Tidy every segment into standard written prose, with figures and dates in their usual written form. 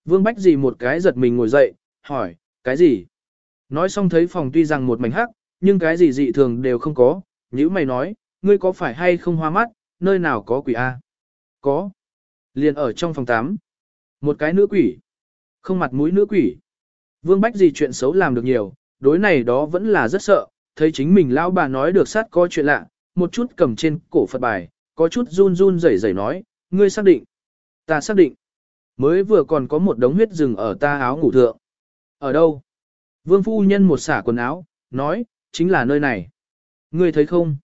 Vương Bách gì một cái giật mình ngồi dậy, hỏi, cái gì? Nói xong thấy phòng tuy rằng một mảnh hắc, nhưng cái gì dị thường đều không có, nhữ mày nói, ngươi có phải hay không hoa mắt, nơi nào có quỷ a? Có. Liền ở trong phòng 8. Một cái nữ quỷ. Không mặt mũi nữ quỷ. Vương Bách gì chuyện xấu làm được nhiều, đối này đó vẫn là rất sợ, thấy chính mình lão bà nói được sát có chuyện lạ, một chút cầm trên cổ Phật bài, có chút run run rẩy rẩy nói, ngươi xác định. Ta xác định. Mới vừa còn có một đống huyết rừng ở ta áo ngủ thượng. Ở đâu? Vương phu nhân một xả quần áo, nói, chính là nơi này. Ngươi thấy không?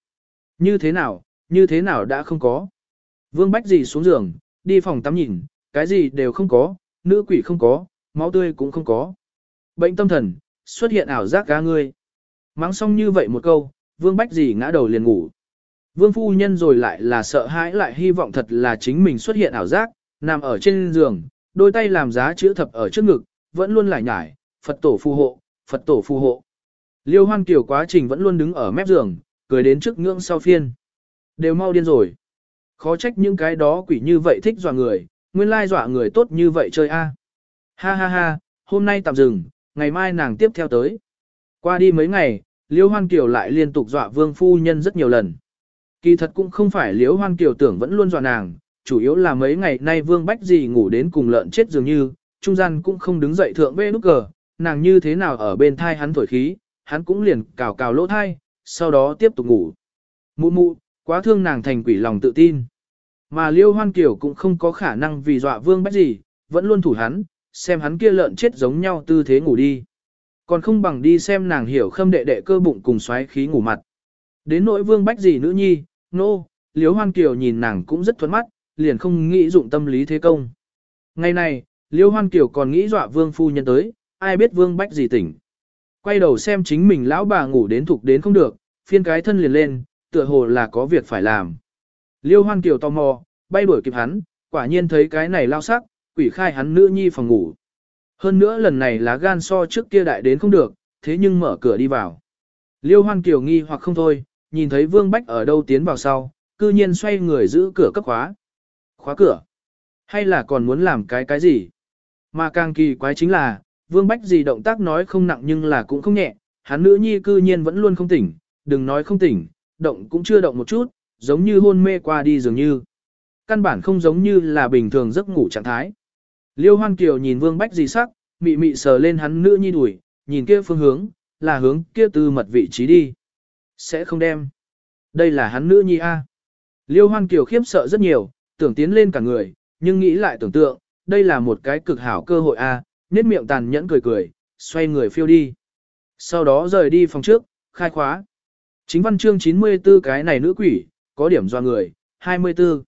Như thế nào đã không có. Vương Bách gì xuống giường, đi phòng tắm nhìn, cái gì đều không có, nữ quỷ không có, máu tươi cũng không có. Bệnh tâm thần, xuất hiện ảo giác ga ngươi. Mắng xong như vậy một câu, Vương Bách gì ngã đầu liền ngủ. Vương phu nhân rồi lại là sợ hãi lại hy vọng thật là chính mình xuất hiện ảo giác, nằm ở trên giường, đôi tay làm giá chữ thập ở trước ngực, vẫn luôn lải nhải, Phật tổ phù hộ, Phật tổ phù hộ. Liêu Hoan Kiều quá trình vẫn luôn đứng ở mép giường, cười đến trước ngưỡng sau phiên. Đều mau điên rồi. Khó trách những cái đó quỷ như vậy thích dọa người, nguyên lai dọa người tốt như vậy chơi a. Ha ha ha, hôm nay tạm dừng, ngày mai nàng tiếp theo tới. Qua đi mấy ngày, Liêu Hoan Kiều lại liên tục dọa Vương phu nhân rất nhiều lần. Kỳ thật cũng không phải Liêu Hoan Kiều tưởng vẫn luôn dọa nàng, chủ yếu là mấy ngày nay Vương Bách gì ngủ đến cùng lợn chết dường như, trung gian cũng không đứng dậy thượng bê nút cờ, nàng như thế nào ở bên thai hắn thổi khí, hắn cũng liền cào cào lỗ thai, sau đó tiếp tục ngủ. Mụ mụ, quá thương nàng thành quỷ lòng tự tin. Mà Liêu Hoan Kiều cũng không có khả năng vì dọa Vương Bách gì, vẫn luôn thủ hắn, xem hắn kia lợn chết giống nhau tư thế ngủ đi. Còn không bằng đi xem nàng hiểu khâm đệ đệ cơ bụng cùng xoáy khí ngủ mặt. Đến nỗi Vương Bách gì nữ nhi, nô, Liêu Hoan Kiều nhìn nàng cũng rất thuẫn mắt, liền không nghĩ dụng tâm lý thế công. Ngày này, Liêu Hoan Kiều còn nghĩ dọa Vương phu nhân tới, ai biết Vương Bách gì tỉnh. Quay đầu xem chính mình lão bà ngủ đến thục đến không được, phiên cái thân liền lên, tựa hồ là có việc phải làm. Liêu Hoan Kiều tò mò, bay đuổi kịp hắn, quả nhiên thấy cái này lao sắc, quỷ khai hắn nữ nhi phòng ngủ. Hơn nữa lần này lá gan so trước kia đại đến không được, thế nhưng mở cửa đi vào. Liêu Hoan Kiều nghi hoặc không thôi, nhìn thấy Vương Bách ở đâu tiến vào sau, cư nhiên xoay người giữ cửa cấp khóa. Khóa cửa? Hay là còn muốn làm cái gì? Mà càng kỳ quái chính là, Vương Bách gì động tác nói không nặng nhưng là cũng không nhẹ, hắn nữ nhi cư nhiên vẫn luôn không tỉnh, đừng nói không tỉnh, động cũng chưa động một chút, giống như hôn mê qua đi dường như. Căn bản không giống như là bình thường giấc ngủ trạng thái. Liêu Hoan Kiều nhìn Vương Bách gì sắc, mị mị sờ lên hắn nữ nhi đuổi, nhìn kia phương hướng, là hướng kia tư mật vị trí đi. Sẽ không đem. Đây là hắn nữ nhi a. Liêu Hoan Kiều khiếp sợ rất nhiều, tưởng tiến lên cả người, nhưng nghĩ lại tưởng tượng, đây là một cái cực hảo cơ hội a, nhếch miệng tàn nhẫn cười cười, xoay người phiêu đi. Sau đó rời đi phòng trước, khai khóa. Chính văn chương 94 cái này nữ quỷ, có điểm doa người, 24.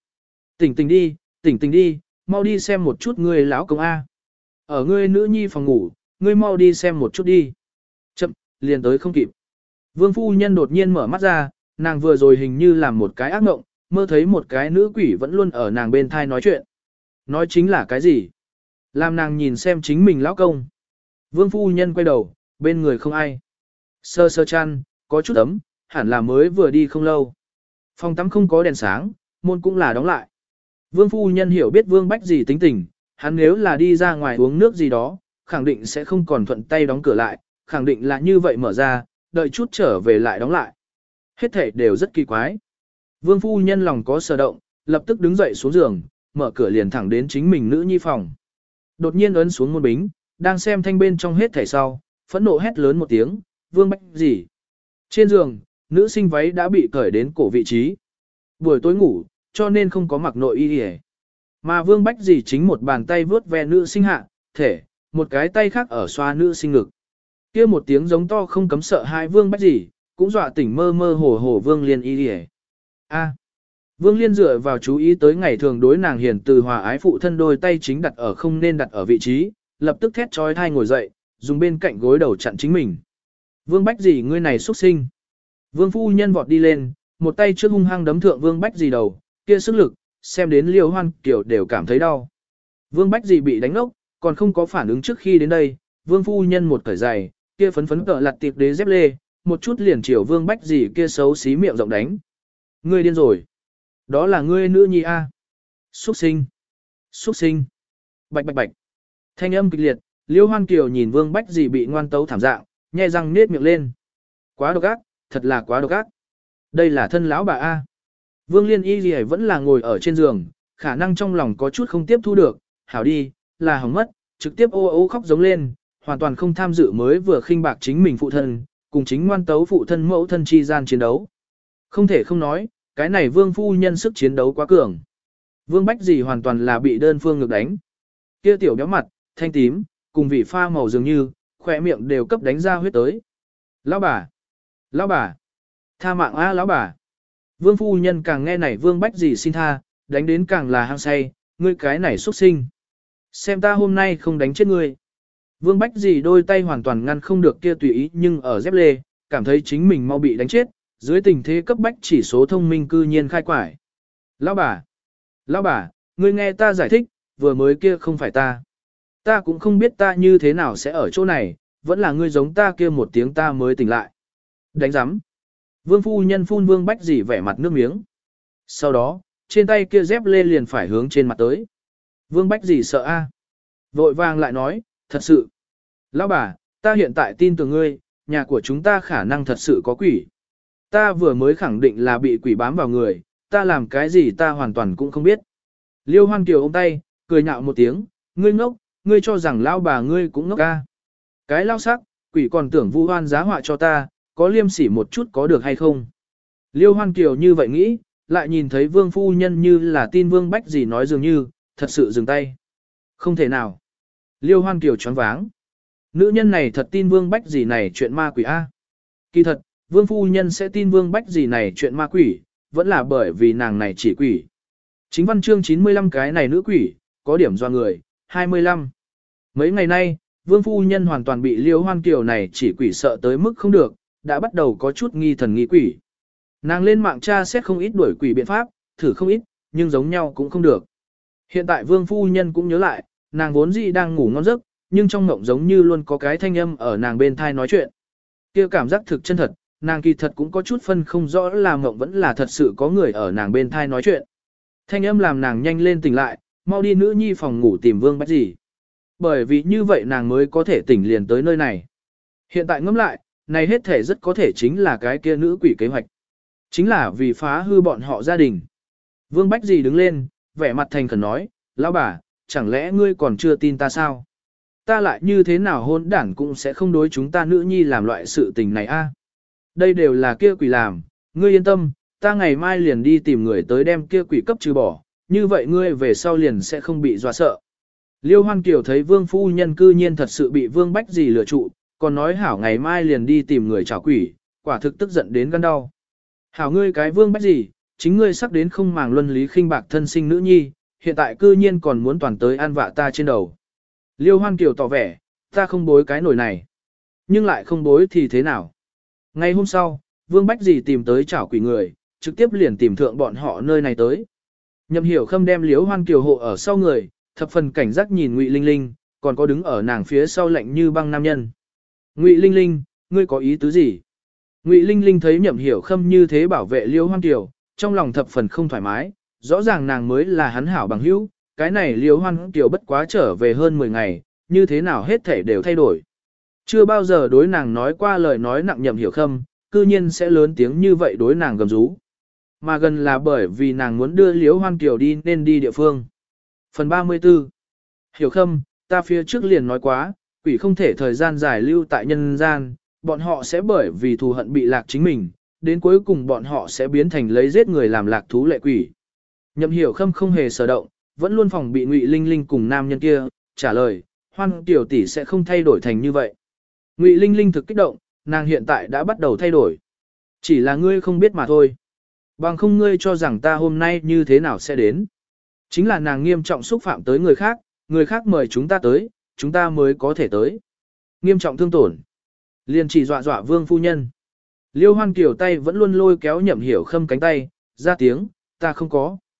Tỉnh đi, mau đi xem một chút ngươi lão công A. Ở ngươi nữ nhi phòng ngủ, ngươi mau đi xem một chút đi. Chậm, liền tới không kịp. Vương phu nhân đột nhiên mở mắt ra, nàng vừa rồi hình như làm một cái ác mộng, mơ thấy một cái nữ quỷ vẫn luôn ở nàng bên thai nói chuyện. Nói chính là cái gì? Làm nàng nhìn xem chính mình lão công. Vương phu nhân quay đầu, bên người không ai. Sơ sơ chăn, có chút ấm, hẳn là mới vừa đi không lâu. Phòng tắm không có đèn sáng, môn cũng là đóng lại. Vương phu nhân hiểu biết Vương Bách gì tính tình, hắn nếu là đi ra ngoài uống nước gì đó, khẳng định sẽ không còn thuận tay đóng cửa lại, khẳng định là như vậy mở ra, đợi chút trở về lại đóng lại. Hết thể đều rất kỳ quái. Vương phu nhân lòng có sở động, lập tức đứng dậy xuống giường, mở cửa liền thẳng đến chính mình nữ nhi phòng. Đột nhiên ấn xuống môn bính, đang xem thanh bên trong hết thảy sau, phẫn nộ hét lớn một tiếng, Vương Bách gì? Trên giường, nữ sinh váy đã bị cởi đến cổ vị trí. Buổi tối ngủ, cho nên không có mặc nội y hề. Mà Vương Bách gì chính một bàn tay vướt ve nữ sinh hạ, thể, một cái tay khác ở xoa nữ sinh ngực. Kia một tiếng giống to không cấm sợ hai Vương Bách gì, cũng dọa tỉnh mơ mơ hồ hồ Vương Liên y hề. A. Vương Liên dựa vào chú ý tới ngày thường đối nàng hiền từ hòa ái phụ thân đôi tay chính đặt ở không nên đặt ở vị trí, lập tức thét trói thai ngồi dậy, dùng bên cạnh gối đầu chặn chính mình. Vương Bách gì ngươi này xuất sinh. Vương phu nhân vọt đi lên, một tay trước hung hăng đấm thượng Vương Bách gì đầu, kia sức lực, xem đến Liêu Hoan Kiều đều cảm thấy đau. Vương Bách gì bị đánh ốc, còn không có phản ứng trước khi đến đây, Vương phu nhân một cởi giày, kia phấn phấn cỡ lặt tiệp đế dép lê, một chút liền chiều Vương Bách gì kia xấu xí miệng rộng đánh. Ngươi điên rồi. Đó là ngươi nữ nhi a. Xuất sinh. Xuất sinh. Bạch bạch bạch. Thanh âm kịch liệt, Liêu Hoan Kiều nhìn Vương Bách Dì bị ngoan tấu thảm dạng, nhe răng nết miệng lên. Quá độc ác, thật là quá độc ác. Đây là thân lão bà A. Vương Liên Y Lì vẫn là ngồi ở trên giường, khả năng trong lòng có chút không tiếp thu được, hảo đi, là hỏng mất, trực tiếp ô ô khóc giống lên, hoàn toàn không tham dự mới vừa khinh bạc chính mình phụ thân, cùng chính ngoan tấu phụ thân mẫu thân chi gian chiến đấu. Không thể không nói, cái này Vương phu nhân sức chiến đấu quá cường. Vương Bách Dì hoàn toàn là bị đơn phương ngược đánh. Kia tiểu béo mặt, thanh tím, cùng vị pha màu dường như, khỏe miệng đều cấp đánh ra huyết tới. Lão bà, tha mạng a lão bà. Vương phu nhân càng nghe này Vương Bách Dì xin tha, đánh đến càng là hăng say, ngươi cái này xuất sinh. Xem ta hôm nay không đánh chết ngươi. Vương Bách Dì đôi tay hoàn toàn ngăn không được kia tùy ý nhưng ở dép lê, cảm thấy chính mình mau bị đánh chết, dưới tình thế cấp bách chỉ số thông minh cư nhiên khai quải. Lão bà, ngươi nghe ta giải thích, vừa mới kia không phải ta. Ta cũng không biết ta như thế nào sẽ ở chỗ này, vẫn là ngươi giống ta kia một tiếng ta mới tỉnh lại. Đánh giám. Vương phu nhân phun Vương Bách Dì vẻ mặt nước miếng. Sau đó, trên tay kia dép lê liền phải hướng trên mặt tới. Vương Bách Dì sợ a, vội vàng lại nói, thật sự. Lão bà, ta hiện tại tin tưởng ngươi, nhà của chúng ta khả năng thật sự có quỷ. Ta vừa mới khẳng định là bị quỷ bám vào người, ta làm cái gì ta hoàn toàn cũng không biết. Liêu Hoan Kiều ôm tay, cười nhạo một tiếng, ngươi ngốc, ngươi cho rằng lão bà ngươi cũng ngốc ca. Cái lao sắc, quỷ còn tưởng vu oan giá họa cho ta, có liêm sỉ một chút có được hay không. Liêu Hoan Kiều như vậy nghĩ, lại nhìn thấy Vương phu nhân như là tin Vương Bách Dì nói dường như, thật sự dừng tay. Không thể nào. Liêu Hoan Kiều choáng váng. Nữ nhân này thật tin Vương Bách Dì này chuyện ma quỷ A. Kỳ thật, Vương phu nhân sẽ tin Vương Bách Dì này chuyện ma quỷ, vẫn là bởi vì nàng này chỉ quỷ. Chính văn chương 95 cái này nữ quỷ, có điểm do người, 25. Mấy ngày nay, Vương phu nhân hoàn toàn bị Liêu Hoan Kiều này chỉ quỷ sợ tới mức không được, đã bắt đầu có chút nghi thần nghi quỷ. Nàng lên mạng tra xét không ít đuổi quỷ biện pháp, thử không ít, nhưng giống nhau cũng không được. Hiện tại Vương phu nhân cũng nhớ lại, nàng vốn dĩ đang ngủ ngon giấc, nhưng trong mộng giống như luôn có cái thanh âm ở nàng bên thai nói chuyện. Kia cảm giác thực chân thật, nàng kỳ thật cũng có chút phân không rõ là mộng vẫn là thật sự có người ở nàng bên thai nói chuyện. Thanh âm làm nàng nhanh lên tỉnh lại, mau đi nữ nhi phòng ngủ tìm Vương Bách Dì. Bởi vì như vậy nàng mới có thể tỉnh liền tới nơi này. Hiện tại ngẫm lại, này hết thể rất có thể chính là cái kia nữ quỷ kế hoạch. Chính là vì phá hư bọn họ gia đình. Vương Bách Dì đứng lên, vẻ mặt thành khẩn nói, lão bà, chẳng lẽ ngươi còn chưa tin ta sao? Ta lại như thế nào hôn đảng cũng sẽ không đối chúng ta nữ nhi làm loại sự tình này a. Đây đều là kia quỷ làm, ngươi yên tâm, ta ngày mai liền đi tìm người tới đem kia quỷ cấp trừ bỏ, như vậy ngươi về sau liền sẽ không bị dọa sợ. Liêu Hoan Kiều thấy Vương phu nhân cư nhiên thật sự bị Vương Bách Dì lừa trụ, còn nói hảo ngày mai liền đi tìm người trảo quỷ, quả thực tức giận đến gan đau. Hảo ngươi cái Vương Bách Dì, chính ngươi sắc đến không màng luân lý khinh bạc thân sinh nữ nhi, hiện tại cư nhiên còn muốn toàn tới an vạ ta trên đầu. Liêu Hoan Kiều tỏ vẻ, ta không bối cái nổi này. Nhưng lại không bối thì thế nào? Ngày hôm sau, Vương Bách Dì tìm tới trảo quỷ người, trực tiếp liền tìm thượng bọn họ nơi này tới. Nhậm Hiểu Khâm đem Liêu Hoan Kiều hộ ở sau người, thập phần cảnh giác nhìn Ngụy Linh Linh, còn có đứng ở nàng phía sau lạnh như băng nam nhân. Ngụy Linh Linh, ngươi có ý tứ gì? Ngụy Linh Linh thấy Nhậm Hiểu Khâm như thế bảo vệ Liêu Hoan Kiều, trong lòng thập phần không thoải mái, rõ ràng nàng mới là hắn hảo bằng hữu, cái này Liêu Hoan Kiều bất quá trở về hơn 10 ngày, như thế nào hết thể đều thay đổi. Chưa bao giờ đối nàng nói qua lời nói nặng Nhậm Hiểu Khâm, cư nhiên sẽ lớn tiếng như vậy đối nàng gầm rú. Mà gần là bởi vì nàng muốn đưa Liêu Hoan Kiều đi nên đi địa phương. Phần 34. Hiểu Khâm, ta phía trước liền nói quá, quỷ không thể thời gian dài lưu tại nhân gian, bọn họ sẽ bởi vì thù hận bị lạc chính mình, đến cuối cùng bọn họ sẽ biến thành lấy giết người làm lạc thú lệ quỷ. Nhậm Hiểu Khâm không hề sở động, vẫn luôn phòng bị Ngụy Linh Linh cùng nam nhân kia, trả lời, Hoan tiểu tỷ sẽ không thay đổi thành như vậy. Ngụy Linh Linh thực kích động, nàng hiện tại đã bắt đầu thay đổi. Chỉ là ngươi không biết mà thôi. Bằng không ngươi cho rằng ta hôm nay như thế nào sẽ đến. Chính là nàng nghiêm trọng xúc phạm tới người khác mời chúng ta tới, chúng ta mới có thể tới. Nghiêm trọng thương tổn. Liền chỉ dọa dọa Vương phu nhân. Liêu Hoan Kiều tay vẫn luôn lôi kéo Nhậm Hiểu Khâm cánh tay, ra tiếng, ta không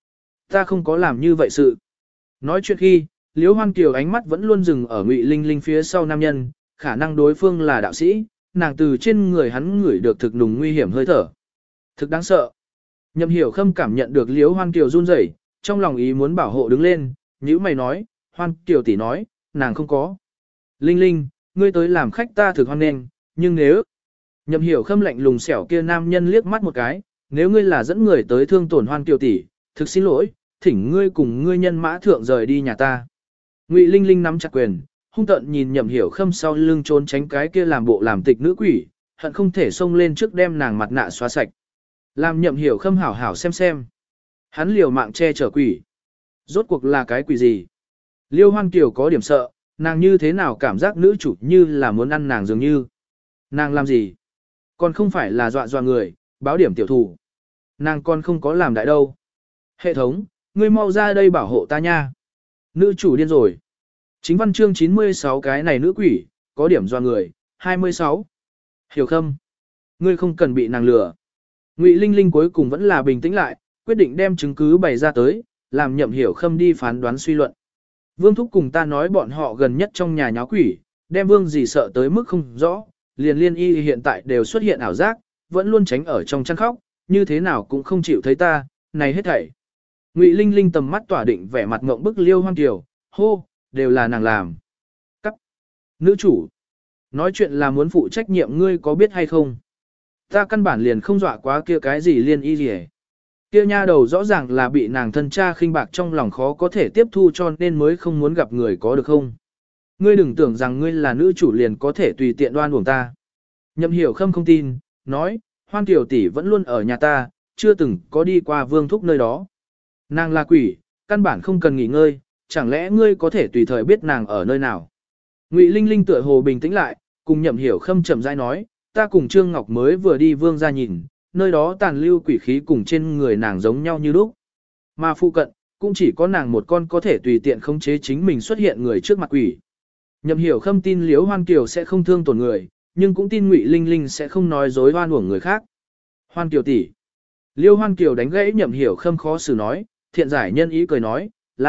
có làm như vậy sự. Nói chuyện khi, Liêu Hoan Kiều ánh mắt vẫn luôn dừng ở Ngụy Linh Linh phía sau nam nhân, khả năng đối phương là đạo sĩ, nàng từ trên người hắn ngửi được thực nùng nguy hiểm hơi thở. Thực đáng sợ. Nhậm Hiểu Khâm cảm nhận được Liêu Hoan Kiều run rẩy, trong lòng ý muốn bảo hộ đứng lên, nhíu mày nói, Hoan Kiều tỷ nói, nàng không có. Linh Linh, ngươi tới làm khách ta thực hoan nghênh, nhưng nếu... Nhậm hiểu khâm lạnh lùng xẻo kia nam nhân liếc mắt một cái, nếu ngươi là dẫn người tới thương tổn Hoan Kiều tỷ, thực xin lỗi, thỉnh ngươi cùng ngươi nhân mã thượng rời đi nhà ta. Ngụy Linh Linh nắm chặt quyền, hung tợn nhìn Nhậm hiểu khâm sau lưng trốn tránh cái kia làm bộ làm tịch nữ quỷ, hận không thể xông lên trước đem nàng mặt nạ xóa sạch. Làm Nhậm hiểu khâm hảo hảo xem. Hắn liều mạng che chở quỷ. Rốt cuộc là cái quỷ gì? Liêu Hoan Kiều có điểm sợ, nàng như thế nào cảm giác nữ chủ như là muốn ăn nàng dường như. Nàng làm gì? Còn không phải là dọa người, báo điểm tiểu thủ. Nàng còn không có làm đại đâu. Hệ thống, ngươi mau ra đây bảo hộ ta nha. Nữ chủ điên rồi. Chính văn chương 96 cái này nữ quỷ, có điểm dọa người, 26. Hiểu khâm. Ngươi không cần bị nàng lừa. Ngụy Linh Linh cuối cùng vẫn là bình tĩnh lại, quyết định đem chứng cứ bày ra tới, làm Nhậm hiểu khâm đi phán đoán suy luận. Vương Thúc cùng ta nói bọn họ gần nhất trong nhà nháo quỷ, đem Vương gì sợ tới mức không rõ, liền liên y hiện tại đều xuất hiện ảo giác, vẫn luôn tránh ở trong chăn khóc, như thế nào cũng không chịu thấy ta, này hết thảy. Ngụy Linh Linh tầm mắt tỏa định vẻ mặt ngộng bức Liêu Hoan Kiều, hô, đều là nàng làm. Cắt. Nữ chủ. Nói chuyện là muốn phụ trách nhiệm ngươi có biết hay không? Ta căn bản liền không dọa quá kia cái gì liên y gì hết. Kia nha đầu rõ ràng là bị nàng thân cha khinh bạc trong lòng khó có thể tiếp thu cho nên mới không muốn gặp người có được không? Ngươi đừng tưởng rằng ngươi là nữ chủ liền có thể tùy tiện đoan uổng ta. Nhậm hiểu khâm không tin, nói, Hoan Kiều tỷ vẫn luôn ở nhà ta, chưa từng có đi qua Vương Thúc nơi đó. Nàng là quỷ, căn bản không cần nghỉ ngơi, chẳng lẽ ngươi có thể tùy thời biết nàng ở nơi nào. Ngụy Linh Linh tựa hồ bình tĩnh lại, cùng Nhậm hiểu khâm chậm rãi nói, ta cùng Trương Ngọc mới vừa đi Vương ra nhìn, nơi đó tàn lưu quỷ khí cùng trên người nàng giống nhau như lúc. Mà phụ cận, cũng chỉ có nàng một con có thể tùy tiện khống chế chính mình xuất hiện người trước mặt quỷ. Nhậm hiểu khâm tin Liễu Hoan Kiều sẽ không thương tổn người, nhưng cũng tin Ngụy Linh Linh sẽ không nói dối oan uổng người khác. Hoan Kiều tỷ. Liêu Hoan Kiều đánh gãy Nhậm hiểu khâm khó xử nói, thiện giải nhân ý cười nói,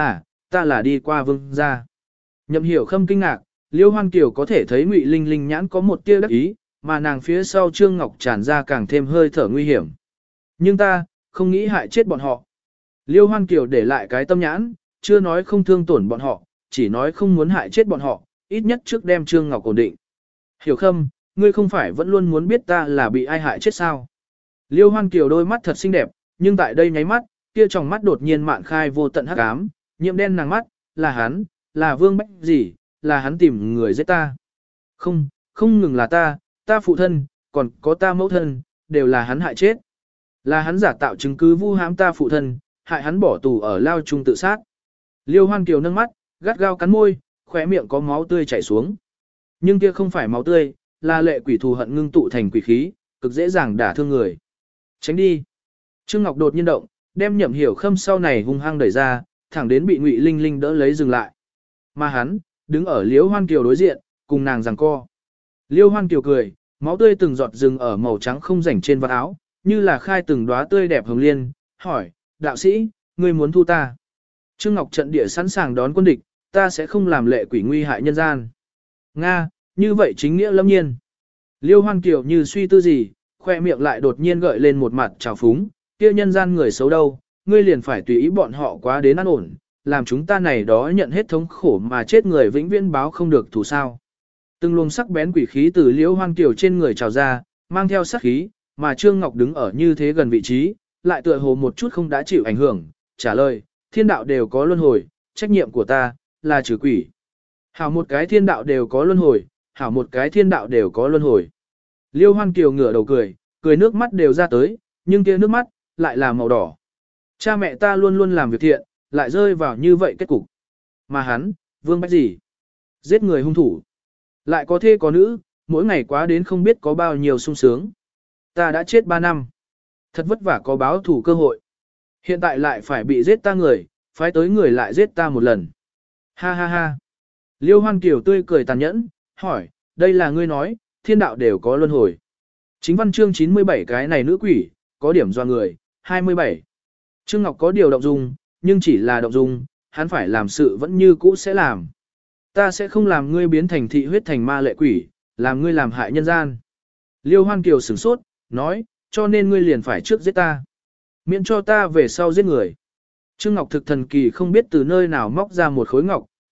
ta là đi qua Vương gia. Nhậm hiểu khâm kinh ngạc, Liêu Hoan Kiều có thể thấy Ngụy Linh Linh nhãn có một tia đắc ý, mà nàng phía sau Trương Ngọc tràn ra càng thêm hơi thở nguy hiểm. Nhưng ta, không nghĩ hại chết bọn họ. Liêu Hoan Kiều để lại cái tâm nhãn, chưa nói không thương tổn bọn họ, chỉ nói không muốn hại chết bọn họ, ít nhất trước đem Trương Ngọc ổn định. Hiểu khâm, ngươi không phải vẫn luôn muốn biết ta là bị ai hại chết sao? Liêu Hoan Kiều đôi mắt thật xinh đẹp, nhưng tại đây nháy mắt, kia tròng mắt đột nhiên mạn khai vô tận hắc ám, nhiễm đen nàng mắt, là hắn, là Vương Bách gì, là hắn tìm người giết ta. Không ngừng là ta phụ thân, còn có ta mẫu thân, đều là hắn hại chết. Là hắn giả tạo chứng cứ vu hãm ta phụ thân, hại hắn bỏ tù ở lao trung tự sát. Liêu Hoan Kiều nâng mắt, gắt gao cắn môi, khóe miệng có máu tươi chảy xuống. Nhưng kia không phải máu tươi, là lệ quỷ thù hận ngưng tụ thành quỷ khí, cực dễ dàng đả thương người. Tránh đi. Trương Ngọc đột nhiên động, đem Nhậm hiểu khâm sau này hung hăng đẩy ra, thẳng đến bị Ngụy Linh Linh đỡ lấy dừng lại. Mà hắn, đứng ở Liêu Hoan Kiều đối diện, cùng nàng giằng co. Liêu Hoan Kiều cười, máu tươi từng giọt rừng ở màu trắng không rảnh trên vạt áo, như là khai từng đóa tươi đẹp hồng liên, hỏi, đạo sĩ, ngươi muốn thu ta? Trương Ngọc trận địa sẵn sàng đón quân địch, ta sẽ không làm lệ quỷ nguy hại nhân gian. Nga, như vậy chính nghĩa lâm nhiên. Liêu Hoan Kiều như suy tư gì, khoe miệng lại đột nhiên gợi lên một mặt trào phúng, kia nhân gian người xấu đâu, ngươi liền phải tùy ý bọn họ quá đến an ổn, làm chúng ta này đó nhận hết thống khổ mà chết người vĩnh viễn báo không được thù sao. Từng luồng sắc bén quỷ khí từ Liễu Hoan Kiều trên người trào ra, mang theo sát khí, mà Trương Ngọc đứng ở như thế gần vị trí, lại tựa hồ một chút không đã chịu ảnh hưởng, trả lời, thiên đạo đều có luân hồi, trách nhiệm của ta, là trừ quỷ. Hảo một cái thiên đạo đều có luân hồi, hảo một cái thiên đạo đều có luân hồi. Liêu Hoan Kiều ngửa đầu cười nước mắt đều ra tới, nhưng kia nước mắt, lại là màu đỏ. Cha mẹ ta luôn luôn làm việc thiện, lại rơi vào như vậy kết cục. Mà hắn, Vương Bách gì? Giết người hung thủ. Lại có thê có nữ, mỗi ngày quá đến không biết có bao nhiêu sung sướng. Ta đã chết 3 năm. Thật vất vả có báo thủ cơ hội. Hiện tại lại phải bị giết ta người, phái tới người lại giết ta một lần. Ha ha ha. Liêu Hoan Kiều tươi cười tàn nhẫn, hỏi, đây là ngươi nói, thiên đạo đều có luân hồi. Chính văn chương 97 cái này nữ quỷ, có điểm do người, 27. Trương Ngọc có điều động dung, nhưng chỉ là động dung, hắn phải làm sự vẫn như cũ sẽ làm. Ta sẽ không làm ngươi biến thành thị huyết thành ma lệ quỷ, làm ngươi làm hại nhân gian. Liêu Hoan Kiều sửng sốt, nói, cho nên ngươi liền phải trước giết ta. Miễn cho ta về sau giết người. Trương Ngọc thực thần kỳ không biết từ nơi nào móc ra một khối ngọc,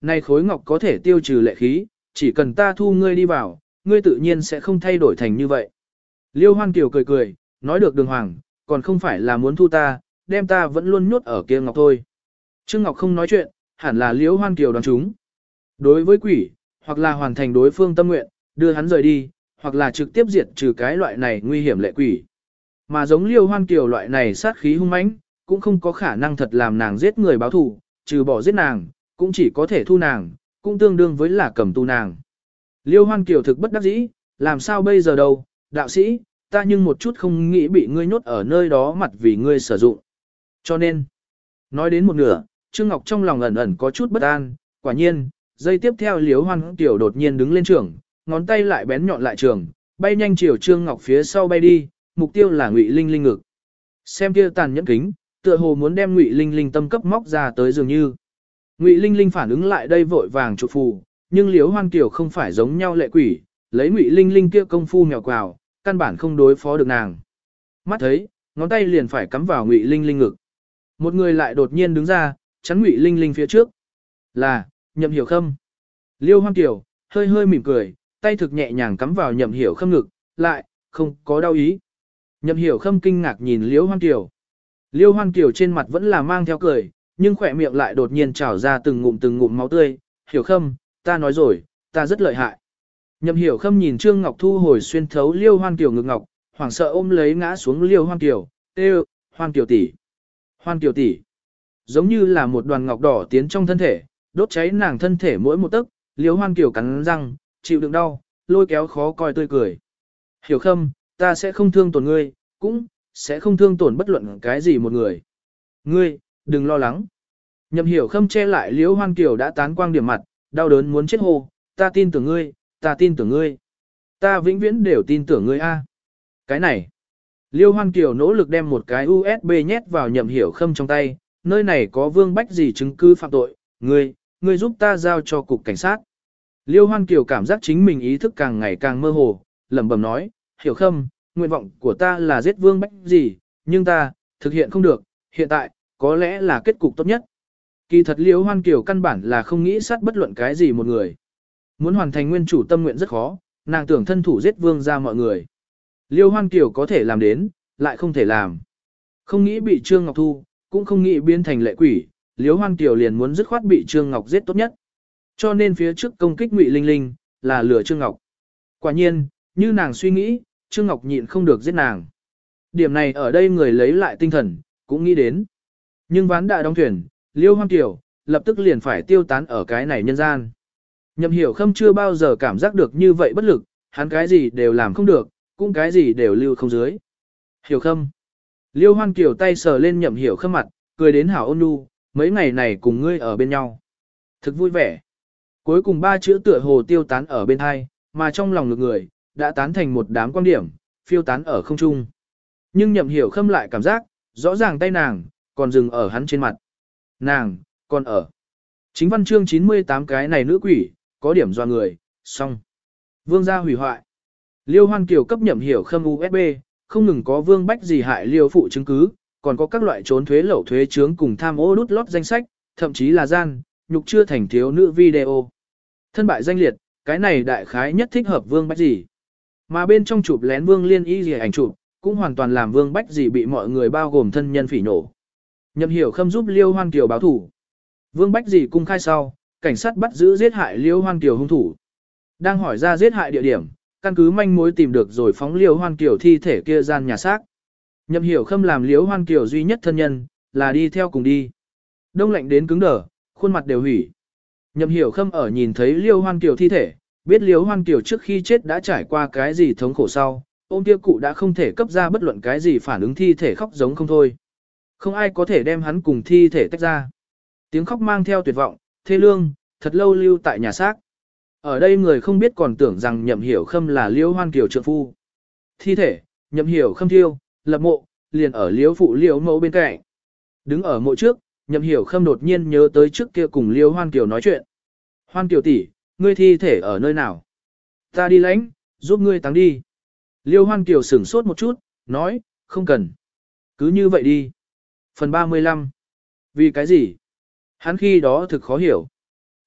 này khối ngọc có thể tiêu trừ lệ khí, chỉ cần ta thu ngươi đi vào, ngươi tự nhiên sẽ không thay đổi thành như vậy. Liêu Hoan Kiều cười cười, nói được đường hoàng, còn không phải là muốn thu ta, đem ta vẫn luôn nhốt ở kia ngọc thôi. Trương Ngọc không nói chuyện, hẳn là Liêu Hoan Kiều đoán chúng. Đối với quỷ, hoặc là hoàn thành đối phương tâm nguyện, đưa hắn rời đi, hoặc là trực tiếp diệt trừ cái loại này nguy hiểm lệ quỷ. Mà giống Liêu Hoan Kiều loại này sát khí hung mãnh, cũng không có khả năng thật làm nàng giết người báo thù, trừ bỏ giết nàng, cũng chỉ có thể thu nàng, cũng tương đương với là cầm tu nàng. Liêu Hoan Kiều thực bất đắc dĩ, làm sao bây giờ đâu, đạo sĩ, ta nhưng một chút không nghĩ bị ngươi nhốt ở nơi đó mặt vì ngươi sử dụng. Cho nên, nói đến một nửa, Trương Ngọc trong lòng ẩn ẩn có chút bất an, quả nhiên, giây tiếp theo Liêu Hoan Kiều đột nhiên đứng lên trường, ngón tay lại bén nhọn lại trường, bay nhanh chiều Trương Ngọc phía sau bay đi, mục tiêu là Ngụy Linh Linh ngực. Xem kia tàn nhẫn kính, tựa hồ muốn đem Ngụy Linh Linh tâm cấp móc ra tới dường như. Ngụy Linh Linh phản ứng lại đây vội vàng chụp phù, nhưng Liễu Hoan Kiều không phải giống nhau lệ quỷ, lấy Ngụy Linh Linh kia công phu mèo quào, căn bản không đối phó được nàng. Mắt thấy, ngón tay liền phải cắm vào Ngụy Linh Linh ngực. Một người lại đột nhiên đứng ra, chắn Ngụy Linh Linh phía trước. Là, Nhậm Hiểu Khâm. Liêu Hoan Kiều, hơi hơi mỉm cười, tay thực nhẹ nhàng cắm vào Nhậm Hiểu Khâm ngực, lại, không có đau ý. Nhậm Hiểu Khâm kinh ngạc nhìn Liêu Hoan Kiều. Liêu Hoan Kiều trên mặt vẫn là mang theo cười, nhưng khỏe miệng lại đột nhiên trào ra từng ngụm máu tươi. Hiểu Khâm, ta nói rồi, ta rất lợi hại. Nhậm Hiểu Khâm nhìn Trương Ngọc thu hồi xuyên thấu Liêu Hoan Kiều ngực ngọc, hoảng sợ ôm lấy ngã xuống Liêu Hoan Kiều, kêu, Hoan Kiều tỷ, Hoan Kiều tỷ. Giống như là một đoàn ngọc đỏ tiến trong thân thể, đốt cháy nàng thân thể mỗi một tấc. Liêu Hoan Kiều cắn răng, chịu đựng đau, lôi kéo khó coi tươi cười. Hiểu Khâm, ta sẽ không thương tổn ngươi, cũng sẽ không thương tổn bất luận cái gì một người. Ngươi, đừng lo lắng. Nhậm Hiểu Khâm che lại Liễu Hoan Kiều đã tán quang điểm mặt, đau đớn muốn chết hô, ta tin tưởng ngươi, ta tin tưởng ngươi. Ta vĩnh viễn đều tin tưởng ngươi a. Cái này. Liễu Hoan Kiều nỗ lực đem một cái USB nhét vào Nhậm Hiểu Khâm trong tay, nơi này có Vương Bách gì chứng cứ phạm tội, ngươi giúp ta giao cho cục cảnh sát. Liễu Hoan Kiều cảm giác chính mình ý thức càng ngày càng mơ hồ, lẩm bẩm nói, Hiểu Khâm, nguyện vọng của ta là giết Vương Bách gì, nhưng ta, thực hiện không được, hiện tại, có lẽ là kết cục tốt nhất. Kỳ thật Liễu Hoan Kiều căn bản là không nghĩ sát bất luận cái gì một người. Muốn hoàn thành nguyên chủ tâm nguyện rất khó, nàng tưởng thân thủ giết Vương ra mọi người. Liễu Hoan Kiều có thể làm đến, lại không thể làm. Không nghĩ bị Trương Ngọc thu, cũng không nghĩ biến thành lệ quỷ, Liễu Hoan Kiều liền muốn dứt khoát bị Trương Ngọc giết tốt nhất. Cho nên phía trước công kích Ngụy Linh Linh, là lừa Trương Ngọc. Quả nhiên, như nàng suy nghĩ, Trương Ngọc nhịn không được giết nàng. Điểm này ở đây người lấy lại tinh thần, cũng nghĩ đến. Nhưng ván đã đóng thuyền, Liêu Hoan Kiều, lập tức liền phải tiêu tán ở cái này nhân gian. Nhậm Hiểu Khâm chưa bao giờ cảm giác được như vậy bất lực, hắn cái gì đều làm không được, cũng cái gì đều lưu không dưới. Hiểu Khâm. Liêu Hoan Kiều tay sờ lên Nhậm Hiểu Khâm mặt, cười đến hảo ôn nhu, mấy ngày này cùng ngươi ở bên nhau. Thực vui vẻ. Cuối cùng ba chữ tựa hồ tiêu tán ở bên hai, mà trong lòng ngực người, đã tán thành một đám quan điểm, phiêu tán ở không trung. Nhưng Nhậm Hiểu Khâm lại cảm giác, rõ ràng tay nàng, còn dừng ở hắn trên mặt. Nàng, còn ở. Chính văn chương 98 cái này nữ quỷ, có điểm doa người, xong. Vương gia hủy hoại. Liêu Hoan Kiều cấp Nhậm Hiểu Khâm USB, không ngừng có Vương Bách gì hại Liêu phụ chứng cứ, còn có các loại trốn thuế lậu thuế chướng cùng tham ô đút lót danh sách, thậm chí là gian, nhục chưa thành thiếu nữ video. Thân bại danh liệt, cái này đại khái nhất thích hợp Vương Bách gì. Mà bên trong chụp lén Vương Liên Y gì ảnh chụp, cũng hoàn toàn làm Vương Bách gì bị mọi người bao gồm thân nhân phỉ nổ. Nhậm Hiểu Khâm giúp Liêu Hoan Kiều báo thủ. Vương Bách gì cung khai sau, cảnh sát bắt giữ giết hại Liêu Hoan Kiều hung thủ. Đang hỏi ra giết hại địa điểm, căn cứ manh mối tìm được rồi phóng Liêu Hoan Kiều thi thể kia gian nhà xác. Nhậm Hiểu Khâm làm Liêu Hoan Kiều duy nhất thân nhân, là đi theo cùng đi. Đông lạnh đến cứng đờ, khuôn mặt đều hủy. Nhậm Hiểu Khâm ở nhìn thấy Liêu Hoan Kiều thi thể, biết Liêu Hoan Kiều trước khi chết đã trải qua cái gì thống khổ sau, ôm kia cụ đã không thể cấp ra bất luận cái gì phản ứng thi thể khóc giống không thôi. Không ai có thể đem hắn cùng thi thể tách ra. Tiếng khóc mang theo tuyệt vọng, thê lương, thật lâu lưu tại nhà xác. Ở đây người không biết còn tưởng rằng Nhậm Hiểu Khâm là Liêu Hoan Kiều trượng phu. Thi thể, Nhậm Hiểu Khâm thiêu, lập mộ, liền ở Liêu phụ Liêu mẫu bên cạnh. Đứng ở mộ trước, Nhậm Hiểu Khâm đột nhiên nhớ tới trước kia cùng Liêu Hoan Kiều nói chuyện. Hoan Kiều tỷ, ngươi thi thể ở nơi nào? Ta đi lãnh, giúp ngươi táng đi. Liêu Hoan Kiều sửng sốt một chút, nói, không cần. Cứ như vậy đi. Phần 35. Vì cái gì? Hắn khi đó thực khó hiểu.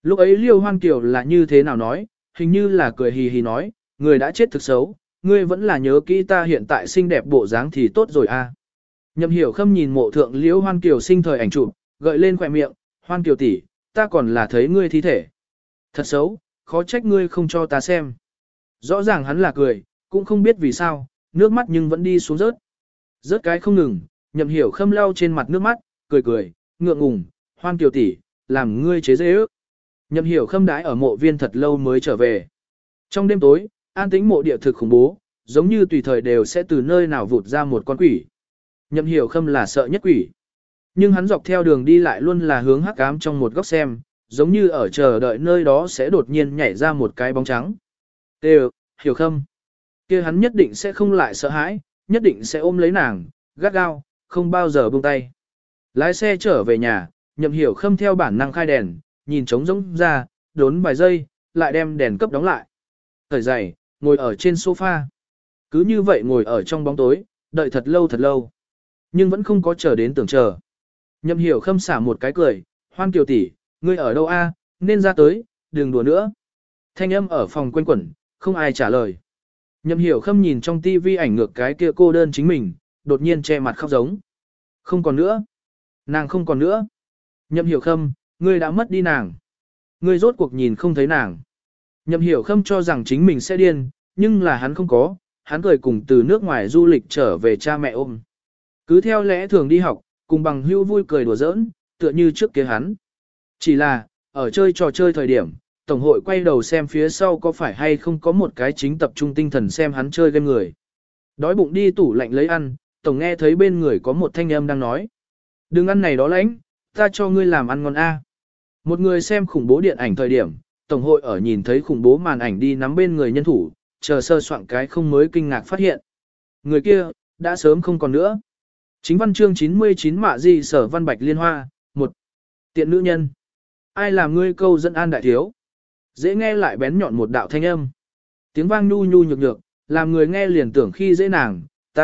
Lúc ấy Liêu Hoan Kiều là như thế nào nói, hình như là cười hì hì nói, người đã chết thực xấu, ngươi vẫn là nhớ kỹ ta hiện tại xinh đẹp bộ dáng thì tốt rồi a. Nhậm Hiểu Khâm nhìn mộ thượng Liêu Hoan Kiều sinh thời ảnh chụp, gợi lên khỏe miệng, Hoan Kiều tỷ, ta còn là thấy ngươi thi thể. Thật xấu, khó trách ngươi không cho ta xem. Rõ ràng hắn là cười, cũng không biết vì sao, nước mắt nhưng vẫn đi xuống rớt. Rớt cái không ngừng, Nhậm Hiểu Khâm lau trên mặt nước mắt, cười cười, ngượng ngùng, Hoan Kiều tỷ, làm ngươi chế dễ ước. Nhậm Hiểu Khâm đãi ở mộ viên thật lâu mới trở về. Trong đêm tối, an tĩnh mộ địa thực khủng bố, giống như tùy thời đều sẽ từ nơi nào vụt ra một con quỷ. Nhậm Hiểu Khâm là sợ nhất quỷ. Nhưng hắn dọc theo đường đi lại luôn là hướng hắc ám trong một góc xem, giống như ở chờ đợi nơi đó sẽ đột nhiên nhảy ra một cái bóng trắng. Đều, Hiểu Khâm. Kia hắn nhất định sẽ không lại sợ hãi, nhất định sẽ ôm lấy nàng, gắt gao, không bao giờ buông tay. Lái xe trở về nhà, Nhậm Hiểu Khâm theo bản năng khai đèn, nhìn trống rỗng ra, đốn vài giây, lại đem đèn cấp đóng lại. Thời giày, ngồi ở trên sofa. Cứ như vậy ngồi ở trong bóng tối, đợi thật lâu. Nhưng vẫn không có chờ đến tưởng chờ. Nhậm Hiểu Khâm xả một cái cười, Hoan Kiều tỷ, ngươi ở đâu a? Nên ra tới, đừng đùa nữa. Thanh âm ở phòng quanh quẩn, không ai trả lời. Nhậm Hiểu Khâm nhìn trong tivi ảnh ngược cái kia cô đơn chính mình, đột nhiên che mặt khóc giống. Không còn nữa. Nàng không còn nữa. Nhậm Hiểu Khâm, ngươi đã mất đi nàng. Ngươi rốt cuộc nhìn không thấy nàng. Nhậm Hiểu Khâm cho rằng chính mình sẽ điên, nhưng là hắn không có, hắn cười cùng từ nước ngoài du lịch trở về cha mẹ ôm. Cứ theo lẽ thường đi học, cùng bằng hữu vui cười đùa giỡn, tựa như trước kia hắn. Chỉ là, ở chơi trò chơi thời điểm, Tổng hội quay đầu xem phía sau có phải hay không có một cái chính tập trung tinh thần xem hắn chơi game người. Đói bụng đi tủ lạnh lấy ăn, Tổng nghe thấy bên người có một thanh âm đang nói. Đừng ăn này đó lãnh, ta cho ngươi làm ăn ngon a. Một người xem khủng bố điện ảnh thời điểm, Tổng hội ở nhìn thấy khủng bố màn ảnh đi nắm bên người nhân thủ, chờ sơ soạn cái không mới kinh ngạc phát hiện. Người kia, đã sớm không còn nữa. Chính văn chương 99 Mạ Di Sở Văn Bạch Liên Hoa, 1. Tiện nữ nhân. Ai làm ngươi câu dẫn an đại thiếu? Dễ nghe lại bén nhọn một đạo thanh âm. Tiếng vang nhu nhu nhược nhược, làm người nghe liền tưởng khi dễ nàng,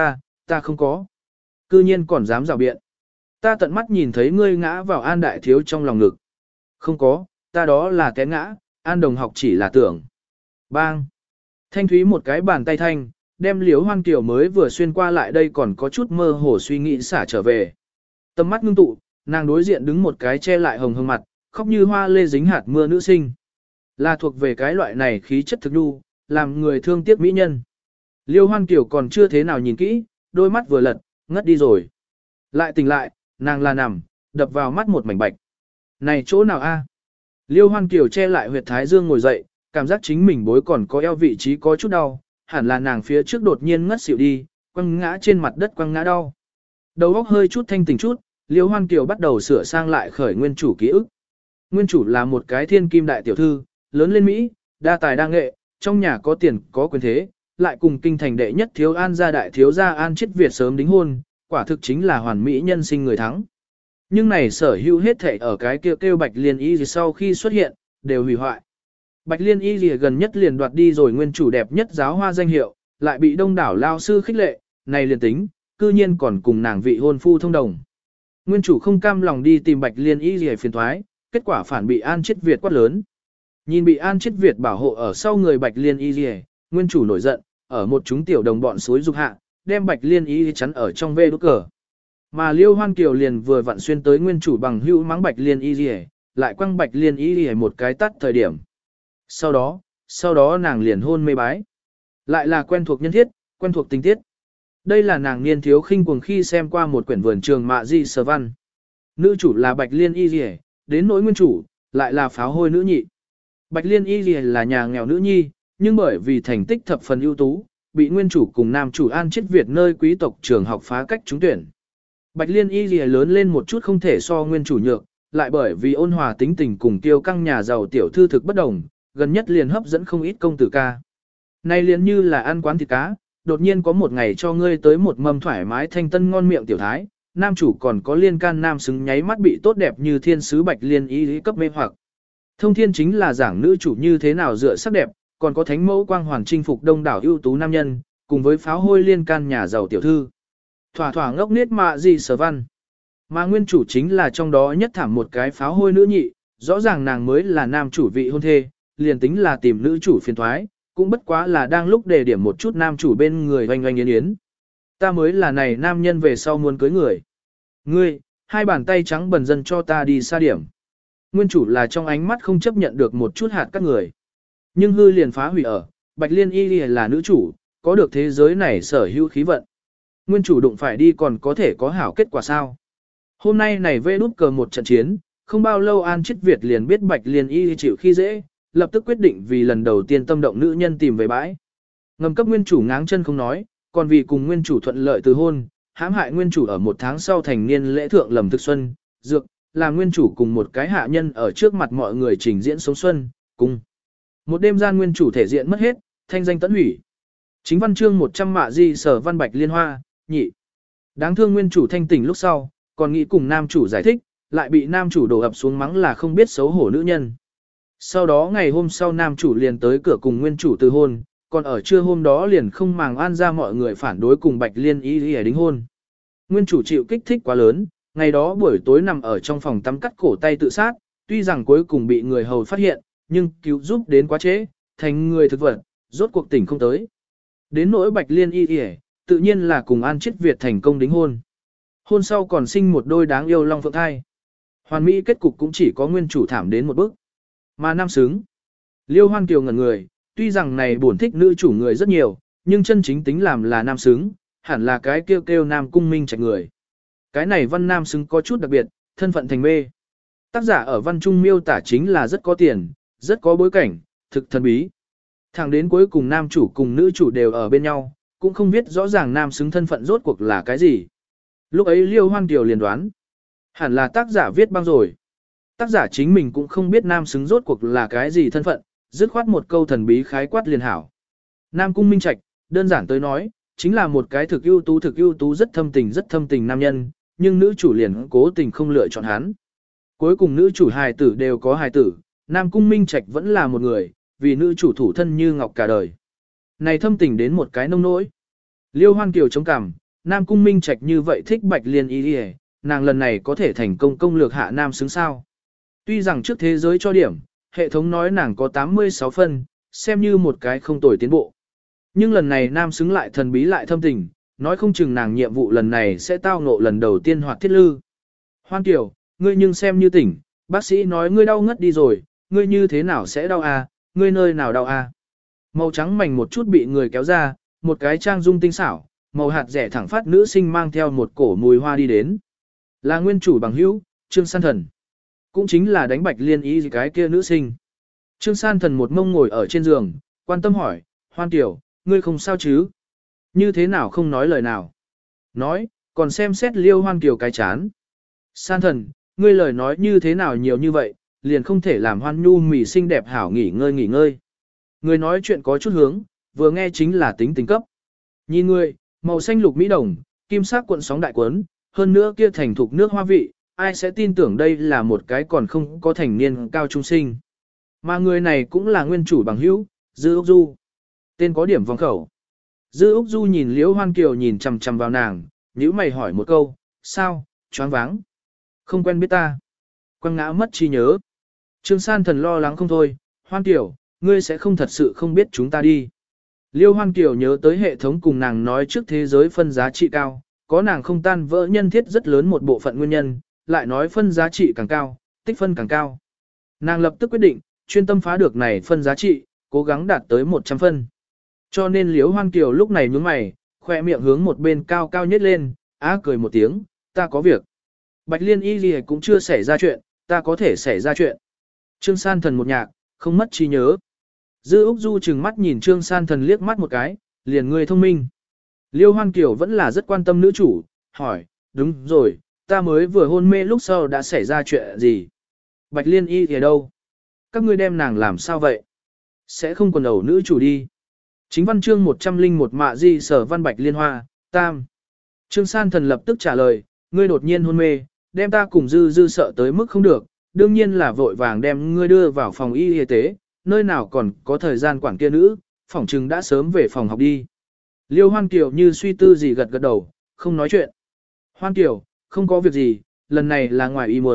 ta không có. Cư nhiên còn dám rào biện. Ta tận mắt nhìn thấy ngươi ngã vào an đại thiếu trong lòng ngực. Không có, ta đó là té ngã, an đồng học chỉ là tưởng. Bang. Thanh thúy một cái bàn tay thanh, đem Liễu Hoan Kiều mới vừa xuyên qua lại đây còn có chút mơ hồ suy nghĩ xả trở về. Tầm mắt ngưng tụ, nàng đối diện đứng một cái che lại hồng hồng mặt, khóc như hoa lê dính hạt mưa nữ sinh. Là thuộc về cái loại này khí chất thực đu, làm người thương tiếc mỹ nhân. Liêu Hoan Kiều còn chưa thế nào nhìn kỹ, đôi mắt vừa lật, ngất đi rồi. Lại tỉnh lại, nàng là nằm, đập vào mắt một mảnh bạch. Này chỗ nào a? Liêu Hoan Kiều che lại huyệt thái dương ngồi dậy, cảm giác chính mình bối còn có eo vị trí có chút đau, hẳn là nàng phía trước đột nhiên ngất xỉu đi, quăng ngã trên mặt đất quăng ngã đau. Đầu óc hơi chút thanh tỉnh chút, Liêu Hoan Kiều bắt đầu sửa sang lại khởi nguyên chủ ký ức. Nguyên chủ là một cái thiên kim đại tiểu thư, lớn lên Mỹ, đa tài đa nghệ, trong nhà có tiền có quyền thế, lại cùng kinh thành đệ nhất thiếu an gia đại thiếu gia An Chiết Việt sớm đính hôn, quả thực chính là hoàn mỹ nhân sinh người thắng. Nhưng này sở hữu hết thảy ở cái kêu Bạch Liên Y gì sau khi xuất hiện, đều hủy hoại. Bạch Liên Y gì gần nhất liền đoạt đi rồi nguyên chủ đẹp nhất giáo hoa danh hiệu, lại bị đông đảo lao sư khích lệ, này liền tính, cư nhiên còn cùng nàng vị hôn phu thông đồng. Nguyên chủ không cam lòng đi tìm Bạch Liên Y gì phiền thoái, kết quả phản bị An Chiết Việt quát lớn. Nhìn bị An Chiết Việt bảo hộ ở sau người Bạch Liên Y gì, nguyên chủ nổi giận, ở một chúng tiểu đồng bọn suối dục hạ, đem Bạch Liên Y chắn ở trong vê đốt cờ. Mà Liêu Hoan Kiều liền vừa vặn xuyên tới nguyên chủ bằng hữu mắng Bạch Liên Y gì, lại quăng Bạch Liên Y gì một cái tắt thời điểm. Sau đó nàng liền hôn mê bái. Lại là quen thuộc nhân thiết, quen thuộc tình tiết. Đây là nàng niên thiếu khinh cuồng khi xem qua một quyển vườn trường Mạ Di Sở Văn. Nữ chủ là Bạch Liên Y gì, đến nỗi nguyên chủ, lại là pháo hôi nữ nhị. Bạch Liên Y gì là nhà nghèo nữ nhi, nhưng bởi vì thành tích thập phần ưu tú, bị nguyên chủ cùng nam chủ An Chiết Việt nơi quý tộc trường học phá cách trúng tuyển. Bạch Liên Y gì lớn lên một chút không thể so nguyên chủ nhược, lại bởi vì ôn hòa tính tình cùng tiêu căng nhà giàu tiểu thư thực bất đồng, gần nhất liền hấp dẫn không ít công tử ca. Nay liền như là ăn quán thịt cá, đột nhiên có một ngày cho ngươi tới một mâm thoải mái thanh tân ngon miệng tiểu thái, nam chủ còn có liên can nam xứng nháy mắt bị tốt đẹp như thiên sứ Bạch Liên Y cấp mê hoặc. Thông thiên chính là giảng nữ chủ như thế nào dựa sắc đẹp, còn có thánh mẫu quang hoàn chinh phục đông đảo ưu tú nam nhân, cùng với pháo hôi liên can nhà giàu tiểu thư. Thỏa thỏa ngốc nết Mạ Di Sở Văn. Mà nguyên chủ chính là trong đó nhất thảm một cái pháo hôi nữ nhị, rõ ràng nàng mới là nam chủ vị hôn thê, liền tính là tìm nữ chủ phiền thoái, cũng bất quá là đang lúc đề điểm một chút nam chủ bên người oanh oanh yến yến. Ta mới là này nam nhân về sau muốn cưới người. Ngươi, hai bàn tay trắng bần dân cho ta đi xa điểm. Nguyên chủ là trong ánh mắt không chấp nhận được một chút hạt các người. Nhưng hư liền phá hủy ở, Bạch Liên Y là nữ chủ, có được thế giới này sở hữu khí vận. Nguyên chủ đụng phải đi còn có thể có hảo kết quả sao? Hôm nay này vê đút cờ một trận chiến, không bao lâu An Chiết Việt liền biết Bạch Liên Y chịu khi dễ, lập tức quyết định vì lần đầu tiên tâm động nữ nhân tìm về bãi. Ngầm cấp nguyên chủ ngáng chân không nói, còn vì cùng nguyên chủ thuận lợi từ hôn, hãm hại nguyên chủ ở một tháng sau thành niên lễ thượng lầm thực xuân, dược, làm nguyên chủ cùng một cái hạ nhân ở trước mặt mọi người trình diễn sống xuân, cung. Một đêm gian nguyên chủ thể diện mất hết, thanh danh tẫn hủy. Chính văn chương 100 mạ di sở văn Bạch Liên Hoa, nhị. Đáng thương nguyên chủ thanh tỉnh lúc sau, còn nghĩ cùng nam chủ giải thích, lại bị nam chủ đổ ập xuống mắng là không biết xấu hổ nữ nhân. Sau đó ngày hôm sau nam chủ liền tới cửa cùng nguyên chủ từ hôn, còn ở trưa hôm đó liền không màng an ra mọi người phản đối cùng Bạch Liên Y đính hôn. Nguyên chủ chịu kích thích quá lớn, ngày đó buổi tối nằm ở trong phòng tắm cắt cổ tay tự sát, tuy rằng cuối cùng bị người hầu phát hiện, nhưng cứu giúp đến quá trễ, thành người thực vật, rốt cuộc tỉnh không tới. Đến nỗi Bạch Liên Y tự nhiên là cùng An Chiết Việt thành công đính hôn. Hôn sau còn sinh một đôi đáng yêu long phượng thai. Hoàn mỹ kết cục cũng chỉ có nguyên chủ thảm đến một bước. Mà nam xứng. Liêu Hoan Kiều ngẩn người, tuy rằng này bổn thích nữ chủ người rất nhiều, nhưng chân chính tính làm là nam xứng, hẳn là cái kêu kêu nam cung minh trạch người. Cái này văn nam xứng có chút đặc biệt, thân phận thành mê. Tác giả ở văn trung miêu tả chính là rất có tiền, rất có bối cảnh, thực thần bí. Thẳng đến cuối cùng nam chủ cùng nữ chủ đều ở bên nhau, cũng không biết rõ ràng nam xứng thân phận rốt cuộc là cái gì. Lúc ấy Liêu Hoan Kiều liền đoán, hẳn là tác giả viết băng rồi. Tác giả chính mình cũng không biết nam xứng rốt cuộc là cái gì thân phận, dứt khoát một câu thần bí khái quát liền hảo. Nam cung minh trạch, đơn giản tới nói, chính là một cái thực ưu tú rất thâm tình nam nhân, nhưng nữ chủ liền cố tình không lựa chọn hắn. Cuối cùng nữ chủ hài tử đều có hài tử, Nam cung minh trạch vẫn là một người, vì nữ chủ thủ thân như ngọc cả đời. Này thâm tình đến một cái nông nỗi. Liêu Hoan Kiều chống cằm, Nam cung minh trạch như vậy thích Bạch Liên Y, nàng lần này có thể thành công công lược hạ nam xứng sao. Tuy rằng trước thế giới cho điểm, hệ thống nói nàng có 86 phân, xem như một cái không tồi tiến bộ. Nhưng lần này nam xứng lại thần bí lại thâm tình, nói không chừng nàng nhiệm vụ lần này sẽ tao ngộ lần đầu tiên hoạt thiết lư. Hoan Kiều, ngươi nhưng xem như tỉnh, bác sĩ nói ngươi đau ngất đi rồi, ngươi như thế nào sẽ đau à, ngươi nơi nào đau à. Màu trắng mảnh một chút bị người kéo ra, một cái trang dung tinh xảo, màu hạt rẻ thẳng phát nữ sinh mang theo một cổ mùi hoa đi đến. Là nguyên chủ bằng hữu, Trương San Thần. Cũng chính là đánh Bạch Liên Y cái kia nữ sinh. Trương San Thần một mông ngồi ở trên giường, quan tâm hỏi, Hoan Kiều, ngươi không sao chứ? Như thế nào không nói lời nào? Nói, còn xem xét Liêu Hoan Kiều cái chán. San Thần, ngươi lời nói như thế nào nhiều như vậy, liền không thể làm Hoan Nhu mỉ xinh đẹp hảo nghỉ ngơi. Người nói chuyện có chút hướng, vừa nghe chính là tính tình cấp. Nhìn ngươi, màu xanh lục mỹ đồng, kim sắc cuộn sóng đại cuốn, hơn nữa kia thành thục nước hoa vị, ai sẽ tin tưởng đây là một cái còn không có thành niên cao trung sinh. Mà người này cũng là nguyên chủ bằng hữu, Dư Úc Du. Tên có điểm vòng khẩu. Dư Úc Du nhìn Liễu Hoan Kiều nhìn chằm chằm vào nàng, nhíu mày hỏi một câu, sao, choáng váng. Không quen biết ta. Quăng ngã mất trí nhớ. Trương San Thần lo lắng không thôi, Hoan Kiều, ngươi sẽ không thật sự không biết chúng ta đi. Liêu Hoan Kiều nhớ tới hệ thống cùng nàng nói trước thế giới phân giá trị cao, có nàng không tan vỡ nhân thiết rất lớn một bộ phận nguyên nhân, lại nói phân giá trị càng cao, tích phân càng cao. Nàng lập tức quyết định, chuyên tâm phá được này phân giá trị, cố gắng đạt tới 100 phân. Cho nên Liễu Hoan Kiều lúc này nhướng mày, khoe miệng hướng một bên cao cao nhất lên, cười một tiếng, ta có việc. Bạch Liên Y gì cũng chưa xảy ra chuyện, ta có thể xảy ra chuyện. Trương San Thần một nhạc, không mất trí nhớ. Dư Úc Du chừng mắt nhìn Trương San Thần liếc mắt một cái, liền người thông minh. Liêu Hoan Kiều vẫn là rất quan tâm nữ chủ, hỏi, đúng rồi, ta mới vừa hôn mê lúc sau đã xảy ra chuyện gì? Bạch Liên Y thì đâu? Các ngươi đem nàng làm sao vậy? Sẽ không còn ẩu nữ chủ đi. Chính văn chương 101 mạ di sở văn Bạch Liên Hoa, tam. Trương San Thần lập tức trả lời, ngươi đột nhiên hôn mê, đem ta cùng Dư sợ tới mức không được, đương nhiên là vội vàng đem ngươi đưa vào phòng y tế, nơi nào còn có thời gian quản kia nữ, phỏng chừng đã sớm về phòng học đi. Liêu Hoan Kiều như suy tư gì gật gật đầu, không nói chuyện. Hoan Kiều, không có việc gì, lần này là ngoài ý muốn,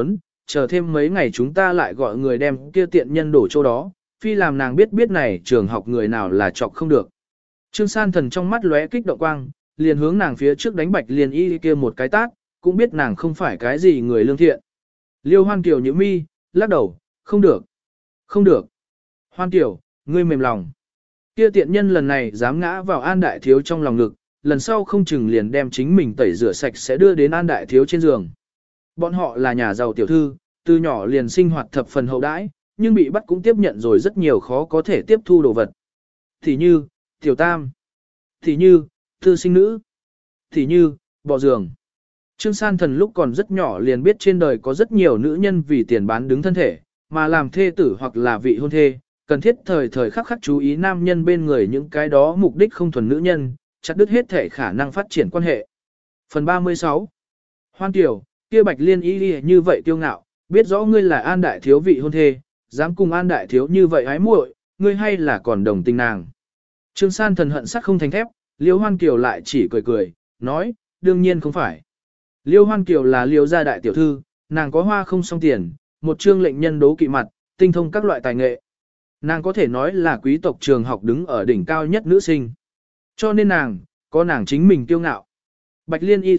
chờ thêm mấy ngày chúng ta lại gọi người đem kia tiện nhân đổ chỗ đó, phi làm nàng biết này trường học người nào là chọc không được. Trương San Thần trong mắt lóe kích động quang, liền hướng nàng phía trước đánh Bạch Liên Y kia một cái tát, cũng biết nàng không phải cái gì người lương thiện. Liêu Hoan Kiều nhíu mi, lắc đầu, không được, không được. Hoan Kiều, ngươi mềm lòng. Kia tiện nhân lần này dám ngã vào An Đại Thiếu trong lòng ngực, lần sau không chừng liền đem chính mình tẩy rửa sạch sẽ đưa đến An Đại Thiếu trên giường. Bọn họ là nhà giàu tiểu thư, từ nhỏ liền sinh hoạt thập phần hậu đãi, nhưng bị bắt cũng tiếp nhận rồi rất nhiều khó có thể tiếp thu đồ vật. Thì như, tiểu tam, thì như, tư sinh nữ, thì như, bò giường. Trương San Thần lúc còn rất nhỏ liền biết trên đời có rất nhiều nữ nhân vì tiền bán đứng thân thể, mà làm thê tử hoặc là vị hôn thê, cần thiết thời thời khắc khắc chú ý nam nhân bên người những cái đó mục đích không thuần nữ nhân, chặt đứt hết thể khả năng phát triển quan hệ. Phần 36. Hoan Kiều, kia Bạch Liên Y như vậy kiêu ngạo, biết rõ ngươi là An Đại Thiếu vị hôn thê, dám cùng An Đại Thiếu như vậy hái muội, ngươi hay là còn đồng tình nàng. Trương San Thần hận sắt không thành thép, Liêu Hoan Kiều lại chỉ cười cười, nói, đương nhiên không phải. Liêu Hoan Kiều là Liêu gia đại tiểu thư, nàng có hoa không song tiền, một trương lệnh nhân đố kỵ mặt, tinh thông các loại tài nghệ. Nàng có thể nói là quý tộc trường học đứng ở đỉnh cao nhất nữ sinh. Cho nên nàng, có nàng chính mình kiêu ngạo. Bạch Liên Y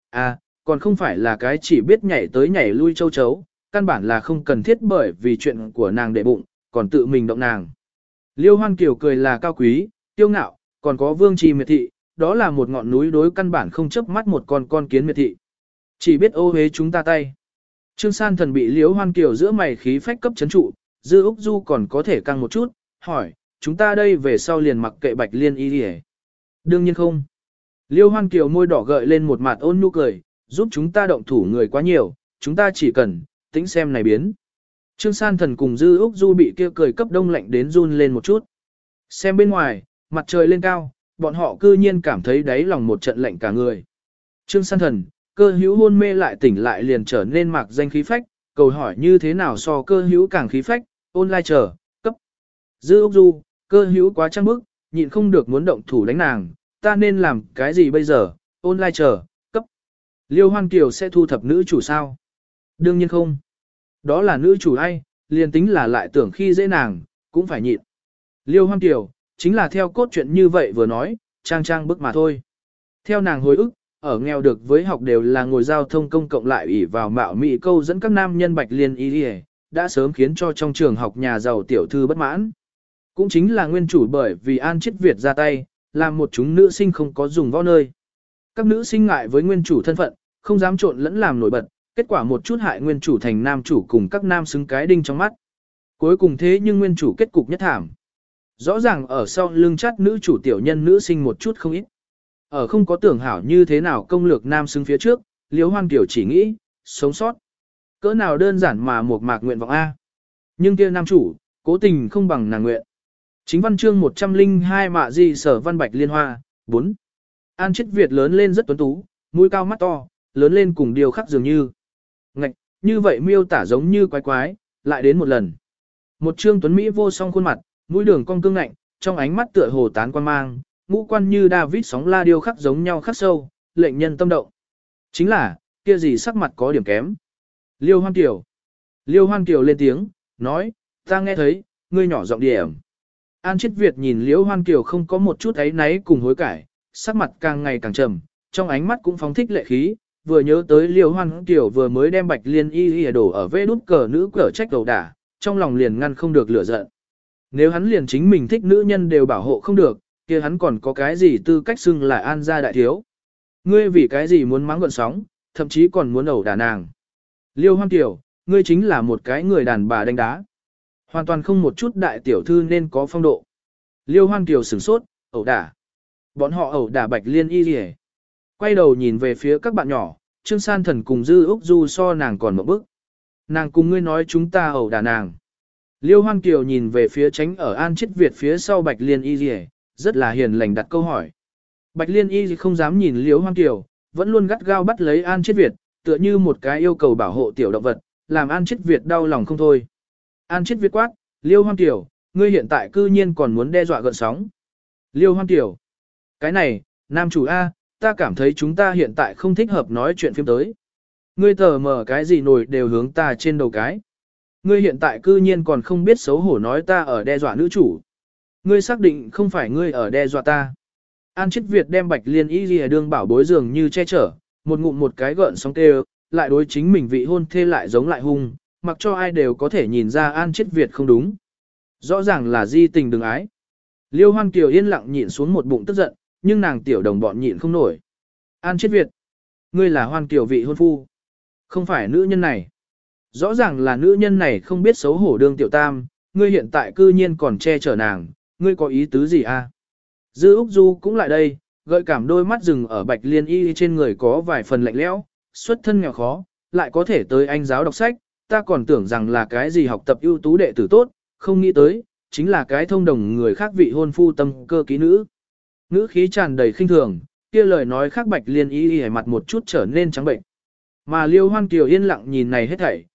còn không phải là cái chỉ biết nhảy tới nhảy lui châu chấu, căn bản là không cần thiết bởi vì chuyện của nàng để bụng, còn tự mình động nàng. Liêu Hoan Kiều cười là cao quý, kiêu ngạo, còn có vương trì miệt thị, đó là một ngọn núi đối căn bản không chớp mắt một con kiến miệt thị. Chỉ biết ô hế chúng ta tay. Trương San Thần bị Liêu Hoan Kiều giữa mày khí phách cấp chấn trụ, Dư Úc Du còn có thể căng một chút, hỏi, chúng ta đây về sau liền mặc kệ Bạch Liên Y đi. Đương nhiên không. Liêu Hoan Kiều môi đỏ gợi lên một mặt ôn nhu cười, giúp chúng ta động thủ người quá nhiều, chúng ta chỉ cần tính xem này biến. Trương San Thần cùng Dư Úc Du bị kia cười cấp đông lạnh đến run lên một chút. Xem bên ngoài, mặt trời lên cao, bọn họ cư nhiên cảm thấy đáy lòng một trận lạnh cả người. Trương San Thần, cơ hữu hôn mê lại tỉnh lại liền trở nên mạc danh khí phách, cầu hỏi như thế nào so cơ hữu càng khí phách, online chờ, cấp. Dư Úc Du, cơ hữu quá trăng bức, nhịn không được muốn động thủ đánh nàng, ta nên làm cái gì bây giờ, online chờ, cấp. Liêu Hoan Kiều sẽ thu thập nữ chủ sao? Đương nhiên không. Đó là nữ chủ ai, liền tính là lại tưởng khi dễ nàng, cũng phải nhịn. Liêu Hoan Kiều, chính là theo cốt truyện như vậy vừa nói, trang bức mà thôi. Theo nàng hồi ức, ở nghèo được với học đều là ngồi giao thông công cộng lại ủy vào mạo mị câu dẫn các nam nhân Bạch Liên Y đã sớm khiến cho trong trường học nhà giàu tiểu thư bất mãn. Cũng chính là nguyên chủ bởi vì An Chiết Việt ra tay, làm một chúng nữ sinh không có dùng võ nơi. Các nữ sinh ngại với nguyên chủ thân phận, không dám trộn lẫn làm nổi bật, kết quả một chút hại nguyên chủ thành nam chủ cùng các nam xứng cái đinh trong mắt. Cuối cùng thế nhưng nguyên chủ kết cục nhất thảm. Rõ ràng ở sau lưng chắt nữ chủ tiểu nhân nữ sinh một chút không ít. Ở không có tưởng hảo như thế nào công lược nam xứng phía trước, Liêu Hoan Kiều chỉ nghĩ, sống sót. Cỡ nào đơn giản mà một mạc nguyện vọng A. Nhưng kia nam chủ, cố tình không bằng nàng nguyện. Chính văn chương 102 mạ di sở văn bạch liên hoa, 4. An Chiết Việt lớn lên rất tuấn tú, mũi cao mắt to, lớn lên cùng điều khắc dường như. Ngạch, như vậy miêu tả giống như quái quái, lại đến một lần. Một trương tuấn Mỹ vô song khuôn mặt, mũi đường cong cương ngạnh, trong ánh mắt tựa hồ tán quan mang, ngũ quan như David sóng la điêu khắc giống nhau khắc sâu, lệnh nhân tâm động. Chính là, kia gì sắc mặt có điểm kém. Liêu Hoan Kiều. Liêu Hoan Kiều lên tiếng, nói, ta nghe thấy, ngươi nhỏ giọng điểm. An Chiết Việt nhìn Liêu Hoan Kiều không có một chút ấy náy cùng hối cải, sắc mặt càng ngày càng trầm, trong ánh mắt cũng phóng thích lệ khí, vừa nhớ tới Liêu Hoan Kiều vừa mới đem Bạch Liên Y đổ ở vê đút cờ nữ cờ trách đầu đả, trong lòng liền ngăn không được lửa giận. Nếu hắn liền chính mình thích nữ nhân đều bảo hộ không được, kia hắn còn có cái gì tư cách xưng là An gia đại thiếu. Ngươi vì cái gì muốn mắng gợn sóng, thậm chí còn muốn ẩu đả nàng. Liêu Hoan Kiều, ngươi chính là một cái người đàn bà đánh đá. Hoàn toàn không một chút đại tiểu thư nên có phong độ. Liêu Hoan Kiều sửng sốt, ẩu đả. Bọn họ ẩu đả Bạch Liên Y gì? Quay đầu nhìn về phía các bạn nhỏ, Trương San Thần cùng Dư Úc Du so nàng còn một bước. Nàng cùng ngươi nói chúng ta ẩu đả nàng. Liêu Hoan Kiều nhìn về phía tránh ở An Chiết Việt phía sau Bạch Liên Y gì, rất là hiền lành đặt câu hỏi. Bạch Liên Y không dám nhìn Liêu Hoan Kiều, vẫn luôn gắt gao bắt lấy An Chiết Việt, tựa như một cái yêu cầu bảo hộ tiểu động vật, làm An Chiết Việt đau lòng không thôi. An Chiết Việt quát, Liêu Hoan Kiều, ngươi hiện tại cư nhiên còn muốn đe dọa gợn sóng. Liêu Hoan Kiều, cái này, nam chủ A, ta cảm thấy chúng ta hiện tại không thích hợp nói chuyện phim tới. Ngươi tờ mở cái gì nổi đều hướng ta trên đầu cái. Ngươi hiện tại cư nhiên còn không biết xấu hổ nói ta ở đe dọa nữ chủ. Ngươi xác định không phải ngươi ở đe dọa ta. An Chiết Việt đem Bạch Liên Y lìa đương bảo bối dường như che chở, một ngụm một cái gợn sóng kêu, lại đối chính mình vị hôn thê lại giống lại hung, mặc cho ai đều có thể nhìn ra An Chiết Việt không đúng. Rõ ràng là di tình đừng ái. Liêu Hoan Kiều yên lặng nhịn xuống một bụng tức giận, nhưng nàng tiểu đồng bọn nhịn không nổi. An Chiết Việt, ngươi là Hoan Kiều vị hôn phu, không phải nữ nhân này. Rõ ràng là nữ nhân này không biết xấu hổ đương tiểu tam, ngươi hiện tại cư nhiên còn che chở nàng, ngươi có ý tứ gì a? Dư Úc Du cũng lại đây, gợi cảm đôi mắt rừng ở Bạch Liên Y trên người có vài phần lạnh lẽo, xuất thân nghèo khó, lại có thể tới anh giáo đọc sách, ta còn tưởng rằng là cái gì học tập ưu tú đệ tử tốt, không nghĩ tới, chính là cái thông đồng người khác vị hôn phu tâm cơ ký nữ. Ngữ khí tràn đầy khinh thường, kia lời nói khác Bạch Liên Y mặt một chút trở nên trắng bệnh. Mà Liêu Hoan Kiều yên lặng nhìn này hết thảy,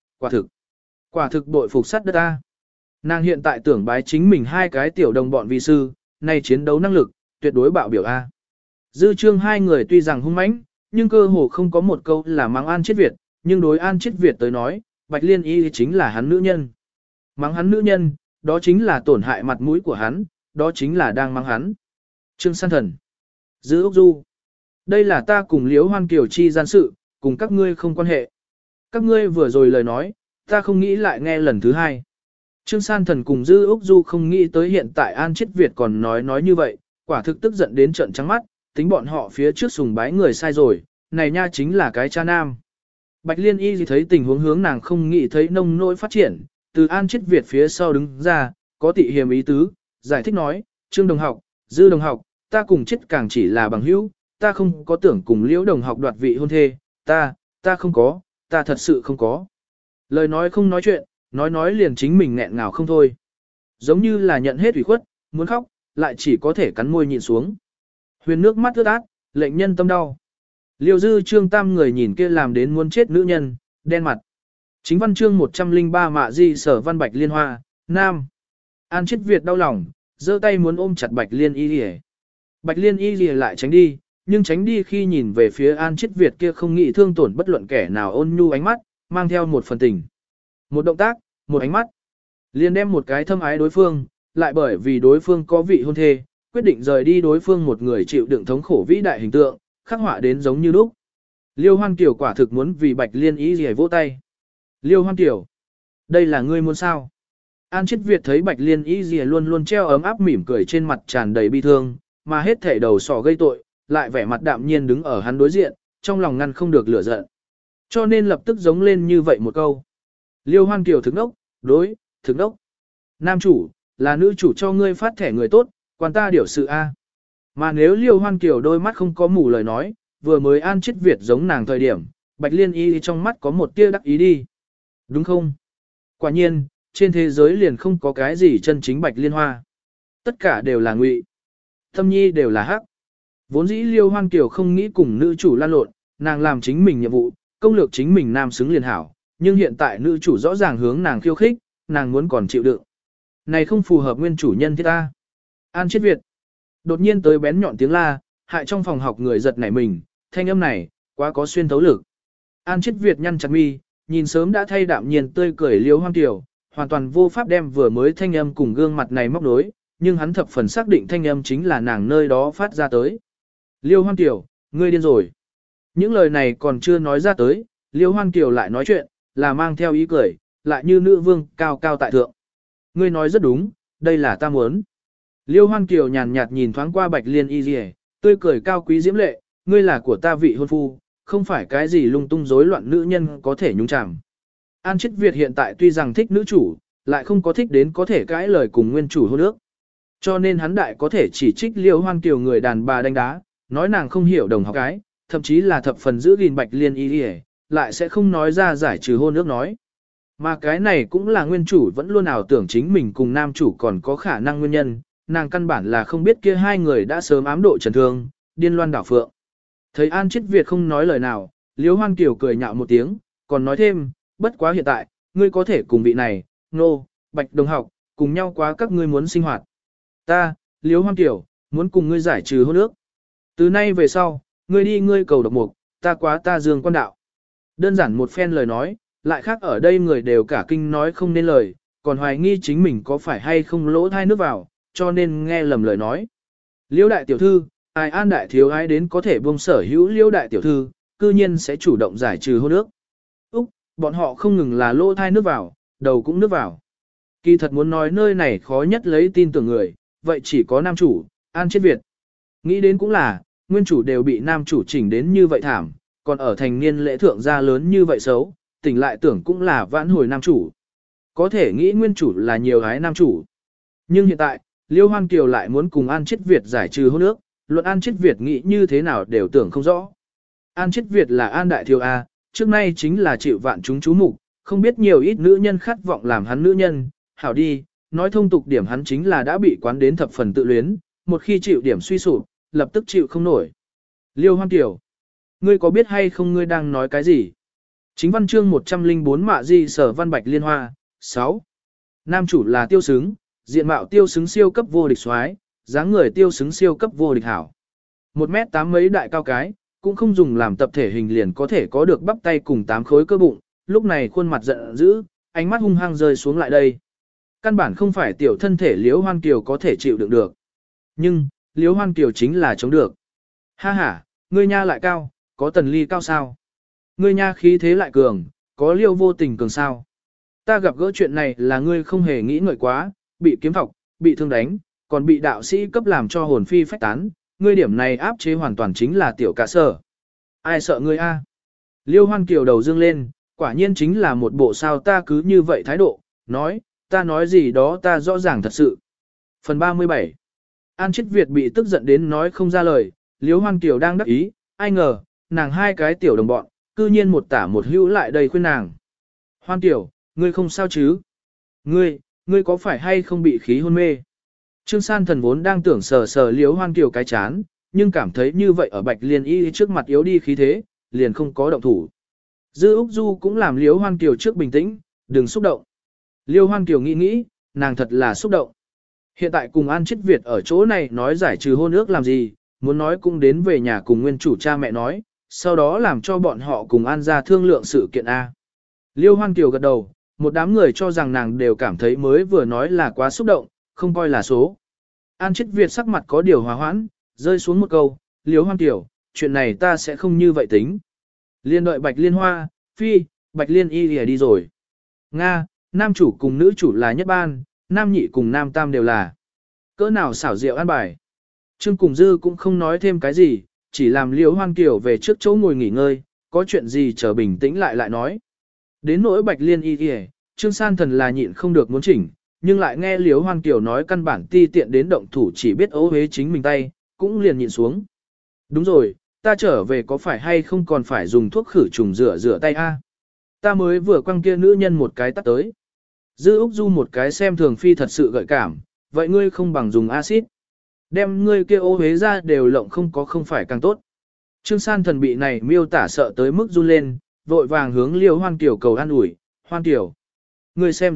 quả thực bội phục sắt đất ta. Nàng hiện tại tưởng bái chính mình hai cái tiểu đồng bọn vi sư, nay chiến đấu năng lực, tuyệt đối bạo biểu A. Dư Trương hai người tuy rằng hung mãnh, nhưng cơ hồ không có một câu là mắng An Chiết Việt, nhưng đối An Chiết Việt tới nói, Bạch Liên Y chính là hắn nữ nhân. Mắng hắn nữ nhân, đó chính là tổn hại mặt mũi của hắn, đó chính là đang mắng hắn. Trương San Thần, Dư Úc Du, đây là ta cùng Liễu Hoan Kiều chi gian sự, cùng các ngươi không quan hệ. Các ngươi vừa rồi lời nói, ta không nghĩ lại nghe lần thứ hai. Trương San Thần cùng Dư Úc Du không nghĩ tới hiện tại An Chiết Việt còn nói như vậy, quả thực tức giận đến trợn trắng mắt, tính bọn họ phía trước sùng bái người sai rồi, này nha chính là cái cha nam. Bạch Liên Y gì thấy tình huống hướng nàng không nghĩ thấy nông nỗi phát triển, từ An Chiết Việt phía sau đứng ra, có tị hiềm ý tứ, giải thích nói, Trương đồng học, Dư đồng học, ta cùng chết càng chỉ là bằng hữu, ta không có tưởng cùng Liễu đồng học đoạt vị hôn thê, ta không có, ta thật sự không có. Lời nói không nói chuyện, nói liền chính mình nghẹn ngào không thôi. Giống như là nhận hết ủy khuất, muốn khóc, lại chỉ có thể cắn môi nhịn xuống. Huyền nước mắt ướt át, lệnh nhân tâm đau. Liêu Dư Trương tam người nhìn kia làm đến muốn chết nữ nhân, đen mặt. Chính văn chương 103 mạ di sở văn Bạch Liên Hoa, Nam. An Chiết Việt đau lòng, giơ tay muốn ôm chặt Bạch Liên Y Lìa. Bạch Liên Y Lìa lại tránh đi, nhưng tránh đi khi nhìn về phía An Chiết Việt kia không nghĩ thương tổn bất luận kẻ nào ôn nhu ánh mắt, mang theo một phần tình. Một động tác, một ánh mắt. Liền đem một cái thâm ái đối phương, lại bởi vì đối phương có vị hôn thê, quyết định rời đi đối phương một người chịu đựng thống khổ vĩ đại hình tượng, khắc họa đến giống như lúc. Liêu Hoan Kiều quả thực muốn vì Bạch Liên Y Lìa vỗ tay. Liêu Hoan Kiều, đây là ngươi muốn sao? An Chiết Việt thấy Bạch Liên Y Lìa luôn luôn treo ấm áp mỉm cười trên mặt tràn đầy bi thương, mà hết thảy đầu sỏ gây tội, lại vẻ mặt đạm nhiên đứng ở hắn đối diện, trong lòng ngăn không được lửa giận. Cho nên lập tức giống lên như vậy một câu. Liêu Hoan Kiều thực đốc, thực đốc. Nam chủ, là nữ chủ cho ngươi phát thẻ người tốt, quan ta điều sự A. Mà nếu Liêu Hoan Kiều đôi mắt không có mù lời nói, vừa mới An Chiết Việt giống nàng thời điểm, Bạch Liên Y trong mắt có một tia đắc ý đi. Đúng không? Quả nhiên, trên thế giới liền không có cái gì chân chính Bạch Liên Hoa. Tất cả đều là ngụy, Thâm Nhi đều là hắc. Vốn dĩ Liêu Hoan Kiều không nghĩ cùng nữ chủ lan lộn, nàng làm chính mình nhiệm vụ, công lược chính mình nam xứng liền hảo, nhưng hiện tại nữ chủ rõ ràng hướng nàng khiêu khích, nàng muốn còn chịu đựng. Này không phù hợp nguyên chủ nhân thiết ta. An Chiết Việt. Đột nhiên tới bén nhọn tiếng la, hại trong phòng học người giật nảy mình, thanh âm này, quá có xuyên thấu lực. An Chiết Việt nhăn chặt mi, nhìn sớm đã thay đạm nhiên tươi cười Liêu Hoan Kiều, hoàn toàn vô pháp đem vừa mới thanh âm cùng gương mặt này móc đối, nhưng hắn thập phần xác định thanh âm chính là nàng nơi đó phát ra tới. Liêu Hoan Kiều, ngươi điên rồi. Những lời này còn chưa nói ra tới, Liêu Hoan Kiều lại nói chuyện, là mang theo ý cười, lại như nữ vương cao cao tại thượng. Ngươi nói rất đúng, đây là ta muốn. Liêu Hoan Kiều nhàn nhạt nhìn thoáng qua Bạch Liên Y Lìa, tươi cười cao quý diễm lệ, ngươi là của ta vị hôn phu, không phải cái gì lung tung rối loạn nữ nhân có thể nhúng chàm. An Chiết Việt hiện tại tuy rằng thích nữ chủ, lại không có thích đến có thể cãi lời cùng nguyên chủ hôn ước. Cho nên hắn đại có thể chỉ trích Liêu Hoan Kiều người đàn bà đánh đá, nói nàng không hiểu đồng học gái, thậm chí là thập phần giữ gìn Bạch Liên Y Lìa, lại sẽ không nói ra giải trừ hôn ước nói. Mà cái này cũng là nguyên chủ vẫn luôn ảo tưởng chính mình cùng nam chủ còn có khả năng nguyên nhân, nàng căn bản là không biết kia hai người đã sớm ám độ trần thương, điên loan đảo phượng. Thấy An Chiết Việt không nói lời nào, Liêu Hoan Kiều cười nhạo một tiếng, còn nói thêm, bất quá hiện tại, ngươi có thể cùng vị này, Bạch đồng học, cùng nhau quá các ngươi muốn sinh hoạt. Ta, Liêu Hoan Kiều, muốn cùng ngươi giải trừ hôn ước. Từ nay về sau, ngươi đi ngươi cầu độc mục, ta quá ta dương quan đạo. Đơn giản một phen lời nói, lại khác ở đây người đều cả kinh nói không nên lời, còn hoài nghi chính mình có phải hay không lỗ thai nước vào, cho nên nghe lầm lời nói. Liễu đại tiểu thư, ai an đại thiếu ái đến có thể buông sở hữu liễu đại tiểu thư, cư nhiên sẽ chủ động giải trừ hôn ước. Úc, bọn họ không ngừng là lỗ thai nước vào, đầu cũng nước vào. Kỳ thật muốn nói nơi này khó nhất lấy tin tưởng người, vậy chỉ có nam chủ, An Chiết Việt. Nghĩ đến cũng là, nguyên chủ đều bị nam chủ chỉnh đến như vậy thảm, còn ở thành niên lễ thượng gia lớn như vậy xấu, tỉnh lại tưởng cũng là vãn hồi nam chủ. Có thể nghĩ nguyên chủ là nhiều gái nam chủ. Nhưng hiện tại, Liêu Hoan Kiều lại muốn cùng An Chiết Việt giải trừ hôn ước, luận An Chiết Việt nghĩ như thế nào đều tưởng không rõ. An Chiết Việt là An Đại Thiếu A, trước nay chính là chịu vạn chúng chú mục, không biết nhiều ít nữ nhân khát vọng làm hắn nữ nhân, hảo đi, nói thông tục điểm hắn chính là đã bị quán đến thập phần tự luyến, một khi chịu điểm suy sụp, lập tức chịu không nổi. Liêu Hoan Kiều, ngươi có biết hay không ngươi đang nói cái gì? Chính văn chương 104 Mạ Di Sở Văn Bạch Liên Hoa, 6. Nam chủ là tiêu xứng, diện mạo tiêu xứng siêu cấp vô địch soái, dáng người tiêu xứng siêu cấp vô địch hảo. 1m8 mấy đại cao cái, cũng không dùng làm tập thể hình liền có thể có được bắp tay cùng 8 khối cơ bụng, lúc này khuôn mặt giận dữ, ánh mắt hung hăng rơi xuống lại đây. Căn bản không phải tiểu thân thể Liễu Hoan Kiều có thể chịu đựng được. Nhưng, Liễu Hoan Kiều chính là chống được. Ha ha, ngươi nha lại cao, có Tần Ly cao sao? Ngươi nha khí thế lại cường, có Liêu vô tình cường sao? Ta gặp gỡ chuyện này là ngươi không hề nghĩ ngợi quá, bị kiếm phọc, bị thương đánh, còn bị đạo sĩ cấp làm cho hồn phi phách tán, ngươi điểm này áp chế hoàn toàn chính là tiểu cả sở. Ai sợ ngươi a? Liêu Hoan Kiều đầu dương lên, quả nhiên chính là một bộ sao ta cứ như vậy thái độ, nói, ta nói gì đó ta rõ ràng thật sự. Phần 37. An Chiết Việt bị tức giận đến nói không ra lời, Liêu Hoan Kiều đang đắc ý, ai ngờ, nàng hai cái tiểu đồng bọn, cư nhiên một tả một hữu lại đây khuyên nàng. Hoan Kiều, ngươi không sao chứ? Ngươi có phải hay không bị khí hôn mê? Trương San Thần vốn đang tưởng sờ sờ Liễu Hoan Kiều cái chán, nhưng cảm thấy như vậy ở Bạch Liên Y trước mặt yếu đi khí thế, liền không có động thủ. Dư Úc Du cũng làm Liễu Hoan Kiều trước bình tĩnh, đừng xúc động. Liễu Hoan Kiều nghĩ, nàng thật là xúc động. Hiện tại cùng An Chiết Việt ở chỗ này nói giải trừ hôn ước làm gì, muốn nói cũng đến về nhà cùng nguyên chủ cha mẹ nói, sau đó làm cho bọn họ cùng An ra thương lượng sự kiện A. Liễu Hoan Kiều gật đầu, một đám người cho rằng nàng đều cảm thấy mới vừa nói là quá xúc động, không coi là số. An Chiết Việt sắc mặt có điều hòa hoãn, rơi xuống một câu, Liễu Hoan Kiều, chuyện này ta sẽ không như vậy tính. Liên đợi Bạch Liên Hoa, phi, Bạch Liên Y lìa đi rồi. Nga, nam chủ cùng nữ chủ là nhất ban, nam nhị cùng nam tam đều là. Cỡ nào xảo diệu an bài. Trương Cùng Dư cũng không nói thêm cái gì, chỉ làm Liễu Hoan Kiều về trước chỗ ngồi nghỉ ngơi, có chuyện gì chờ bình tĩnh lại nói. Đến nỗi Bạch Liên Y lìa, Trương San Thần là nhịn không được muốn chỉnh, nhưng lại nghe Liễu Hoan Kiều nói căn bản ti tiện đến động thủ chỉ biết ố hế chính mình tay, cũng liền nhịn xuống. Đúng rồi, ta trở về có phải hay không còn phải dùng thuốc khử trùng rửa tay a? Ta mới vừa quăng kia nữ nhân một cái tắt tới. Dư Úc Du một cái xem thường phi thật sự gợi cảm, vậy ngươi không bằng dùng axit. Đem ngươi kia ô hế ra đều lộng không phải càng tốt. Trương San Thần bị này miêu tả sợ tới mức run lên, vội vàng hướng Liễu Hoan Kiều cầu an ủi, Hoan Kiều. Ngươi xem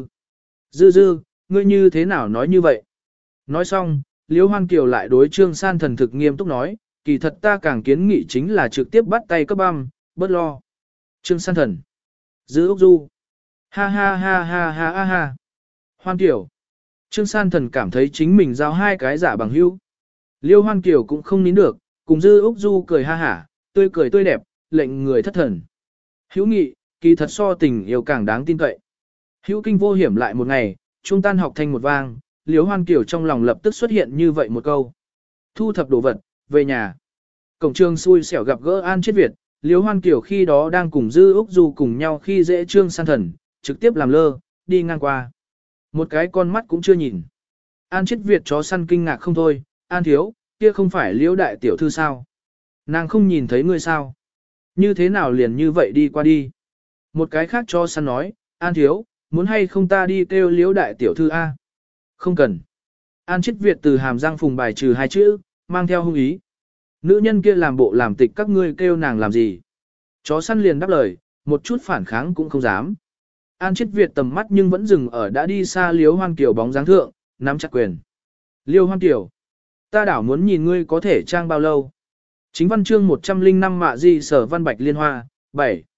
Dư, ngươi như thế nào nói như vậy? Nói xong, Liễu Hoan Kiều lại đối Trương San Thần thực nghiêm túc nói, kỳ thật ta càng kiến nghị chính là trực tiếp bắt tay cấp băm, bớt lo. Trương San Thần. Dư Úc Du. Ha ha ha ha ha ha ha. Hoan Kiều. Trương San Thần cảm thấy chính mình giao hai cái giả bằng hữu. Liêu Hoan Kiều cũng không nín được, cùng Dư Úc Du cười ha hả, tươi cười tươi đẹp, lệnh người thất thần. Hữu nghị, kỳ thật so tình yêu càng đáng tin cậy. Hữu kinh vô hiểm lại một ngày, trung tan học thanh một vang, Liêu Hoan Kiều trong lòng lập tức xuất hiện như vậy một câu. Thu thập đồ vật, về nhà. Cổng trường xui xẻo gặp gỡ An Chiết Việt, Liêu Hoan Kiều khi đó đang cùng Dư Úc Du cùng nhau khi dễ Trương San Thần, trực tiếp làm lơ, đi ngang qua. Một cái con mắt cũng chưa nhìn. An Chiết Việt chó săn kinh ngạc không thôi, An thiếu, kia không phải Liễu đại tiểu thư sao? Nàng không nhìn thấy ngươi sao? Như thế nào liền như vậy đi qua đi? Một cái khác chó săn nói, An thiếu, muốn hay không ta đi kêu Liễu đại tiểu thư A? Không cần. An Chiết Việt từ hàm răng phùng bài trừ hai chữ, mang theo hung ý. Nữ nhân kia làm bộ làm tịch các ngươi kêu nàng làm gì? Chó săn liền đáp lời, một chút phản kháng cũng không dám. An Chiết Việt tầm mắt nhưng vẫn dừng ở đã đi xa Liễu Hoan Kiều bóng dáng thượng, nắm chặt quyền. Liễu Hoan Kiều, ta đảo muốn nhìn ngươi có thể trang bao lâu. Chính văn chương 105 Mạ Di Sở Văn Bạch Liên Hoa, 7.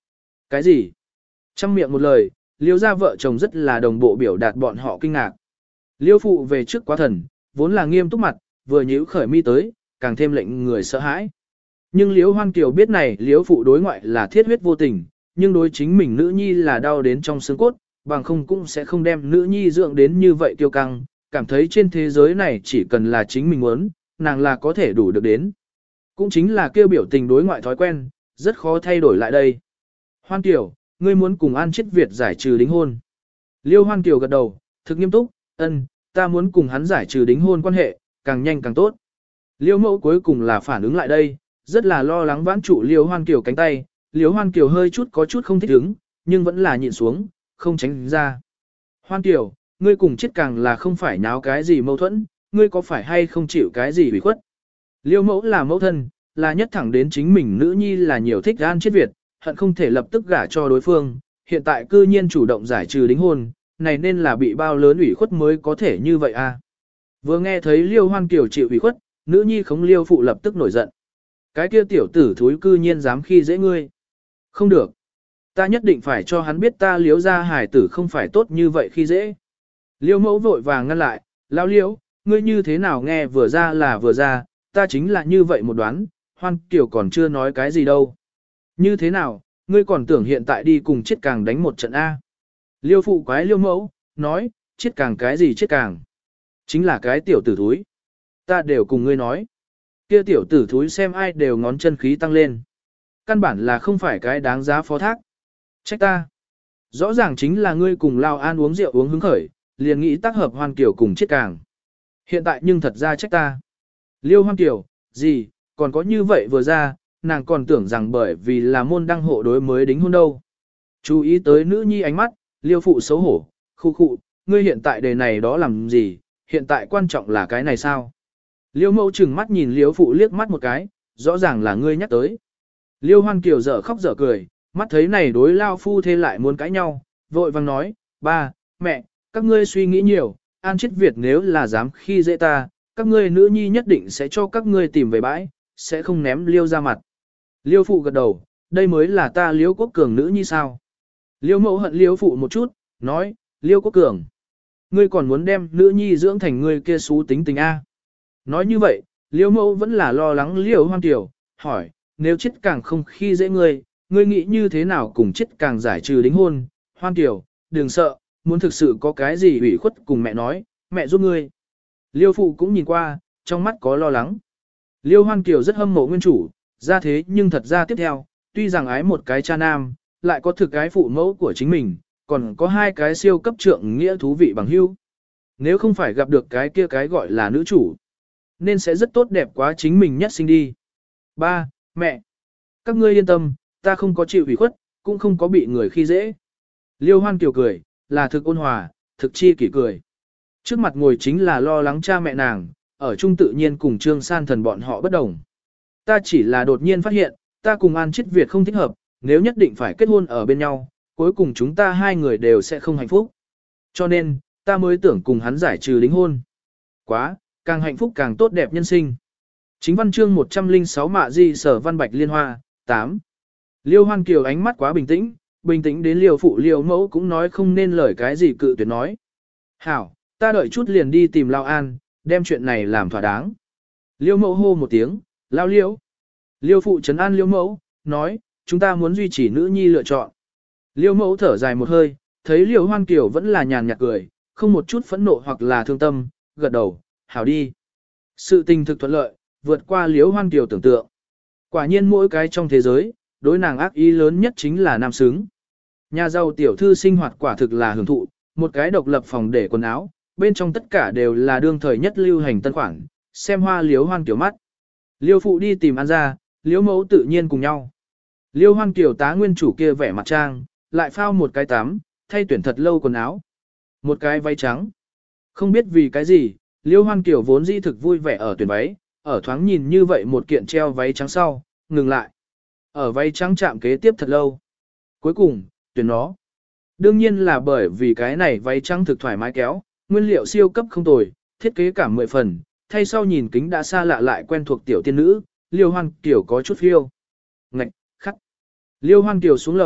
Cái gì? Trăm miệng một lời, Liêu gia vợ chồng rất là đồng bộ biểu đạt bọn họ kinh ngạc. Liêu phụ về trước quá thần, vốn là nghiêm túc mặt, vừa nhíu khởi mi tới, càng thêm lệnh người sợ hãi. Nhưng Liêu Hoan Kiều biết này Liêu phụ đối ngoại là thiết huyết vô tình, nhưng đối chính mình nữ nhi là đau đến trong xương cốt, bằng không cũng sẽ không đem nữ nhi dưỡng đến như vậy kiêu căng, cảm thấy trên thế giới này chỉ cần là chính mình muốn, nàng là có thể đủ được đến. Cũng chính là kêu biểu tình đối ngoại thói quen, rất khó thay đổi lại đây. Hoan Kiều, ngươi muốn cùng An Chiết Việt giải trừ đính hôn. Liêu Hoan Kiều gật đầu, thực nghiêm túc, ta muốn cùng hắn giải trừ đính hôn quan hệ, càng nhanh càng tốt. Liêu mẫu cuối cùng là phản ứng lại đây, rất là lo lắng vãn trụ Liêu Hoan Kiều cánh tay, Liêu Hoan Kiều hơi chút có chút không thích ứng, nhưng vẫn là nhịn xuống, không tránh ra. Hoan Kiều, ngươi cùng chết càng là không phải nháo cái gì mâu thuẫn, ngươi có phải hay không chịu cái gì ủy khuất. Liêu mẫu là mẫu thân, là nhất thẳng đến chính mình nữ nhi là nhiều thích An Chiết Việt, hận không thể lập tức gả cho đối phương, hiện tại cư nhiên chủ động giải trừ đính hôn, này nên là bị bao lớn ủy khuất mới có thể như vậy à. Vừa nghe thấy Liêu Hoan Kiều chịu ủy khuất, nữ nhi khống Liêu phụ lập tức nổi giận. Cái kia tiểu tử thúi cư nhiên dám khi dễ ngươi. Không được. Ta nhất định phải cho hắn biết ta Liêu gia hài tử không phải tốt như vậy khi dễ. Liêu mẫu vội vàng ngăn lại, lao Liêu, ngươi như thế nào nghe vừa ra là vừa ra, ta chính là như vậy một đoán, Hoan Kiều còn chưa nói cái gì đâu. Như thế nào, ngươi còn tưởng hiện tại đi cùng chết càng đánh một trận A. Liêu phụ quái liêu mẫu, nói, chết càng cái gì chết càng. Chính là cái tiểu tử thúi. Ta đều cùng ngươi nói. Kia tiểu tử thúi xem ai đều ngón chân khí tăng lên. Căn bản là không phải cái đáng giá phó thác. Trách ta. Rõ ràng chính là ngươi cùng Lao An uống rượu uống hứng khởi, liền nghĩ tác hợp Hoan Kiều cùng chết càng. Hiện tại nhưng thật ra trách ta. Liêu Hoan Kiều, gì, còn có như vậy vừa ra, nàng còn tưởng rằng bởi vì là môn đăng hộ đối mới đính hôn đâu. Chú ý tới nữ nhi ánh mắt, Liêu phụ xấu hổ, khu khụ, ngươi hiện tại đề này đó làm gì, hiện tại quan trọng là cái này sao? Liêu mẫu chừng mắt nhìn Liêu phụ liếc mắt một cái, rõ ràng là ngươi nhắc tới. Liêu Hoan Kiều dở khóc dở cười, mắt thấy này đối lao phu thê lại muốn cãi nhau, vội vang nói, ba, mẹ, các ngươi suy nghĩ nhiều, An Chiết Việt nếu là dám khi dễ ta, các ngươi nữ nhi nhất định sẽ cho các ngươi tìm về bãi, sẽ không ném Liêu ra mặt. Liêu phụ gật đầu, đây mới là ta Liêu Quốc Cường nữ nhi sao? Liêu mẫu hận Liêu phụ một chút, nói, Liêu Quốc Cường, ngươi còn muốn đem nữ nhi dưỡng thành ngươi kia xú tính tình A. Nói như vậy, Liêu mẫu vẫn là lo lắng Liêu Hoan Kiều, hỏi, nếu chết càng không khi dễ ngươi, ngươi nghĩ như thế nào cùng chết càng giải trừ đính hôn? Hoan Kiều, đừng sợ, muốn thực sự có cái gì ủy khuất cùng mẹ nói, mẹ giúp ngươi. Liêu phụ cũng nhìn qua, trong mắt có lo lắng. Liêu Hoan Kiều rất hâm mộ nguyên chủ, ra thế nhưng thật ra tiếp theo, tuy rằng ái một cái cha nam, lại có thực cái phụ mẫu của chính mình, còn có hai cái siêu cấp trượng nghĩa thú vị bằng hữu. Nếu không phải gặp được cái kia cái gọi là nữ chủ, nên sẽ rất tốt đẹp quá chính mình nhất sinh đi. Ba, mẹ, các ngươi yên tâm, ta không có chịu ủy khuất, cũng không có bị người khi dễ. Liêu Hoan Kiều cười, là thực ôn hòa, thực chi kỷ cười. Trước mặt ngồi chính là lo lắng cha mẹ nàng, ở chung tự nhiên cùng Trương San Thần bọn họ bất đồng. Ta chỉ là đột nhiên phát hiện, ta cùng An Chiết Việt không thích hợp, nếu nhất định phải kết hôn ở bên nhau, cuối cùng chúng ta hai người đều sẽ không hạnh phúc. Cho nên, ta mới tưởng cùng hắn giải trừ đính hôn. Quá, càng hạnh phúc càng tốt đẹp nhân sinh. Chính văn chương 106 Mạ Di Sở Văn Bạch Liên Hoa, 8. Liêu Hoan Kiều ánh mắt quá bình tĩnh đến Liêu phụ Liêu mẫu cũng nói không nên lời cái gì cự tuyệt nói. Hảo, ta đợi chút liền đi tìm Lao An, đem chuyện này làm thỏa đáng. Liêu mẫu hô một tiếng, Lao Liêu. Liêu phụ trấn an Liêu mẫu, nói, chúng ta muốn duy trì nữ nhi lựa chọn. Liêu mẫu thở dài một hơi, thấy Liêu Hoan Kiều vẫn là nhàn nhạt cười, không một chút phẫn nộ hoặc là thương tâm, gật đầu, hảo đi. Sự tình thực thuận lợi, vượt qua Liêu Hoan Kiều tưởng tượng. Quả nhiên mỗi cái trong thế giới, đối nàng ác ý lớn nhất chính là nam xứng. Nhà giàu tiểu thư sinh hoạt quả thực là hưởng thụ, một cái độc lập phòng để quần áo, bên trong tất cả đều là đương thời nhất lưu hành tân khoản, xem hoa Liêu Hoan Kiều mắt. Liêu phụ đi tìm ăn ra, Liêu mẫu tự nhiên cùng nhau. Liêu Hoan Kiều tá nguyên chủ kia vẻ mặt trang, lại phao một cái tắm, thay tuyển thật lâu quần áo. Một cái váy trắng. Không biết vì cái gì, Liêu Hoan Kiều vốn dĩ thực vui vẻ ở tuyển váy, ở thoáng nhìn như vậy một kiện treo váy trắng sau, ngừng lại. Ở váy trắng chạm kế tiếp thật lâu. Cuối cùng, tuyển nó. Đương nhiên là bởi vì cái này váy trắng thực thoải mái kéo, nguyên liệu siêu cấp không tồi, thiết kế cả 10 phần, thay sau nhìn kính đã xa lạ lại quen thuộc tiểu tiên nữ, Liêu Hoan Kiều có chút phiêu. Ngạch, khắc. Liêu Hoan Kiều xuống lầu,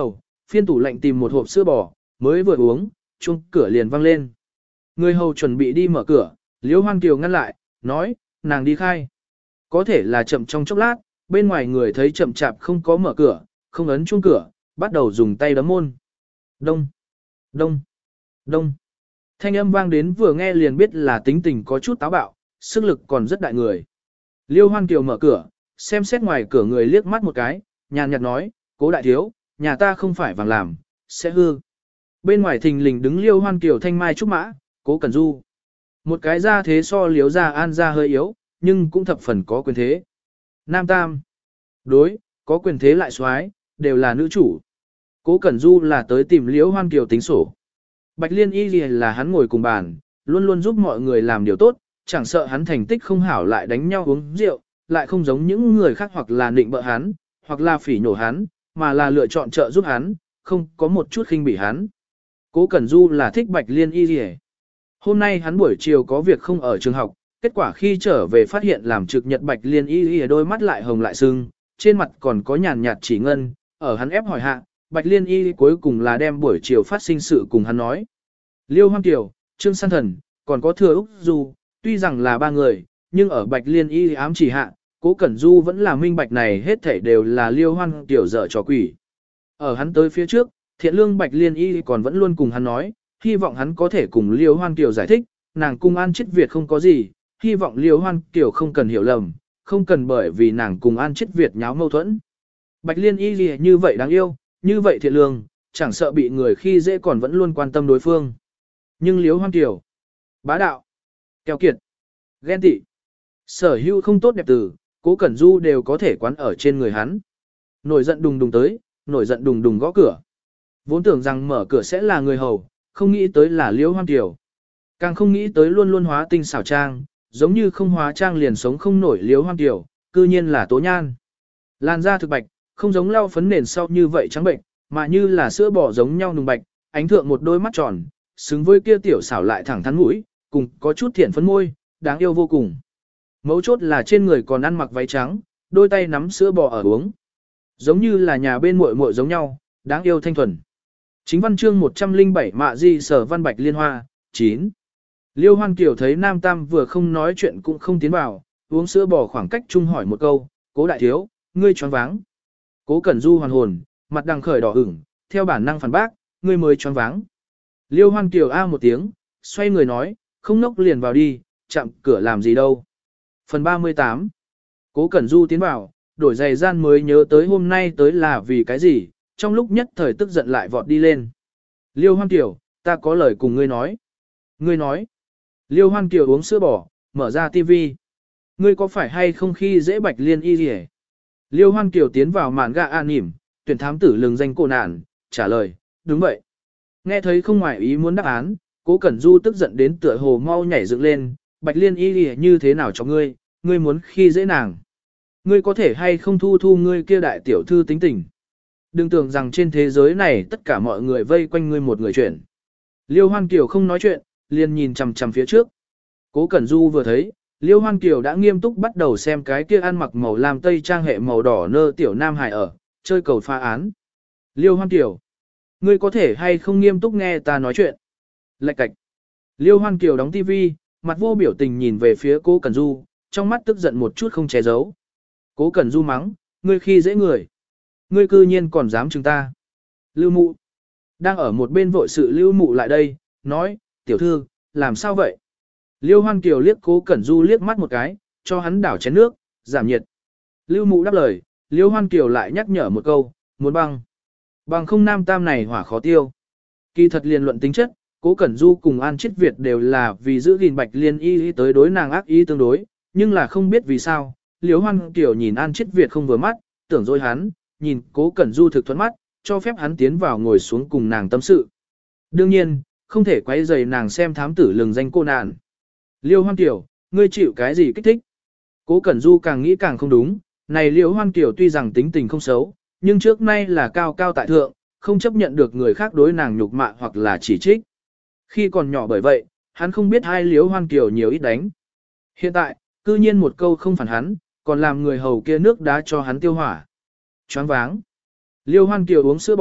phiên tủ lạnh tìm một hộp sữa bò, mới vừa uống, chuông cửa liền vang lên. Người hầu chuẩn bị đi mở cửa, Liễu Hoan Kiều ngăn lại, nói, nàng đi khai. Có thể là chậm trong chốc lát, bên ngoài người thấy chậm chạp không có mở cửa, không ấn chuông cửa, bắt đầu dùng tay đấm môn. Đông, đông, đông. Thanh âm vang đến vừa nghe liền biết là tính tình có chút táo bạo, sức lực còn rất đại người. Liêu Hoan Kiều mở cửa, xem xét ngoài cửa người liếc mắt một cái, nhàn nhạt nói, Cố đại thiếu, nhà ta không phải vàng làm, sẽ hư. Bên ngoài thình lình đứng Liêu Hoan Kiều thanh mai trúc mã, Cố Cẩn Du. Một cái ra thế so Liếu gia An gia hơi yếu, nhưng cũng thập phần có quyền thế. Nam Tam. Đối, có quyền thế lại soái, đều là nữ chủ. Cố Cẩn Du là tới tìm Liễu Hoan Kiều tính sổ. Bạch Liên Y là hắn ngồi cùng bàn, luôn luôn giúp mọi người làm điều tốt, chẳng sợ hắn thành tích không hảo lại đánh nhau uống rượu, lại không giống những người khác hoặc là nịnh bợ hắn, hoặc là phỉ nhổ hắn, mà là lựa chọn trợ giúp hắn, không có một chút khinh bỉ hắn. Cố Cẩn Du là thích Bạch Liên Y. Hôm nay hắn buổi chiều có việc không ở trường học, kết quả khi trở về phát hiện làm trực nhật Bạch Liên Y đôi mắt lại hồng lại sưng, trên mặt còn có nhàn nhạt chỉ ngân, ở hắn ép hỏi hạ, Bạch Liên Y cuối cùng là đem buổi chiều phát sinh sự cùng hắn nói. Liêu Hoan Kiều, Trương San Thần, còn có Thừa Úc Du, tuy rằng là ba người, nhưng ở Bạch Liên Y ám chỉ hạ, Cố Cẩn Du vẫn là minh bạch này hết thảy đều là Liêu Hoan Kiều dở trò quỷ. Ở hắn tới phía trước, thiện lương Bạch Liên Y còn vẫn luôn cùng hắn nói, hy vọng hắn có thể cùng Liêu Hoan Kiều giải thích, nàng cùng An Chết Việt không có gì, hy vọng Liêu Hoan Kiều không cần hiểu lầm, không cần bởi vì nàng cùng An Chết Việt nháo mâu thuẫn. Bạch Liên Y như vậy đáng yêu, như vậy thiện lương, chẳng sợ bị người khi dễ còn vẫn luôn quan tâm đối phương. Nhưng Liêu Hoan Kiều, bá đạo, keo kiệt, ghen tị, sở hữu không tốt đẹp từ, Cố Cẩn Du đều có thể quán ở trên người hắn. Nổi giận đùng đùng tới, nổi giận đùng đùng gõ cửa. Vốn tưởng rằng mở cửa sẽ là người hầu, không nghĩ tới là Liễu Hoan Kiều. Càng không nghĩ tới luôn luôn hóa tinh xảo trang, giống như không hóa trang liền sống không nổi Liễu Hoan Kiều, cư nhiên là Tố Nhan. Làn da thực bạch, không giống lau phấn nền sau như vậy trắng bệnh, mà như là sữa bò giống nhau nùng bạch, ánh thượng một đôi mắt tròn, xứng với kia tiểu xảo lại thẳng thắn mũi, cùng có chút thiện phấn môi, đáng yêu vô cùng. Mấu chốt là trên người còn ăn mặc váy trắng, đôi tay nắm sữa bò ở uống. Giống như là nhà bên muội muội giống nhau, đáng yêu thanh thuần. Chính văn chương 107 Mạ Di Sở Văn Bạch Liên Hoa, 9. Liêu Hoan Kiều thấy Nam Tam vừa không nói chuyện cũng không tiến vào, uống sữa bò khoảng cách chung hỏi một câu, Cố đại thiếu, ngươi choáng váng. Cố Cẩn Du hoàn hồn, mặt đằng khởi đỏ ửng, theo bản năng phản bác, ngươi mới choáng váng. Liêu Hoan Kiều a một tiếng, xoay người nói, không nốc liền vào đi, chạm cửa làm gì đâu. Phần 38. Cố Cẩn Du tiến vào, đổi giày gian mới nhớ tới hôm nay tới là vì cái gì, trong lúc nhất thời tức giận lại vọt đi lên. Liêu Hoan Kiều, ta có lời cùng ngươi nói. Ngươi nói. Liêu Hoan Kiều uống sữa bò, mở ra tivi. Ngươi có phải hay không khi dễ Bạch Liên Y gì hết? Liêu Hoan Kiều tiến vào màn gà an nỉm, tuyển thám tử lừng danh cô nạn, trả lời, đúng vậy. Nghe thấy không ngoài ý muốn đáp án, Cố Cẩn Du tức giận đến tựa hồ mau nhảy dựng lên, Bạch Liên Y gì như thế nào cho ngươi, ngươi muốn khi dễ nàng. Ngươi có thể hay không thu thu ngươi kia đại tiểu thư tính tình. Đừng tưởng rằng trên thế giới này tất cả mọi người vây quanh ngươi một người chuyển. Liêu Hoan Kiều không nói chuyện, liền nhìn chằm chằm phía trước. Cố Cẩn Du vừa thấy, Liêu Hoan Kiều đã nghiêm túc bắt đầu xem cái kia ăn mặc màu lam tây trang hệ màu đỏ nơ tiểu nam hài ở, chơi cầu phá án. Liêu Hoan Kiều, ngươi có thể hay không nghiêm túc nghe ta nói chuyện. Lạch cạch. Liêu Hoan Kiều đóng tivi, mặt vô biểu tình nhìn về phía Cố Cẩn Du, trong mắt tức giận một chút không che giấu. Cố Cẩn Du mắng, ngươi khi dễ người. Ngươi cư nhiên còn dám chừng ta. Lưu Mụ. Đang ở một bên vội sự Lưu Mụ lại đây, nói, tiểu thư, làm sao vậy? Liêu Hoan Kiều liếc Cố Cẩn Du liếc mắt một cái, cho hắn đảo chén nước, giảm nhiệt. Lưu Mụ đáp lời, Liêu Hoan Kiều lại nhắc nhở một câu, muốn băng. Bằng không Nam Tam này hỏa khó tiêu. Kỳ thật liền luận tính chất, Cố Cẩn Du cùng An Chết Việt đều là vì giữ gìn Bạch Liên Y tới đối nàng ác ý tương đối, nhưng là không biết vì sao, Liêu Hoan Kiều nhìn An Chết Việt không vừa mắt, tưởng dối hắn, nhìn Cố Cẩn Du thực thuận mắt, cho phép hắn tiến vào ngồi xuống cùng nàng tâm sự. Đương nhiên, không thể quấy rầy nàng xem thám tử lừng danh cô nạn. Liêu Hoan Kiều, ngươi chịu cái gì kích thích? Cố Cẩn Du càng nghĩ càng không đúng, này Liêu Hoan Kiều tuy rằng tính tình không xấu, nhưng trước nay là cao cao tại thượng, không chấp nhận được người khác đối nàng nhục mạ hoặc là chỉ trích. Khi còn nhỏ bởi vậy, hắn không biết hai Liêu Hoan Kiều nhiều ít đánh. Hiện tại, cư nhiên một câu không phản hắn, còn làm người hầu kia nước đá cho hắn tiêu hỏa. Choáng váng. Liêu Hoan Kiều uống sữa bò,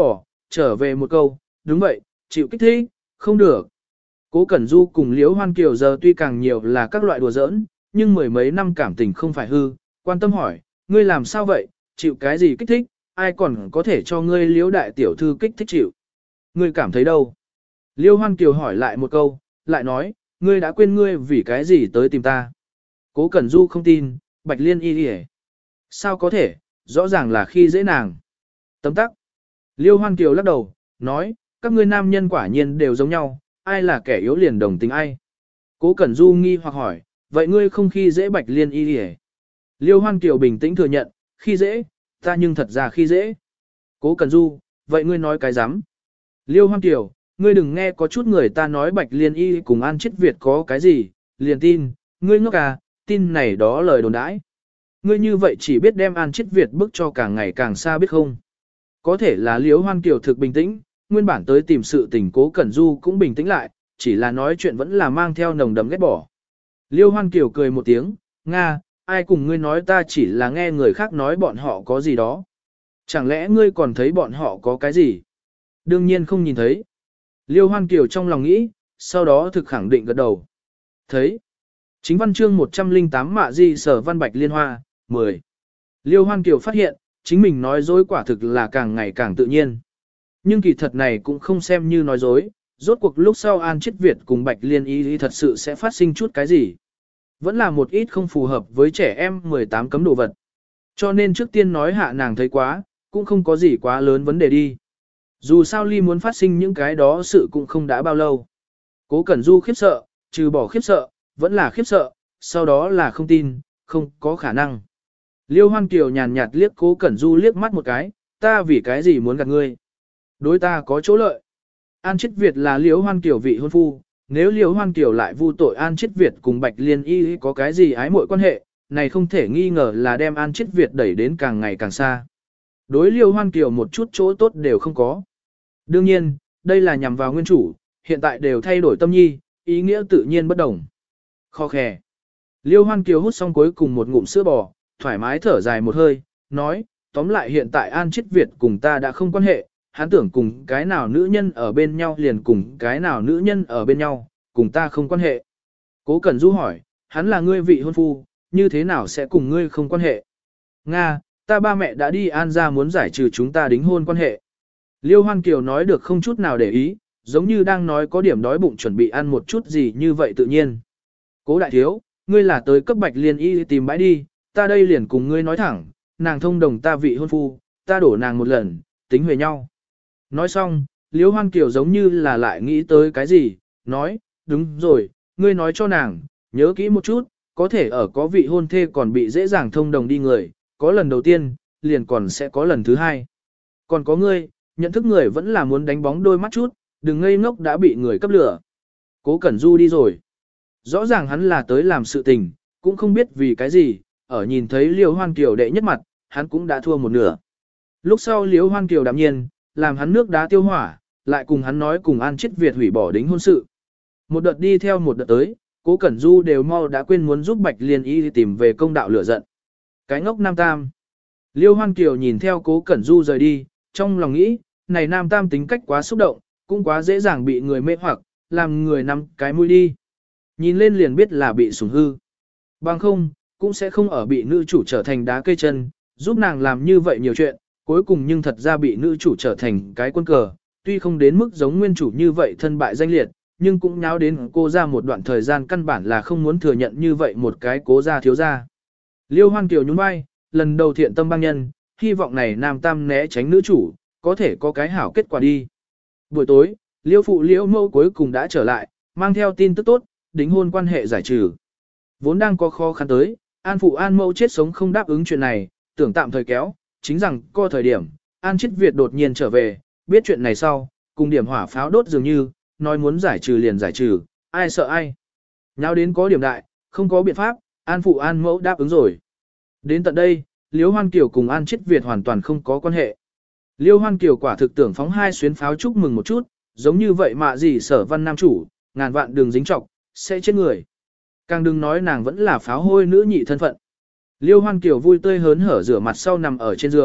trở về một câu, đúng vậy, chịu kích thích, không được. Cố Cẩn Du cùng Liễu Hoan Kiều giờ tuy càng nhiều là các loại đùa giỡn, nhưng mười mấy năm cảm tình không phải hư, quan tâm hỏi, ngươi làm sao vậy, chịu cái gì kích thích, ai còn có thể cho ngươi Liễu đại tiểu thư kích thích chịu. Ngươi cảm thấy đâu? Liễu Hoan Kiều hỏi lại một câu, lại nói, ngươi đã quên ngươi vì cái gì tới tìm ta. Cố Cẩn Du không tin, Bạch Liên y đi. Sao có thể, rõ ràng là khi dễ nàng. Tấm tắc. Liêu Hoan Kiều lắc đầu, nói, các ngươi nam nhân quả nhiên đều giống nhau, ai là kẻ yếu liền đồng tình ai. Cố Cẩn Du nghi hoặc hỏi, vậy ngươi không khi dễ Bạch Liên y đi. Liêu Hoan Kiều bình tĩnh thừa nhận, khi dễ, ta nhưng thật ra khi dễ. Cố Cẩn Du, vậy ngươi nói cái rắm Liêu Hoan Kiều, ngươi đừng nghe có chút người ta nói Bạch Liên y cùng An Chiết Việt có cái gì, liền tin, ngươi ngốc à, tin này đó lời đồn đãi. Ngươi như vậy chỉ biết đem An Chiết Việt bức cho càng ngày càng xa biết không. Có thể là Liễu Hoan Kiều thực bình tĩnh, nguyên bản tới tìm sự tình Cố Cẩn Du cũng bình tĩnh lại, chỉ là nói chuyện vẫn là mang theo nồng đậm ghét bỏ. Liễu Hoan Kiều cười một tiếng, Nga, ai cùng ngươi nói ta chỉ là nghe người khác nói bọn họ có gì đó. Chẳng lẽ ngươi còn thấy bọn họ có cái gì? Đương nhiên không nhìn thấy. Liễu Hoan Kiều trong lòng nghĩ, sau đó thực khẳng định gật đầu. Thấy. Chính văn chương 108 Mạ Di Sở Văn Bạch Liên Hoa, 10. Liêu Hoan Kiều phát hiện, chính mình nói dối quả thực là càng ngày càng tự nhiên. Nhưng kỳ thật này cũng không xem như nói dối, rốt cuộc lúc sau An Chiết Việt cùng Bạch Liên y thật sự sẽ phát sinh chút cái gì. Vẫn là một ít không phù hợp với trẻ em 18 cấm đồ vật. Cho nên trước tiên nói hạ nàng thấy quá, cũng không có gì quá lớn vấn đề đi. Dù sao Ly muốn phát sinh những cái đó sự cũng không đã bao lâu. Cố Cẩn Du khiếp sợ, trừ bỏ khiếp sợ, vẫn là khiếp sợ, sau đó là không tin, không có khả năng. Liêu Hoan Kiều nhàn nhạt liếc Cố Cẩn Du liếc mắt một cái, ta vì cái gì muốn gạt ngươi? Đối ta có chỗ lợi. An Chiết Việt là Liêu Hoan Kiều vị hôn phu, nếu Liêu Hoan Kiều lại vu tội An Chiết Việt cùng Bạch Liên y có cái gì ái mội quan hệ, này không thể nghi ngờ là đem An Chiết Việt đẩy đến càng ngày càng xa. Đối Liêu Hoan Kiều một chút chỗ tốt đều không có. Đương nhiên, đây là nhằm vào nguyên chủ, hiện tại đều thay đổi tâm nhi, ý nghĩa tự nhiên bất đồng. Kho khè. Liêu Hoan Kiều hút xong cuối cùng một ngụm sữa bò, thoải mái thở dài một hơi, nói, tóm lại hiện tại An Chiết Việt cùng ta đã không quan hệ, hắn tưởng cùng cái nào nữ nhân ở bên nhau liền cùng cái nào nữ nhân ở bên nhau, cùng ta không quan hệ. Cố Cẩn Du hỏi, hắn là ngươi vị hôn phu, như thế nào sẽ cùng ngươi không quan hệ? Nga, ta ba mẹ đã đi An ra muốn giải trừ chúng ta đính hôn quan hệ. Liêu Hoan Kiều nói được không chút nào để ý, giống như đang nói có điểm đói bụng chuẩn bị ăn một chút gì như vậy tự nhiên. Cố đại thiếu, ngươi là tới cấp Bạch Liên y tìm bãi đi, ta đây liền cùng ngươi nói thẳng, nàng thông đồng ta vị hôn phu, ta đổ nàng một lần, tính về nhau. Nói xong, Liễu Hoan Kiều giống như là lại nghĩ tới cái gì, nói, đúng rồi, ngươi nói cho nàng, nhớ kỹ một chút, có thể ở có vị hôn thê còn bị dễ dàng thông đồng đi người, có lần đầu tiên, liền còn sẽ có lần thứ hai. Còn có ngươi, nhận thức người vẫn là muốn đánh bóng đôi mắt chút, đừng ngây ngốc đã bị người cấp lửa. Cố Cẩn Du đi rồi. Rõ ràng hắn là tới làm sự tình, cũng không biết vì cái gì, ở nhìn thấy Liễu Hoan Kiều đệ nhất mặt, hắn cũng đã thua một nửa. Lúc sau Liễu Hoan Kiều đạm nhiên, làm hắn nước đá tiêu hỏa, lại cùng hắn nói cùng An Chiết Việt hủy bỏ đính hôn sự. Một đợt đi theo một đợt tới, Cố Cẩn Du đều mau đã quên muốn giúp Bạch Liên y tìm về công đạo lửa giận. Cái ngốc Nam Tam. Liễu Hoan Kiều nhìn theo Cố Cẩn Du rời đi, trong lòng nghĩ, này Nam Tam tính cách quá xúc động, cũng quá dễ dàng bị người mê hoặc, làm người nắm cái mũi đi. Nhìn lên liền biết là bị sủng hư. Bằng không, cũng sẽ không ở bị nữ chủ trở thành đá cây chân, giúp nàng làm như vậy nhiều chuyện, cuối cùng nhưng thật ra bị nữ chủ trở thành cái quân cờ, tuy không đến mức giống nguyên chủ như vậy thân bại danh liệt, nhưng cũng nháo đến cô ra một đoạn thời gian căn bản là không muốn thừa nhận như vậy một cái cố gia thiếu gia. Liêu Hoan Kiều nhún vai, lần đầu thiện tâm băng nhân, hy vọng này Nam Tam né tránh nữ chủ, có thể có cái hảo kết quả đi. Buổi tối, Liêu phụ Liễu mẫu cuối cùng đã trở lại, mang theo tin tức tốt, đính hôn quan hệ giải trừ. Vốn đang có khó khăn tới, An phụ An mẫu chết sống không đáp ứng chuyện này, tưởng tạm thời kéo, chính rằng có thời điểm, An Chiết Việt đột nhiên trở về, biết chuyện này sau, cùng điểm hỏa pháo đốt dường như, nói muốn giải trừ liền giải trừ, ai sợ ai. Nháo đến có điểm đại, không có biện pháp, An phụ An mẫu đáp ứng rồi. Đến tận đây, Liễu Hoan Kiều cùng An Chiết Việt hoàn toàn không có quan hệ. Liễu Hoan Kiều quả thực tưởng phóng hai xuyến pháo chúc mừng một chút, giống như vậy mà gì Sở Văn nam chủ, ngàn vạn đường dính trọc, sẽ chết người. Càng đừng nói nàng vẫn là pháo hôi nữ nhị thân phận. Liêu Hoan Kiều vui tươi hớn hở rửa mặt sau nằm ở trên giường,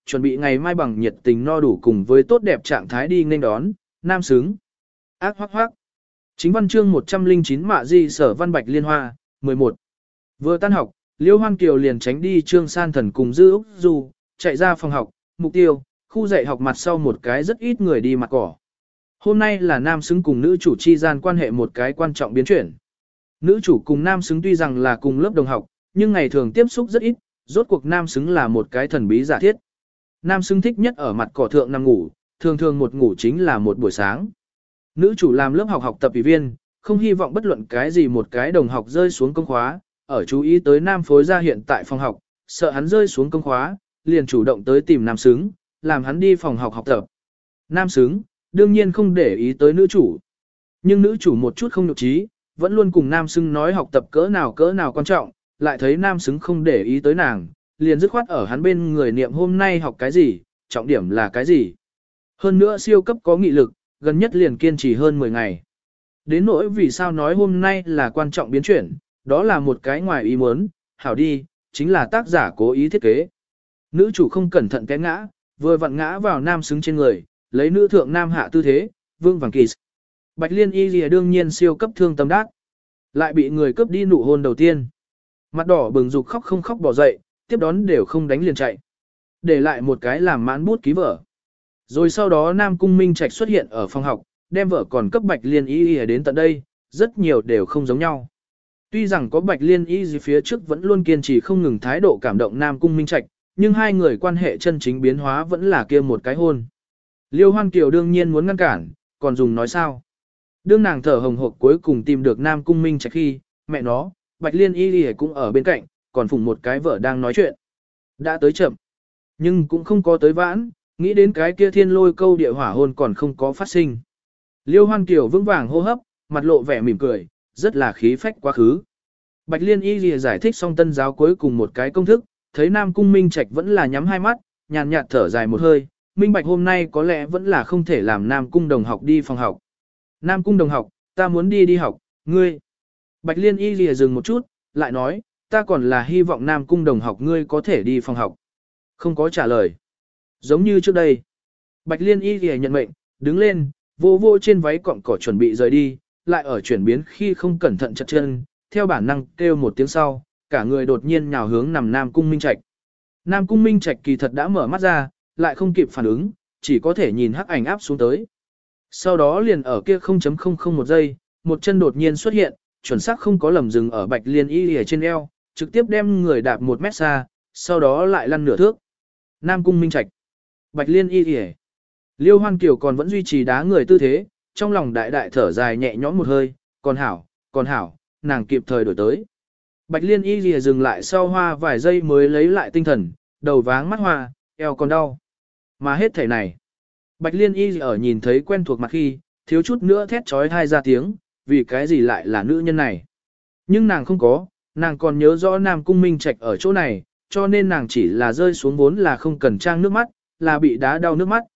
chuẩn bị ngày mai bằng nhiệt tình no đủ cùng với tốt đẹp trạng thái đi nghênh đón, nam xứng. Ác hoắc hoắc. Chính văn chương 109 Mạ Di Sở Văn Bạch Liên Hoa, 11. Vừa tan học, Liêu Hoan Kiều liền tránh đi Trương San Thần cùng Dư Úc Du, chạy ra phòng học, mục tiêu, khu dạy học mặt sau một cái rất ít người đi mặt cỏ. Hôm nay là nam xứng cùng nữ chủ chi gian quan hệ một cái quan trọng biến chuyển. Nữ chủ cùng nam xứng tuy rằng là cùng lớp đồng học, nhưng ngày thường tiếp xúc rất ít, rốt cuộc nam xứng là một cái thần bí giả thiết. Nam xứng thích nhất ở mặt cỏ thượng nằm ngủ, thường thường một ngủ chính là một buổi sáng. Nữ chủ làm lớp học tập ủy viên, không hy vọng bất luận cái gì một cái đồng học rơi xuống công khóa, ở chú ý tới nam phối ra hiện tại phòng học, sợ hắn rơi xuống công khóa, liền chủ động tới tìm nam xứng, làm hắn đi phòng học tập. Nam xứng, đương nhiên không để ý tới nữ chủ. Nhưng nữ chủ một chút không nhục trí, vẫn luôn cùng nam xứng nói học tập cỡ nào quan trọng, lại thấy nam xứng không để ý tới nàng, liền dứt khoát ở hắn bên người niệm hôm nay học cái gì, trọng điểm là cái gì. Hơn nữa siêu cấp có nghị lực, gần nhất liền kiên trì hơn 10 ngày. Đến nỗi vì sao nói hôm nay là quan trọng biến chuyển, đó là một cái ngoài ý muốn, hảo đi, chính là tác giả cố ý thiết kế. Nữ chủ không cẩn thận té ngã, vừa vặn ngã vào nam xứng trên người, lấy nữ thượng nam hạ tư thế, vương vàng kỳ. Bạch Liên Y lìa đương nhiên siêu cấp thương tâm đắc, lại bị người cướp đi nụ hôn đầu tiên. Mặt đỏ bừng dục khóc không khóc bỏ dậy, tiếp đón đều không đánh liền chạy. Để lại một cái làm mãn bút ký vở. Rồi sau đó Nam Cung Minh Trạch xuất hiện ở phòng học, đem vợ còn cấp Bạch Liên Y đến tận đây, rất nhiều đều không giống nhau. Tuy rằng có Bạch Liên Y gì phía trước vẫn luôn kiên trì không ngừng thái độ cảm động Nam Cung Minh Trạch, nhưng hai người quan hệ chân chính biến hóa vẫn là kia một cái hôn. Liêu Hoan Kiều đương nhiên muốn ngăn cản, còn dùng nói sao? Đương nàng thở hồng hộc cuối cùng tìm được Nam Cung Minh Trạch khi, mẹ nó, Bạch Liên Y cũng ở bên cạnh, còn phụng một cái vợ đang nói chuyện. Đã tới chậm, nhưng cũng không có tới vãn, nghĩ đến cái kia thiên lôi câu địa hỏa hôn còn không có phát sinh. Liêu Hoan Kiều vững vàng hô hấp, mặt lộ vẻ mỉm cười, rất là khí phách quá khứ. Bạch Liên Y lìa giải thích xong tân giáo cuối cùng một cái công thức, thấy Nam Cung Minh Trạch vẫn là nhắm hai mắt, nhàn nhạt thở dài một hơi, Minh Bạch hôm nay có lẽ vẫn là không thể làm Nam Cung đồng học đi phòng học. Nam Cung đồng học, ta muốn đi học, ngươi. Bạch Liên Y lìa dừng một chút, lại nói, ta còn là hy vọng Nam Cung đồng học ngươi có thể đi phòng học. Không có trả lời. Giống như trước đây. Bạch Liên Y lìa nhận mệnh, đứng lên, vô vô trên váy cọng cỏ chuẩn bị rời đi, lại ở chuyển biến khi không cẩn thận chật chân, theo bản năng kêu một tiếng sau, cả người đột nhiên nhào hướng nằm Nam Cung Minh Trạch. Nam Cung Minh Trạch kỳ thật đã mở mắt ra, lại không kịp phản ứng, chỉ có thể nhìn hắc ảnh áp xuống tới. Sau đó liền ở kia 0.001 giây, một chân đột nhiên xuất hiện, chuẩn xác không có lầm dừng ở Bạch Liên Y lìa trên eo, trực tiếp đem người đạp 1 mét xa, sau đó lại lăn nửa thước. Nam Cung Minh Trạch, Bạch Liên Y lìa. Liêu Hoan Kiều còn vẫn duy trì đá người tư thế, trong lòng đại đại thở dài nhẹ nhõm một hơi, còn hảo, nàng kịp thời đổi tới. Bạch Liên Y lìa dừng lại sau hoa vài giây mới lấy lại tinh thần, đầu váng mắt hoa, eo còn đau. Mà hết thể này, Bạch Liên Y ở nhìn thấy quen thuộc mặt khi, thiếu chút nữa thét trói thai ra tiếng, vì cái gì lại là nữ nhân này. Nhưng nàng không có, nàng còn nhớ rõ Nam Cung Minh Trạch ở chỗ này, cho nên nàng chỉ là rơi xuống vốn là không cần trang nước mắt, là bị đá đau nước mắt.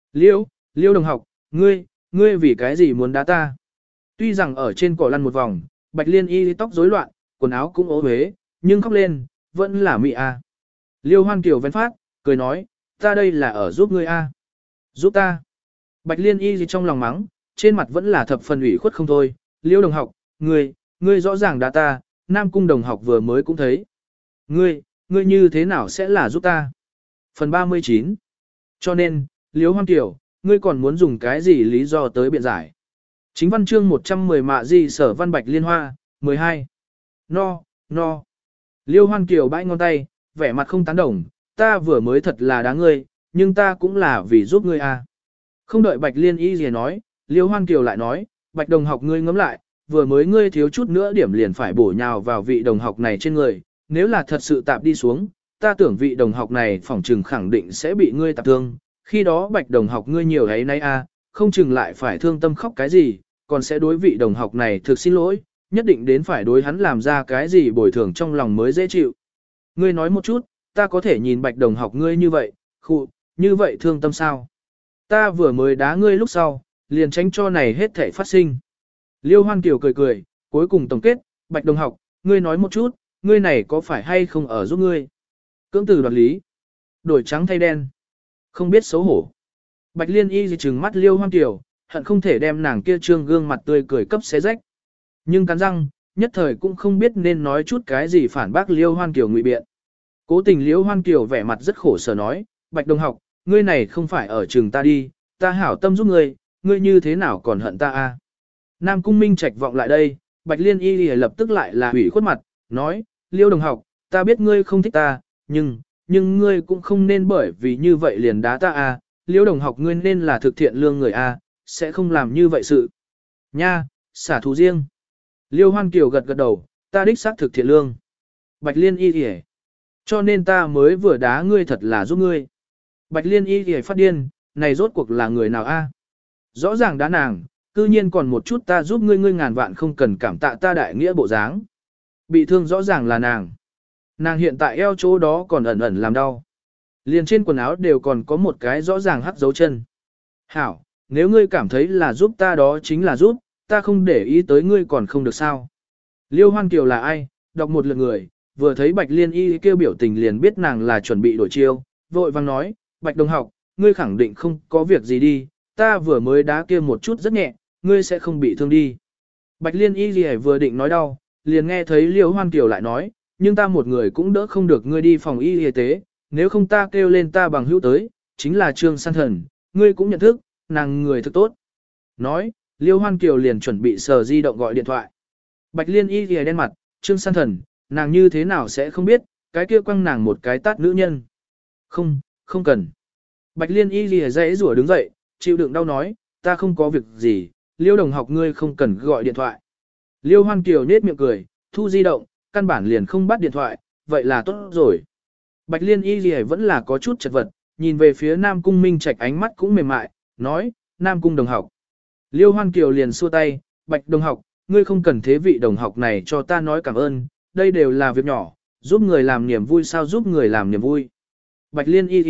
Liêu đồng học, ngươi vì cái gì muốn đá ta? Tuy rằng ở trên cỏ lăn một vòng, Bạch Liên Y tóc rối loạn, quần áo cũng ố huế, nhưng khóc lên, vẫn là mị a. Liêu Hoan Kiều vén phát, cười nói, ta đây là ở giúp ngươi a. Giúp ta. Bạch Liên Y trong lòng mắng, trên mặt vẫn là thập phần ủy khuất không thôi. Liêu đồng học, ngươi rõ ràng đá ta, Nam Cung đồng học vừa mới cũng thấy. Ngươi như thế nào sẽ là giúp ta? Phần 39. Cho nên, Liêu Hoan Kiều, ngươi còn muốn dùng cái gì lý do tới biện giải? Chính văn chương 110 Mạ Di Sở Văn Bạch Liên Hoa, 12. No. Liêu Hoan Kiều bãi ngón tay, vẻ mặt không tán đồng, ta vừa mới thật là đáng ngươi, nhưng ta cũng là vì giúp ngươi a. Không đợi Bạch Liên Y gì nói, Liêu Hoan Kiều lại nói, Bạch đồng học ngươi ngẫm lại, vừa mới ngươi thiếu chút nữa điểm liền phải bổ nhào vào vị đồng học này trên người, nếu là thật sự tạp đi xuống, ta tưởng vị đồng học này phỏng trừng khẳng định sẽ bị ngươi tạp thương, khi đó Bạch đồng học ngươi nhiều ấy nay a, không chừng lại phải thương tâm khóc cái gì, còn sẽ đối vị đồng học này thực xin lỗi, nhất định đến phải đối hắn làm ra cái gì bồi thường trong lòng mới dễ chịu. Ngươi nói một chút, ta có thể nhìn Bạch đồng học ngươi như vậy, như vậy thương tâm sao? Ta vừa mới đá ngươi lúc sau, liền tránh cho này hết thể phát sinh. Liêu Hoan Kiều cười, cuối cùng tổng kết, Bạch đồng học, ngươi nói một chút, ngươi này có phải hay không ở giúp ngươi? Cưỡng từ đoạt lý, đổi trắng thay đen. Không biết xấu hổ. Bạch Liên Y trừng mắt Liêu Hoan Kiều, hận không thể đem nàng kia trương gương mặt tươi cười cấp xé rách. Nhưng cắn răng, nhất thời cũng không biết nên nói chút cái gì phản bác Liêu Hoan Kiều ngụy biện. Cố tình Liêu Hoan Kiều vẻ mặt rất khổ sở nói, Bạch đồng học, ngươi này không phải ở trường ta đi, ta hảo tâm giúp ngươi, ngươi như thế nào còn hận ta a? Nam Cung Minh Trạch vọng lại đây, Bạch Liên Y lập tức lại là hủy khuất mặt, nói, Liêu đồng học, ta biết ngươi không thích ta, nhưng ngươi cũng không nên bởi vì như vậy liền đá ta a. Liêu đồng học ngươi nên là thực thiện lương người a, sẽ không làm như vậy sự. Nha, xả thù riêng. Liêu Hoan Kiều gật gật đầu, ta đích xác thực thiện lương. Bạch Liên Y cho nên ta mới vừa đá ngươi thật là giúp ngươi. Bạch Liên Y phát điên, này rốt cuộc là người nào a? Rõ ràng đá nàng, cư nhiên còn một chút ta giúp ngươi ngàn vạn không cần cảm tạ ta đại nghĩa bộ dáng. Bị thương rõ ràng là nàng. Nàng hiện tại eo chỗ đó còn ẩn ẩn làm đau. Liền trên quần áo đều còn có một cái rõ ràng hắc dấu chân. Hảo, nếu ngươi cảm thấy là giúp ta đó chính là giúp, ta không để ý tới ngươi còn không được sao. Liêu Hoan Kiều là ai, đọc một lượt người, vừa thấy Bạch Liên Y kêu biểu tình liền biết nàng là chuẩn bị đổi chiêu, vội vang nói, Bạch đồng học, ngươi khẳng định không có việc gì đi, ta vừa mới đá kia một chút rất nhẹ, ngươi sẽ không bị thương đi. Bạch Liên Y vừa định nói đau, liền nghe thấy Liêu Hoan Kiều lại nói, nhưng ta một người cũng đỡ không được ngươi đi phòng y tế, nếu không ta kêu lên ta bằng hữu tới, chính là Trương San Thần, ngươi cũng nhận thức, nàng người thực tốt. Nói, Liêu Hoan Kiều liền chuẩn bị sờ di động gọi điện thoại. Bạch Liên Y đen mặt, Trương San Thần, nàng như thế nào sẽ không biết, cái kia quăng nàng một cái tát nữ nhân. Không cần. Bạch Liên Y dãy rủa đứng dậy, chịu đựng đau nói, ta không có việc gì, Liêu đồng học ngươi không cần gọi điện thoại. Liêu Hoan Kiều nết miệng cười, thu di động, căn bản liền không bắt điện thoại, vậy là tốt rồi. Bạch Liên Y vẫn là có chút chật vật, nhìn về phía Nam Cung Minh Trạch ánh mắt cũng mềm mại, nói, Nam Cung đồng học. Liêu Hoan Kiều liền xua tay, Bạch đồng học, ngươi không cần thế vị đồng học này cho ta nói cảm ơn, đây đều là việc nhỏ, giúp người làm niềm vui sao giúp người làm niềm vui. Bạch Liên Y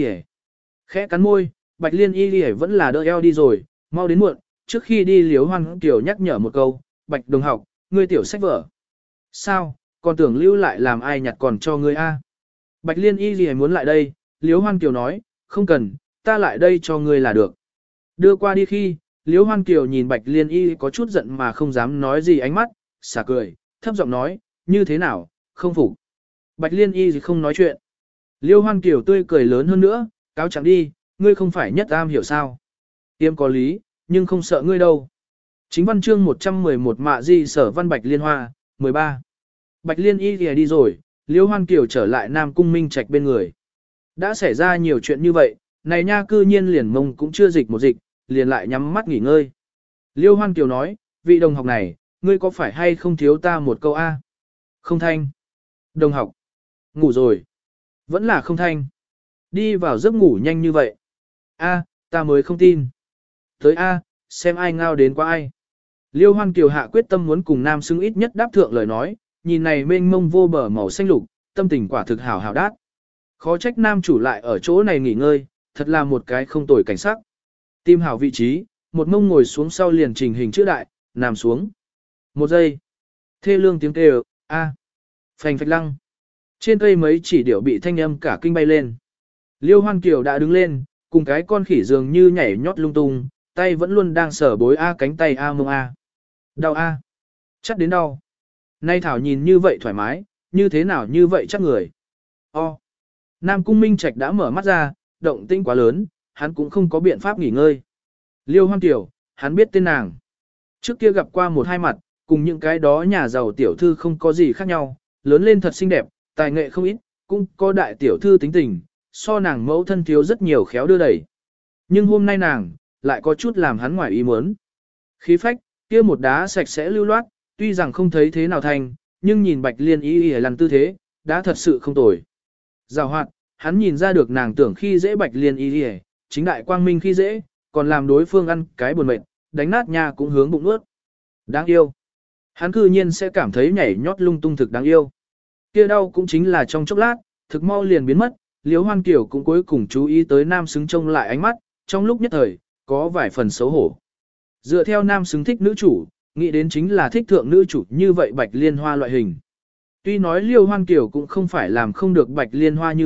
khẽ cắn môi, Bạch Liên Y vẫn là đỡ eo đi rồi, mau đến muộn, trước khi đi Liêu Hoan Kiều nhắc nhở một câu, Bạch đồng học, ngươi tiểu sách vở. Sao, còn tưởng lưu lại làm ai nhặt còn cho ngươi a? Bạch Liên Y muốn lại đây, Liêu Hoan Kiều nói, không cần, ta lại đây cho ngươi là được. Đưa qua đi khi, Liêu Hoan Kiều nhìn Bạch Liên Y có chút giận mà không dám nói gì ánh mắt, xả cười, thấp giọng nói, như thế nào, không phục. Bạch Liên Y không nói chuyện. Liêu Hoan Kiều tươi cười lớn hơn nữa, cáo chẳng đi, ngươi không phải nhất am hiểu sao. Tiêm có lý, nhưng không sợ ngươi đâu. Chính văn chương 111 mạ di sở văn Bạch Liên Hoa, 13. Bạch Liên Y đi rồi, Liêu Hoan Kiều trở lại Nam Cung Minh Trạch bên người. Đã xảy ra nhiều chuyện như vậy, này nha cư nhiên liền mông cũng chưa dịch một dịch, liền lại nhắm mắt nghỉ ngơi. Liêu Hoan Kiều nói, vị đồng học này, ngươi có phải hay không thiếu ta một câu A? Không thanh. Đồng học. Ngủ rồi. Vẫn là không thanh. Đi vào giấc ngủ nhanh như vậy. A, ta mới không tin. Tới A, xem ai ngao đến qua ai. Liêu Hoan Kiều hạ quyết tâm muốn cùng nam xứng ít nhất đáp thượng lời nói, nhìn này mênh mông vô bờ màu xanh lục, tâm tình quả thực hảo hảo đát. Khó trách nam chủ lại ở chỗ này nghỉ ngơi, thật là một cái không tồi cảnh sắc. Tìm hảo vị trí, một mông ngồi xuống sau liền trình hình chữ đại, nằm xuống. Một giây. Thê lương tiếng kêu, a, phành phạch lăng. Trên cây mấy chỉ điểu bị thanh âm cả kinh bay lên. Liêu Hoan Kiều đã đứng lên, cùng cái con khỉ dường như nhảy nhót lung tung, tay vẫn luôn đang sờ bối a cánh tay a mông a. Đau a. Chắc đến đau. Nay Thảo nhìn như vậy thoải mái, như thế nào như vậy chắc người. O. Nam Cung Minh Trạch đã mở mắt ra, động tĩnh quá lớn, hắn cũng không có biện pháp nghỉ ngơi. Liêu Hoan Kiều, hắn biết tên nàng. Trước kia gặp qua một hai mặt, cùng những cái đó nhà giàu tiểu thư không có gì khác nhau, lớn lên thật xinh đẹp, tài nghệ không ít, cũng có đại tiểu thư tính tình, so nàng mẫu thân thiếu rất nhiều khéo đưa đẩy. Nhưng hôm nay nàng, lại có chút làm hắn ngoài ý muốn. Khí phách, kia một đá sạch sẽ lưu loát, tuy rằng không thấy thế nào thành, nhưng nhìn Bạch Liên Y lăn tư thế, đã thật sự không tồi. Giàu hoạt, hắn nhìn ra được nàng tưởng khi dễ Bạch Liên Y, chính đại quang minh khi dễ, còn làm đối phương ăn cái buồn mệt, đánh nát nha cũng hướng bụng nuốt. Đáng yêu. Hắn cư nhiên sẽ cảm thấy nhảy nhót lung tung thực đáng yêu. Kia đau cũng chính là trong chốc lát, thực mau liền biến mất, Liêu Hoan Kiều cũng cuối cùng chú ý tới nam xứng trông lại ánh mắt, trong lúc nhất thời, có vài phần xấu hổ. Dựa theo nam xứng thích nữ chủ, nghĩ đến chính là thích thượng nữ chủ như vậy Bạch Liên Hoa loại hình. Tuy nói Liêu Hoan Kiều cũng không phải làm không được Bạch Liên Hoa như vậy,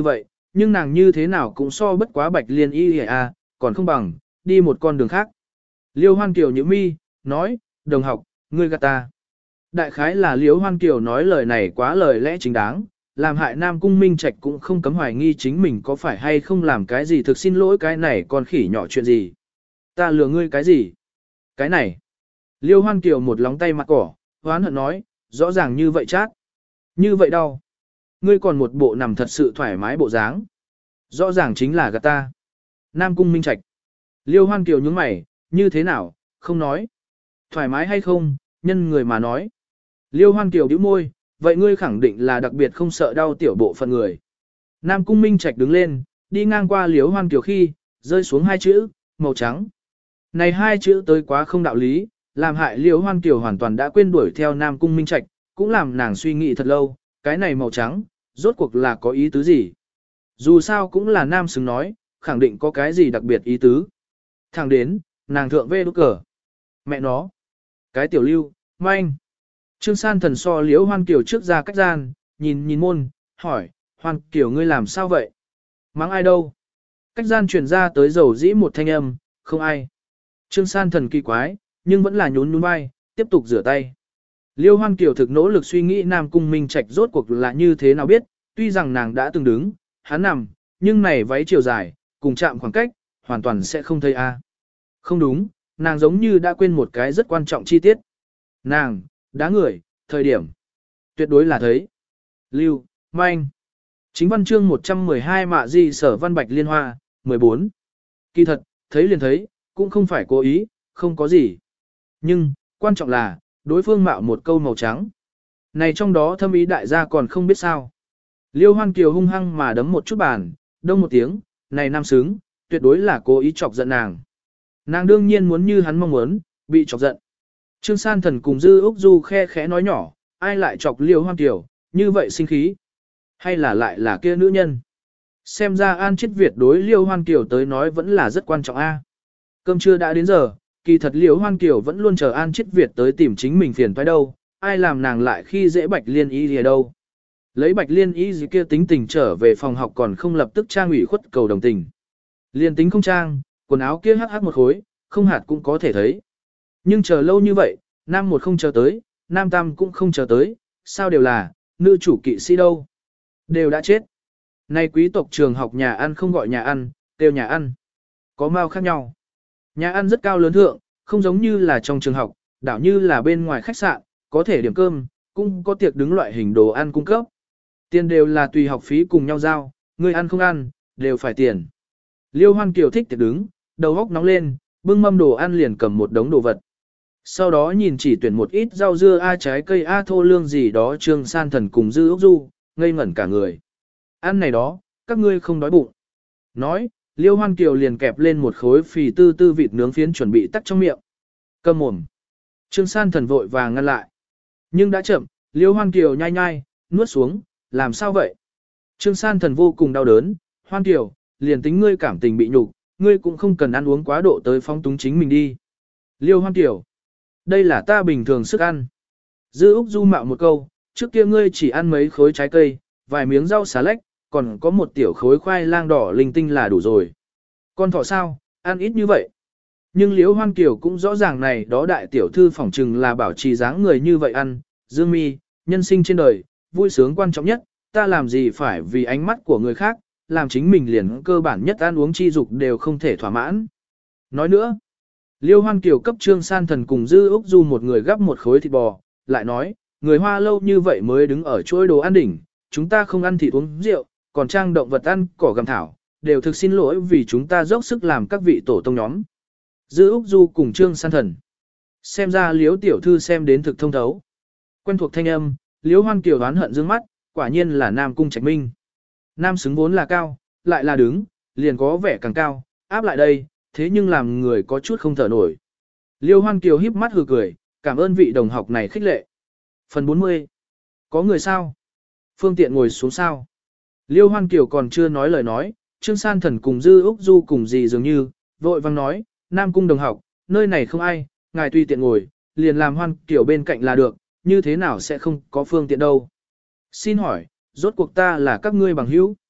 nhưng nàng như thế nào cũng so bất quá Bạch Liên Y à, còn không bằng, đi một con đường khác. Liêu Hoan Kiều nhíu mi, nói, đồng học, ngươi gạt ta. Đại khái là Liêu Hoan Kiều nói lời này quá lời lẽ chính đáng, làm hại Nam Cung Minh Trạch cũng không cấm hoài nghi chính mình có phải hay không làm cái gì thực xin lỗi cái này con khỉ nhỏ chuyện gì. Ta lừa ngươi cái gì? Cái này. Liêu Hoan Kiều một lóng tay mặt cỏ, hoán hận nói, rõ ràng như vậy chát. Như vậy đâu? Ngươi còn một bộ nằm thật sự thoải mái bộ dáng. Rõ ràng chính là gạt ta. Nam Cung Minh Trạch. Liêu Hoan Kiều nhướng mày, như thế nào, không nói. Thoải mái hay không, nhân người mà nói. Liêu Hoan Kiều bĩu môi, vậy ngươi khẳng định là đặc biệt không sợ đau tiểu bộ phận người. Nam Cung Minh Trạch đứng lên, đi ngang qua Liêu Hoan Kiều khi, rơi xuống hai chữ, màu trắng. Này hai chữ tới quá không đạo lý, làm hại Liêu Hoan Kiều hoàn toàn đã quên đuổi theo Nam Cung Minh Trạch, cũng làm nàng suy nghĩ thật lâu, cái này màu trắng, rốt cuộc là có ý tứ gì. Dù sao cũng là nam xứng nói, khẳng định có cái gì đặc biệt ý tứ. Thẳng đến, nàng thượng vê đút cờ. Mẹ nó. Cái tiểu lưu, manh. Trương San Thần so Liễu Hoan Kiều trước ra cách gian, nhìn môn, hỏi, Hoan Kiều ngươi làm sao vậy? Mắng ai đâu? Cách gian truyền ra tới dầu dĩ một thanh âm, không ai. Trương San Thần kỳ quái, nhưng vẫn là nhún vai, tiếp tục rửa tay. Liêu Hoan Kiều thực nỗ lực suy nghĩ Nam Cung Minh Trạch rốt cuộc là như thế nào biết, tuy rằng nàng đã từng đứng, hắn nằm, nhưng này váy chiều dài, cùng chạm khoảng cách, hoàn toàn sẽ không thấy a. Không đúng, nàng giống như đã quên một cái rất quan trọng chi tiết. Nàng, đá người, thời điểm. Tuyệt đối là thấy. Lưu, manh. Chính văn chương 112 mạ di sở văn bạch liên hoa, 14. Kỳ thật, thấy liền thấy, cũng không phải cố ý, không có gì. Nhưng, quan trọng là, đối phương mạo một câu màu trắng. Này trong đó thâm ý đại gia còn không biết sao. Liêu Hoan Kiều hung hăng mà đấm một chút bàn, đông một tiếng, này nam sướng, tuyệt đối là cố ý chọc giận nàng. Nàng đương nhiên muốn như hắn mong muốn, bị chọc giận. Trương San Thần cùng Dư Úc Du khe khẽ nói nhỏ, ai lại chọc Liêu Hoan Kiều, như vậy sinh khí. Hay là lại là kia nữ nhân. Xem ra An Chiết Việt đối Liêu Hoan Kiều tới nói vẫn là rất quan trọng a. Cơm trưa đã đến giờ, kỳ thật Liêu Hoan Kiều vẫn luôn chờ An Chiết Việt tới tìm chính mình phiền phải đâu, ai làm nàng lại khi dễ Bạch Liên Y gì đâu. Lấy Bạch Liên Y gì kia tính tình trở về phòng học còn không lập tức trang ủy khuất cầu đồng tình. Liên tính không trang, quần áo kia hắc một khối, không hạt cũng có thể thấy. Nhưng chờ lâu như vậy, nam một không chờ tới, nam tam cũng không chờ tới, sao đều là, nữ chủ kỵ sĩ đâu. Đều đã chết. Nay quý tộc trường học nhà ăn không gọi nhà ăn, đều nhà ăn. Có mao khác nhau. Nhà ăn rất cao lớn thượng, không giống như là trong trường học, đảo như là bên ngoài khách sạn, có thể điểm cơm, cũng có tiệc đứng loại hình đồ ăn cung cấp. Tiền đều là tùy học phí cùng nhau giao, người ăn không ăn, đều phải tiền. Liêu Hoan Kiều thích tiệc đứng, đầu óc nóng lên, bưng mâm đồ ăn liền cầm một đống đồ vật. Sau đó nhìn chỉ tuyển một ít rau dưa trái cây thô lương gì đó Trương San Thần cùng Dư Úc Du, ngây ngẩn cả người. Ăn này đó, các ngươi không đói bụng. Nói, Liêu Hoan Kiều liền kẹp lên một khối phì tư tư vịt nướng phiến chuẩn bị tắt trong miệng. Câm mồm. Trương San Thần vội vàng ngăn lại. Nhưng đã chậm, Liêu Hoan Kiều nhai nhai, nuốt xuống, làm sao vậy? Trương San Thần vô cùng đau đớn, Hoan Kiều, liền tính ngươi cảm tình bị nhục, ngươi cũng không cần ăn uống quá độ tới phóng túng chính mình đi. Liêu Hoan Kiều, đây là ta bình thường sức ăn. Dư Úc Du mạo một câu, trước kia ngươi chỉ ăn mấy khối trái cây, vài miếng rau xà lách, còn có một tiểu khối khoai lang đỏ linh tinh là đủ rồi. Con thỏ sao, ăn ít như vậy. Nhưng Liễu Hoan Kiều cũng rõ ràng này đó đại tiểu thư phỏng trừng là bảo trì dáng người như vậy ăn. Dương mi, nhân sinh trên đời, vui sướng quan trọng nhất, ta làm gì phải vì ánh mắt của người khác, làm chính mình liền cơ bản nhất ăn uống chi dục đều không thể thỏa mãn. Nói nữa, Liêu Hoan Kiều cấp Trương San Thần cùng Dư Úc Du một người gắp một khối thịt bò, lại nói, người Hoa lâu như vậy mới đứng ở chuỗi đồ ăn đỉnh, chúng ta không ăn thịt uống rượu, còn trang động vật ăn cỏ gặm thảo, đều thực xin lỗi vì chúng ta dốc sức làm các vị tổ tông nhóm. Dư Úc Du cùng Trương San Thần. Xem ra Liễu tiểu thư xem đến thực thông thấu. Quen thuộc thanh âm, Liễu Hoan Kiều đoán hận dương mắt, quả nhiên là Nam Cung Trạch Minh. Nam xứng vốn là cao, lại là đứng, liền có vẻ càng cao, áp lại đây, thế nhưng làm người có chút không thở nổi. Liêu Hoan Kiều híp mắt hừ cười, cảm ơn vị đồng học này khích lệ. Phần 40. Có người sao? Phương tiện ngồi xuống sao? Liêu Hoan Kiều còn chưa nói lời nói, Trương San Thần cùng Dư Úc Du cùng gì dường như, vội vang nói, Nam Cung đồng học, nơi này không ai, ngài tùy tiện ngồi, liền làm Hoan Kiều bên cạnh là được, như thế nào sẽ không có phương tiện đâu. Xin hỏi, rốt cuộc ta là các ngươi bằng hữu?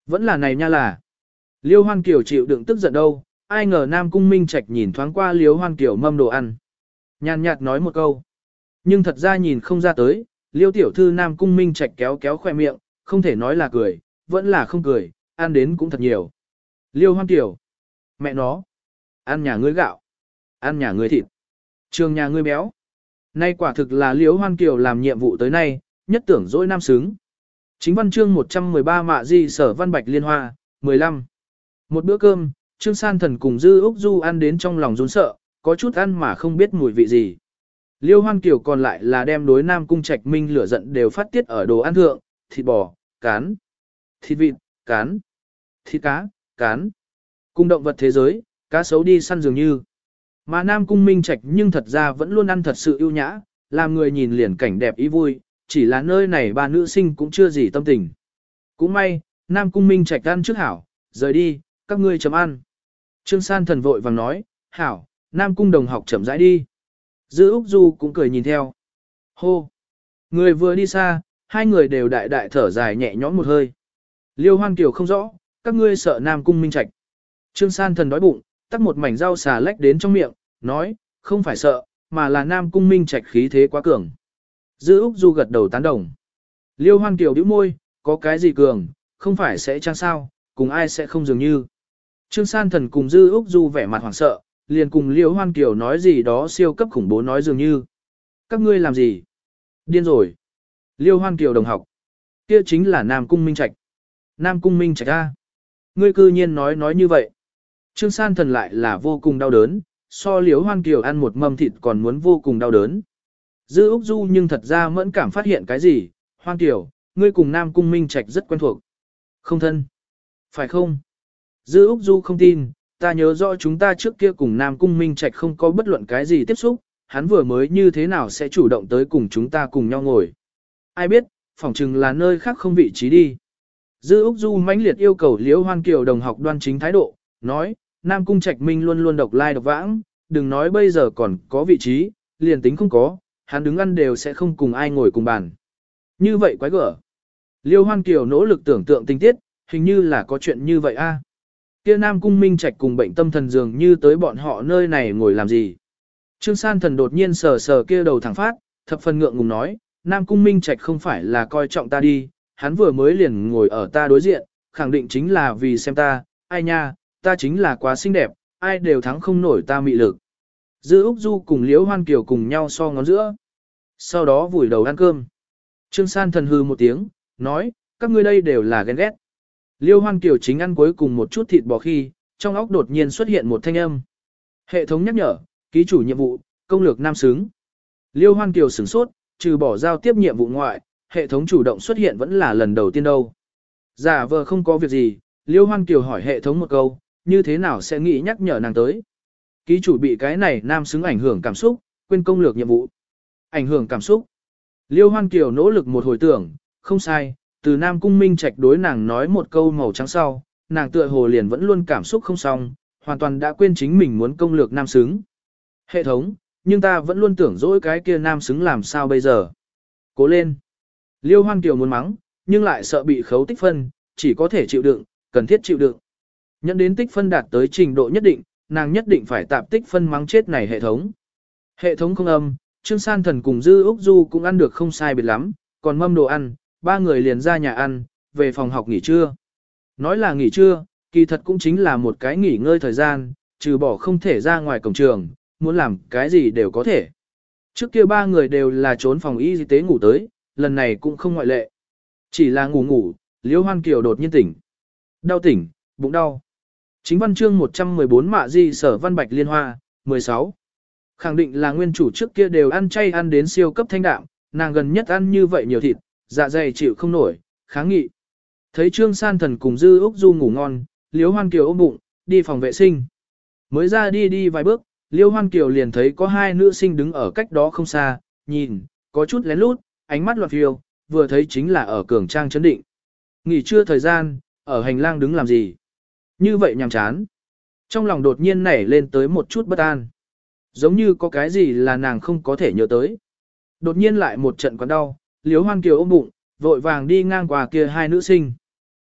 Vẫn là này nha là. Liêu Hoan Kiều chịu đựng tức giận đâu, ai ngờ Nam Cung Minh Trạch nhìn thoáng qua Liêu Hoan Kiều mâm đồ ăn. Nhàn nhạt nói một câu. Nhưng thật ra nhìn không ra tới, Liêu tiểu thư Nam Cung Minh Trạch kéo kéo khoe miệng, không thể nói là cười, vẫn là không cười, ăn đến cũng thật nhiều. Liêu Hoan Kiều. Mẹ nó. Ăn nhà ngươi gạo. Ăn nhà ngươi thịt. Trường nhà ngươi béo. Nay quả thực là Liêu Hoan Kiều làm nhiệm vụ tới nay, nhất tưởng dỗi nam xứng. Chính văn chương 113 mạ di sở văn bạch liên hoa, 15. Một bữa cơm, Trương San Thần cùng Dư Úc Du ăn đến trong lòng run sợ, có chút ăn mà không biết mùi vị gì. Liêu Hoan Kiều còn lại là đem đối Nam Cung Trạch Minh lửa giận đều phát tiết ở đồ ăn thượng, thịt bò, cán, thịt vịt, cán, thịt cá, cán. Cùng động vật thế giới, cá sấu đi săn dường như. Mà Nam Cung Minh Trạch nhưng thật ra vẫn luôn ăn thật sự ưu nhã, làm người nhìn liền cảnh đẹp ý vui, chỉ là nơi này ba nữ sinh cũng chưa gì tâm tình. Cũng may, Nam Cung Minh Trạch ăn trước hảo, rời đi, các ngươi chấm ăn. Trương San Thần vội vàng nói, hảo, Nam Cung đồng học chậm rãi đi. Dư Úc Du cũng cười nhìn theo. Hô! Người vừa đi xa, hai người đều đại đại thở dài nhẹ nhõm một hơi. Liêu Hoan Kiều không rõ, các ngươi sợ Nam Cung Minh Trạch. Trương San Thần đói bụng, tắt một mảnh rau xà lách đến trong miệng, nói, không phải sợ, mà là Nam Cung Minh Trạch khí thế quá cường. Dư Úc Du gật đầu tán đồng. Liêu Hoan Kiều bĩu môi, có cái gì cường, không phải sẽ chăng sao, cùng ai sẽ không dường như. Trương San Thần cùng Dư Úc Du vẻ mặt hoảng sợ, liền cùng Liêu Hoan Kiều nói gì đó siêu cấp khủng bố nói dường như. Các ngươi làm gì? Điên rồi. Liêu Hoan Kiều đồng học. Kia chính là Nam Cung Minh Trạch. Nam Cung Minh Trạch a. Ngươi cư nhiên nói như vậy. Trương San Thần lại là vô cùng đau đớn, so Liêu Hoan Kiều ăn một mâm thịt còn muốn vô cùng đau đớn. Dư Úc Du nhưng thật ra mẫn cảm phát hiện cái gì, Hoan Kiều, ngươi cùng Nam Cung Minh Trạch rất quen thuộc. Không thân. Phải không? Dư Úc Du không tin, ta nhớ rõ chúng ta trước kia cùng Nam Cung Minh Trạch không có bất luận cái gì tiếp xúc, hắn vừa mới như thế nào sẽ chủ động tới cùng chúng ta cùng nhau ngồi. Ai biết, phỏng chừng là nơi khác không vị trí đi. Dư Úc Du mãnh liệt yêu cầu Liễu Hoan Kiều đồng học đoan chính thái độ, nói, Nam Cung Trạch Minh luôn luôn độc lai độc vãng, đừng nói bây giờ còn có vị trí, liền tính không có, hắn đứng ăn đều sẽ không cùng ai ngồi cùng bàn. Như vậy quái gở. Liêu Hoan Kiều nỗ lực tưởng tượng tình tiết, hình như là có chuyện như vậy a. Kia Nam Cung Minh Trạch cùng bệnh tâm thần dường như tới bọn họ nơi này ngồi làm gì. Trương San Thần đột nhiên sờ sờ kia đầu thẳng phát, thập phần ngượng ngùng nói, Nam Cung Minh Trạch không phải là coi trọng ta đi, hắn vừa mới liền ngồi ở ta đối diện, khẳng định chính là vì xem ta, ai nha, ta chính là quá xinh đẹp, ai đều thắng không nổi ta mị lực. Dư Úc Du cùng Liễu Hoan Kiều cùng nhau so ngón giữa. Sau đó vùi đầu ăn cơm. Trương San Thần hư một tiếng, nói, các ngươi đây đều là ghen ghét. Liêu Hoan Kiều chính ăn cuối cùng một chút thịt bò khi, trong óc đột nhiên xuất hiện một thanh âm. Hệ thống nhắc nhở, ký chủ nhiệm vụ, công lược nam xứng. Liêu Hoan Kiều sửng sốt, trừ bỏ giao tiếp nhiệm vụ ngoại, hệ thống chủ động xuất hiện vẫn là lần đầu tiên đâu. Giả vờ không có việc gì, Liêu Hoan Kiều hỏi hệ thống một câu, như thế nào sẽ nghĩ nhắc nhở nàng tới. Ký chủ bị cái này nam xứng ảnh hưởng cảm xúc, quên công lược nhiệm vụ. Ảnh hưởng cảm xúc. Liêu Hoan Kiều nỗ lực một hồi tưởng, không sai, từ Nam Cung Minh Trạch đối nàng nói một câu màu trắng sau, nàng tựa hồ liền vẫn luôn cảm xúc không xong, hoàn toàn đã quên chính mình muốn công lược nam xứng. Hệ thống, nhưng ta vẫn luôn tưởng dỗi cái kia nam xứng làm sao bây giờ. Cố lên. Liêu Hoan Kiều muốn mắng, nhưng lại sợ bị khấu tích phân, chỉ có thể chịu đựng, cần thiết chịu đựng. Nhận đến tích phân đạt tới trình độ nhất định, nàng nhất định phải tạp tích phân mắng chết này hệ thống. Hệ thống không âm, Trương San Thần cùng Dư Úc Du cũng ăn được không sai biệt lắm, còn mâm đồ ăn, ba người liền ra nhà ăn, về phòng học nghỉ trưa. Nói là nghỉ trưa, kỳ thật cũng chính là một cái nghỉ ngơi thời gian, trừ bỏ không thể ra ngoài cổng trường, muốn làm cái gì đều có thể. Trước kia ba người đều là trốn phòng y tế ngủ tới, lần này cũng không ngoại lệ. Chỉ là ngủ, Liễu Hoan Kiều đột nhiên tỉnh. Đau tỉnh, bụng đau. Chính văn chương 114 mạ di sở văn bạch liên hoa, 16. Khẳng định là nguyên chủ trước kia đều ăn chay ăn đến siêu cấp thanh đạm, nàng gần nhất ăn như vậy nhiều thịt, dạ dày chịu không nổi, kháng nghị. Thấy Trương San Thần cùng Dư Úc Du ngủ ngon, Liễu Hoan Kiều ôm bụng, đi phòng vệ sinh. Mới ra đi vài bước, Liễu Hoan Kiều liền thấy có hai nữ sinh đứng ở cách đó không xa, nhìn, có chút lén lút, ánh mắt loạn phiêu, vừa thấy chính là ở cường trang chấn định. Nghỉ trưa thời gian, ở hành lang đứng làm gì? Như vậy nhàm chán. Trong lòng đột nhiên nảy lên tới một chút bất an. Giống như có cái gì là nàng không có thể nhớ tới. Đột nhiên lại một trận quặn đau, Liễu Hoan Kiều ôm bụng, vội vàng đi ngang qua kia hai nữ sinh.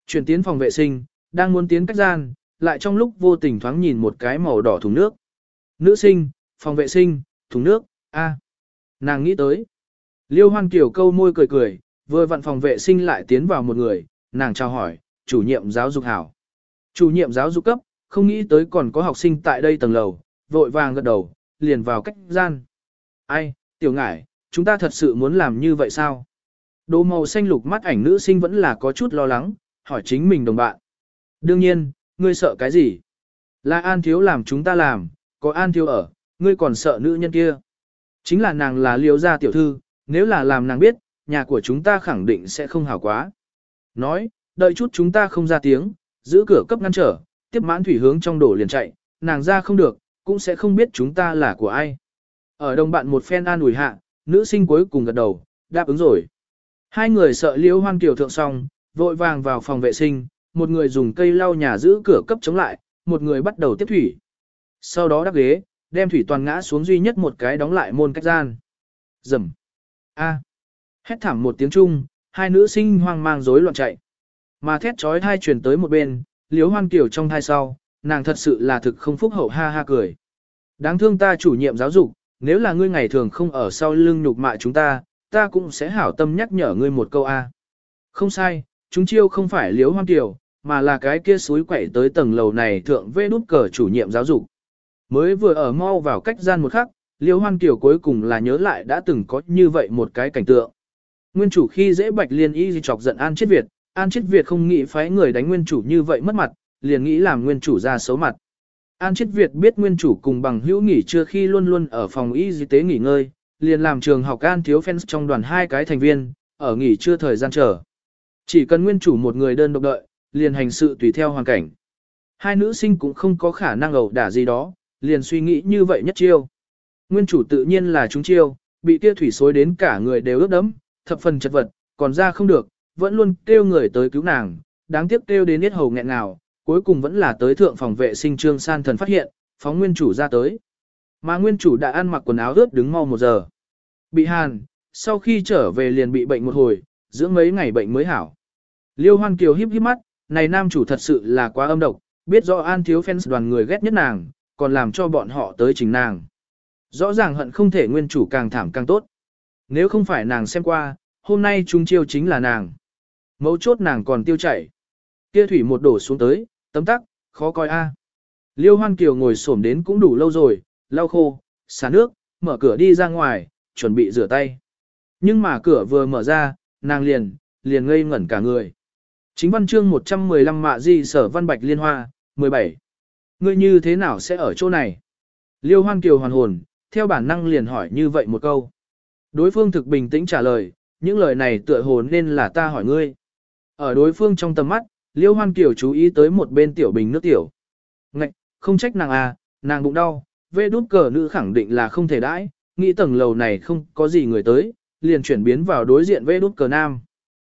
Chuyển tiến phòng vệ sinh, đang muốn tiến cách gian, lại trong lúc vô tình thoáng nhìn một cái màu đỏ thùng nước. Nữ sinh, phòng vệ sinh, thùng nước, a. Nàng nghĩ tới. Liêu Hoan Kiều câu môi cười cười, vừa vặn phòng vệ sinh lại tiến vào một người, nàng chào hỏi, chủ nhiệm giáo dục hảo. Chủ nhiệm giáo dục cấp, không nghĩ tới còn có học sinh tại đây tầng lầu, vội vàng gật đầu, liền vào cách gian. Ai, tiểu ngải, chúng ta thật sự muốn làm như vậy sao? Đồ màu xanh lục mắt ảnh nữ sinh vẫn là có chút lo lắng, hỏi chính mình đồng bạn. Đương nhiên, ngươi sợ cái gì? Là An Thiếu làm chúng ta làm, có An Thiếu ở, ngươi còn sợ nữ nhân kia. Chính là nàng là Liêu gia tiểu thư, nếu là làm nàng biết, nhà của chúng ta khẳng định sẽ không hảo quá. Nói, đợi chút chúng ta không ra tiếng, giữ cửa cấp ngăn trở, tiếp mãn thủy hướng trong đổ liền chạy, nàng ra không được, cũng sẽ không biết chúng ta là của ai. Ở đồng bạn một phen an ủi hạ, nữ sinh cuối cùng gật đầu, đáp ứng rồi. Hai người sợ Liêu Hoan Kiều thượng xong, vội vàng vào phòng vệ sinh, một người dùng cây lau nhà giữ cửa cấp chống lại, một người bắt đầu tiếp thủy. Sau đó đắp ghế, đem thủy toàn ngã xuống duy nhất một cái đóng lại môn cách gian. Rầm. A. Hét thảm một tiếng chung, hai nữ sinh hoang mang rối loạn chạy. Mà thét chói tai truyền tới một bên, Liêu Hoan Kiều trong thai sau, nàng thật sự là thực không phúc hậu ha ha cười. Đáng thương ta chủ nhiệm giáo dục, nếu là ngươi ngày thường không ở sau lưng nhục mạ chúng ta cũng sẽ hảo tâm nhắc nhở ngươi một câu A. Không sai, chúng chiêu không phải Liêu Hoan Kiều, mà là cái kia suối quậy tới tầng lầu này thượng vê đút cờ chủ nhiệm giáo dục. Mới vừa ở mau vào cách gian một khắc, Liêu Hoan Kiều cuối cùng là nhớ lại đã từng có như vậy một cái cảnh tượng. Nguyên chủ khi dễ Bạch Liên Y chọc giận An Chiết Việt, An Chiết Việt không nghĩ phái người đánh nguyên chủ như vậy mất mặt, liền nghĩ làm nguyên chủ ra xấu mặt. An Chiết Việt biết nguyên chủ cùng bằng hữu nghỉ trưa khi luôn luôn ở phòng y tế nghỉ ngơi, liền làm trường học An thiếu fans trong đoàn hai cái thành viên, ở nghỉ trưa thời gian chờ. Chỉ cần nguyên chủ một người đơn độc đợi, liền hành sự tùy theo hoàn cảnh. Hai nữ sinh cũng không có khả năng ẩu đả gì đó, liền suy nghĩ như vậy nhất chiêu. Nguyên chủ tự nhiên là chúng chiêu, bị kia thủy xối đến cả người đều ướt đẫm, thập phần chật vật, còn ra không được, vẫn luôn kêu người tới cứu nàng, đáng tiếc kêu đến yết hầu nghẹn ngào, cuối cùng vẫn là tới thượng phòng vệ sinh Trương San Thần phát hiện, phóng nguyên chủ ra tới. Mà nguyên chủ đã ăn mặc quần áo ướt đứng mau 1 giờ. Bị hàn, sau khi trở về liền bị bệnh một hồi, dưỡng mấy ngày bệnh mới hảo. Liêu Hoan Kiều híp híp mắt, này nam chủ thật sự là quá âm độc, biết rõ An thiếu fans đoàn người ghét nhất nàng, còn làm cho bọn họ tới chỉnh nàng. Rõ ràng hận không thể nguyên chủ càng thảm càng tốt. Nếu không phải nàng xem qua, hôm nay chúng chiêu chính là nàng. Mấu chốt nàng còn tiêu chảy. Kia thủy một đổ xuống tới, tấm tắc, khó coi a. Liêu Hoan Kiều ngồi xổm đến cũng đủ lâu rồi, lau khô, xả nước, mở cửa đi ra ngoài, chuẩn bị rửa tay. Nhưng mà cửa vừa mở ra, nàng liền ngây ngẩn cả người. Chính văn chương 115 mạ di sở văn bạch liên hoa, 17. Ngươi như thế nào sẽ ở chỗ này? Liêu Hoan Kiều hoàn hồn, theo bản năng liền hỏi như vậy một câu. Đối phương thực bình tĩnh trả lời, những lời này tựa hồ nên là ta hỏi ngươi. Ở đối phương trong tầm mắt, Liêu Hoan Kiều chú ý tới một bên tiểu bình nước tiểu. Ngạch, không trách nàng à, nàng bụng đau, vê đút cờ nữ khẳng định là không thể đãi, nghĩ tầng lầu này không có gì người tới, liền chuyển biến vào đối diện vê đút cờ nam.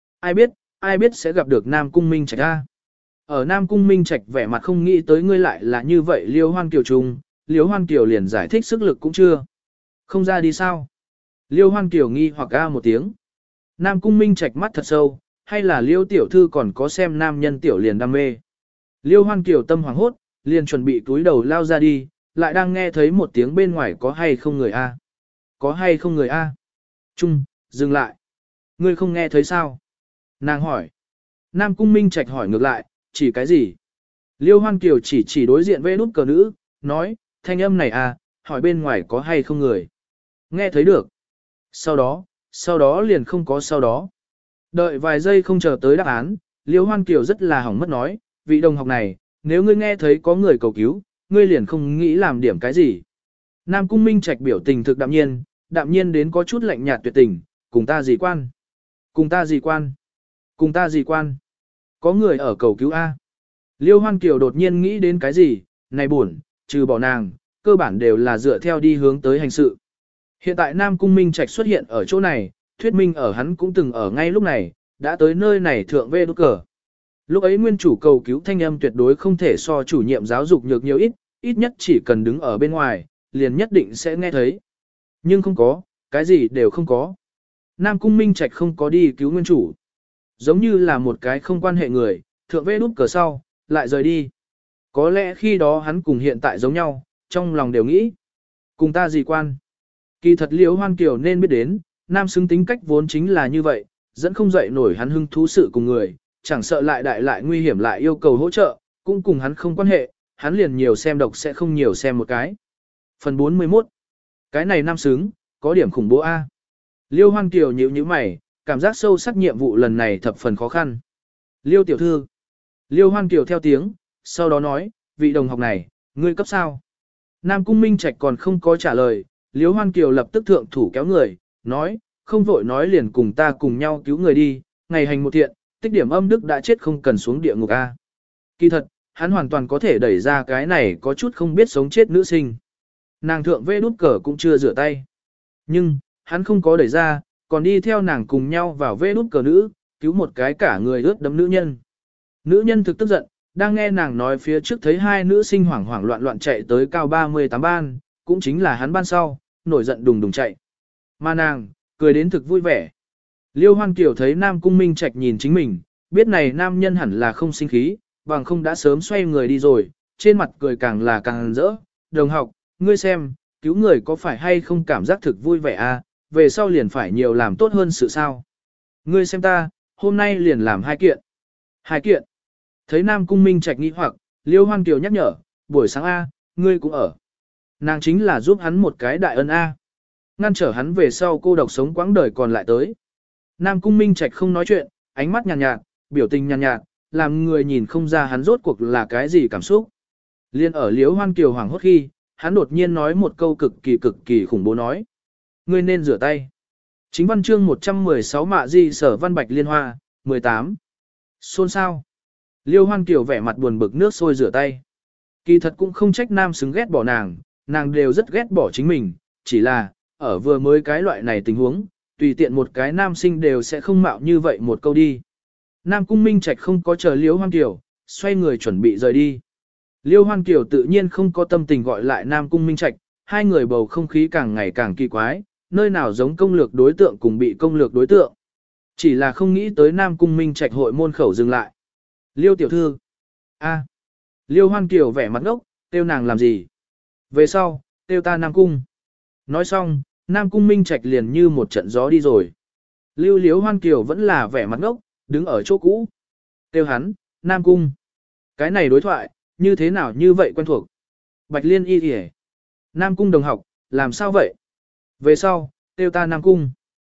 Ai biết sẽ gặp được Nam Cung Minh Trạch a. Ở Nam Cung Minh Trạch vẻ mặt không nghĩ tới ngươi lại là như vậy Liêu Hoan Kiều trùng, Liêu Hoan Kiều liền giải thích sức lực cũng chưa. Không ra đi sao? Liêu Hoan Kiều nghi hoặc a một tiếng. Nam Cung Minh Trạch mắt thật sâu, hay là Liêu tiểu thư còn có xem nam nhân tiểu liền đam mê. Liêu Hoan Kiều tâm hoảng hốt, liền chuẩn bị túi đầu lao ra đi, lại đang nghe thấy một tiếng bên ngoài có hay không người a? Có hay không người a? Trung, dừng lại. Ngươi không nghe thấy sao? Nàng hỏi. Nam Cung Minh Trạch hỏi ngược lại, chỉ cái gì? Liêu Hoan Kiều chỉ đối diện với nút cờ nữ, nói, thanh âm này à, hỏi bên ngoài có hay không người. Nghe thấy được. Sau đó liền không có sau đó. Đợi vài giây không chờ tới đáp án, Liêu Hoan Kiều rất là hỏng mất nói, vị đồng học này, nếu ngươi nghe thấy có người cầu cứu, ngươi liền không nghĩ làm điểm cái gì. Nam Cung Minh Trạch biểu tình thực đạm nhiên đến có chút lạnh nhạt tuyệt tình, cùng ta gì quan? Cùng ta gì quan? Cùng ta gì quan? Có người ở cầu cứu A. Liêu Hoan Kiều đột nhiên nghĩ đến cái gì, này buồn, trừ bỏ nàng, cơ bản đều là dựa theo đi hướng tới hành sự. Hiện tại Nam Cung Minh Trạch xuất hiện ở chỗ này, thuyết minh ở hắn cũng từng ở ngay lúc này, đã tới nơi này thượng vê đốt cờ. Lúc ấy nguyên chủ cầu cứu thanh âm tuyệt đối không thể so chủ nhiệm giáo dục nhược nhiều ít nhất chỉ cần đứng ở bên ngoài, liền nhất định sẽ nghe thấy. Nhưng không có, cái gì đều không có. Nam Cung Minh Trạch không có đi cứu nguyên chủ. Giống như là một cái không quan hệ người, thượng vê đút cờ sau, lại rời đi. Có lẽ khi đó hắn cùng hiện tại giống nhau, trong lòng đều nghĩ. Cùng ta gì quan? Kỳ thật Liễu Hoan Kiều nên biết đến, nam xứng tính cách vốn chính là như vậy, dẫn không dậy nổi hắn hứng thú sự cùng người, chẳng sợ lại đại lại nguy hiểm lại yêu cầu hỗ trợ, cũng cùng hắn không quan hệ, hắn liền nhiều xem độc sẽ không nhiều xem một cái. Phần 41. Cái này nam xứng, có điểm khủng bố A. Liêu Hoan Kiều nhíu nhíu mày, cảm giác sâu sắc nhiệm vụ lần này thập phần khó khăn. Liêu tiểu thư. Liêu Hoan Kiều theo tiếng, sau đó nói, vị đồng học này, ngươi cấp sao? Nam Cung Minh Trạch còn không có trả lời, Liêu Hoan Kiều lập tức thượng thủ kéo người, nói, không vội nói liền cùng ta cùng nhau cứu người đi, ngày hành một thiện, tích điểm âm đức đã chết không cần xuống địa ngục A. Kỳ thật, hắn hoàn toàn có thể đẩy ra cái này có chút không biết sống chết nữ sinh. Nàng thượng vê đút cờ cũng chưa rửa tay. Nhưng, hắn không có đẩy ra, còn đi theo nàng cùng nhau vào vê đút cờ nữ, cứu một cái cả người ướt đẫm nữ nhân. Nữ nhân thực tức giận, đang nghe nàng nói phía trước thấy hai nữ sinh hoảng hoảng loạn loạn chạy tới cao 38 ban, cũng chính là hắn ban sau, nổi giận đùng đùng chạy. Mà nàng, cười đến thực vui vẻ. Liêu Hoan Kiều thấy Nam Cung Minh Trạch nhìn chính mình, biết này nam nhân hẳn là không sinh khí, bằng không đã sớm xoay người đi rồi, trên mặt cười càng là càng rỡ. Đồng học, ngươi xem, cứu người có phải hay không cảm giác thực vui vẻ à, về sau liền phải nhiều làm tốt hơn sự sao. Ngươi xem ta, hôm nay liền làm 2 kiện. 2 kiện. Thấy Nam Cung Minh Trạch nghi hoặc, Liêu Hoan Kiều nhắc nhở, buổi sáng A, ngươi cũng ở. Nàng chính là giúp hắn một cái đại ân A. Ngăn trở hắn về sau cô độc sống quãng đời còn lại tới. Nam Cung Minh Trạch không nói chuyện, ánh mắt nhàn nhạt, biểu tình nhàn nhạt, làm người nhìn không ra hắn rốt cuộc là cái gì cảm xúc. Liên ở Liêu Hoan Kiều hoảng hốt khi, hắn đột nhiên nói một câu cực kỳ khủng bố nói. Ngươi nên rửa tay. Chính văn chương 116 Mạ Di Sở Văn Bạch Liên Hoa, 18. Xôn sao? Liêu Hoan Kiều vẻ mặt buồn bực nước sôi rửa tay. Kỳ thật cũng không trách nam xứng ghét bỏ nàng, nàng đều rất ghét bỏ chính mình, chỉ là, ở vừa mới cái loại này tình huống, tùy tiện một cái nam sinh đều sẽ không mạo như vậy một câu đi. Nam Cung Minh Trạch không có chờ Liêu Hoan Kiều, xoay người chuẩn bị rời đi. Liêu Hoan Kiều tự nhiên không có tâm tình gọi lại Nam Cung Minh Trạch, hai người bầu không khí càng ngày càng kỳ quái, nơi nào giống công lược đối tượng cùng bị công lược đối tượng. Chỉ là không nghĩ tới Nam Cung Minh Trạch hội môn khẩu dừng lại. Liêu tiểu thư. A. Liêu Hoan Kiều vẻ mặt ngốc, kêu nàng làm gì? Về sau, kêu ta Nam Cung. Nói xong, Nam Cung Minh Trạch liền như một trận gió đi rồi. Liêu Hoan Kiều vẫn là vẻ mặt ngốc, đứng ở chỗ cũ. Kêu hắn, Nam Cung. Cái này đối thoại, như thế nào như vậy quen thuộc? Bạch Liên y kìa. Nam Cung đồng học, làm sao vậy? Về sau, kêu ta Nam Cung.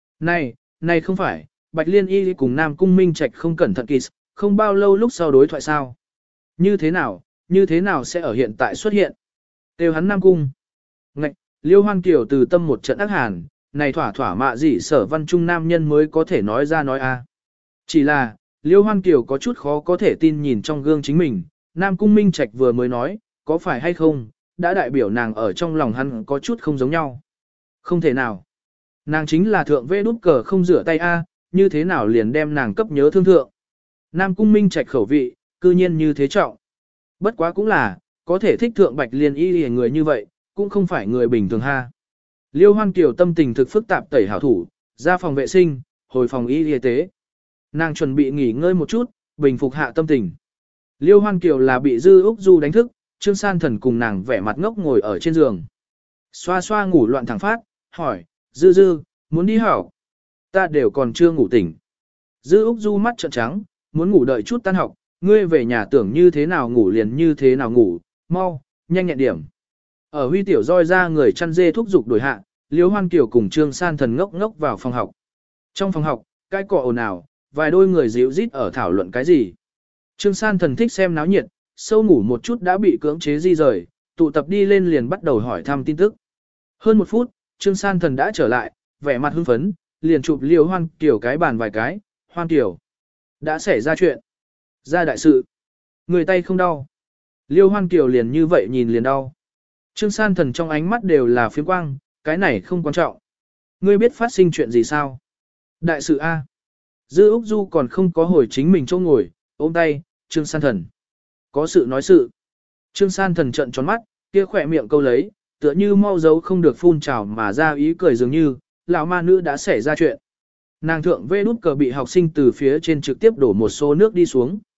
Này không phải, Bạch Liên y cùng Nam Cung Minh Trạch không cẩn thận kiss, không bao lâu lúc sau đối thoại sao? Như thế nào sẽ ở hiện tại xuất hiện? Kêu hắn Nam Cung. Ngạch, Liêu Hoan Kiều từ tâm một trận ác hàn, này thỏa mạ gì Sở Văn Trung nam nhân mới có thể nói ra nói a. Chỉ là, Liêu Hoan Kiều có chút khó có thể tin nhìn trong gương chính mình, Nam Cung Minh Trạch vừa mới nói, có phải hay không, đã đại biểu nàng ở trong lòng hắn có chút không giống nhau. Không thể nào. Nàng chính là thượng vê đút cờ không rửa tay a, như thế nào liền đem nàng cấp nhớ thương thượng. Nam Cung Minh Trạch khẩu vị, cư nhiên như thế trọng. Bất quá cũng là, có thể thích thượng Bạch Liên y người như vậy, cũng không phải người bình thường ha. Liêu Hoan Kiều tâm tình thực phức tạp tẩy hảo thủ, ra phòng vệ sinh, hồi phòng y tế. Nàng chuẩn bị nghỉ ngơi một chút, bình phục hạ tâm tình. Liêu Hoan Kiều là bị Dư Úc Du đánh thức, Trương San Thần cùng nàng vẻ mặt ngốc ngồi ở trên giường. Xoa xoa ngủ loạn thẳng phát, hỏi, Dư, muốn đi hảo? Ta đều còn chưa ngủ tỉnh. Dư Úc Du mắt trợn trắng, muốn ngủ đợi chút tan học, ngươi về nhà tưởng như thế nào ngủ liền như thế nào ngủ, mau, nhanh nhẹn điểm. Ở Huy Tiểu roi ra người chăn dê thúc giục đổi hạ, Liêu Hoan Kiều cùng Trương San Thần ngốc vào phòng học. Trong phòng học, cái cọ ồn ào, vài đôi người dịu rít ở thảo luận cái gì. Trương San Thần thích xem náo nhiệt, sâu ngủ một chút đã bị cưỡng chế di rời, tụ tập đi lên liền bắt đầu hỏi thăm tin tức. Hơn 1 phút, Trương San Thần đã trở lại, vẻ mặt hưng phấn, liền chụp Liêu Hoan Kiều cái bàn vài cái, Hoan Kiều. Đã xảy ra chuyện. Ra đại sự. Người tay không đau. Liêu Hoan Kiều liền như vậy nhìn liền đau. Trương San Thần trong ánh mắt đều là phiếm quang, cái này không quan trọng. Ngươi biết phát sinh chuyện gì sao? Đại sự A. Dư Úc Du còn không có hồi chính mình chỗ ngồi, ôm tay, Trương San Thần. Có sự nói sự. Trương San Thần trợn tròn mắt, kia khỏe miệng câu lấy, tựa như mau giấu không được phun trào mà ra ý cười dường như, lão ma nữ đã xảy ra chuyện. Nàng thượng vê đút cờ bị học sinh từ phía trên trực tiếp đổ một xô nước đi xuống.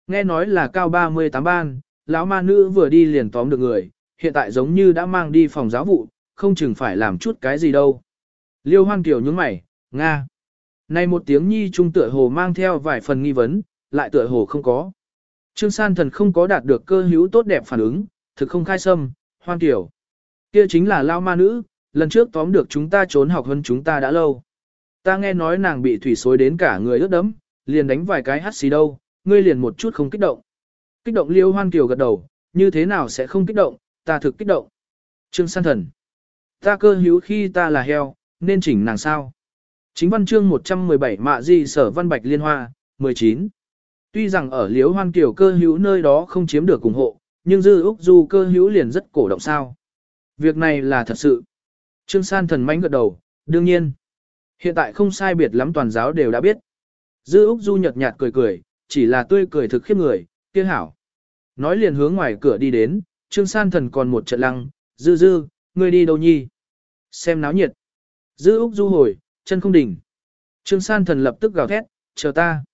Nghe nói là cao 38 ban, lão ma nữ vừa đi liền tóm được người, hiện tại giống như đã mang đi phòng giáo vụ, không chừng phải làm chút cái gì đâu. Liêu Hoan Kiều nhướng mày, Nga. Này một tiếng nhi trung tựa hồ mang theo vài phần nghi vấn, lại tựa hồ không có. Trương San Thần không có đạt được cơ hữu tốt đẹp phản ứng, thực không khai sâm, Hoan Kiều. Kia chính là lao ma nữ, lần trước tóm được chúng ta trốn học hơn chúng ta đã lâu. Ta nghe nói nàng bị thủy xối đến cả người ướt đẫm, liền đánh vài cái hắt xì đâu, ngươi liền một chút không kích động. Kích động Liêu Hoan Kiều gật đầu, như thế nào sẽ không kích động, ta thực kích động. Trương San Thần. Ta cơ hữu khi ta là heo, nên chỉnh nàng sao. Chính văn chương 117 mạ di sở văn bạch liên hoa, 19. Tuy rằng ở Liêu Hoan Kiều cơ hữu nơi đó không chiếm được ủng hộ, nhưng Dư Úc Du cơ hữu liền rất cổ động sao. Việc này là thật sự. Trương San Thần mánh gật đầu, đương nhiên. Hiện tại không sai biệt lắm toàn giáo đều đã biết. Dư Úc Du nhợt nhạt cười cười, chỉ là tươi cười thực khiếp người, kia hảo. Nói liền hướng ngoài cửa đi đến, Trương San Thần còn một trận lăng, Dư, ngươi đi đâu nhi? Xem náo nhiệt. Dư Úc Du hồi, chân không đỉnh. Trương San Thần lập tức gào thét, chờ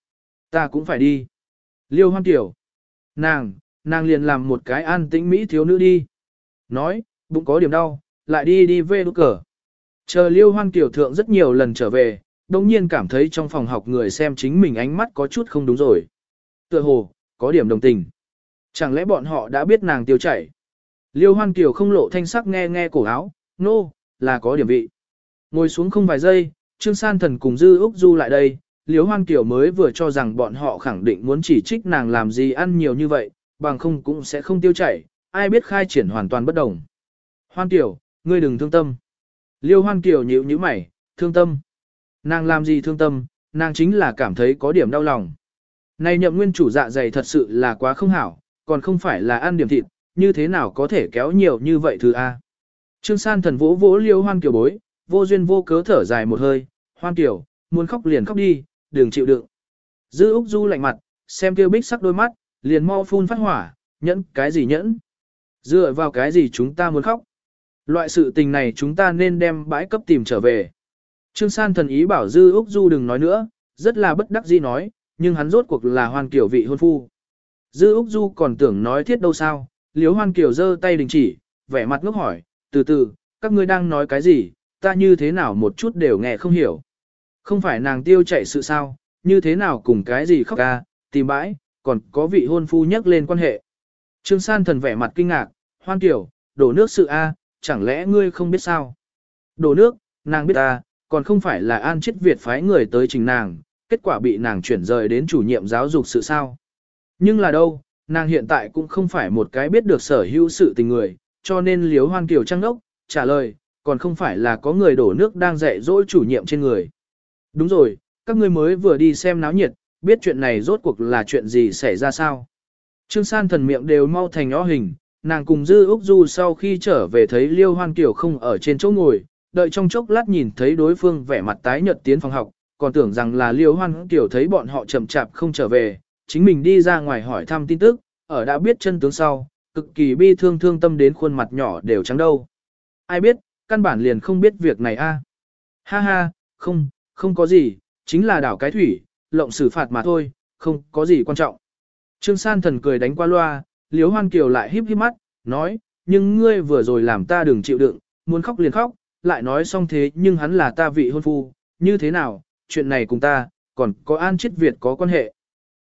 ta cũng phải đi. Liêu Hoan Kiều. Nàng liền làm một cái an tĩnh mỹ thiếu nữ đi. Nói, bụng có điểm đau, lại đi về đút cờ. Chờ Liêu Hoan Kiều thượng rất nhiều lần trở về, đồng nhiên cảm thấy trong phòng học người xem chính mình ánh mắt có chút không đúng rồi. Tựa hồ, có điểm đồng tình. Chẳng lẽ bọn họ đã biết nàng tiêu chảy? Liêu Hoan Kiều không lộ thanh sắc nghe cổ áo, nô, là có điểm vị. Ngồi xuống không vài giây, Trương San Thần cùng Dư Úc Du lại đây, Liêu Hoan Kiều mới vừa cho rằng bọn họ khẳng định muốn chỉ trích nàng làm gì ăn nhiều như vậy, bằng không cũng sẽ không tiêu chảy, ai biết khai triển hoàn toàn bất đồng. Hoan Kiều, ngươi đừng thương tâm. Liêu Hoan Kiều nhíu mày, thương tâm. Nàng làm gì thương tâm, nàng chính là cảm thấy có điểm đau lòng. Này nhậm nguyên chủ dạ dày thật sự là quá không hảo, còn không phải là ăn điểm thịt, như thế nào có thể kéo nhiều như vậy thứ A. Trương San Thần vỗ vỗ Liêu Hoan Kiều bối, vô duyên vô cớ thở dài một hơi, Hoan Kiều, muốn khóc liền khóc đi, đừng chịu đựng. Dư Úc Du lạnh mặt, xem Kiều Bích sắc đôi mắt, liền mau phun phát hỏa, nhẫn cái gì nhẫn? Dựa vào cái gì chúng ta muốn khóc? Loại sự tình này chúng ta nên đem bãi cấp tìm trở về. Trương San Thần ý bảo Dư Úc Du đừng nói nữa, rất là bất đắc dĩ nói, nhưng hắn rốt cuộc là Hoan Kiều vị hôn phu. Dư Úc Du còn tưởng nói thiết đâu sao, Liếu Hoan Kiều giơ tay đình chỉ, vẻ mặt ngốc hỏi, từ, các ngươi đang nói cái gì, ta như thế nào một chút đều nghe không hiểu. Không phải nàng tiêu chạy sự sao, như thế nào cùng cái gì khóc ca, tìm bãi, còn có vị hôn phu nhắc lên quan hệ. Trương San Thần vẻ mặt kinh ngạc, Hoan Kiều, đổ nước sự a, chẳng lẽ ngươi không biết sao? Đổ nước, nàng biết ta, còn không phải là An Chiết Việt phái người tới trình nàng, kết quả bị nàng chuyển rời đến chủ nhiệm giáo dục sự sao. Nhưng là đâu, nàng hiện tại cũng không phải một cái biết được sở hữu sự tình người, cho nên Liếu Hoan Kiều trăng đốc, trả lời, còn không phải là có người đổ nước đang dạy dỗ chủ nhiệm trên người. Đúng rồi, các ngươi mới vừa đi xem náo nhiệt, biết chuyện này rốt cuộc là chuyện gì xảy ra sao. Trương San Thần miệng đều mau thành nhỏ hình, nàng cùng Dư Úc Du sau khi trở về thấy Liêu Hoan Kiều không ở trên chỗ ngồi, đợi trong chốc lát nhìn thấy đối phương vẻ mặt tái nhợt tiến phòng học, còn tưởng rằng là Liêu Hoan Kiều thấy bọn họ chậm chạp không trở về, chính mình đi ra ngoài hỏi thăm tin tức, ở đã biết chân tướng sau, cực kỳ bi thương tâm đến khuôn mặt nhỏ đều trắng đâu. Ai biết, căn bản liền không biết việc này a. Ha ha, không có gì, chính là đảo cái thủy, lộng xử phạt mà thôi, không có gì quan trọng. Trương San Thần cười đánh qua loa, Liêu Hoan Kiều lại híp híp mắt, nói, nhưng ngươi vừa rồi làm ta đừng chịu đựng, muốn khóc liền khóc, lại nói xong thế nhưng hắn là ta vị hôn phu, như thế nào, chuyện này cùng ta, còn có An Chiết Việt có quan hệ.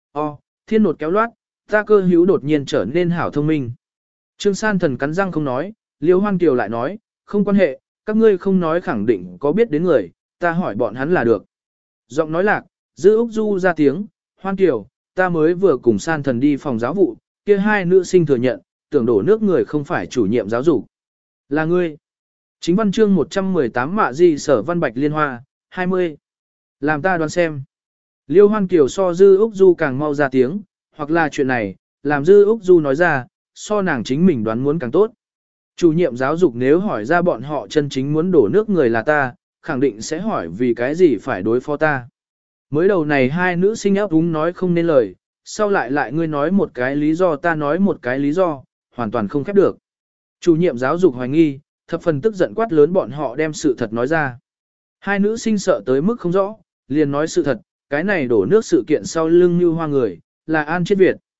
Thiên nột kéo loát, ta cơ hữu đột nhiên trở nên hảo thông minh. Trương San Thần cắn răng không nói, Liêu Hoan Kiều lại nói, không quan hệ, các ngươi không nói khẳng định có biết đến người, ta hỏi bọn hắn là được. Giọng nói lạc, Dư Úc Du ra tiếng, Hoan Kiều, ta mới vừa cùng San Thần đi phòng giáo vụ, kia hai nữ sinh thừa nhận, tưởng đổ nước người không phải chủ nhiệm giáo dục. Là ngươi. Chính văn chương 118 mạ di sở văn bạch liên hoa, 20. Làm ta đoán xem. Liêu Hoan Kiều so Dư Úc Du càng mau ra tiếng, hoặc là chuyện này, làm Dư Úc Du nói ra, so nàng chính mình đoán muốn càng tốt. Chủ nhiệm giáo dục nếu hỏi ra bọn họ chân chính muốn đổ nước người là ta, khẳng định sẽ hỏi vì cái gì phải đối phó ta. Mới đầu này hai nữ sinh ấp úng nói không nên lời, sau lại ngươi nói một cái lý do ta nói một cái lý do, hoàn toàn không khép được. Chủ nhiệm giáo dục hoài nghi, thập phần tức giận quát lớn bọn họ đem sự thật nói ra. Hai nữ sinh sợ tới mức không rõ, liền nói sự thật, cái này đổ nước sự kiện sau lưng như hoa người, là An Chiết Việt.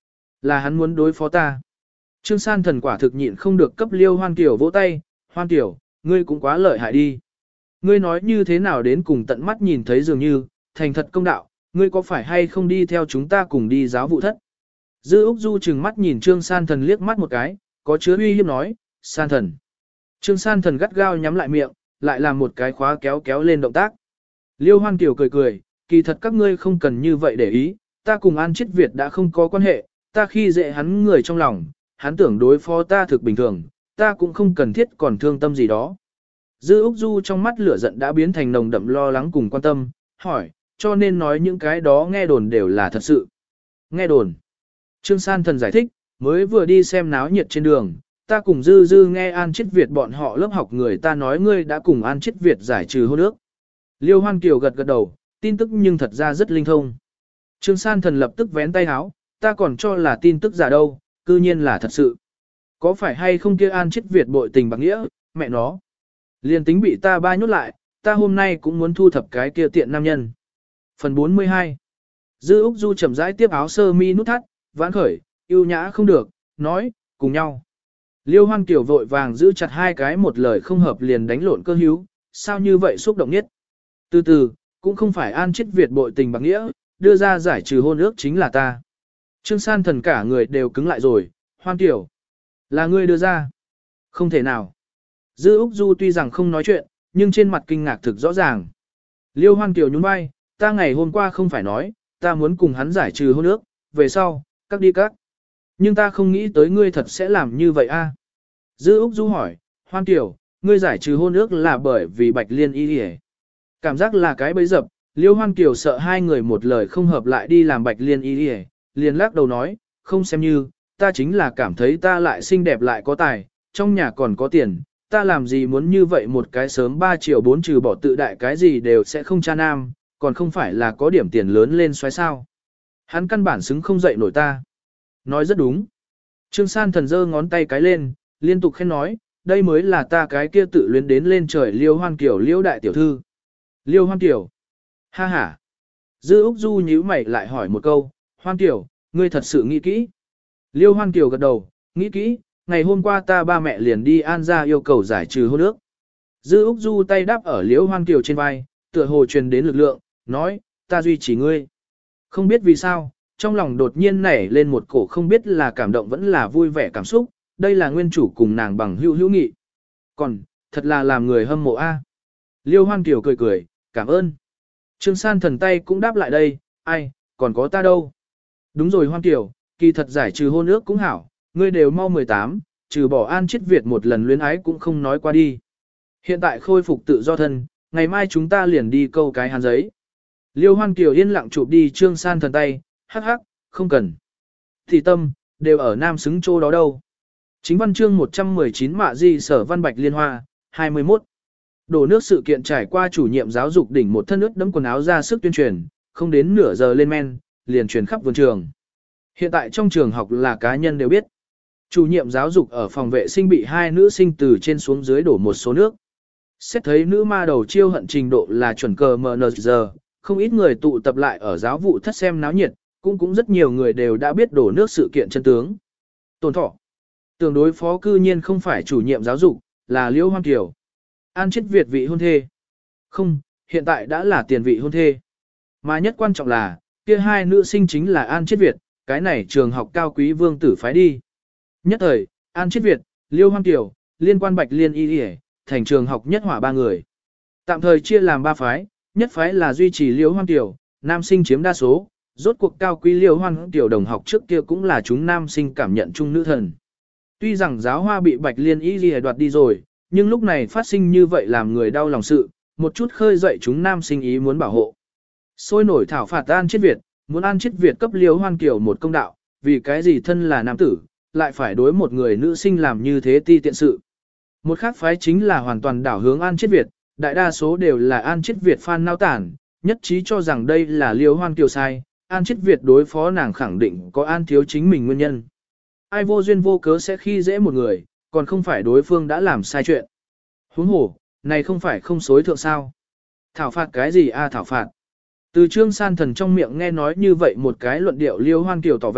Là hắn muốn đối phó ta. Trương San Thần quả thực nhịn không được cấp Liêu Hoan Kiều vỗ tay, Hoan Kiều, ngươi cũng quá lợi hại đi. Ngươi nói như thế nào đến cùng tận mắt nhìn thấy dường như, thành thật công đạo, ngươi có phải hay không đi theo chúng ta cùng đi giáo vụ thất. Dư Úc Du chừng mắt nhìn Trương San Thần liếc mắt một cái, có chứa uy hiếp nói, San Thần. Trương San Thần gắt gao nhắm lại miệng, lại làm một cái khóa kéo kéo lên động tác. Liêu Hoan Kiều cười cười, kỳ thật các ngươi không cần như vậy để ý, ta cùng An Chiết Việt đã không có quan hệ, ta khi dễ hắn người trong lòng, hắn tưởng đối phó ta thực bình thường, ta cũng không cần thiết còn thương tâm gì đó. Dư Úc Du trong mắt lửa giận đã biến thành nồng đậm lo lắng cùng quan tâm, hỏi, cho nên nói những cái đó nghe đồn đều là thật sự. Nghe đồn. Trương San Thần giải thích, mới vừa đi xem náo nhiệt trên đường, ta cùng Dư Dư nghe An Chiết Việt bọn họ lớp học người ta nói ngươi đã cùng An Chiết Việt giải trừ hôn ước. Liêu Hoan Kiều gật gật đầu, tin tức nhưng thật ra rất linh thông. Trương San Thần lập tức vén tay háo, ta còn cho là tin tức giả đâu, cư nhiên là thật sự. Có phải hay không kia An Chiết Việt bội tình bạc nghĩa, mẹ nó. Liên tính bị ta ba nhốt lại, ta hôm nay cũng muốn thu thập cái kia tiện nam nhân. Phần 42. Dư Úc Du chậm rãi tiếp áo sơ mi nút thắt, vãn khởi, yêu nhã không được, nói, cùng nhau. Liêu Hoan Kiều vội vàng giữ chặt hai cái một lời không hợp liền đánh lộn cơ hữu, sao như vậy xúc động nhất. Từ từ, cũng không phải An Chiết Việt bội tình bạc nghĩa, đưa ra giải trừ hôn ước chính là ta. Trương San Thần cả người đều cứng lại rồi, Hoan Kiều. Là ngươi đưa ra. Không thể nào. Dư Úc Du tuy rằng không nói chuyện, nhưng trên mặt kinh ngạc thực rõ ràng. Liêu Hoan Kiều nhún vai, ta ngày hôm qua không phải nói, ta muốn cùng hắn giải trừ hôn ước, về sau, các đi các. Nhưng ta không nghĩ tới ngươi thật sẽ làm như vậy a. Dư Úc Du hỏi, Hoan Kiều, ngươi giải trừ hôn ước là bởi vì Bạch Liên y đi. Cảm giác là cái bẫy dập, Liêu Hoan Kiều sợ hai người một lời không hợp lại đi làm Bạch Liên y đi, liền lắc đầu nói, không xem như, ta chính là cảm thấy ta lại xinh đẹp lại có tài, trong nhà còn có tiền, ta làm gì muốn như vậy một cái sớm 3 triệu 4 trừ bỏ tự đại cái gì đều sẽ không cha nam, còn không phải là có điểm tiền lớn lên xoáy sao. Hắn căn bản xứng không dậy nổi ta. Nói rất đúng. Trương San Thần giơ ngón tay cái lên, liên tục khen nói, đây mới là ta cái kia tự luyến đến lên trời Liêu Hoan Kiều Liêu đại tiểu thư. Liêu Hoan Kiều. Ha ha. Dư Úc Du nhíu mày lại hỏi một câu, Hoan Kiều, ngươi thật sự nghĩ kỹ. Liêu Hoan Kiều gật đầu, nghĩ kỹ, ngày hôm qua ta ba mẹ liền đi An ra yêu cầu giải trừ hôn ước. Dư Úc Du tay đáp ở Liêu Hoan Kiều trên vai, tựa hồ truyền đến lực lượng, nói, ta duy trì ngươi. Không biết vì sao, trong lòng đột nhiên nảy lên một cổ không biết là cảm động vẫn là vui vẻ cảm xúc, đây là nguyên chủ cùng nàng bằng hữu hữu nghị. Còn, thật là làm người hâm mộ a. Liêu Hoan Kiều cười cười, cảm ơn. Trương San Thần tay cũng đáp lại đây, ai, còn có ta đâu. Đúng rồi Hoan Kiều, kỳ thật giải trừ hôn ước cũng hảo, ngươi đều mau 18, trừ bỏ An Chiết Việt một lần luyến ái cũng không nói qua đi. Hiện tại khôi phục tự do thân, ngày mai chúng ta liền đi câu cái hàn giấy. Liêu Hoan Kiều yên lặng chụp đi Trương San Thần tay, hắc hắc, không cần. Thì tâm, đều ở nam xứng chỗ đó đâu. Chính văn chương 119 Mạ Di Sở Văn Bạch Liên Hoa, 21. Đổ nước sự kiện trải qua chủ nhiệm giáo dục đỉnh một thân ướt đẫm quần áo ra sức tuyên truyền, không đến nửa giờ lên men, liền truyền khắp vườn trường. Hiện tại trong trường học là cá nhân đều biết. Chủ nhiệm giáo dục ở phòng vệ sinh bị hai nữ sinh từ trên xuống dưới đổ một số nước. Xét thấy nữ ma đầu chiêu hận trình độ là chuẩn cờ MNZ, không ít người tụ tập lại ở giáo vụ thất xem náo nhiệt, cũng rất nhiều người đều đã biết đổ nước sự kiện chân tướng. Tôn Thọ. Tưởng đối phó cư nhiên không phải chủ nhiệm giáo dục, là Liễu Hoan Kiều. An Chiết Việt vị hôn thê. Không, hiện tại đã là tiền vị hôn thê. Mà nhất quan trọng là, kia hai nữ sinh chính là An Chiết Việt, cái này trường học cao quý vương tử phái đi. Nhất thời, An Chiết Việt, Liêu Hoan Kiều, liên quan Bạch Liên y đi thành trường học nhất hỏa ba người. Tạm thời chia làm ba phái, nhất phái là duy trì Liêu Hoan Kiều, nam sinh chiếm đa số, rốt cuộc cao quý Liêu Hoan Kiều đồng học trước kia cũng là chúng nam sinh cảm nhận chung nữ thần. Tuy rằng giáo hoa bị Bạch Liên y đi đoạt đi rồi, nhưng lúc này phát sinh như vậy làm người đau lòng sự, một chút khơi dậy chúng nam sinh ý muốn bảo hộ. Sôi nổi thảo phạt An Chiết Việt, muốn An Chiết Việt cấp Liêu Hoan Kiều một công đạo, vì cái gì thân là nam tử, lại phải đối một người nữ sinh làm như thế ti tiện sự. Một khác phái chính là hoàn toàn đảo hướng An Chiết Việt, đại đa số đều là An Chiết Việt fan nao tản, nhất trí cho rằng đây là Liêu Hoan Kiều sai, An Chiết Việt đối phó nàng khẳng định có An thiếu chính mình nguyên nhân. Ai vô duyên vô cớ sẽ khi dễ một người, còn không phải đối phương đã làm sai chuyện. Huống hồ, này không phải không xối thượng sao. Thảo phạt cái gì a thảo phạt. Từ Trương San Thần trong miệng nghe nói như vậy một cái luận điệu Liêu Hoan Kiều tỏ vẻ,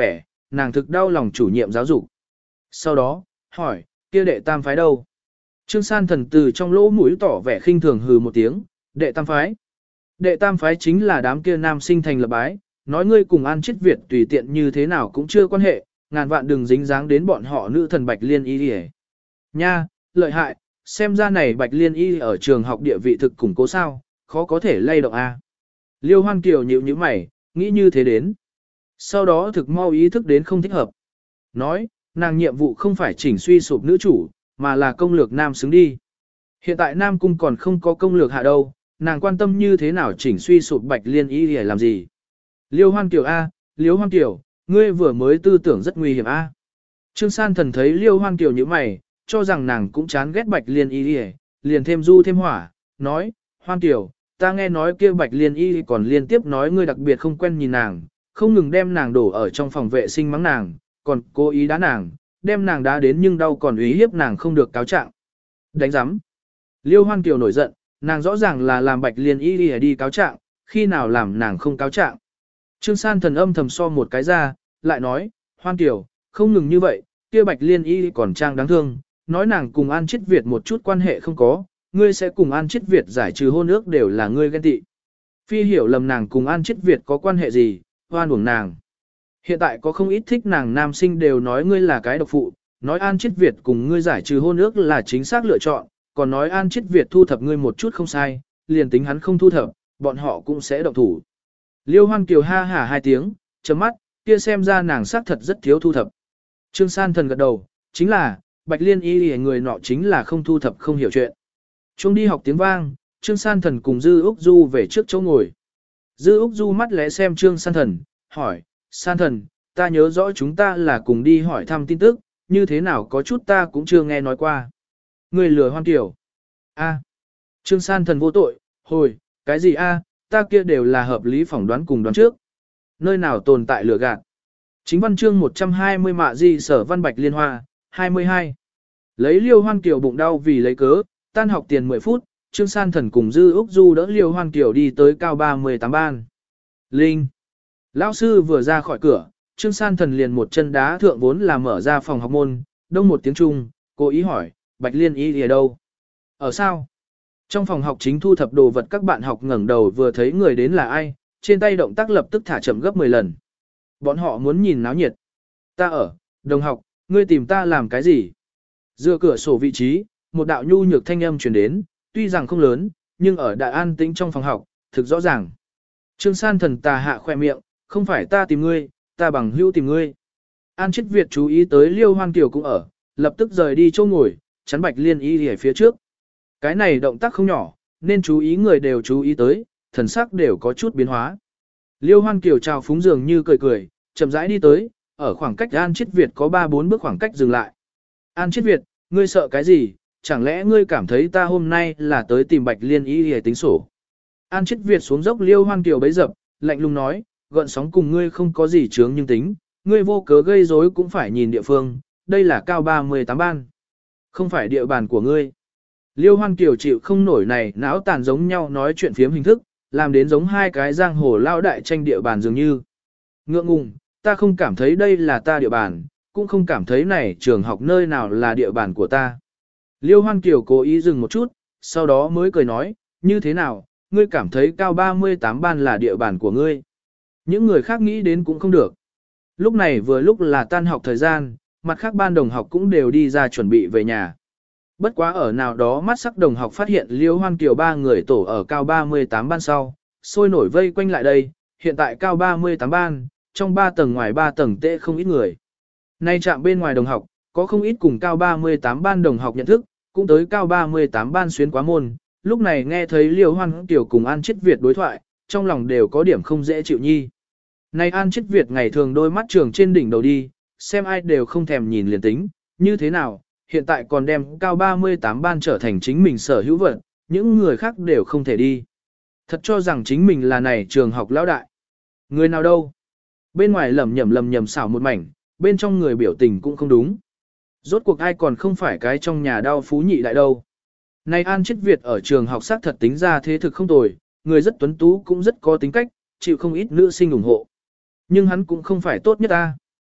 nàng thực đau lòng chủ nhiệm giáo dục. Sau đó, hỏi, kia đệ tam phái đâu? Trương San Thần từ trong lỗ mũi tỏ vẻ khinh thường hừ một tiếng, đệ tam phái. Đệ tam phái chính là đám kia nam sinh thành lập bái, nói ngươi cùng An Chiết Việt tùy tiện như thế nào cũng chưa quan hệ, ngàn vạn đừng dính dáng đến bọn họ nữ thần Bạch Liên Y đi. Nha, lợi hại, xem ra này Bạch Liên Y ở trường học địa vị thực củng cố sao, khó có thể lay động a. Liêu Hoan Kiều nhíu nhíu mày, nghĩ như thế đến. Sau đó thực mau ý thức đến không thích hợp. Nói, nàng nhiệm vụ không phải chỉnh suy sụp nữ chủ, mà là công lược nam xứng đi. Hiện tại Nam Cung còn không có công lược hạ đâu, nàng quan tâm như thế nào chỉnh suy sụp Bạch Liên Y để làm gì. Liêu Hoan Kiều A, Liêu Hoan Kiều, ngươi vừa mới tư tưởng rất nguy hiểm A. Trương San Thần thấy Liêu Hoan Kiều như mày, cho rằng nàng cũng chán ghét Bạch Liên Y, liền thêm du thêm hỏa, nói, Hoan Kiều, ta nghe nói kia Bạch Liên Y còn liên tiếp nói ngươi đặc biệt không quen nhìn nàng, không ngừng đem nàng đổ ở trong phòng vệ sinh mắng nàng, còn cố ý đá nàng, đem nàng đá đến nhưng đau còn ý hiếp nàng không được cáo trạng. Đánh giám. Liêu Hoan Kiều nổi giận, nàng rõ ràng là làm Bạch Liên Y đi cáo trạng, khi nào làm nàng không cáo trạng. Trương San Thần âm thầm so một cái ra, lại nói, Hoan Kiều, không ngừng như vậy, kia Bạch Liên Y còn trang đáng thương, nói nàng cùng An Chiết Việt một chút quan hệ không có, ngươi sẽ cùng An Chiết Việt giải trừ hôn ước đều là ngươi ghen tị. Phi hiểu lầm nàng cùng An Chiết Việt có quan hệ gì, hoan uổng nàng. Hiện tại có không ít thích nàng nam sinh đều nói ngươi là cái độc phụ, nói An Chiết Việt cùng ngươi giải trừ hôn ước là chính xác lựa chọn, còn nói An Chiết Việt thu thập ngươi một chút không sai, liền tính hắn không thu thập, bọn họ cũng sẽ động thủ. Liêu Hoan Kiều ha hả hai tiếng, chấm mắt, kia xem ra nàng xác thật rất thiếu thu thập. Trương San Thần gật đầu, chính là, Bạch Liên Y người nọ chính là không thu thập không hiểu chuyện. Chuông đi học tiếng vang, Trương San Thần cùng Dư Úc Du về trước chỗ ngồi. Dư Úc Du mắt lẽ xem Trương San Thần, hỏi, San Thần, ta nhớ rõ chúng ta là cùng đi hỏi thăm tin tức, như thế nào có chút ta cũng chưa nghe nói qua. Người lừa Hoan Kiều. A. Trương San Thần vô tội, hồi, cái gì a? Ta kia đều là hợp lý phỏng đoán cùng đoán trước. Nơi nào tồn tại lừa gạt. Chính văn chương 120 mạ di sở văn bạch liên hoa, 22. Lấy Liêu Hoan Kiều bụng đau vì lấy cớ, tan học tiền 10 phút, Trương San Thần cùng Dư Úc Du đỡ Liêu Hoan Kiều đi tới cao 38 ban. Linh. Lão sư vừa ra khỏi cửa, Trương San Thần liền một chân đá thượng vốn là mở ra phòng học môn, đông một tiếng Trung, cố ý hỏi, Bạch Liên Y ở đâu? Ở sao? Trong phòng học chính thu thập đồ vật các bạn học ngẩng đầu vừa thấy người đến là ai, trên tay động tác lập tức thả chậm gấp 10 lần. Bọn họ muốn nhìn náo nhiệt. Ta ở, đồng học, ngươi tìm ta làm cái gì? Dựa cửa sổ vị trí, một đạo nhu nhược thanh âm truyền đến, tuy rằng không lớn, nhưng ở đại an tĩnh trong phòng học, thực rõ ràng. Trương San Thần tà hạ khoe miệng, không phải ta tìm ngươi, ta bằng hữu tìm ngươi. An Chiết Việt chú ý tới Liêu Hoan Kiều cũng ở, lập tức rời đi chỗ ngồi, chắn Bạch Liên Y ở phía trước. Cái này động tác không nhỏ, nên chú ý người đều chú ý tới, thần sắc đều có chút biến hóa. Liêu Hoan Kiều chào phúng dường như cười cười, chậm rãi đi tới, ở khoảng cách An Chiết Việt có 3-4 bước khoảng cách dừng lại. An Chiết Việt, ngươi sợ cái gì, chẳng lẽ ngươi cảm thấy ta hôm nay là tới tìm Bạch Liên Y để tính sổ. An Chiết Việt xuống dốc Liêu Hoan Kiều bấy dập, lạnh lùng nói, gợn sóng cùng ngươi không có gì chướng nhưng tính, ngươi vô cớ gây rối cũng phải nhìn địa phương, đây là cao 38 ban. Không phải địa bàn của ngươi. Liêu Hoan Kiều chịu không nổi này não tàn giống nhau nói chuyện phiếm hình thức, làm đến giống hai cái giang hồ lao đại tranh địa bàn dường như. Ngượng ngùng, ta không cảm thấy đây là ta địa bàn, cũng không cảm thấy này trường học nơi nào là địa bàn của ta. Liêu Hoan Kiều cố ý dừng một chút, sau đó mới cười nói, như thế nào, ngươi cảm thấy cao 38 ban là địa bàn của ngươi. Những người khác nghĩ đến cũng không được. Lúc này vừa lúc là tan học thời gian, mặt khác ban đồng học cũng đều đi ra chuẩn bị về nhà. Bất quá ở nào đó mắt sắc đồng học phát hiện Liêu Hoan Kiều ba người tổ ở cao 38 ban sau, sôi nổi vây quanh lại đây, hiện tại cao 38 ban, trong 3 tầng ngoài 3 tầng tệ không ít người. Nay chạm bên ngoài đồng học, có không ít cùng cao 38 ban đồng học nhận thức, cũng tới cao 38 ban xuyến quá môn, lúc này nghe thấy Liêu Hoan Kiều cùng An Chiết Việt đối thoại, trong lòng đều có điểm không dễ chịu nhi. Nay An Chiết Việt ngày thường đôi mắt trường trên đỉnh đầu đi, xem ai đều không thèm nhìn liền tính, như thế nào, hiện tại còn đem cao 38 ban trở thành chính mình sở hữu vật, những người khác đều không thể đi. Thật cho rằng chính mình là này trường học lão đại. Người nào đâu? Bên ngoài lầm nhầm xảo một mảnh, bên trong người biểu tình cũng không đúng. Rốt cuộc ai còn không phải cái trong nhà đau phú nhị đại đâu. Này An Chiết Việt ở trường học xác thật tính ra thế thực không tồi, người rất tuấn tú cũng rất có tính cách, chịu không ít nữ sinh ủng hộ. Nhưng hắn cũng không phải tốt nhất ta.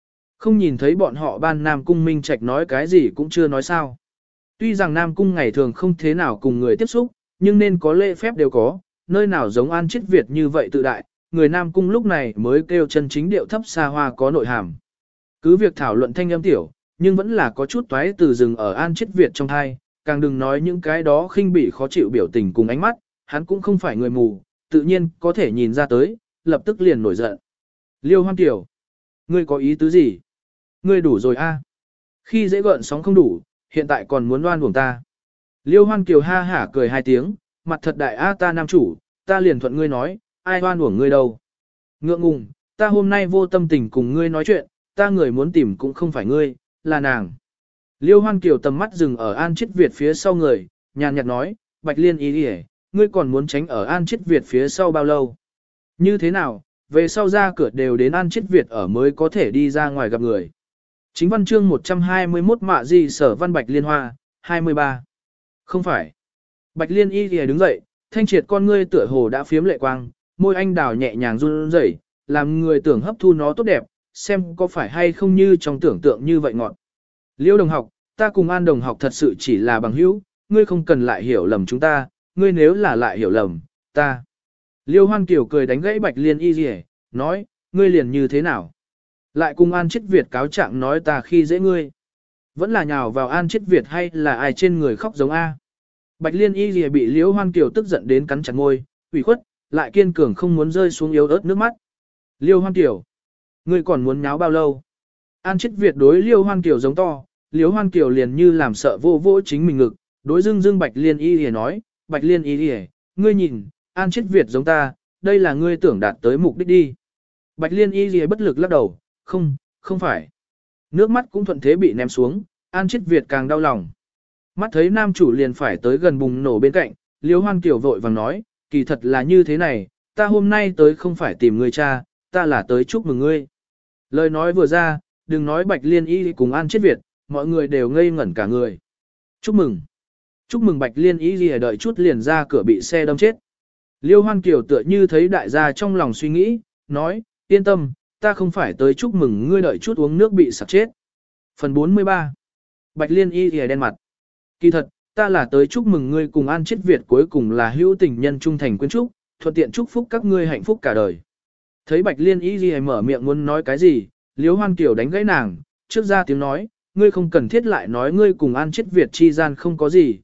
không nhìn thấy bọn họ ban Nam Cung Minh Trạch nói cái gì cũng chưa nói sao. Tuy rằng Nam Cung ngày thường không thế nào cùng người tiếp xúc, nhưng nên có lễ phép đều có, nơi nào giống An Chiết Việt như vậy tự đại, người Nam Cung lúc này mới kêu chân chính điệu thấp xa hoa có nội hàm. Cứ việc thảo luận thanh âm tiểu, nhưng vẫn là có chút toái từ rừng ở An Chiết Việt trong thai, càng đừng nói những cái đó khinh bỉ khó chịu biểu tình cùng ánh mắt, hắn cũng không phải người mù, tự nhiên có thể nhìn ra tới, lập tức liền nổi giận. Liêu Hoan Kiều, ngươi có ý tứ gì? Ngươi đủ rồi a? Khi dễ gợn sóng không đủ, hiện tại còn muốn đoan uổng ta. Liêu Hoan Kiều ha hả cười hai tiếng, mặt thật đại a ta nam chủ, ta liền thuận ngươi nói, ai đoan uổng ngươi đâu. Ngượng ngùng, ta hôm nay vô tâm tình cùng ngươi nói chuyện, ta người muốn tìm cũng không phải ngươi, là nàng. Liêu Hoan Kiều tầm mắt dừng ở An Chiết Việt phía sau người, nhàn nhạt nói, Bạch Liên ý đi, ngươi còn muốn tránh ở An Chiết Việt phía sau bao lâu? Như thế nào, về sau ra cửa đều đến An Chiết Việt ở mới có thể đi ra ngoài gặp người. Chính văn chương 121 mạ gì sở văn Bạch Liên Hoa, 23. Không phải. Bạch Liên y thì đứng dậy, thanh triệt con ngươi tựa hồ đã phiếm lệ quang, môi anh đào nhẹ nhàng run rẩy, làm người tưởng hấp thu nó tốt đẹp, xem có phải hay không như trong tưởng tượng như vậy ngọt. Liêu đồng học, ta cùng An đồng học thật sự chỉ là bằng hữu, ngươi không cần lại hiểu lầm chúng ta, ngươi nếu là lại hiểu lầm, ta. Liêu Hoan Kiều cười đánh gãy Bạch Liên y gì, nói, ngươi liền như thế nào? Lại cùng An Chiết Việt cáo trạng nói ta khi dễ ngươi. Vẫn là nhào vào An Chiết Việt hay là ai trên người khóc giống A. Bạch Liên y gì bị Liêu Hoan Kiều tức giận đến cắn chặt môi, ủy khuất, lại kiên cường không muốn rơi xuống yếu ớt nước mắt. Liêu Hoan Kiều, ngươi còn muốn nháo bao lâu? An Chiết Việt đối Liêu Hoan Kiều giống to, Liêu Hoan Kiều liền như làm sợ vô vô chính mình ngực, đối dưng Bạch Liên y gì nói, Bạch Liên y gì, ngươi nhìn, An Chiết Việt giống ta, đây là ngươi tưởng đạt tới mục đích đi. Bạch Liên y gì bất lực lắc đầu, không phải. Nước mắt cũng thuận thế bị ném xuống, An Chiết Việt càng đau lòng. Mắt thấy nam chủ liền phải tới gần bùng nổ bên cạnh, Liêu Hoan Kiều vội vàng nói, kỳ thật là như thế này, ta hôm nay tới không phải tìm người cha, ta là tới chúc mừng ngươi. Lời nói vừa ra, đừng nói Bạch Liên y cùng An Chiết Việt, mọi người đều ngây ngẩn cả người. Chúc mừng. Chúc mừng Bạch Liên y gì đợi chút liền ra cửa bị xe đâm chết. Liêu Hoan Kiều tựa như thấy đại gia trong lòng suy nghĩ, nói, yên tâm, ta không phải tới chúc mừng ngươi đợi chút uống nước bị sặc chết. Phần 43. Bạch Liên y thì đen mặt. Kỳ thật, ta là tới chúc mừng ngươi cùng An Chiết Việt cuối cùng là hữu tình nhân trung thành quyến trúc, thuận tiện chúc phúc các ngươi hạnh phúc cả đời. Thấy Bạch Liên y thì mở miệng muốn nói cái gì, Liêu Hoan Kiều đánh gãy nàng, trước ra tiếng nói, ngươi không cần thiết lại nói ngươi cùng An Chiết Việt chi gian không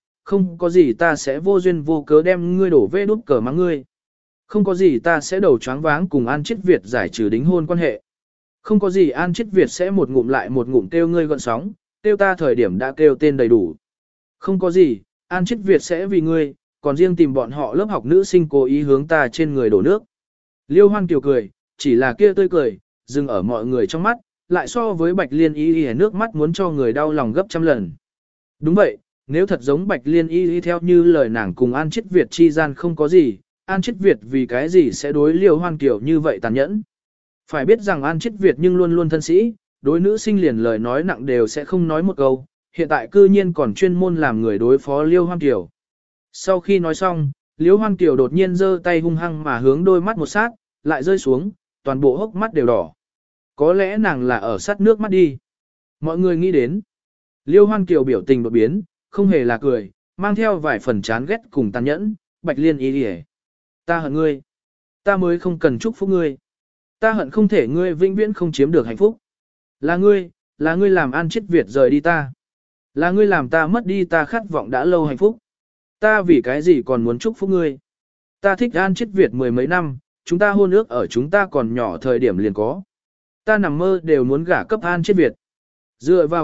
có gì ta sẽ vô duyên vô cớ đem ngươi đổ vê đút cờ mắng ngươi. Không có gì ta sẽ đầu choáng váng cùng An Chiết Việt giải trừ đính hôn quan hệ. Không có gì An Chiết Việt sẽ một ngụm lại một ngụm kêu ngươi gọn sóng, kêu ta thời điểm đã kêu tên đầy đủ. Không có gì, An Chiết Việt sẽ vì ngươi, còn riêng tìm bọn họ lớp học nữ sinh cố ý hướng ta trên người đổ nước. Liêu Hoan Kiều cười, chỉ là kia tươi cười, dừng ở mọi người trong mắt, lại so với Bạch Liên y nước mắt muốn cho người đau lòng gấp trăm lần. Đúng vậy, nếu thật giống Bạch Liên y theo như lời nàng cùng An Chiết Việt chi gian không có gì, An Chiết Việt vì cái gì sẽ đối Liêu Hoan Kiều như vậy tàn nhẫn. Phải biết rằng An Chiết Việt nhưng luôn luôn thân sĩ, đối nữ sinh liền lời nói nặng đều sẽ không nói một câu, hiện tại cư nhiên còn chuyên môn làm người đối phó Liêu Hoan Kiều. Sau khi nói xong, Liêu Hoan Kiều đột nhiên giơ tay hung hăng mà hướng đôi mắt một sát, lại rơi xuống, toàn bộ hốc mắt đều đỏ. Có lẽ nàng là ở sát nước mắt đi. Mọi người nghĩ đến. Liêu Hoan Kiều biểu tình đột biến, không hề là cười, mang theo vài phần chán ghét cùng tàn nhẫn, Bạch Liên y đi. Ta hận ngươi. Ta mới không cần chúc phúc ngươi. Ta hận không thể ngươi vĩnh viễn không chiếm được hạnh phúc. Là ngươi làm An Chiết Việt rời đi ta. Là ngươi làm ta mất đi ta khát vọng đã lâu hạnh phúc. Ta vì cái gì còn muốn chúc phúc ngươi. Ta thích An Chiết Việt mười mấy năm, chúng ta hôn ước ở chúng ta còn nhỏ thời điểm liền có. Ta nằm mơ đều muốn gả cấp An Chiết Việt. Dựa vào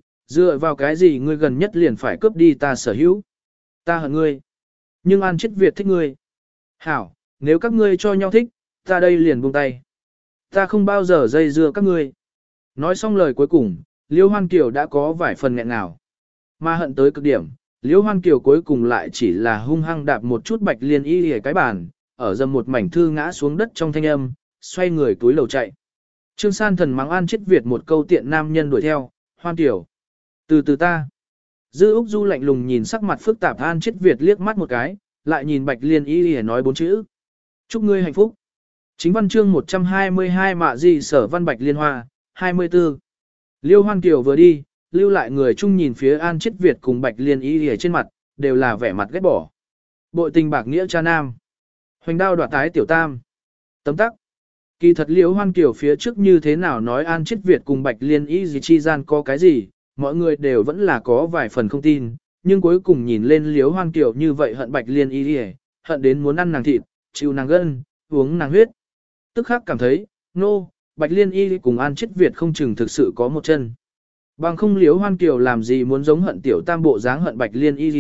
cái gì ngươi gần nhất liền phải cướp đi ta sở hữu. Ta hận ngươi. Nhưng An Chiết Việt thích ngươi. Hảo, nếu các ngươi cho nhau thích, ta đây liền buông tay. Ta không bao giờ dây dưa các ngươi. Nói xong lời cuối cùng, Liêu Hoan Kiều đã có vài phần nghẹn ngào. Mà hận tới cực điểm, Liêu Hoan Kiều cuối cùng lại chỉ là hung hăng đạp một chút Bạch Liên y ở cái bàn, ở dầm một mảnh thư ngã xuống đất trong thanh âm, xoay người túi lầu chạy. Trương San Thần mắng An Chiết Việt một câu tiện nam nhân đuổi theo, Hoan Kiều. Từ từ ta. Dư Úc Du lạnh lùng nhìn sắc mặt phức tạp An Chiết Việt liếc mắt một cái, lại nhìn Bạch Liên y nói bốn chữ. Chúc ngươi hạnh phúc. Chính văn chương 122 mạ gì sở văn Bạch Liên Hoa, 24. Liêu Hoan Kiều vừa đi, lưu lại người chung nhìn phía An Chiết Việt cùng Bạch Liên Y ở trên mặt, đều là vẻ mặt ghét bỏ. Bội tình bạc nghĩa cha nam. Hoành đao đoạt tái tiểu tam. Tấm tắc. Kỳ thật Liêu Hoan Kiều phía trước như thế nào nói An Chiết Việt cùng Bạch Liên Y gì chi gian có cái gì, mọi người đều vẫn là có vài phần không tin, nhưng cuối cùng nhìn lên Liêu Hoan Kiều như vậy hận Bạch Liên Y, hận đến muốn ăn nàng thịt, chịu nàng gân, uống nàng huyết. Tức khắc cảm thấy, nô, Bạch Liên Y cùng An Chiết Việt không chừng thực sự có một chân. Bằng không Liêu Hoan Kiều làm gì muốn giống hận tiểu tam bộ dáng hận Bạch Liên Y gì.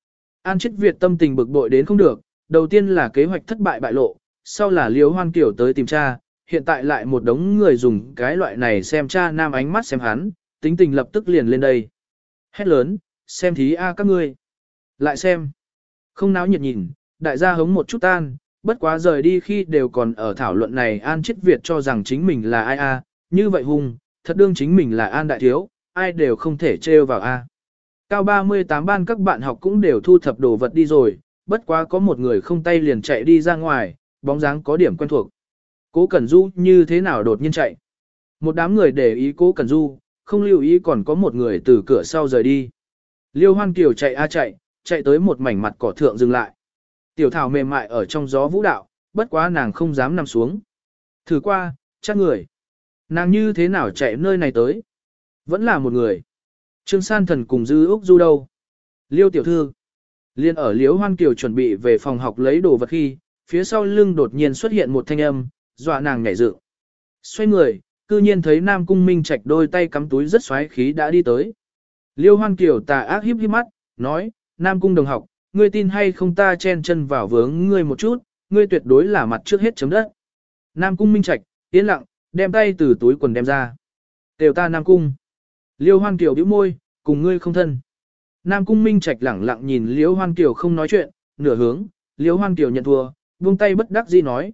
An Chiết Việt tâm tình bực bội đến không được, đầu tiên là kế hoạch thất bại bại lộ, sau là Liêu Hoan Kiều tới tìm cha, hiện tại lại một đống người dùng cái loại này xem cha nam ánh mắt xem hắn, tính tình lập tức liền lên đây. Hét lớn, xem thí a các ngươi. Lại xem. Không náo nhiệt nhìn, đại gia hống một chút tan, bất quá rời đi khi đều còn ở thảo luận này An Chiết Việt cho rằng chính mình là ai a, như vậy hung, thật đương chính mình là An Đại Thiếu, ai đều không thể trêu vào a. Cao 38 ban các bạn học cũng đều thu thập đồ vật đi rồi, bất quá có một người không tay liền chạy đi ra ngoài, bóng dáng có điểm quen thuộc. Cố Cẩn Du như thế nào đột nhiên chạy. Một đám người để ý Cố Cẩn Du, không lưu ý còn có một người từ cửa sau rời đi. Liêu Hoan Kiều chạy a chạy tới một mảnh mặt cỏ thượng dừng lại. Tiểu thảo mềm mại ở trong gió vũ đạo, bất quá nàng không dám nằm xuống. Thử qua, chắc người. Nàng như thế nào chạy nơi này tới? Vẫn là một người. Trương San Thần cùng Dư Úc Du đâu? Liêu tiểu thư. Liên ở Liêu Hoan Kiều chuẩn bị về phòng học lấy đồ vật khi, phía sau lưng đột nhiên xuất hiện một thanh âm, dọa nàng nhảy dựng. Xoay người, cư nhiên thấy Nam Cung Minh Trạch đôi tay cắm túi rất xoáy khí đã đi tới. Liêu Hoan Kiều tà ác híp híp mắt, nói, Nam Cung đồng học, ngươi tin hay không ta chen chân vào vướng ngươi một chút, ngươi tuyệt đối là mặt trước hết chấm đất. Nam Cung Minh Trạch, yên lặng, đem tay từ túi quần đem ra. Đều ta Nam Cung. Liêu Hoan Kiều bĩu môi, cùng ngươi không thân. Nam Cung Minh Trạch lẳng lặng nhìn Liêu Hoan Kiều không nói chuyện, nửa hướng, Liêu Hoan Kiều nhận thua, buông tay bất đắc dĩ nói,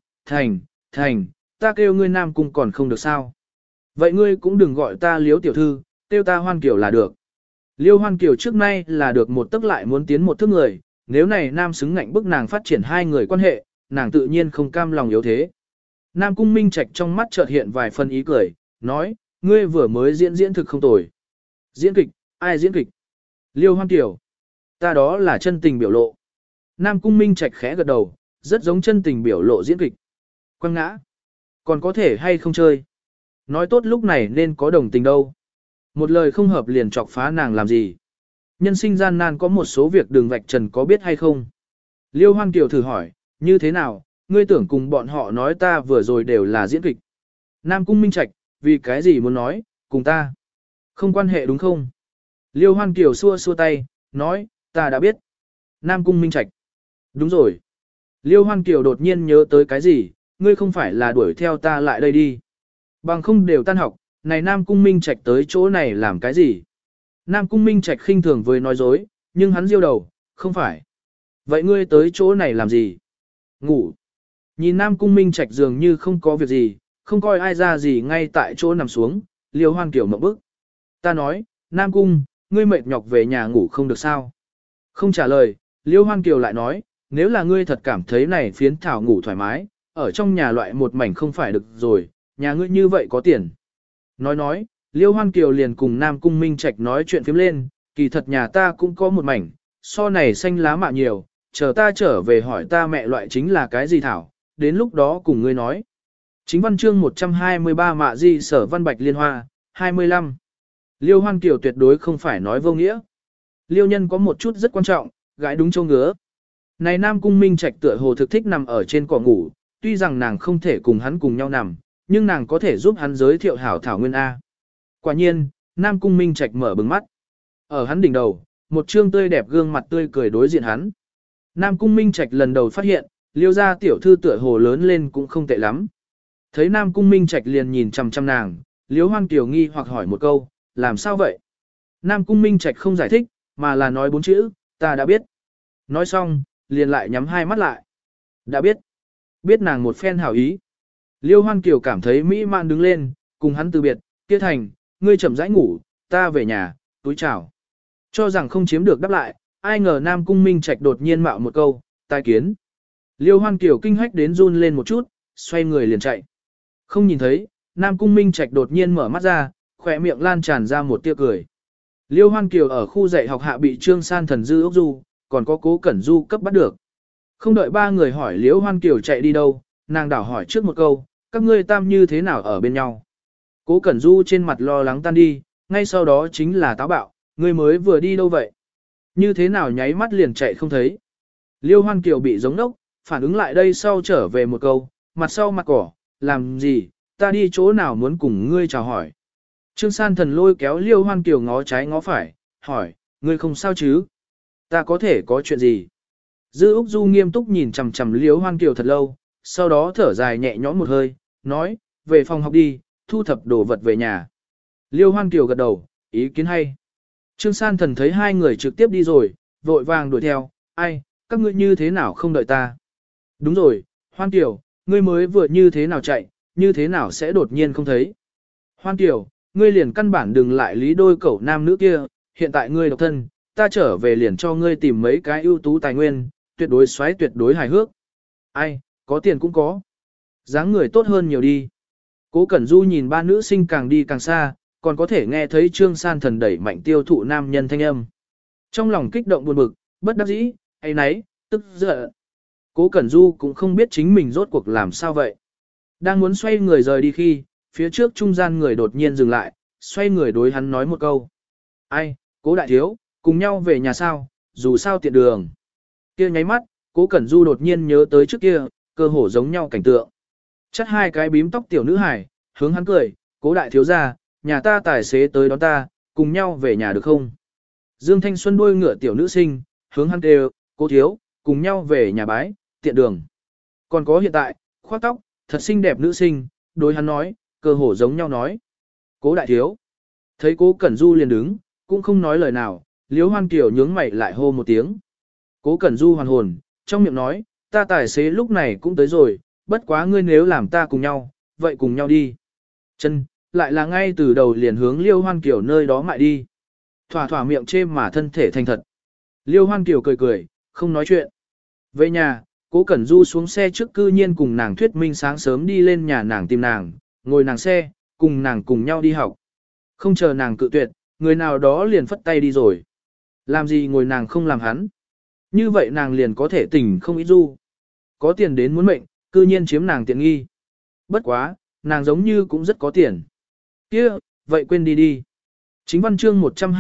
thành, ta kêu ngươi Nam Cung còn không được sao. Vậy ngươi cũng đừng gọi ta Liêu tiểu thư, kêu ta Hoan Kiều là được. Liêu Hoan Kiều trước nay là được một tức lại muốn tiến một thước người, nếu này Nam xứng ngạnh bức nàng phát triển hai người quan hệ, nàng tự nhiên không cam lòng yếu thế. Nam Cung Minh Trạch trong mắt chợt hiện vài phần ý cười, nói, ngươi vừa mới diễn thực không tồi. Diễn kịch, ai diễn kịch? Liêu Hoan Kiều. Ta đó là chân tình biểu lộ. Nam Cung Minh Trạch khẽ gật đầu, rất giống chân tình biểu lộ diễn kịch. Quăng ngã. Còn có thể hay không chơi? Nói tốt lúc này nên có đồng tình đâu. Một lời không hợp liền chọc phá nàng làm gì? Nhân sinh gian nan có một số việc đường vạch trần có biết hay không? Liêu Hoan Kiều thử hỏi, như thế nào, ngươi tưởng cùng bọn họ nói ta vừa rồi đều là diễn kịch. Nam Cung Minh Trạch, vì cái gì muốn nói, cùng ta? Không quan hệ đúng không? Liêu Hoan Kiều xua xua tay, nói, ta đã biết. Nam Cung Minh Trạch. Đúng rồi. Liêu Hoan Kiều đột nhiên nhớ tới cái gì, ngươi không phải là đuổi theo ta lại đây đi. Bằng không đều tan học, này Nam Cung Minh Trạch tới chỗ này làm cái gì? Nam Cung Minh Trạch khinh thường với nói dối, nhưng hắn diêu đầu, không phải. Vậy ngươi tới chỗ này làm gì? Ngủ. Nhìn Nam Cung Minh Trạch dường như không có việc gì, không coi ai ra gì ngay tại chỗ nằm xuống, Liêu Hoan Kiều mộng bức. Ta nói, Nam Cung, ngươi mệt nhọc về nhà ngủ không được sao? Không trả lời, Liêu Hoan Kiều lại nói, nếu là ngươi thật cảm thấy này phiến thảo ngủ thoải mái, ở trong nhà loại một mảnh không phải được rồi, nhà ngươi như vậy có tiền. Nói, Liêu Hoan Kiều liền cùng Nam Cung Minh Trạch nói chuyện phiếm lên, kỳ thật nhà ta cũng có một mảnh, so này xanh lá mạ nhiều, chờ ta trở về hỏi ta mẹ loại chính là cái gì thảo, đến lúc đó cùng ngươi nói. Chính văn chương 123 mạ di sở văn bạch liên hoa, 25. Liêu Hoan Kiều tuyệt đối không phải nói vô nghĩa. Liêu nhân có một chút rất quan trọng, gái đúng châu ngứa. Này Nam Cung Minh Trạch tựa hồ thực thích nằm ở trên cỏ ngủ, tuy rằng nàng không thể cùng hắn cùng nhau nằm, nhưng nàng có thể giúp hắn giới thiệu hảo thảo nguyên A. Quả nhiên, Nam Cung Minh Trạch mở bừng mắt. Ở hắn đỉnh đầu, một trương tươi đẹp gương mặt tươi cười đối diện hắn. Nam Cung Minh Trạch lần đầu phát hiện, Liêu gia tiểu thư tựa hồ lớn lên cũng không tệ lắm. Thấy Nam Cung Minh Trạch liền nhìn chằm chằm nàng, Liêu Hoan Kiều nghi hoặc hỏi một câu, làm sao vậy? Nam Cung Minh Trạch không giải thích, mà là nói 4 chữ, ta đã biết. Nói xong, liền lại nhắm hai mắt lại. Đã biết. Biết nàng một phen hảo ý. Liêu Hoan Kiều cảm thấy mỹ mãn đứng lên, cùng hắn từ biệt, kia thành, ngươi chậm rãi ngủ, ta về nhà, túi chào. Cho rằng không chiếm được đáp lại, ai ngờ Nam Cung Minh Trạch đột nhiên mạo một câu, tai kiến. Liêu Hoan Kiều kinh hách đến run lên một chút, xoay người liền chạy. Không nhìn thấy, Nam Cung Minh Trạch đột nhiên mở mắt ra, khỏe miệng lan tràn ra một tia cười. Liêu Hoan Kiều ở khu dạy học hạ bị Trương San Thần Dư ốc du, còn có Cố Cẩn Du cấp bắt được. Không đợi ba người hỏi Liêu Hoan Kiều chạy đi đâu, nàng đảo hỏi trước một câu, các ngươi tam như thế nào ở bên nhau. Cố Cẩn Du trên mặt lo lắng tan đi, ngay sau đó chính là táo bạo, ngươi mới vừa đi đâu vậy? Như thế nào nháy mắt liền chạy không thấy? Liêu Hoan Kiều bị giống đốc, phản ứng lại đây sau trở về một câu, mặt sau mặt cỏ, làm gì, ta đi chỗ nào muốn cùng ngươi chào hỏi. Trương San Thần lôi kéo Liêu Hoan Kiều ngó trái ngó phải, hỏi, ngươi không sao chứ? Ta có thể có chuyện gì? Dư Úc Du nghiêm túc nhìn chằm chằm Liêu Hoan Kiều thật lâu, sau đó thở dài nhẹ nhõm một hơi, nói, về phòng học đi, thu thập đồ vật về nhà. Liêu Hoan Kiều gật đầu, ý kiến hay. Trương San Thần thấy hai người trực tiếp đi rồi, vội vàng đuổi theo, ai, các ngươi như thế nào không đợi ta? Đúng rồi, Hoan Kiều, ngươi mới vừa như thế nào chạy, như thế nào sẽ đột nhiên không thấy? Hoan Kiều, ngươi liền căn bản đừng lại lý đôi cẩu nam nữ kia, hiện tại ngươi độc thân, ta trở về liền cho ngươi tìm mấy cái ưu tú tài nguyên, tuyệt đối xoáy tuyệt đối hài hước. Ai, có tiền cũng có. Dáng người tốt hơn nhiều đi. Cố Cẩn Du nhìn ba nữ sinh càng đi càng xa, còn có thể nghe thấy Trương San Thần đẩy mạnh tiêu thụ nam nhân thanh âm. Trong lòng kích động buồn bực, bất đắc dĩ, ấy nấy, tức giận. Cố Cẩn Du cũng không biết chính mình rốt cuộc làm sao vậy. Đang muốn xoay người rời đi khi, phía trước trung gian người đột nhiên dừng lại, xoay người đối hắn nói một câu. Ai, Cố đại thiếu, cùng nhau về nhà sao, dù sao tiện đường. Kia nháy mắt, Cố Cẩn Du đột nhiên nhớ tới trước kia, cơ hồ giống nhau cảnh tượng. Chắc hai cái bím tóc tiểu nữ hải, hướng hắn cười, Cố đại thiếu ra, nhà ta tài xế tới đón ta, cùng nhau về nhà được không? Dương Thanh Xuân đuôi ngựa tiểu nữ sinh, hướng hắn kêu, Cố thiếu, cùng nhau về nhà bái, tiện đường. Còn có hiện tại, khoác tóc, thật xinh đẹp nữ sinh, đối hắn nói, cơ hồ giống nhau nói. Cố đại thiếu. Thấy Cố Cẩn Du liền đứng, cũng không nói lời nào, Liễu Hoan Kiều nhướng mày lại hô một tiếng. Cố Cẩn Du hoàn hồn, trong miệng nói, ta tài xế lúc này cũng tới rồi, bất quá ngươi nếu làm ta cùng nhau, vậy cùng nhau đi. Chân, lại là ngay từ đầu liền hướng Liêu Hoan Kiều nơi đó mại đi. Thỏa thỏa miệng chê mà thân thể thành thật. Liêu Hoan Kiều cười cười, không nói chuyện. Về nhà, Cố Cẩn Du xuống xe trước cư nhiên cùng nàng thuyết minh sáng sớm đi lên nhà nàng tìm nàng, ngồi nàng xe, cùng nàng cùng nhau đi học. Không chờ nàng cự tuyệt, người nào đó liền phất tay đi rồi. Làm gì ngồi nàng không làm hắn. Như vậy nàng liền có thể tỉnh không ít Du. Có tiền đến muốn mệnh, cư nhiên chiếm nàng tiện nghi. Bất quá, nàng giống như cũng rất có tiền. Kia, vậy quên đi đi. Chính văn chương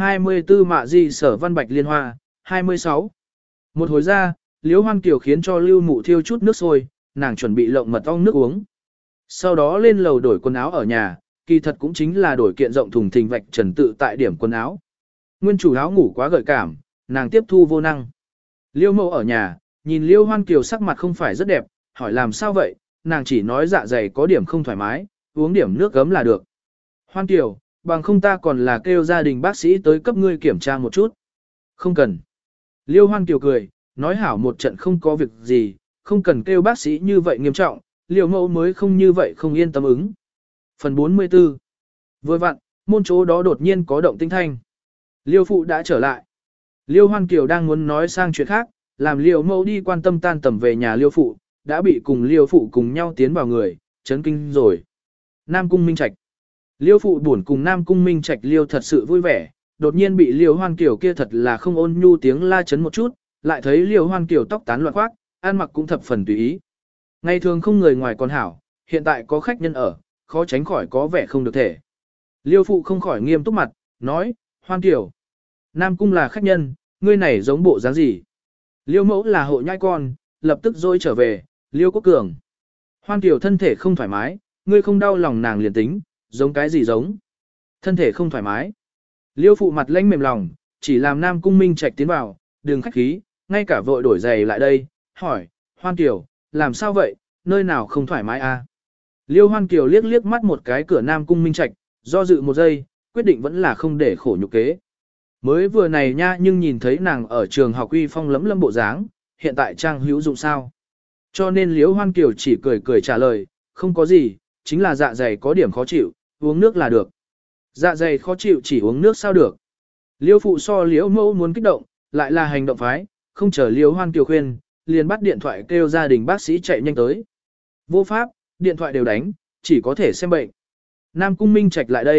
124 mạ di sở văn bạch liên hoa, 26. Một hồi ra, Liễu Hoan Kiều khiến cho Lưu Mụ thiêu chút nước sôi, nàng chuẩn bị lộng mật ong nước uống. Sau đó lên lầu đổi quần áo ở nhà, kỳ thật cũng chính là đổi kiện rộng thùng thình vạch trần tự tại điểm quần áo. Nguyên chủ áo ngủ quá gợi cảm, nàng tiếp thu vô năng. Liễu Mẫu ở nhà, nhìn Liễu Hoan Kiều sắc mặt không phải rất đẹp, hỏi làm sao vậy, nàng chỉ nói dạ dày có điểm không thoải mái, uống điểm nước gấm là được. Hoan Kiều, bằng không ta còn là kêu gia đình bác sĩ tới cấp ngươi kiểm tra một chút. Không cần. Liêu Hoan Kiều cười, nói hảo một trận không có việc gì, không cần kêu bác sĩ như vậy nghiêm trọng, Liêu Mẫu mới không như vậy không yên tâm ứng. Phần 44. Vừa vặn, môn chỗ đó đột nhiên có động tinh thanh. Liêu Phụ đã trở lại. Liêu Hoan Kiều đang muốn nói sang chuyện khác, làm Liêu Mẫu đi quan tâm tan tầm về nhà Liêu Phụ, đã bị cùng Liêu Phụ cùng nhau tiến vào người, chấn kinh rồi. Nam Cung Minh Trạch. Liêu Phụ buồn cùng Nam Cung Minh Trạch Liêu thật sự vui vẻ, đột nhiên bị Liêu Hoan Kiều kia thật là không ôn nhu tiếng la chấn một chút, lại thấy Liêu Hoan Kiều tóc tán loạn khoác, ăn mặc cũng thập phần tùy ý. Ngày thường không người ngoài còn hảo, hiện tại có khách nhân ở, khó tránh khỏi có vẻ không được thể. Liêu Phụ không khỏi nghiêm túc mặt, nói, Hoan Kiều, Nam Cung là khách nhân, ngươi này giống bộ dáng gì? Liêu Mẫu là hộ nhai con, lập tức dôi trở về, Liêu Quốc Cường. Hoan Kiều thân thể không thoải mái, ngươi không đau lòng nàng liền tính, giống cái gì giống? Thân thể không thoải mái. Liêu Phụ mặt lãnh mềm lòng, chỉ làm Nam Cung Minh Trạch tiến vào, đừng khách khí, ngay cả vội đổi giày lại đây, hỏi, Hoan Kiều, làm sao vậy, nơi nào không thoải mái à? Liêu Hoan Kiều liếc liếc mắt một cái cửa Nam Cung Minh Trạch, do dự một giây, quyết định vẫn là không để khổ nhục kế. Mới vừa này nha nhưng nhìn thấy nàng ở trường học uy phong lấm lâm bộ dáng, hiện tại trang hữu dụng sao. Cho nên Liêu Hoan Kiều chỉ cười cười trả lời, không có gì, chính là dạ dày có điểm khó chịu, uống nước là được. Dạ dày khó chịu chỉ uống nước sao được. Liêu Phụ so Liễu Mẫu muốn kích động, lại là hành động phái, không chờ Liêu Hoan Kiều khuyên, liền bắt điện thoại kêu gia đình bác sĩ chạy nhanh tới. Vô pháp, điện thoại đều đánh, chỉ có thể xem bệnh. Nam Cung Minh Trạch lại đây,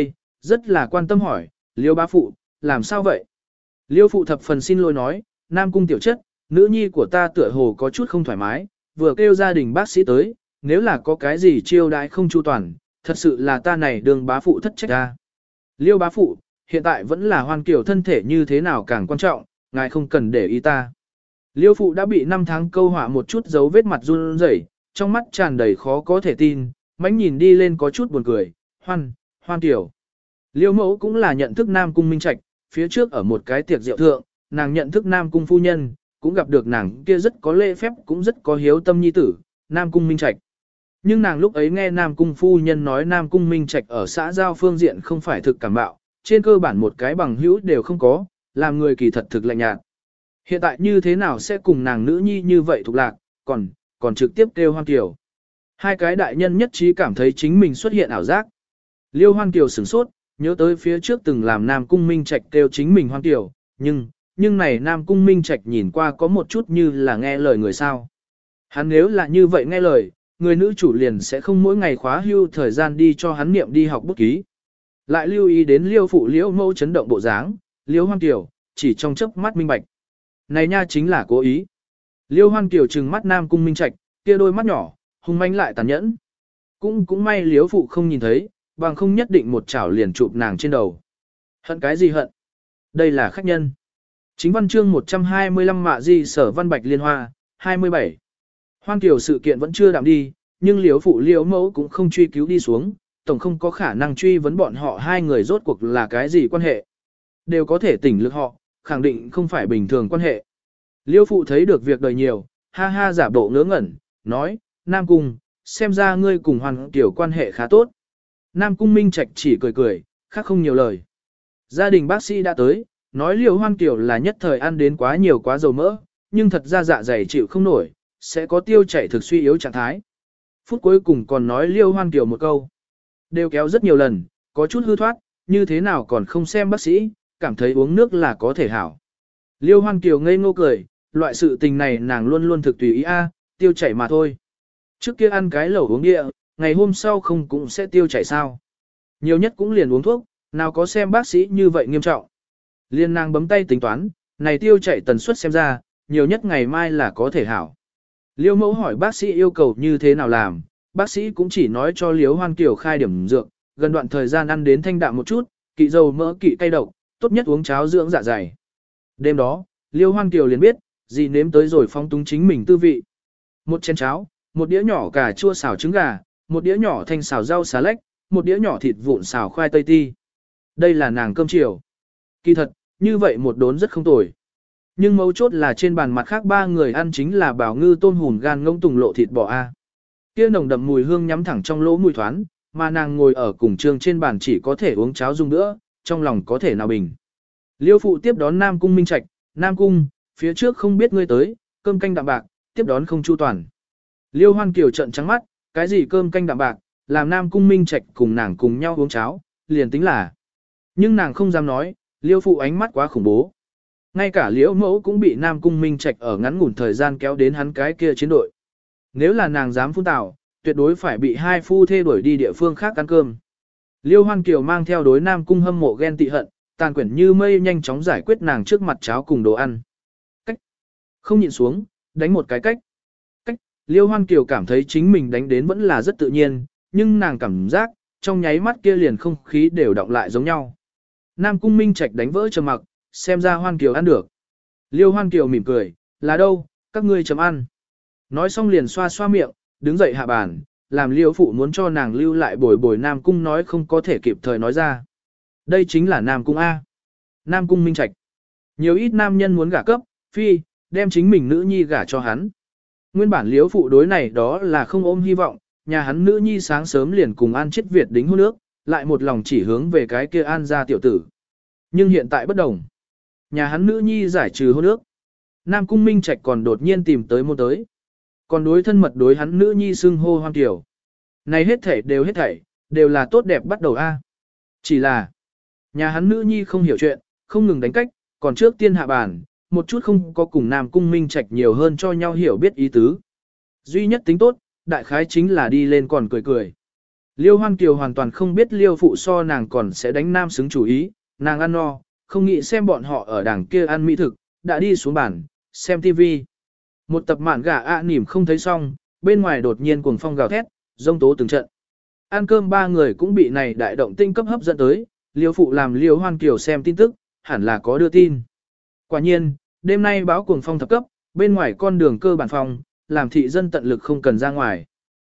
rất là quan tâm hỏi, Liêu bá phụ, làm sao vậy? Liêu phụ thập phần xin lỗi nói, Nam Cung tiểu chất, nữ nhi của ta tựa hồ có chút không thoải mái, vừa kêu gia đình bác sĩ tới, nếu là có cái gì chiêu đãi không chu toàn, thật sự là ta này đường bá phụ thất trách ta. Liêu bá phụ, hiện tại vẫn là Hoan Kiều thân thể như thế nào càng quan trọng, ngài không cần để ý ta. Liêu phụ đã bị 5 tháng câu họa một chút dấu vết mặt run rẩy, trong mắt tràn đầy khó có thể tin, mánh nhìn đi lên có chút buồn cười, Hoan Kiều. Liêu mẫu cũng là nhận thức Nam Cung Minh Trạch, phía trước ở một cái tiệc rượu thượng, nàng nhận thức Nam Cung phu nhân, cũng gặp được nàng kia rất có lễ phép cũng rất có hiếu tâm nhi tử, Nam Cung Minh Trạch. Nhưng nàng lúc ấy nghe Nam Cung phu nhân nói Nam Cung Minh Trạch ở xã giao phương diện không phải thực cảm bạo, trên cơ bản một cái bằng hữu đều không có, làm người kỳ thật thực lạnh nhạt. Hiện tại như thế nào sẽ cùng nàng nữ nhi như vậy thuộc lạc, còn trực tiếp kêu Hoan Kiều. Hai cái đại nhân nhất trí cảm thấy chính mình xuất hiện ảo giác. Liêu Hoan Kiều sửng sốt, nhớ tới phía trước từng làm Nam Cung Minh Trạch kêu chính mình Hoan Kiều, nhưng này Nam Cung Minh Trạch nhìn qua có một chút như là nghe lời người sao. Hắn nếu là như vậy nghe lời, người nữ chủ liền sẽ không mỗi ngày khóa hưu thời gian đi cho hắn niệm đi học bút ký. Lại lưu ý đến Liêu phụ Liễu mẫu chấn động bộ dáng, Liêu Hoan Kiều, chỉ trong chớp mắt minh bạch. Này nha chính là cố ý. Liêu Hoan Kiều trừng mắt Nam Cung Minh Trạch, kia đôi mắt nhỏ, hung manh lại tàn nhẫn. Cũng may Liêu phụ không nhìn thấy, bằng không nhất định một chảo liền chụp nàng trên đầu. Hận cái gì hận? Đây là khách nhân. Chính văn chương 125 Mạ Di Sở Văn Bạch Liên Hoa, 27. Hoan Kiều sự kiện vẫn chưa đạm đi, nhưng Liêu phụ Liêu mẫu cũng không truy cứu đi xuống, tổng không có khả năng truy vấn bọn họ hai người rốt cuộc là cái gì quan hệ. Đều có thể tỉnh lực họ, khẳng định không phải bình thường quan hệ. Liêu phụ thấy được việc đời nhiều, ha ha giả bộ ngớ ngẩn, nói, Nam Cung, xem ra ngươi cùng Hoan Kiều quan hệ khá tốt. Nam Cung Minh Trạch chỉ cười cười, khác không nhiều lời. Gia đình bác sĩ đã tới, nói Liêu Hoan Kiều là nhất thời ăn đến quá nhiều quá dầu mỡ, nhưng thật ra dạ dày chịu không nổi, sẽ có tiêu chảy thực suy yếu trạng thái. Phút cuối cùng còn nói Liêu Hoan Kiều một câu. Đều kéo rất nhiều lần, có chút hư thoát, như thế nào còn không xem bác sĩ, cảm thấy uống nước là có thể hảo. Liêu Hoan Kiều ngây ngô cười, loại sự tình này nàng luôn luôn thực tùy ý tiêu chảy mà thôi. Trước kia ăn cái lẩu uống địa, ngày hôm sau không cũng sẽ tiêu chảy sao. Nhiều nhất cũng liền uống thuốc, nào có xem bác sĩ như vậy nghiêm trọng. Liên nàng bấm tay tính toán, này tiêu chảy tần suất xem ra, nhiều nhất ngày mai là có thể hảo. Liêu mẫu hỏi bác sĩ yêu cầu như thế nào làm, bác sĩ cũng chỉ nói cho Liêu Hoan Kiều khai điểm dược, gần đoạn thời gian ăn đến thanh đạm một chút, kỵ dầu mỡ kỵ cay độc, tốt nhất uống cháo dưỡng dạ dày. Đêm đó, Liêu Hoan Kiều liền biết, gì nếm tới rồi phong túng chính mình tư vị. Một chén cháo, một đĩa nhỏ cà chua xào trứng gà, một đĩa nhỏ thanh xào rau xà lách, một đĩa nhỏ thịt vụn xào khoai tây ti. Đây là nàng cơm chiều. Kỳ thật, như vậy một đốn rất không tồi. Nhưng mấu chốt là trên bàn mặt khác ba người ăn chính là bảo ngư tôm hùm gan ngông tùng lộ thịt bò Kia nồng đậm mùi hương nhắm thẳng trong lỗ mũi thoán, mà nàng ngồi ở cùng trường trên bàn chỉ có thể uống cháo dùng nữa, trong lòng có thể nào bình. Liêu phụ tiếp đón Nam Cung Minh Trạch, Nam Cung, phía trước không biết ngươi tới, cơm canh đạm bạc, tiếp đón không chu toàn. Liêu Hoan Kiều trợn trắng mắt, cái gì cơm canh đạm bạc, làm Nam Cung Minh Trạch cùng nàng cùng nhau uống cháo, liền tính là. Nhưng nàng không dám nói, Liêu phụ ánh mắt quá khủng bố. Ngay cả Liễu mẫu cũng bị Nam Cung Minh Trạch ở ngắn ngủn thời gian kéo đến hắn cái kia chiến đội. Nếu là nàng dám phun tào, tuyệt đối phải bị hai phu thê đuổi đi địa phương khác ăn cơm. Liêu Hoan Kiều mang theo đối Nam Cung hâm mộ ghen tị hận, tàn quyển như mây nhanh chóng giải quyết nàng trước mặt cháo cùng đồ ăn. Cách. Không nhịn xuống, đánh một cái cách. Cách. Liêu Hoan Kiều cảm thấy chính mình đánh đến vẫn là rất tự nhiên, nhưng nàng cảm giác, trong nháy mắt kia liền không khí đều động lại giống nhau. Nam Cung Minh Trạch đánh vỡ trầm mặc, xem ra Hoan Kiều ăn được. Liêu Hoan Kiều mỉm cười, là đâu, các ngươi chấm ăn. Nói xong liền xoa xoa miệng, đứng dậy hạ bàn, làm Liêu phụ muốn cho nàng lưu lại bồi bồi Nam Cung nói không có thể kịp thời nói ra. Đây chính là Nam Cung A. Nam Cung Minh Trạch. Nhiều ít nam nhân muốn gả cấp, phi, đem chính mình nữ nhi gả cho hắn. Nguyên bản Liêu phụ đối này đó là không ôm hy vọng, nhà hắn nữ nhi sáng sớm liền cùng An Chiết Việt đính hôn nước, lại một lòng chỉ hướng về cái kia An gia tiểu tử. Nhưng hiện tại bất đồng. Nhà hắn nữ nhi giải trừ hôn ước. Nam Cung Minh Trạch còn đột nhiên tìm tới môn tới. Còn đối thân mật đối hắn nữ nhi xưng hô Hoan Kiều. Này hết thảy, đều là tốt đẹp bắt đầu a. Chỉ là, nhà hắn nữ nhi không hiểu chuyện, không ngừng đánh cách, còn trước tiên hạ bàn, một chút không có cùng Nam Cung Minh Trạch nhiều hơn cho nhau hiểu biết ý tứ. Duy nhất tính tốt, đại khái chính là đi lên còn cười cười. Liêu Hoan Kiều hoàn toàn không biết Liêu phụ so nàng còn sẽ đánh nam xứng chủ ý, nàng ăn no, không nghĩ xem bọn họ ở đằng kia ăn mỹ thực, đã đi xuống bàn, xem TV. Một tập mạn gà ạ nỉm không thấy xong, bên ngoài đột nhiên cuồng phong gào thét, rông tố từng trận. Ăn cơm ba người cũng bị này đại động tinh cấp hấp dẫn tới, Liêu phụ làm Liêu Hoan Kiều xem tin tức, hẳn là có đưa tin. Quả nhiên, đêm nay báo cuồng phong thập cấp, bên ngoài con đường cơ bản phòng, làm thị dân tận lực không cần ra ngoài.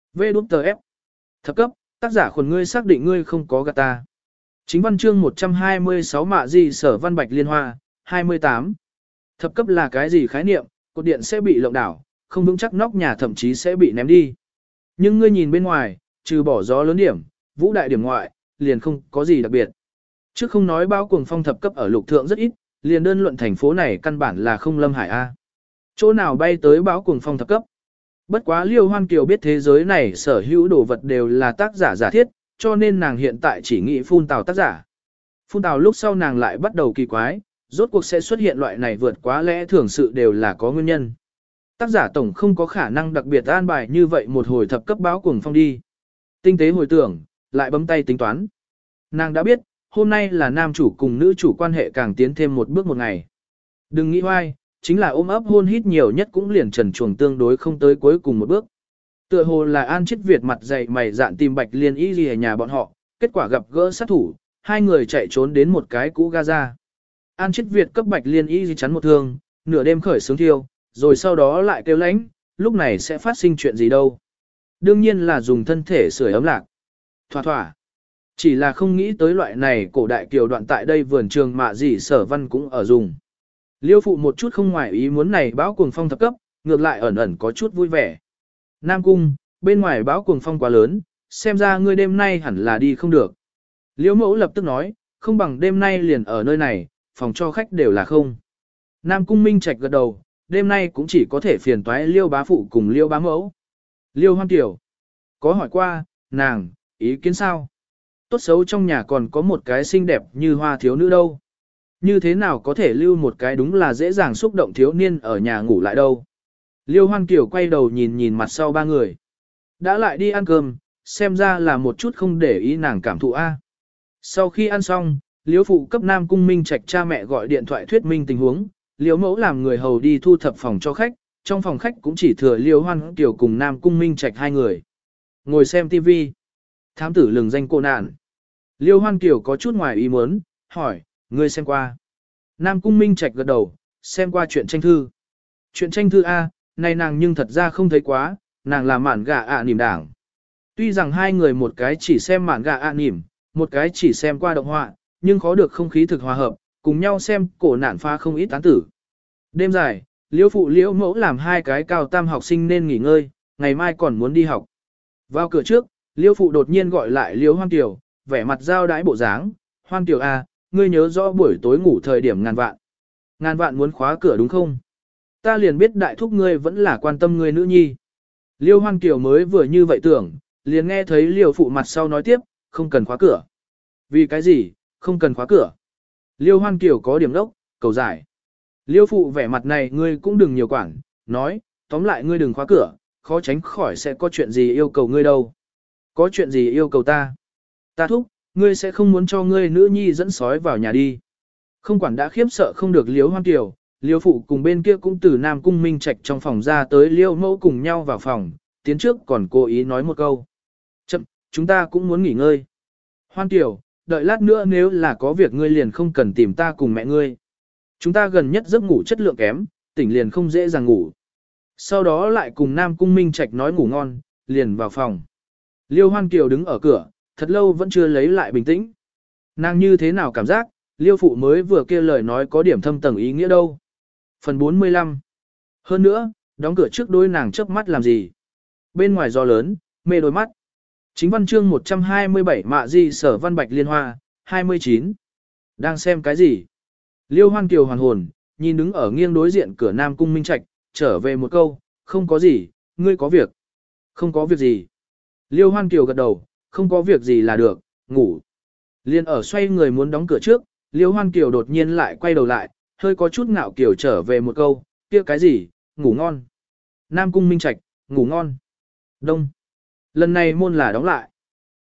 VđF thập cấp, tác giả khuẩn ngươi xác định ngươi không có gạt ta. Chính văn chương 126 mạ gì sở văn bạch liên hoa, 28. Thập cấp là cái gì khái niệm, cột điện sẽ bị lộng đảo, không vững chắc nóc nhà thậm chí sẽ bị ném đi. Nhưng ngươi nhìn bên ngoài, trừ bỏ gió lớn điểm, vũ đại điểm ngoại, liền không có gì đặc biệt. Chứ không nói báo cuồng phong thập cấp ở lục thượng rất ít, liền đơn luận thành phố này căn bản là không lâm hải A. Chỗ nào bay tới báo cuồng phong thập cấp. Bất quá Liêu Hoan Kiều biết thế giới này sở hữu đồ vật đều là tác giả giả thiết, cho nên nàng hiện tại chỉ nghĩ phun tào tác giả. Phun tào lúc sau nàng lại bắt đầu kỳ quái, rốt cuộc sẽ xuất hiện loại này vượt quá lẽ thường sự đều là có nguyên nhân. Tác giả tổng không có khả năng đặc biệt an bài như vậy một hồi thập cấp báo cuồng phong đi. Tinh tế hồi tưởng, lại bấm tay tính toán. Nàng đã biết, hôm nay là nam chủ cùng nữ chủ quan hệ càng tiến thêm một bước một ngày. Đừng nghĩ hoài, chính là ôm ấp hôn hít nhiều nhất cũng liền trần chuồng tương đối không tới cuối cùng một bước. Tựa hồ là An Chiết Việt mặt dày mày dạn tìm Bạch Liên Y gì ở nhà bọn họ, kết quả gặp gỡ sát thủ, hai người chạy trốn đến một cái cũ Gaza. An Chiết Việt cấp Bạch Liên Y gì chắn một thương, nửa đêm khởi sướng thiêu, rồi sau đó lại kêu lãnh, lúc này sẽ phát sinh chuyện gì đâu. Đương nhiên là dùng thân thể sưởi ấm lạc. Thỏa thỏa. Chỉ là không nghĩ tới loại này cổ đại kiều đoạn tại đây vườn trường mạ gì sở văn cũng ở dùng. Liêu phụ một chút không ngoài ý muốn này báo cuồng phong thập cấp, ngược lại ẩn ẩn có chút vui vẻ. Nam cung, bên ngoài báo cuồng phong quá lớn, xem ra ngươi đêm nay hẳn là đi không được. Liêu mẫu lập tức nói, không bằng đêm nay liền ở nơi này, phòng cho khách đều là không. Nam cung minh trạch gật đầu, đêm nay cũng chỉ có thể phiền toái Liêu bá phụ cùng Liêu bá mẫu. Liêu Hoan Kiều, có hỏi qua, nàng, ý kiến sao? Tốt xấu trong nhà còn có một cái xinh đẹp như hoa thiếu nữ đâu. Như thế nào có thể lưu một cái đúng là dễ dàng xúc động thiếu niên ở nhà ngủ lại đâu. Liêu Hoan Kiều quay đầu nhìn nhìn mặt sau ba người. Đã lại đi ăn cơm, xem ra là một chút không để ý nàng cảm thụ A. Sau khi ăn xong, Liêu phụ cấp Nam Cung Minh Trạch cha mẹ gọi điện thoại thuyết minh tình huống, Liêu mẫu làm người hầu đi thu thập phòng cho khách, trong phòng khách cũng chỉ thừa Liêu Hoan Kiều cùng Nam Cung Minh Trạch hai người. Ngồi xem TV. Thám tử lừng danh cô nạn. Liêu Hoan Kiều có chút ngoài ý muốn, hỏi, ngươi xem qua. Nam Cung Minh Trạch gật đầu, xem qua chuyện tranh thư. Chuyện tranh thư A, này nàng nhưng thật ra không thấy quá, nàng là mạn gà ạ nỉm đảng. Tuy rằng hai người một cái chỉ xem mạn gà ạ nỉm, một cái chỉ xem qua động họa, nhưng khó được không khí thực hòa hợp, cùng nhau xem cổ nạn pha không ít tán tử. Đêm dài, Liêu phụ Liêu mẫu làm hai cái cao tam học sinh nên nghỉ ngơi, ngày mai còn muốn đi học. Vào cửa trước, Liêu phụ đột nhiên gọi lại Liêu Hoan Kiều, vẻ mặt giao đái bộ dáng, Hoan Kiều A, ngươi nhớ rõ buổi tối ngủ thời điểm ngàn vạn. Ngàn vạn muốn khóa cửa đúng không? Ta liền biết đại thúc ngươi vẫn là quan tâm ngươi nữ nhi. Liêu Hoan Kiều mới vừa như vậy tưởng, liền nghe thấy Liêu phụ mặt sau nói tiếp, không cần khóa cửa. Vì cái gì, không cần khóa cửa? Liêu Hoan Kiều có điểm đốc, cầu giải. Liêu phụ vẻ mặt này ngươi cũng đừng nhiều quản, nói, tóm lại ngươi đừng khóa cửa, khó tránh khỏi sẽ có chuyện gì yêu cầu ngươi đâu. Có chuyện gì yêu cầu ta? Ta thúc, ngươi sẽ không muốn cho ngươi nữ nhi dẫn sói vào nhà đi. Không quản đã khiếp sợ không được Liêu Hoan Kiều, Liêu phụ cùng bên kia cũng từ Nam Cung Minh Trạch trong phòng ra tới Liêu mẫu cùng nhau vào phòng, tiến trước còn cố ý nói một câu. Chậm, chúng ta cũng muốn nghỉ ngơi. Hoan Kiều, đợi lát nữa nếu là có việc ngươi liền không cần tìm ta cùng mẹ ngươi. Chúng ta gần nhất giấc ngủ chất lượng kém, tỉnh liền không dễ dàng ngủ. Sau đó lại cùng Nam Cung Minh Trạch nói ngủ ngon, liền vào phòng. Liêu Hoan Kiều đứng ở cửa, thật lâu vẫn chưa lấy lại bình tĩnh. Nàng như thế nào cảm giác, Liêu phụ mới vừa kia lời nói có điểm thâm tầng ý nghĩa đâu. Phần 45. Hơn nữa, đóng cửa trước đôi nàng chớp mắt làm gì? Bên ngoài gió lớn, mê đôi mắt. Chính văn chương 127 mạ di sở văn bạch liên hoa, 29. Đang xem cái gì? Liêu Hoan Kiều hoàn hồn, nhìn đứng ở nghiêng đối diện cửa Nam Cung Minh Trạch, trở về một câu, không có gì, ngươi có việc. Không có việc gì. Liêu Hoan Kiều gật đầu, không có việc gì là được, ngủ. Liên ở xoay người muốn đóng cửa trước, Liêu Hoan Kiều đột nhiên lại quay đầu lại, hơi có chút ngạo kiều trở về một câu, kia cái gì, ngủ ngon. Nam Cung Minh Trạch, ngủ ngon. Đông. Lần này môn là đóng lại.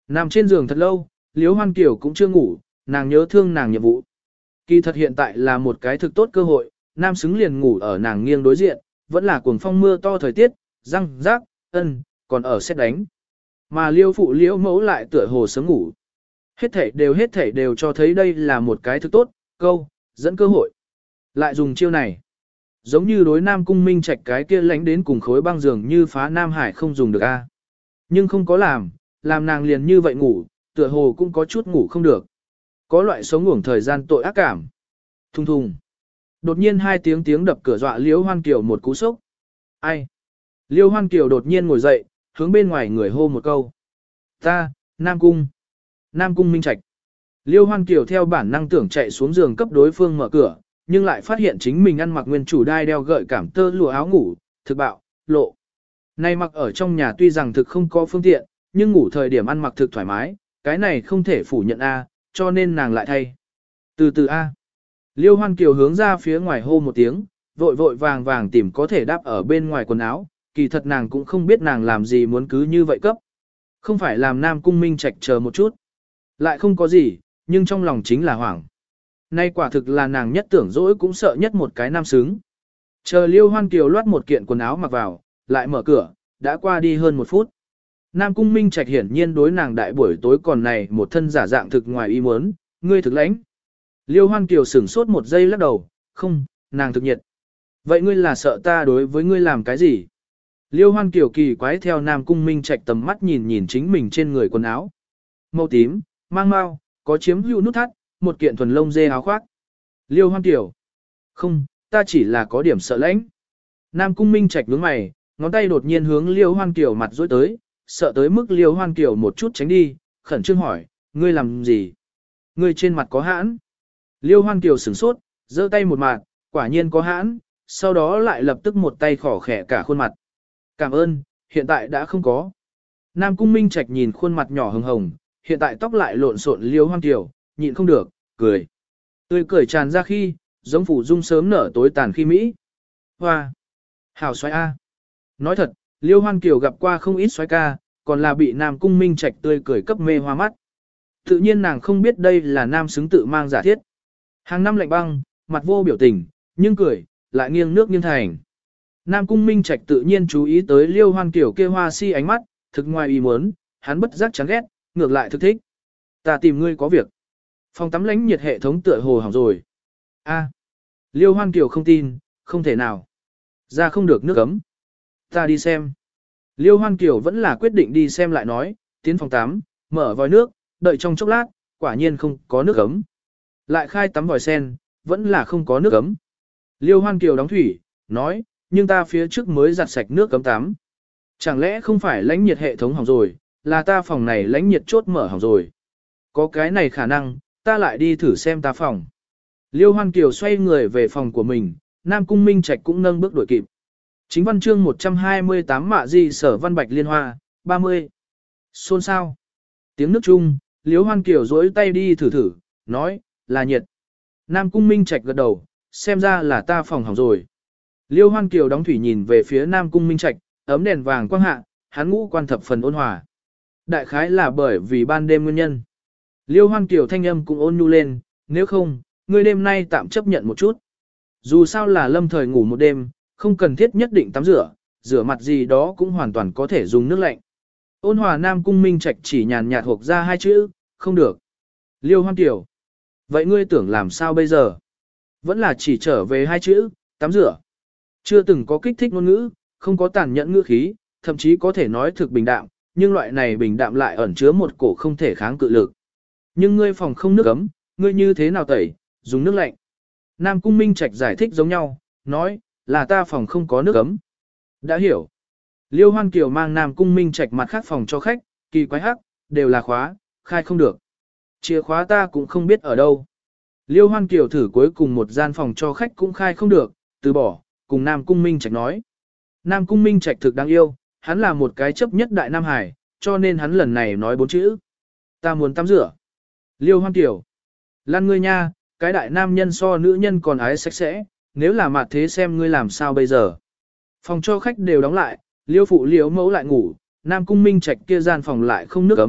Nằm trên giường thật lâu, Liễu Hoan Kiều cũng chưa ngủ, nàng nhớ thương nàng nhiệm vụ. Kỳ thật hiện tại là một cái thực tốt cơ hội, nam xứng liền ngủ ở nàng nghiêng đối diện, vẫn là cuồng phong mưa to thời tiết, răng, rác, còn ở xét đánh. Mà Liêu phụ Liễu mẫu lại tựa hồ sớm ngủ. Hết thảy đều cho thấy đây là một cái thực tốt, dẫn cơ hội. Lại dùng chiêu này. Giống như đối Nam Cung Minh Trạch cái kia lánh đến cùng khối băng giường như phá Nam Hải không dùng được a. Nhưng không có làm nàng liền như vậy ngủ, tựa hồ cũng có chút ngủ không được. Có loại sống ngủng thời gian tội ác cảm. Thùng thùng. Đột nhiên hai tiếng đập cửa dọa Liễu Hoan Kiều một cú sốc. Ai? Liễu Hoan Kiều đột nhiên ngồi dậy, hướng bên ngoài người hô một câu. Ta, Nam Cung. Nam Cung Minh Trạch. Liễu Hoan Kiều theo bản năng tưởng chạy xuống giường cấp đối phương mở cửa, nhưng lại phát hiện chính mình ăn mặc nguyên chủ đai đeo gợi cảm tơ lụa áo ngủ, thực bạo, lộ. Này mặc ở trong nhà tuy rằng thực không có phương tiện, nhưng ngủ thời điểm ăn mặc thực thoải mái, cái này không thể phủ nhận a, cho nên nàng lại thay. Từ từ a. Liêu Hoan Kiều hướng ra phía ngoài hô một tiếng, vội vàng tìm có thể đáp ở bên ngoài quần áo, kỳ thật nàng cũng không biết nàng làm gì muốn cứ như vậy cấp. Không phải làm Nam Cung Minh Trạch chờ một chút. Lại không có gì, nhưng trong lòng chính là hoảng. Nay quả thực là nàng nhất tưởng dỗi cũng sợ nhất một cái nam xứng. Chờ Liêu Hoan Kiều loát một kiện quần áo mặc vào, lại mở cửa, đã qua đi hơn một phút. Nam Cung Minh Trạch hiển nhiên đối nàng đại buổi tối còn này một thân giả dạng thực ngoài ý muốn, ngươi thực lãnh. Liêu Hoan Kiều sửng sốt một giây lắc đầu, không, nàng thực nhiệt. Vậy ngươi là sợ ta đối với ngươi làm cái gì? Liêu Hoan Kiều kỳ quái theo Nam Cung Minh Trạch tầm mắt nhìn chính mình trên người quần áo. Màu tím, mang mau, có chiếm hữu nút thắt, một kiện thuần lông dê áo khoác. Liêu Hoan Kiều. Không, ta chỉ là có điểm sợ lãnh. Nam Cung Minh Trạch nhướng mày, ngón tay đột nhiên hướng Liêu Hoan Kiều mặt dối tới, sợ tới mức Liêu Hoan Kiều một chút tránh đi, khẩn trương hỏi, ngươi làm gì? Ngươi trên mặt có hãn. Liêu Hoan Kiều sửng sốt, giơ tay một mạt, quả nhiên có hãn, sau đó lại lập tức một tay khỏ khẽ cả khuôn mặt. Cảm ơn, hiện tại đã không có. Nam Cung Minh Trạch nhìn khuôn mặt nhỏ hồng hồng, hiện tại tóc lại lộn xộn Liêu Hoan Kiều, nhịn không được, cười. Tươi cười tràn ra khi, giống phủ dung sớm nở tối tàn khi Mỹ. Hoa! Hào xoay A! Nói thật, Liêu Hoan Kiều gặp qua không ít xoay ca, còn là bị Nam Cung Minh Trạch tươi cười cấp mê hoa mắt. Tự nhiên nàng không biết đây là nam xứng tự mang giả thiết. Hàng năm lạnh băng, mặt vô biểu tình, nhưng cười, lại nghiêng nước nghiêng thành. Nam Cung Minh Trạch tự nhiên chú ý tới Liêu Hoan Kiều kia hoa si ánh mắt, thực ngoài ý muốn, hắn bất giác chán ghét, ngược lại thực thích. Ta tìm ngươi có việc. Phòng tắm lánh nhiệt hệ thống tựa hồ hỏng rồi. A. Liêu Hoan Kiều không tin, không thể nào. Ra không được nước ấm. Ta đi xem. Liêu Hoan Kiều vẫn là quyết định đi xem lại nói, tiến phòng tắm, mở vòi nước, đợi trong chốc lát, quả nhiên không có nước ấm. Lại khai tắm vòi sen, vẫn là không có nước ấm. Liêu Hoan Kiều đóng thủy, nói, nhưng ta phía trước mới giặt sạch nước cấm tắm. Chẳng lẽ không phải lãnh nhiệt hệ thống hỏng rồi, là ta phòng này lãnh nhiệt chốt mở hỏng rồi. Có cái này khả năng, ta lại đi thử xem ta phòng. Liêu Hoan Kiều xoay người về phòng của mình, Nam Cung Minh Trạch cũng nâng bước đuổi kịp. Chính văn chương 128 mạ di sở văn bạch liên hoa, 30. Xôn sao? Tiếng nước chung, Liêu Hoan Kiều duỗi tay đi thử, nói, là nhiệt. Nam Cung Minh Trạch gật đầu, xem ra là ta phòng hỏng rồi. Liêu Hoan Kiều đóng thủy nhìn về phía Nam Cung Minh Trạch, ấm đèn vàng quang hạ, hắn ngũ quan thập phần ôn hòa. Đại khái là bởi vì ban đêm nguyên nhân. Liêu Hoan Kiều thanh âm cũng ôn nhu lên, nếu không, ngươi đêm nay tạm chấp nhận một chút. Dù sao là lâm thời ngủ một đêm, không cần thiết nhất định tắm rửa mặt gì đó cũng hoàn toàn có thể dùng nước lạnh. Ôn hòa Nam Cung Minh Trạch chỉ nhàn nhạt hộc ra hai chữ, không được. Liêu Hoan Kiều. Vậy ngươi tưởng làm sao bây giờ? Vẫn là chỉ trở về hai chữ, tắm rửa. Chưa từng có kích thích ngôn ngữ, không có tàn nhẫn ngữ khí, thậm chí có thể nói thực bình đạm, nhưng loại này bình đạm lại ẩn chứa một cổ không thể kháng cự lực. Nhưng ngươi phòng không nước ấm, ngươi như thế nào tẩy, dùng nước lạnh. Nam Cung Minh Trạch giải thích giống nhau, nói, là ta phòng không có nước ấm. Đã hiểu. Liêu Hoan Kiều mang Nam Cung Minh Trạch mặt khác phòng cho khách, kỳ quái hắc, đều là khóa, khai không được. Chìa khóa ta cũng không biết ở đâu. Liêu Hoan Kiều thử cuối cùng một gian phòng cho khách cũng khai không được, từ bỏ, cùng Nam Cung Minh Trạch nói. Nam Cung Minh Trạch thực đáng yêu, hắn là một cái chấp nhất đại Nam Hải, cho nên hắn lần này nói 4 chữ. Ta muốn tắm rửa. Liêu Hoan Kiều. Lan ngươi nha, cái đại nam nhân so nữ nhân còn ái sạch sẽ, nếu là mặt thế xem ngươi làm sao bây giờ. Phòng cho khách đều đóng lại, Liêu phụ Liêu mẫu lại ngủ, Nam Cung Minh Trạch kia gian phòng lại không nước ấm,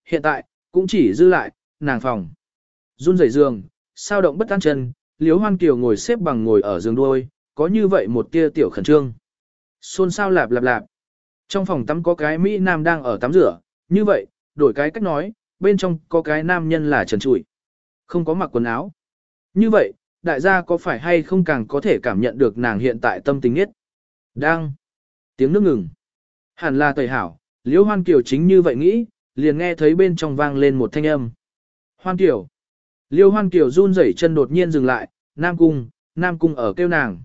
hiện tại, cũng chỉ dư lại, nàng phòng. Run rẩy giường, sao động bất an chân, Liễu Hoan Kiều ngồi xếp bằng ngồi ở giường đuôi, có như vậy một tia tiểu khẩn trương. Xôn xao lạp lạp lạp. Trong phòng tắm có cái Mỹ Nam đang ở tắm rửa, như vậy, đổi cái cách nói, bên trong có cái nam nhân là trần trụi, không có mặc quần áo. Như vậy, đại gia có phải hay không càng có thể cảm nhận được nàng hiện tại tâm tình nhất? Đang. Tiếng nước ngừng. Hẳn là tẩy hảo, Liễu Hoan Kiều chính như vậy nghĩ, liền nghe thấy bên trong vang lên một thanh âm. Hoan Kiều. Liễu Hoan Kiều run rẩy chân đột nhiên dừng lại, Nam Cung ở kêu nàng.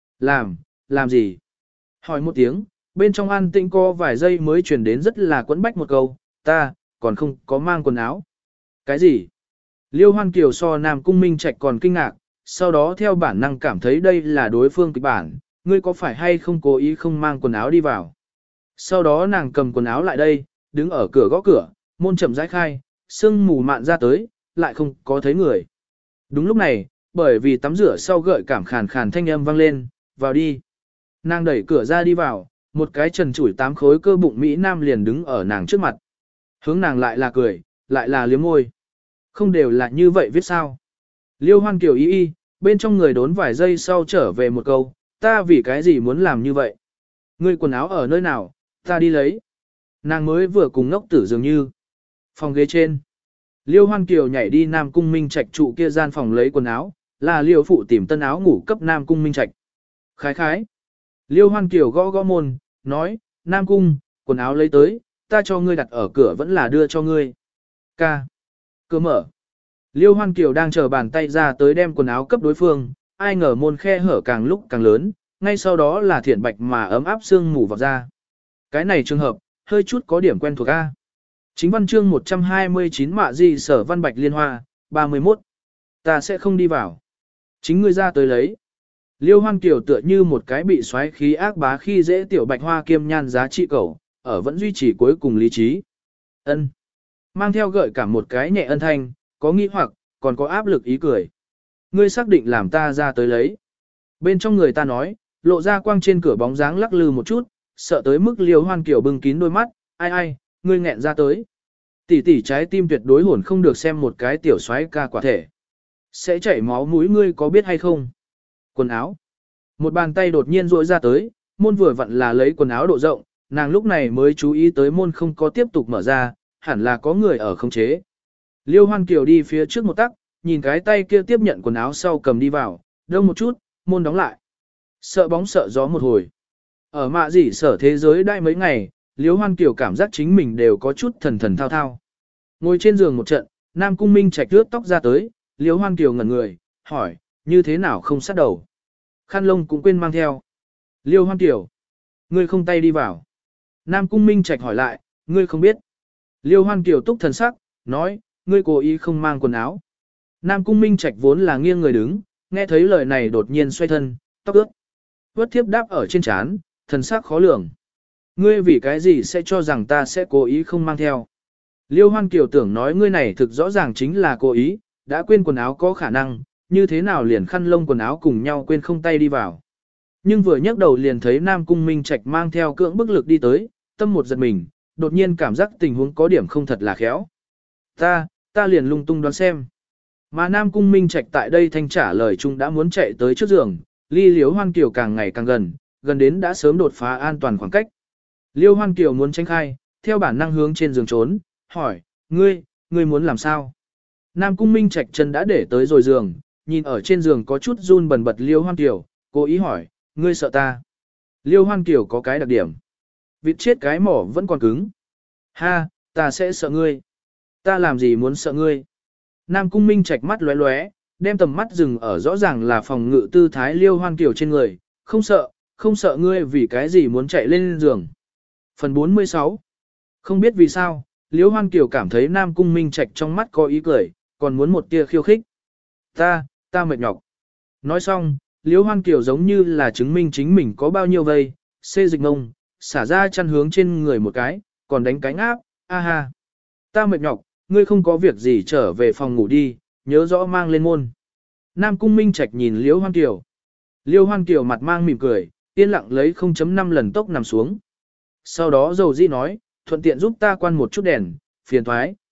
Làm gì? Hỏi một tiếng, bên trong an tĩnh co vài giây mới truyền đến rất là quẫn bách một câu, ta, còn không có mang quần áo. Cái gì? Liêu Hoan Kiều so Nam Cung Minh Trạch còn kinh ngạc, sau đó theo bản năng cảm thấy đây là đối phương kịch bản, ngươi có phải hay không cố ý không mang quần áo đi vào. Sau đó nàng cầm quần áo lại đây, đứng ở cửa gõ cửa, môn chậm rãi khai, sương mù mạn ra tới, lại không có thấy người. Đúng lúc này, bởi vì tắm rửa sau gợi cảm khàn khàn thanh âm vang lên, vào đi. Nàng đẩy cửa ra đi vào, một cái trần trụi 8 khối cơ bụng Mỹ Nam liền đứng ở nàng trước mặt. Hướng nàng lại là cười, lại là liếm môi. Không đều là như vậy viết sao. Liêu Hoan Kiều y, bên trong người đốn vài giây sau trở về một câu, ta vì cái gì muốn làm như vậy? Ngươi quần áo ở nơi nào, ta đi lấy. Nàng mới vừa cùng ngốc tử dường như. Phòng ghế trên. Liêu Hoan Kiều nhảy đi Nam Cung Minh Trạch trụ kia gian phòng lấy quần áo, là Liêu phụ tìm tân áo ngủ cấp Nam Cung Minh Trạch. Khái khái. Liêu Hoan Kiều gõ gõ môn, nói, Nam Cung, quần áo lấy tới, ta cho ngươi đặt ở cửa vẫn là đưa cho ngươi. Ca. Cửa mở. Liêu Hoan Kiều đang chờ bàn tay ra tới đem quần áo cấp đối phương, ai ngờ môn khe hở càng lúc càng lớn, ngay sau đó là thiển bạch mà ấm áp sương mù vào ra. Cái này trường hợp, hơi chút có điểm quen thuộc A. Chính văn chương 129 mạ di sở văn bạch liên hoa, 31. Ta sẽ không đi vào. Chính ngươi ra tới lấy. Liêu Hoan Kiều tựa như một cái bị xoáy khí ác bá khi dễ tiểu bạch hoa kiêm nhan giá trị cầu, ở vẫn duy trì cuối cùng lý trí. Ân. Mang theo gợi cả một cái nhẹ ân thanh, có nghi hoặc, còn có áp lực ý cười. Ngươi xác định làm ta ra tới lấy. Bên trong người ta nói, lộ ra quang trên cửa bóng dáng lắc lư một chút, sợ tới mức Liêu Hoan Kiều bưng kín đôi mắt, ai, ngươi nghẹn ra tới. Tỷ tỷ trái tim tuyệt đối hồn không được xem một cái tiểu xoáy ca quả thể. Sẽ chảy máu mũi ngươi có biết hay không? Quần áo. Một bàn tay đột nhiên rỗi ra tới, môn vừa vặn là lấy quần áo độ rộng, nàng lúc này mới chú ý tới môn không có tiếp tục mở ra, hẳn là có người ở khống chế. Liêu Hoan Kiều đi phía trước một tắc, nhìn cái tay kia tiếp nhận quần áo sau cầm đi vào, đông một chút, môn đóng lại. Sợ bóng sợ gió một hồi. Ở mạ gì sở thế giới đại mấy ngày, Liêu Hoan Kiều cảm giác chính mình đều có chút thần thần thao thao. Ngồi trên giường một trận, Nam Cung Minh Trạch rước tóc ra tới, Liêu Hoan Kiều ngẩn người, hỏi, như thế nào không sát đầu. Khăn lông cũng quên mang theo. Liêu Hoan Kiều, ngươi không tay đi vào. Nam Cung Minh Trạch hỏi lại, ngươi không biết. Liêu Hoan Kiều túc thần sắc, nói, ngươi cố ý không mang quần áo. Nam Cung Minh Trạch vốn là nghiêng người đứng, nghe thấy lời này đột nhiên xoay thân, tóc ướt. Vớt thiếp đáp ở trên trán, thần sắc khó lường. Ngươi vì cái gì sẽ cho rằng ta sẽ cố ý không mang theo. Liêu Hoan Kiều tưởng nói ngươi này thực rõ ràng chính là cố ý, đã quên quần áo có khả năng, như thế nào liền khăn lông quần áo cùng nhau quên không tay đi vào. Nhưng vừa nhấc đầu liền thấy Nam Cung Minh Trạch mang theo cưỡng bức lực đi tới, tâm một giật mình, đột nhiên cảm giác tình huống có điểm không thật là khéo. Ta liền lung tung đoán xem. Mà Nam Cung Minh Trạch tại đây thanh trả lời chung đã muốn chạy tới trước giường, ly Liêu Hoan Kiều càng ngày càng gần đến đã sớm đột phá an toàn khoảng cách. Liêu Hoan Kiều muốn tránh khai, theo bản năng hướng trên giường trốn, hỏi, ngươi muốn làm sao? Nam Cung Minh Trạch chân đã để tới rồi giường, nhìn ở trên giường có chút run bần bật Liêu Hoan Kiều, cố ý hỏi, ngươi sợ ta? Liêu Hoan Kiều có cái đặc điểm. Vịt chết cái mỏ vẫn còn cứng. Ha, ta sẽ sợ ngươi. Ta làm gì muốn sợ ngươi? Nam Cung Minh Trạch mắt lóe lóe, đem tầm mắt dừng ở rõ ràng là phòng ngự tư thái Liêu Hoan Kiều trên người, không sợ ngươi vì cái gì muốn chạy lên giường. Phần 46. Không biết vì sao, Liêu Hoan Kiều cảm thấy Nam Cung Minh Trạch trong mắt có ý cười, còn muốn một tia khiêu khích. Ta mệt nhọc. Nói xong, Liêu Hoan Kiều giống như là chứng minh chính mình có bao nhiêu vây, xê dịch ngông, xả ra chăn hướng trên người một cái, còn đánh cánh áp, ha. Ta mệt nhọc, ngươi không có việc gì trở về phòng ngủ đi, nhớ rõ mang lên môn. Nam Cung Minh Trạch nhìn Liêu Hoan Kiều. Liêu Hoan Kiều mặt mang mỉm cười, yên lặng lấy 0.5 lần tốc nằm xuống. Sau đó dầu dĩ nói, thuận tiện giúp ta quan một chút đèn, phiền thoái,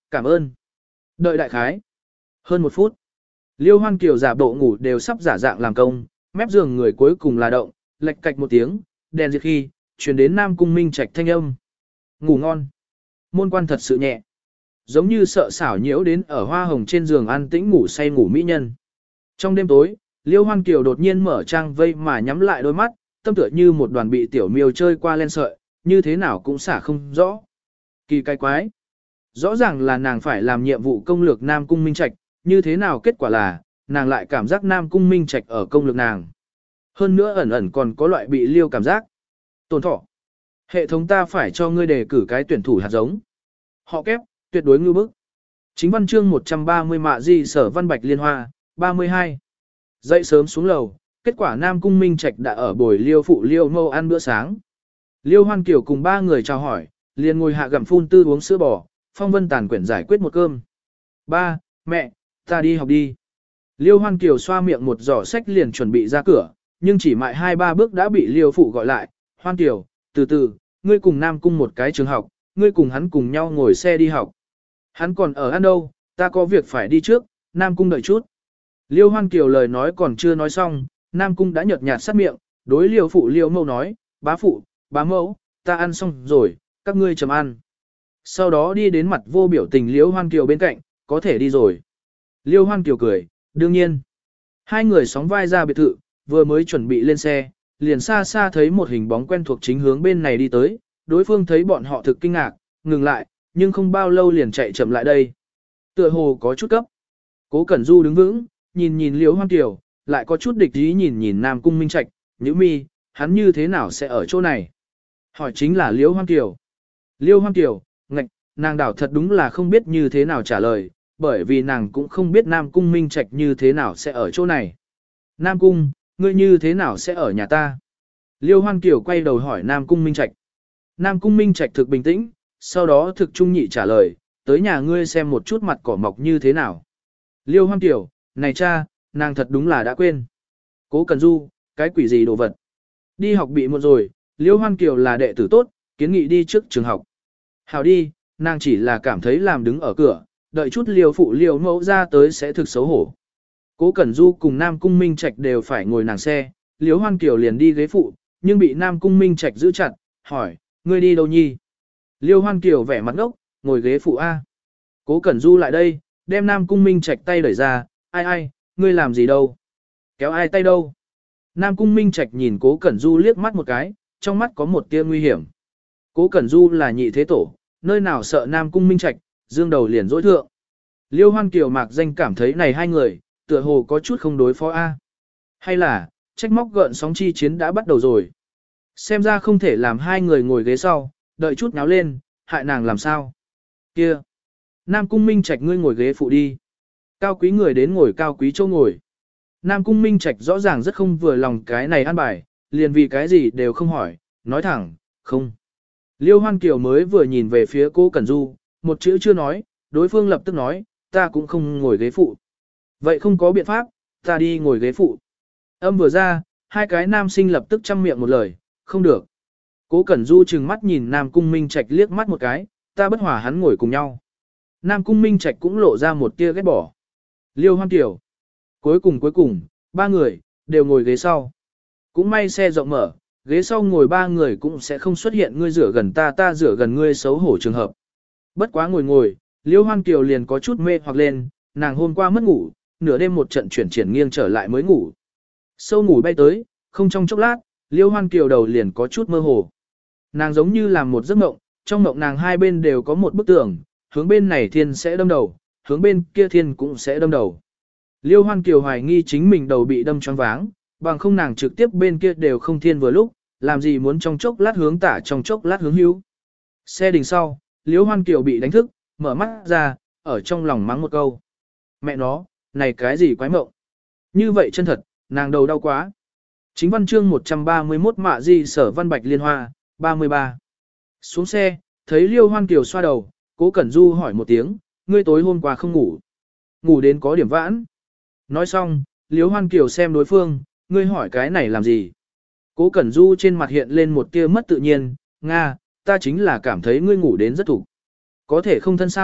cảm ơn. Đợi đại khái. Hơn 1 phút. Liêu Hoan Kiều giả bộ ngủ đều sắp giả dạng làm công, mép giường người cuối cùng là động, lệch cạch một tiếng, đèn diệt khi, truyền đến Nam Cung Minh Trạch thanh âm. Ngủ ngon. Môn quan thật sự nhẹ. Giống như sợ xảo nhiễu đến ở hoa hồng trên giường an tĩnh ngủ say ngủ mỹ nhân. Trong đêm tối, Liêu Hoan Kiều đột nhiên mở trang vây mà nhắm lại đôi mắt, tâm tựa như một đoàn bị tiểu miêu chơi qua len sợi, như thế nào cũng xả không rõ. Kỳ cái quái. Rõ ràng là nàng phải làm nhiệm vụ công lược Nam Cung Minh Trạch, như thế nào kết quả là, nàng lại cảm giác Nam Cung Minh Trạch ở công lược nàng. Hơn nữa ẩn ẩn còn có loại bị liêu cảm giác. Tồn thọ. Hệ thống ta phải cho ngươi đề cử cái tuyển thủ hạt giống. Họ kép, tuyệt đối ngư bức. Chính văn chương 130 mạ di sở văn bạch liên hoa, 32. Dậy sớm xuống lầu, kết quả Nam Cung Minh Trạch đã ở bồi liêu phụ liêu mâu ăn bữa sáng. Liêu Hoan Kiều cùng 3 người chào hỏi, liền ngồi hạ gặm phun tư uống sữa bò, Phong Vân Tàn quyển giải quyết một cơm. Ba, mẹ, ta đi học đi. Liêu Hoan Kiều xoa miệng một giỏ sách liền chuẩn bị ra cửa, nhưng chỉ mại 2-3 bước đã bị Liêu phụ gọi lại. Hoan Kiều, từ từ, ngươi cùng Nam Cung một cái trường học, ngươi cùng hắn cùng nhau ngồi xe đi học. Hắn còn ở ăn đâu, ta có việc phải đi trước, Nam Cung đợi chút. Liêu Hoan Kiều lời nói còn chưa nói xong, Nam Cung đã nhợt nhạt sát miệng, đối Liêu phụ Liêu mâu nói, bá phụ, bá mẫu, ta ăn xong rồi, các ngươi chầm ăn. Sau đó đi đến mặt vô biểu tình Liêu Hoan Kiều bên cạnh, có thể đi rồi. Liêu Hoan Kiều cười, đương nhiên. Hai người sóng vai ra biệt thự, vừa mới chuẩn bị lên xe, liền xa xa thấy một hình bóng quen thuộc chính hướng bên này đi tới, đối phương thấy bọn họ thực kinh ngạc, ngừng lại, nhưng không bao lâu liền chạy chậm lại đây. Tựa hồ có chút cấp. Cố Cẩn Du đứng vững, nhìn nhìn Liêu Hoan Kiều, lại có chút địch ý nhìn nhìn Nam Cung Minh Trạch, nhíu mi, hắn như thế nào sẽ ở chỗ này? Hỏi chính là Liêu Hoan Kiều. Liêu Hoan Kiều, ngạch, nàng đảo thật đúng là không biết như thế nào trả lời, bởi vì nàng cũng không biết Nam Cung Minh Trạch như thế nào sẽ ở chỗ này. Nam Cung, ngươi như thế nào sẽ ở nhà ta? Liêu Hoan Kiều quay đầu hỏi Nam Cung Minh Trạch. Nam Cung Minh Trạch thực bình tĩnh, sau đó thực trung nhị trả lời, tới nhà ngươi xem một chút mặt cỏ mọc như thế nào. Liêu Hoan Kiều, này cha, nàng thật đúng là đã quên. Cố Cẩn Du, cái quỷ gì đồ vật. Đi học bị muộn rồi, Liêu Hoan Kiều là đệ tử tốt, kiến nghị đi trước trường học. Hào đi, nàng chỉ là cảm thấy làm đứng ở cửa, đợi chút Liêu phụ Liêu mẫu ra tới sẽ thực xấu hổ. Cố Cẩn Du cùng Nam Cung Minh Trạch đều phải ngồi nàng xe, Liêu Hoan Kiều liền đi ghế phụ, nhưng bị Nam Cung Minh Trạch giữ chặt, hỏi, ngươi đi đâu nhi? Liêu Hoan Kiều vẻ mặt ngốc, ngồi ghế phụ A. Cố Cẩn Du lại đây, đem Nam Cung Minh Trạch tay đẩy ra, ai, ngươi làm gì đâu? Kéo ai tay đâu? Nam Cung Minh Trạch nhìn Cố Cẩn Du liếc mắt một cái, trong mắt có một tia nguy hiểm. Cố Cẩn Du là nhị thế tổ, nơi nào sợ Nam Cung Minh Trạch, dương đầu liền dối thượng. Liêu Hoan Kiều mạc danh cảm thấy này hai người, tựa hồ có chút không đối phó A. Hay là, trách móc gợn sóng chi chiến đã bắt đầu rồi. Xem ra không thể làm hai người ngồi ghế sau, đợi chút náo lên, hại nàng làm sao. Kia! Nam Cung Minh Trạch ngươi ngồi ghế phụ đi. Cao quý người đến ngồi cao quý chỗ ngồi. Nam Cung Minh Trạch rõ ràng rất không vừa lòng cái này an bài, liền vì cái gì đều không hỏi, nói thẳng, không. Liêu Hoan Kiều mới vừa nhìn về phía Cố Cẩn Du, một chữ chưa nói, đối phương lập tức nói, ta cũng không ngồi ghế phụ. Vậy không có biện pháp, ta đi ngồi ghế phụ. Âm vừa ra, hai cái nam sinh lập tức chăm miệng một lời, không được. Cố Cẩn Du trừng mắt nhìn Nam Cung Minh Trạch liếc mắt một cái, ta bất hòa hắn ngồi cùng nhau. Nam Cung Minh Trạch cũng lộ ra một tia ghét bỏ. Liêu Hoan Kiều. Cuối cùng, ba người, đều ngồi ghế sau. Cũng may xe rộng mở, ghế sau ngồi ba người cũng sẽ không xuất hiện ngươi rửa gần ta rửa gần ngươi xấu hổ trường hợp. Bất quá ngồi, Liêu Hoan Kiều liền có chút mê hoặc lên, nàng hôm qua mất ngủ, nửa đêm một trận chuyển nghiêng trở lại mới ngủ. Sâu ngủ bay tới, không trong chốc lát, Liêu Hoan Kiều đầu liền có chút mơ hồ. Nàng giống như làm một giấc mộng, trong mộng nàng hai bên đều có một bức tường, hướng bên này thiên sẽ đâm đầu, hướng bên kia thiên cũng sẽ đâm đầu. Liêu Hoan Kiều hoài nghi chính mình đầu bị đâm choáng váng, bằng không nàng trực tiếp bên kia đều không thiên vừa lúc, làm gì muốn trong chốc lát hướng tả trong chốc lát hướng hữu. Xe đình sau, Liêu Hoan Kiều bị đánh thức, mở mắt ra, ở trong lòng mắng một câu. Mẹ nó, này cái gì quái mộng. Như vậy chân thật, nàng đầu đau quá. Chính văn chương 131 mạ di sở văn bạch liên hoa, 33. Xuống xe, thấy Liêu Hoan Kiều xoa đầu, Cố Cẩn Du hỏi một tiếng, ngươi tối hôm qua không ngủ. Ngủ đến có điểm vãn. Nói xong, Liêu Hoan Kiều xem đối phương, ngươi hỏi cái này làm gì. Cố Cẩn Du trên mặt hiện lên một tia mất tự nhiên, Nga, ta chính là cảm thấy ngươi ngủ đến rất thủ. Có thể không thân sao,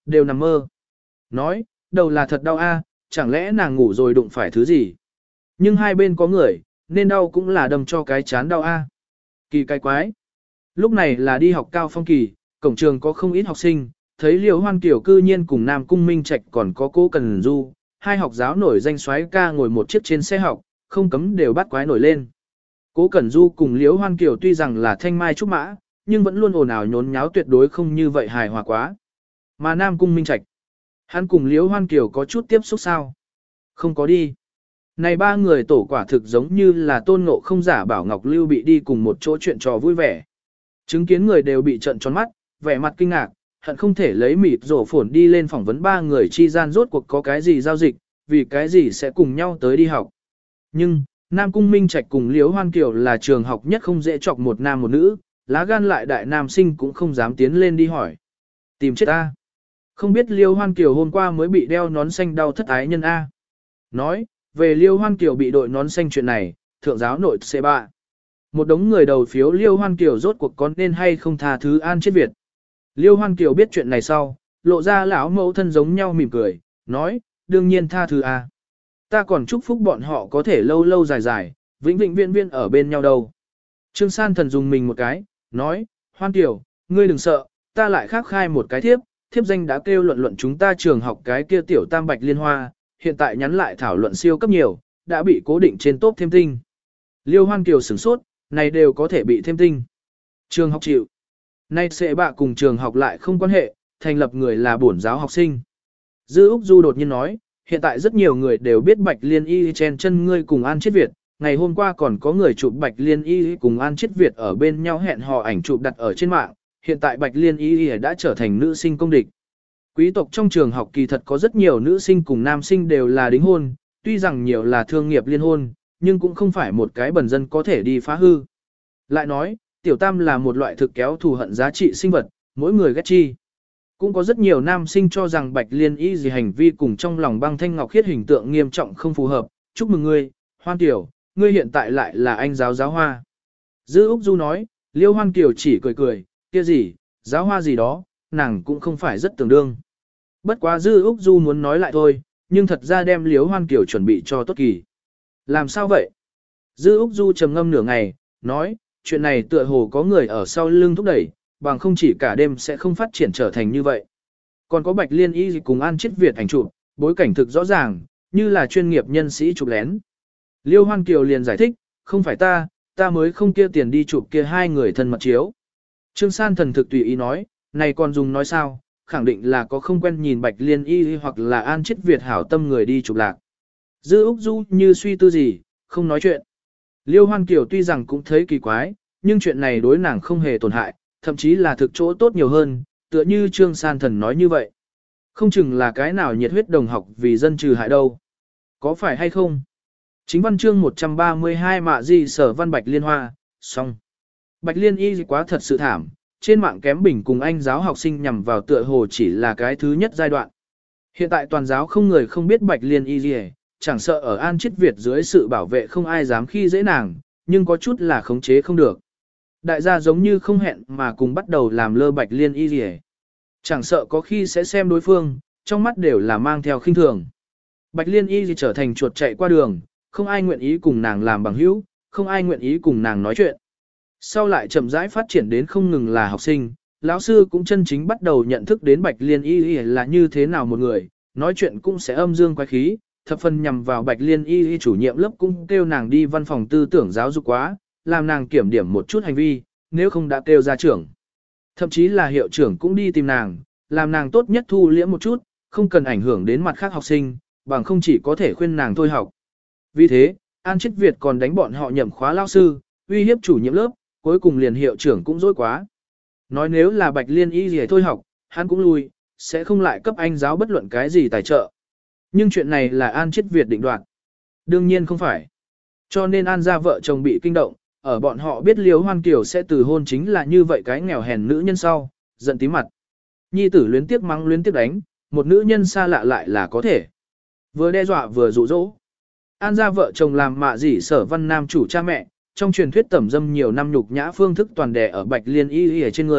đều nằm mơ. Nói, đầu là thật đau a, chẳng lẽ nàng ngủ rồi đụng phải thứ gì. Nhưng hai bên có người, nên đau cũng là đâm cho cái chán đau a. Kỳ cái quái. Lúc này là đi học cao phong kỳ, cổng trường có không ít học sinh, thấy Liễu Hoan Kiều cư nhiên cùng Nam Cung Minh Trạch còn có Cố Cần Du, hai học giáo nổi danh soái ca ngồi một chiếc trên xe học, không cấm đều bắt quái nổi lên. Cố Cẩn Du cùng Liễu Hoan Kiều tuy rằng là thanh mai trúc mã, nhưng vẫn luôn ồn ào nhốn nháo tuyệt đối không như vậy hài hòa quá. Mà Nam Cung Minh Trạch, hắn cùng Liễu Hoan Kiều có chút tiếp xúc sao? Không có đi. Này ba người tổ quả thực giống như là Tôn Ngộ Không giả bảo Ngọc Lưu bị đi cùng một chỗ chuyện trò vui vẻ. Chứng kiến người đều bị trợn tròn mắt, vẻ mặt kinh ngạc, hận không thể lấy mịt rổ phồn đi lên phỏng vấn ba người chi gian rốt cuộc có cái gì giao dịch, vì cái gì sẽ cùng nhau tới đi học. Nhưng, Nam Cung Minh Trạch cùng Liễu Hoan Kiều là trường học nhất không dễ chọc một nam một nữ, lá gan lại đại nam sinh cũng không dám tiến lên đi hỏi. Tìm chết ta. Không biết Liễu Hoan Kiều hôm qua mới bị đeo nón xanh đau thất ái nhân A. Nói, về Liễu Hoan Kiều bị đội nón xanh chuyện này, thượng giáo nội C3. Một đống người đầu phiếu Liễu Hoan Kiều rốt cuộc có nên hay không tha thứ An Chiết Việt. Liễu Hoan Kiều biết chuyện này sau, lộ ra lão mẫu thân giống nhau mỉm cười, nói, đương nhiên tha thứ A. Ta còn chúc phúc bọn họ có thể lâu lâu dài dài, vĩnh vĩnh viễn viễn ở bên nhau đâu. Trương San Thần dùng mình một cái, nói, Hoan Kiều, ngươi đừng sợ, ta lại khắc khai một cái thiếp danh đã kêu luận chúng ta trường học cái kia tiểu tam bạch liên hoa, hiện tại nhắn lại thảo luận siêu cấp nhiều, đã bị cố định trên top thêm tinh. Liêu Hoan Kiều sửng sốt, này đều có thể bị thêm tinh. Trường học chịu. Nay sẽ bạ cùng trường học lại không quan hệ, thành lập người là bổn giáo học sinh. Dư Úc Du đột nhiên nói, hiện tại rất nhiều người đều biết Bạch Liên Y chen chân ngươi cùng An Chiết Việt, ngày hôm qua còn có người chụp Bạch Liên Y cùng An Chiết Việt ở bên nhau hẹn hò ảnh chụp đặt ở trên mạng, hiện tại Bạch Liên Y đã trở thành nữ sinh công địch. Quý tộc trong trường học kỳ thật có rất nhiều nữ sinh cùng nam sinh đều là đính hôn, tuy rằng nhiều là thương nghiệp liên hôn, nhưng cũng không phải một cái bần dân có thể đi phá hư. Lại nói, tiểu tam là một loại thực kéo thù hận giá trị sinh vật, mỗi người ghét chi. Cũng có rất nhiều nam sinh cho rằng Bạch Liên Y gì hành vi cùng trong lòng băng thanh ngọc khiết hình tượng nghiêm trọng không phù hợp. Chúc mừng ngươi, Hoan Kiều, ngươi hiện tại lại là anh giáo hoa. Dư Úc Du nói, Liêu Hoan Kiều chỉ cười cười, kia gì, giáo hoa gì đó, nàng cũng không phải rất tưởng đương. Bất quá Dư Úc Du muốn nói lại thôi, nhưng thật ra đem Liêu Hoan Kiều chuẩn bị cho tốt kỳ. Làm sao vậy? Dư Úc Du trầm ngâm nửa ngày, nói, chuyện này tựa hồ có người ở sau lưng thúc đẩy, bằng không chỉ cả đêm sẽ không phát triển trở thành như vậy. Còn có Bạch Liên Y cùng An Chiết Việt ảnh chụp, bối cảnh thực rõ ràng, như là chuyên nghiệp nhân sĩ chụp lén. Liêu Hoan Kiều liền giải thích, không phải ta mới không kia tiền đi chụp kia hai người thân mật chiếu. Trương San Thần thực tùy ý nói, này còn dùng nói sao, khẳng định là có không quen nhìn Bạch Liên Y hoặc là An Chiết Việt hảo tâm người đi chụp lạc. Dư Úc Du như suy tư gì, không nói chuyện. Liêu Hoan Kiều tuy rằng cũng thấy kỳ quái, nhưng chuyện này đối nàng không hề tổn hại, thậm chí là thực chỗ tốt nhiều hơn, tựa như Trương San Thần nói như vậy. Không chừng là cái nào nhiệt huyết đồng học vì dân trừ hại đâu. Có phải hay không? Chính văn chương 132 mạ gì sở văn Bạch Liên Hoa, xong. Bạch Liên Y quá thật sự thảm, trên mạng kém bình cùng anh giáo học sinh nhằm vào tựa hồ chỉ là cái thứ nhất giai đoạn. Hiện tại toàn giáo không người không biết Bạch Liên Y gì, chẳng sợ ở An Chiết Việt dưới sự bảo vệ không ai dám khi dễ nàng, nhưng có chút là khống chế không được. Đại gia giống như không hẹn mà cùng bắt đầu làm lơ Bạch Liên Y gì. Chẳng sợ có khi sẽ xem đối phương, trong mắt đều là mang theo khinh thường. Bạch Liên Y gì trở thành chuột chạy qua đường, không ai nguyện ý cùng nàng làm bằng hữu, không ai nguyện ý cùng nàng nói chuyện. Sau lại chậm rãi phát triển đến không ngừng là học sinh, lão sư cũng chân chính bắt đầu nhận thức đến Bạch Liên Y là như thế nào một người, nói chuyện cũng sẽ âm dương quái khí, thập phần nhằm vào Bạch Liên Y chủ nhiệm lớp cũng kêu nàng đi văn phòng tư tưởng giáo dục quá, làm nàng kiểm điểm một chút hành vi, nếu không đã kêu ra trưởng. Thậm chí là hiệu trưởng cũng đi tìm nàng, làm nàng tốt nhất thu liễm một chút, không cần ảnh hưởng đến mặt khác học sinh, bằng không chỉ có thể khuyên nàng thôi học. Vì thế, An Chiết Việt còn đánh bọn họ nhậm khóa lao sư, uy hiếp chủ nhiệm lớp, cuối cùng liền hiệu trưởng cũng dối quá. Nói nếu là Bạch Liên Y gì thôi học, hắn cũng lui, sẽ không lại cấp anh giáo bất luận cái gì tài trợ. Nhưng chuyện này là An Chiết Việt định đoạt. Đương nhiên không phải. Cho nên An gia vợ chồng bị kinh động, ở bọn họ biết Liêu Hoan Kiều sẽ từ hôn chính là như vậy cái nghèo hèn nữ nhân sau, giận tím mặt. Nhi tử luyến tiếc mắng luyến tiếc đánh, một nữ nhân xa lạ lại là có thể. Vừa đe dọa vừa dụ dỗ. An gia vợ chồng làm mạ dỉ sở văn nam chủ cha mẹ, trong truyền thuyết tẩm dâm nhiều năm nhục nhã phương thức toàn đè ở Bạch Liên Y ở trên người,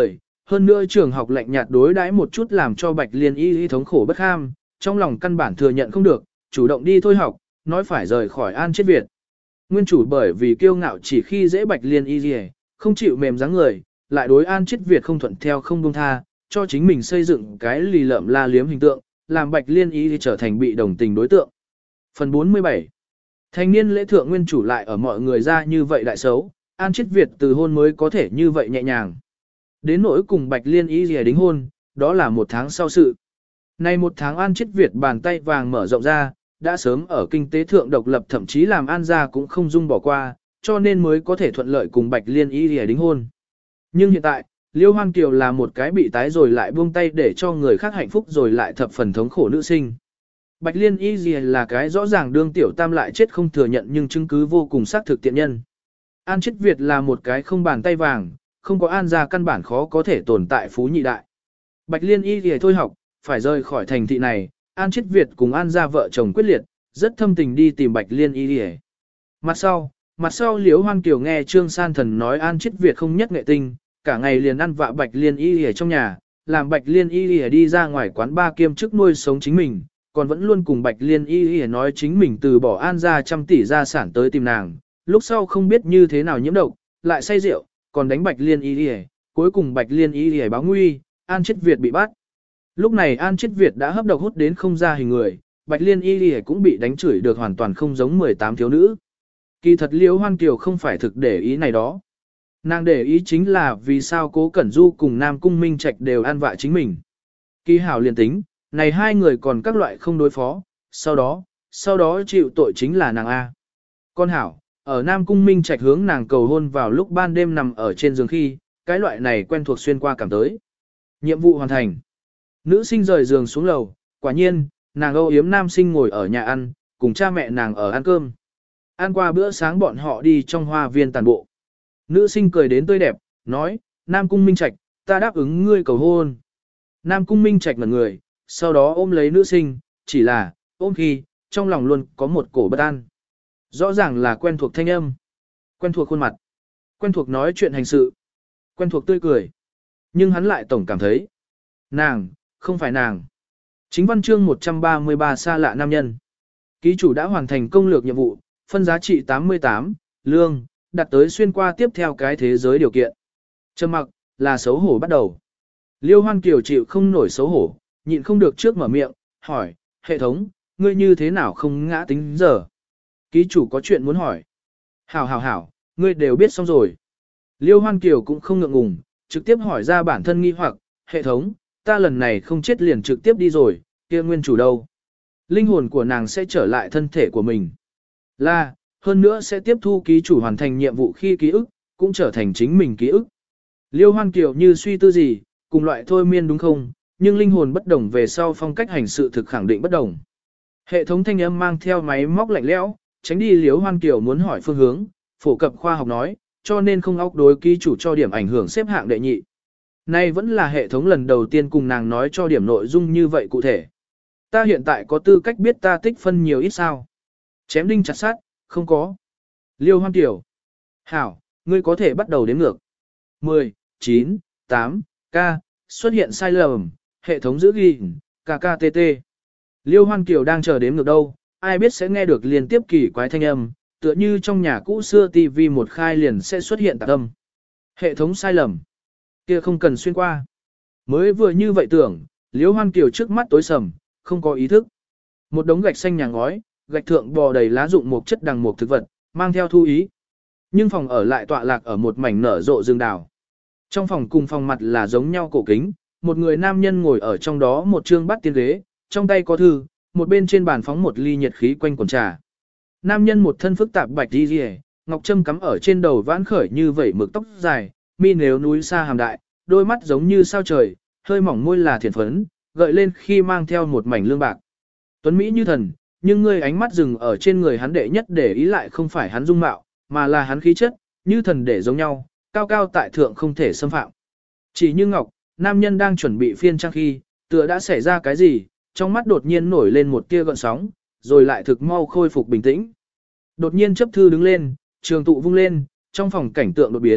hơn nữa trường học lạnh nhạt đối đãi một chút làm cho Bạch Liên Y thống khổ bất ham, trong lòng căn bản thừa nhận không được, chủ động đi thôi học, nói phải rời khỏi An Chết Việt. Nguyên chủ bởi vì kiêu ngạo chỉ khi dễ Bạch Liên Y, không chịu mềm dáng người, lại đối An Chết Việt không thuận theo không buông tha, cho chính mình xây dựng cái lì lợm la liếm hình tượng, làm Bạch Liên Y trở thành bị đồng tình đối tượng. Phần 47. Thanh niên lễ thượng nguyên chủ lại ở mọi người ra như vậy đại xấu, An Chết Việt từ hôn mới có thể như vậy nhẹ nhàng. Đến nỗi cùng Bạch Liên Y gì đính hôn, đó là một tháng sau sự. Nay một tháng An Chết Việt bàn tay vàng mở rộng ra, đã sớm ở kinh tế thượng độc lập, thậm chí làm An gia cũng không dung bỏ qua, cho nên mới có thể thuận lợi cùng Bạch Liên Y gì đính hôn. Nhưng hiện tại, Liêu Hoan Kiều là một cái bị tái rồi lại buông tay để cho người khác hạnh phúc rồi lại thập phần thống khổ nữ sinh. Bạch Liên Y gì là cái rõ ràng đương tiểu tam lại chết không thừa nhận nhưng chứng cứ vô cùng xác thực tiện nhân. An Chết Việt là một cái không bàn tay vàng, không có An gia căn bản khó có thể tồn tại phú nhị đại. Bạch Liên Y gì thôi học, phải rời khỏi thành thị này, An Chết Việt cùng An gia vợ chồng quyết liệt, rất thâm tình đi tìm Bạch Liên Y gì. Mặt sau Liễu Hoan Kiều nghe Trương San Thần nói An Chết Việt không nhất nghệ tinh, cả ngày liền ăn vạ Bạch Liên Y gì trong nhà, làm Bạch Liên Y gì đi ra ngoài quán ba kiêm chức nuôi sống chính mình, còn vẫn luôn cùng Bạch Liên Y gì nói chính mình từ bỏ An gia trăm tỷ gia sản tới tìm nàng, lúc sau không biết như thế nào nhiễm độc, lại say rượu, còn đánh Bạch Liên Y gì, cuối cùng Bạch Liên Y gì báo nguy, An Chết Việt bị bắt. Lúc này An Chết Việt đã hấp độc hút đến không ra hình người, Bạch Liên Y gì cũng bị đánh chửi được hoàn toàn không giống 18 thiếu nữ. Kỳ thật Liễu Hoan Kiều không phải thực để ý này đó. Nàng để ý chính là vì sao Cố Cẩn Du cùng Nam Cung Minh Trạch đều an vạ chính mình. Kỳ hảo liền tính, này hai người còn các loại không đối phó, sau đó chịu tội chính là nàng A. Con hảo, ở Nam Cung Minh Trạch hướng nàng cầu hôn vào lúc ban đêm nằm ở trên giường khi, cái loại này quen thuộc xuyên qua cảm tới. Nhiệm vụ hoàn thành. Nữ sinh rời giường xuống lầu, quả nhiên, nàng âu yếm nam sinh ngồi ở nhà ăn, cùng cha mẹ nàng ở ăn cơm. Ăn qua bữa sáng bọn họ đi trong hoa viên tàn bộ. Nữ sinh cười đến tươi đẹp, nói, Nam Cung Minh Trạch, ta đáp ứng ngươi cầu hôn. Nam Cung Minh Trạch ngẩn người, sau đó ôm lấy nữ sinh, chỉ là, ôm khi, trong lòng luôn có một cổ bất an. Rõ ràng là quen thuộc thanh âm, quen thuộc khuôn mặt, quen thuộc nói chuyện hành sự, quen thuộc tươi cười. Nhưng hắn lại tổng cảm thấy, nàng, không phải nàng. Chính văn chương 133 xa lạ nam nhân. Ký chủ đã hoàn thành công lược nhiệm vụ, phân giá trị 88, lương, đặt tới xuyên qua tiếp theo cái thế giới điều kiện. Trầm mặc, là xấu hổ bắt đầu. Liêu Hoan Kiều chịu không nổi xấu hổ, nhịn không được trước mở miệng, hỏi, hệ thống, ngươi như thế nào không ngã tính giờ? Ký chủ có chuyện muốn hỏi. Hảo, ngươi đều biết xong rồi. Liêu Hoan Kiều cũng không ngượng ngùng, trực tiếp hỏi ra bản thân nghi hoặc, hệ thống, ta lần này không chết liền trực tiếp đi rồi, kia nguyên chủ đâu? Linh hồn của nàng sẽ trở lại thân thể của mình. Hơn nữa sẽ tiếp thu ký chủ hoàn thành nhiệm vụ khi ký ức, cũng trở thành chính mình ký ức. Liêu Hoan Kiều như suy tư gì, cùng loại thôi miên đúng không, nhưng linh hồn bất đồng về sau phong cách hành sự thực khẳng định bất đồng. Hệ thống thanh âm mang theo máy móc lạnh lẽo, tránh đi Liêu Hoan Kiều muốn hỏi phương hướng, phổ cập khoa học nói, cho nên không óc đối ký chủ cho điểm ảnh hưởng xếp hạng đệ nhị. Nay vẫn là hệ thống lần đầu tiên cùng nàng nói cho điểm nội dung như vậy cụ thể. Ta hiện tại có tư cách biết ta tích phân nhiều ít sao? Chém đinh chặt sát, không có. Liêu Hoan Kiều. Hảo, ngươi có thể bắt đầu đếm ngược. 10, 9, 8, K, xuất hiện sai lầm, hệ thống giữ ghi, KKTT. Liêu Hoan Kiều đang chờ đếm ngược đâu, ai biết sẽ nghe được liên tiếp kỳ quái thanh âm, tựa như trong nhà cũ xưa TV một khai liền sẽ xuất hiện tạc âm. Hệ thống sai lầm. Kia không cần xuyên qua. Mới vừa như vậy tưởng, Liêu Hoan Kiều trước mắt tối sầm, không có ý thức. Một đống gạch xanh nhà ngói, gạch thượng bò đầy lá dụng một chất đằng một thực vật, mang theo thu ý. Nhưng phòng ở lại tọa lạc ở một mảnh nở rộ rừng đào. Trong phòng cùng phòng mặt là giống nhau cổ kính, một người nam nhân ngồi ở trong đó một trương bát tiên ghế, trong tay có thư, một bên trên bàn phóng một ly nhiệt khí quanh quần trà. Nam nhân một thân phức tạp bạch đi rìa, ngọc trâm cắm ở trên đầu vãn khởi như vẩy mực tóc dài, mi nếu núi xa hàm đại, đôi mắt giống như sao trời, hơi mỏng môi là thiền phấn, gợi lên khi mang theo một mảnh lương bạc. Tuấn Mỹ như thần, nhưng ngươi ánh mắt dừng ở trên người hắn đệ nhất để ý lại không phải hắn dung mạo, mà là hắn khí chất, như thần để giống nhau, cao cao tại thượng không thể xâm phạm. Chỉ như ngọc, nam nhân đang chuẩn bị phiên trang khi, tựa đã xảy ra cái gì, trong mắt đột nhiên nổi lên một tia gợn sóng, rồi lại thực mau khôi phục bình tĩnh. Đột nhiên chấp thư đứng lên, trường tụ vung lên, trong phòng cảnh tượng đột biến,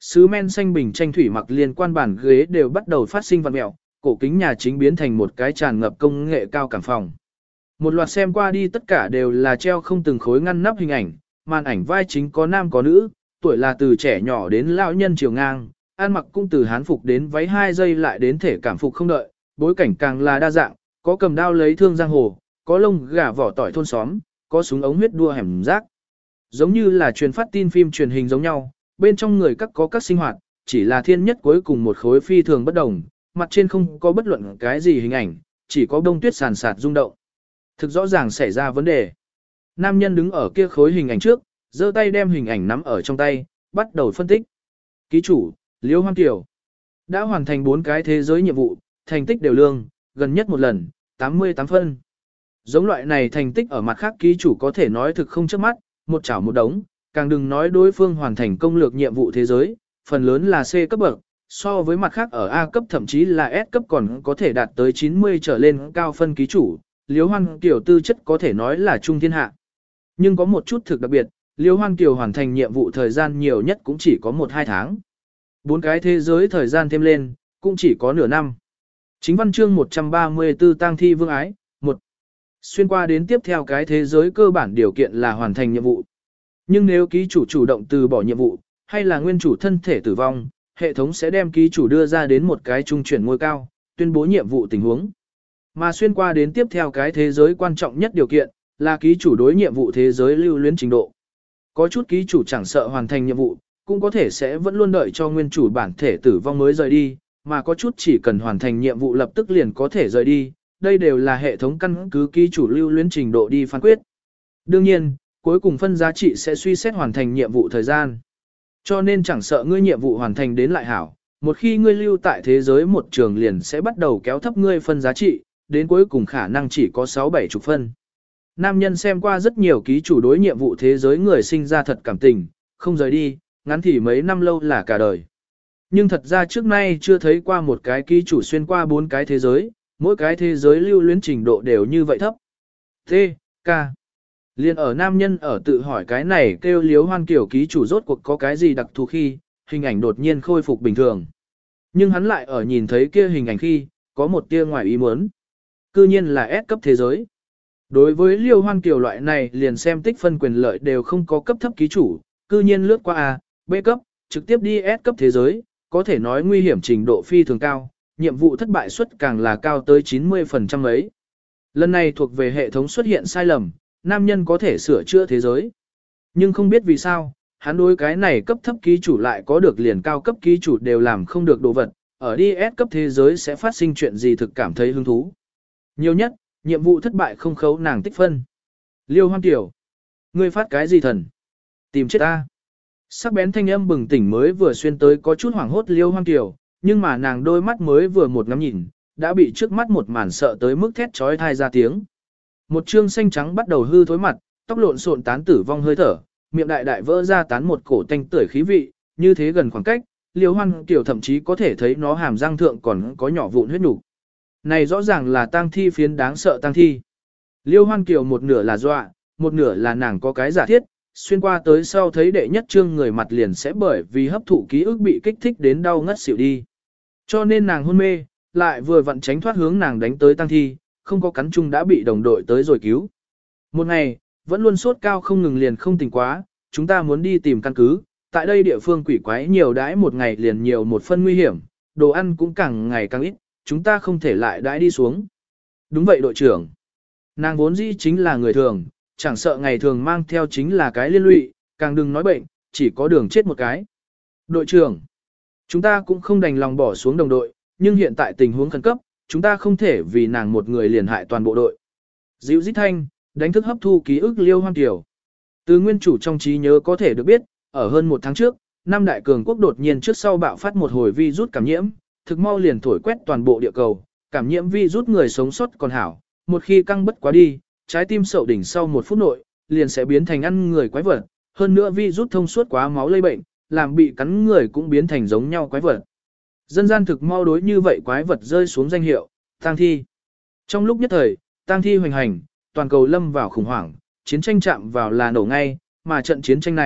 sứ men xanh bình tranh thủy mặc liên quan bản ghế đều bắt đầu phát sinh vặn mẹo, cổ kính nhà chính biến thành một cái tràn ngập công nghệ cao cảm phòng. Một loạt xem qua đi tất cả đều là treo không từng khối ngăn nắp hình ảnh, màn ảnh vai chính có nam có nữ, tuổi là từ trẻ nhỏ đến lão nhân chiều ngang, ăn mặc cũng từ hán phục đến váy 2 giây lại đến thể cảm phục không đợi, bối cảnh càng là đa dạng, có cầm đao lấy thương giang hồ, có lông gà vỏ tỏi thôn xóm, có súng ống huyết đua hẻm rác. Giống như là truyền phát tin phim truyền hình giống nhau, bên trong người các có các sinh hoạt, chỉ là thiên nhất cuối cùng một khối phi thường bất đồng, mặt trên không có bất luận cái gì hình ảnh, chỉ có bông tuyết sàn sạt rung động. Thực rõ ràng xảy ra vấn đề. Nam nhân đứng ở kia khối hình ảnh trước, giơ tay đem hình ảnh nắm ở trong tay, bắt đầu phân tích. Ký chủ, Liễu Hoan Kiều, đã hoàn thành 4 cái thế giới nhiệm vụ, thành tích đều lương, gần nhất một lần, 88 phân. Giống loại này thành tích ở mặt khác ký chủ có thể nói thực không chớp mắt, một chảo một đống, càng đừng nói đối phương hoàn thành công lược nhiệm vụ thế giới, phần lớn là C cấp bậc, so với mặt khác ở A cấp thậm chí là S cấp còn có thể đạt tới 90 trở lên cao phân ký chủ, Liễu Hoan Kiều tư chất có thể nói là trung thiên hạ. Nhưng có một chút thực đặc biệt, Liễu Hoan Kiều hoàn thành nhiệm vụ thời gian nhiều nhất cũng chỉ có 1-2 tháng. 4 cái thế giới thời gian thêm lên, cũng chỉ có nửa năm. Chính văn chương 134 tang thi vương ái, 1. Xuyên qua đến tiếp theo cái thế giới cơ bản điều kiện là hoàn thành nhiệm vụ. Nhưng nếu ký chủ chủ động từ bỏ nhiệm vụ, hay là nguyên chủ thân thể tử vong, hệ thống sẽ đem ký chủ đưa ra đến một cái trung chuyển ngôi cao, tuyên bố nhiệm vụ tình huống. Mà xuyên qua đến tiếp theo cái thế giới quan trọng nhất điều kiện, là ký chủ đối nhiệm vụ thế giới lưu luyến trình độ. Có chút ký chủ chẳng sợ hoàn thành nhiệm vụ, cũng có thể sẽ vẫn luôn đợi cho nguyên chủ bản thể tử vong mới rời đi, mà có chút chỉ cần hoàn thành nhiệm vụ lập tức liền có thể rời đi, đây đều là hệ thống căn cứ ký chủ lưu luyến trình độ đi phán quyết. Đương nhiên, cuối cùng phân giá trị sẽ suy xét hoàn thành nhiệm vụ thời gian. Cho nên chẳng sợ ngươi nhiệm vụ hoàn thành đến lại hảo, một khi ngươi lưu tại thế giới một trường liền sẽ bắt đầu kéo thấp ngươi phân giá trị, đến cuối cùng khả năng chỉ có 6-7 chục phân. Nam nhân xem qua rất nhiều ký chủ đối nhiệm vụ thế giới người sinh ra thật cảm tình, không rời đi, ngắn thì mấy năm lâu là cả đời. Nhưng thật ra trước nay chưa thấy qua một cái ký chủ xuyên qua 4 cái thế giới, mỗi cái thế giới lưu luyến trình độ đều như vậy thấp. T, K. Liên ở nam nhân ở tự hỏi cái này kêu Liễu Hoan Kiều ký chủ rốt cuộc có cái gì đặc thù khi, hình ảnh đột nhiên khôi phục bình thường. Nhưng hắn lại ở nhìn thấy kia hình ảnh khi, có một tia ngoài ý muốn. Cư nhiên là S cấp thế giới. Đối với Liễu Hoan Kiều loại này liền xem tích phân quyền lợi đều không có cấp thấp ký chủ, cư nhiên lướt qua A, B cấp, trực tiếp đi S cấp thế giới, có thể nói nguy hiểm trình độ phi thường cao, nhiệm vụ thất bại suất càng là cao tới 90% ấy. Lần này thuộc về hệ thống xuất hiện sai lầm, nam nhân có thể sửa chữa thế giới. Nhưng không biết vì sao, hắn đối cái này cấp thấp ký chủ lại có được liền cao cấp ký chủ đều làm không được đồ vật, ở đi S cấp thế giới sẽ phát sinh chuyện gì thực cảm thấy hứng thú. Nhiều nhất, nhiệm vụ thất bại không khấu nàng tích phân. Liêu Hoan Kiều, ngươi phát cái gì thần? Tìm chết ta. Sắc bén thanh âm bừng tỉnh mới vừa xuyên tới có chút hoảng hốt Liêu Hoan Kiều, nhưng mà nàng đôi mắt mới vừa một ngắm nhìn, đã bị trước mắt một màn sợ tới mức thét trói thai ra tiếng. Một trương xanh trắng bắt đầu hư thối mặt, tóc lộn xộn tán tử vong hơi thở, miệng đại đại vỡ ra tán một cổ tanh tưởi khí vị, như thế gần khoảng cách, Liêu Hoan Kiều thậm chí có thể thấy nó hàm răng thượng còn có nhỏ vụn huyết nhục. Này rõ ràng là tang thi phiến đáng sợ tang thi. Liêu Hoan Kiều một nửa là dọa, một nửa là nàng có cái giả thiết, xuyên qua tới sau thấy đệ nhất trương người mặt liền sẽ bởi vì hấp thụ ký ức bị kích thích đến đau ngất xỉu đi. Cho nên nàng hôn mê, lại vừa vặn tránh thoát hướng nàng đánh tới tang thi, không có cắn chung đã bị đồng đội tới rồi cứu. Một ngày, vẫn luôn sốt cao không ngừng liền không tỉnh quá, chúng ta muốn đi tìm căn cứ, tại đây địa phương quỷ quái nhiều đãi một ngày liền nhiều một phân nguy hiểm, đồ ăn cũng càng ngày càng ít, chúng ta không thể lại đãi đi xuống. Đúng vậy đội trưởng. Nàng vốn dĩ chính là người thường, chẳng sợ ngày thường mang theo chính là cái liên lụy, càng đừng nói bệnh, chỉ có đường chết một cái. Đội trưởng, chúng ta cũng không đành lòng bỏ xuống đồng đội, nhưng hiện tại tình huống khẩn cấp, chúng ta không thể vì nàng một người liền hại toàn bộ đội. Dịu dít thanh, đánh thức hấp thu ký ức Liêu Hoan Kiều. Từ nguyên chủ trong trí nhớ có thể được biết, ở hơn một tháng trước, năm đại cường quốc đột nhiên trước sau bạo phát một hồi virus cảm nhiễm, thực mau liền thổi quét toàn bộ địa cầu, cảm nhiễm virus người sống sót còn hảo, một khi căng bất quá đi, trái tim sậu đỉnh sau 1 phút nội, liền sẽ biến thành ăn người quái vật, hơn nữa virus thông suốt quá máu lây bệnh, làm bị cắn người cũng biến thành giống nhau quái vật. Dân gian thực mau đối như vậy quái vật rơi xuống danh hiệu, tang thi. Trong lúc nhất thời, tang thi hoành hành, toàn cầu lâm vào khủng hoảng, chiến tranh chạm vào là nổ ngay, mà trận chiến tranh này,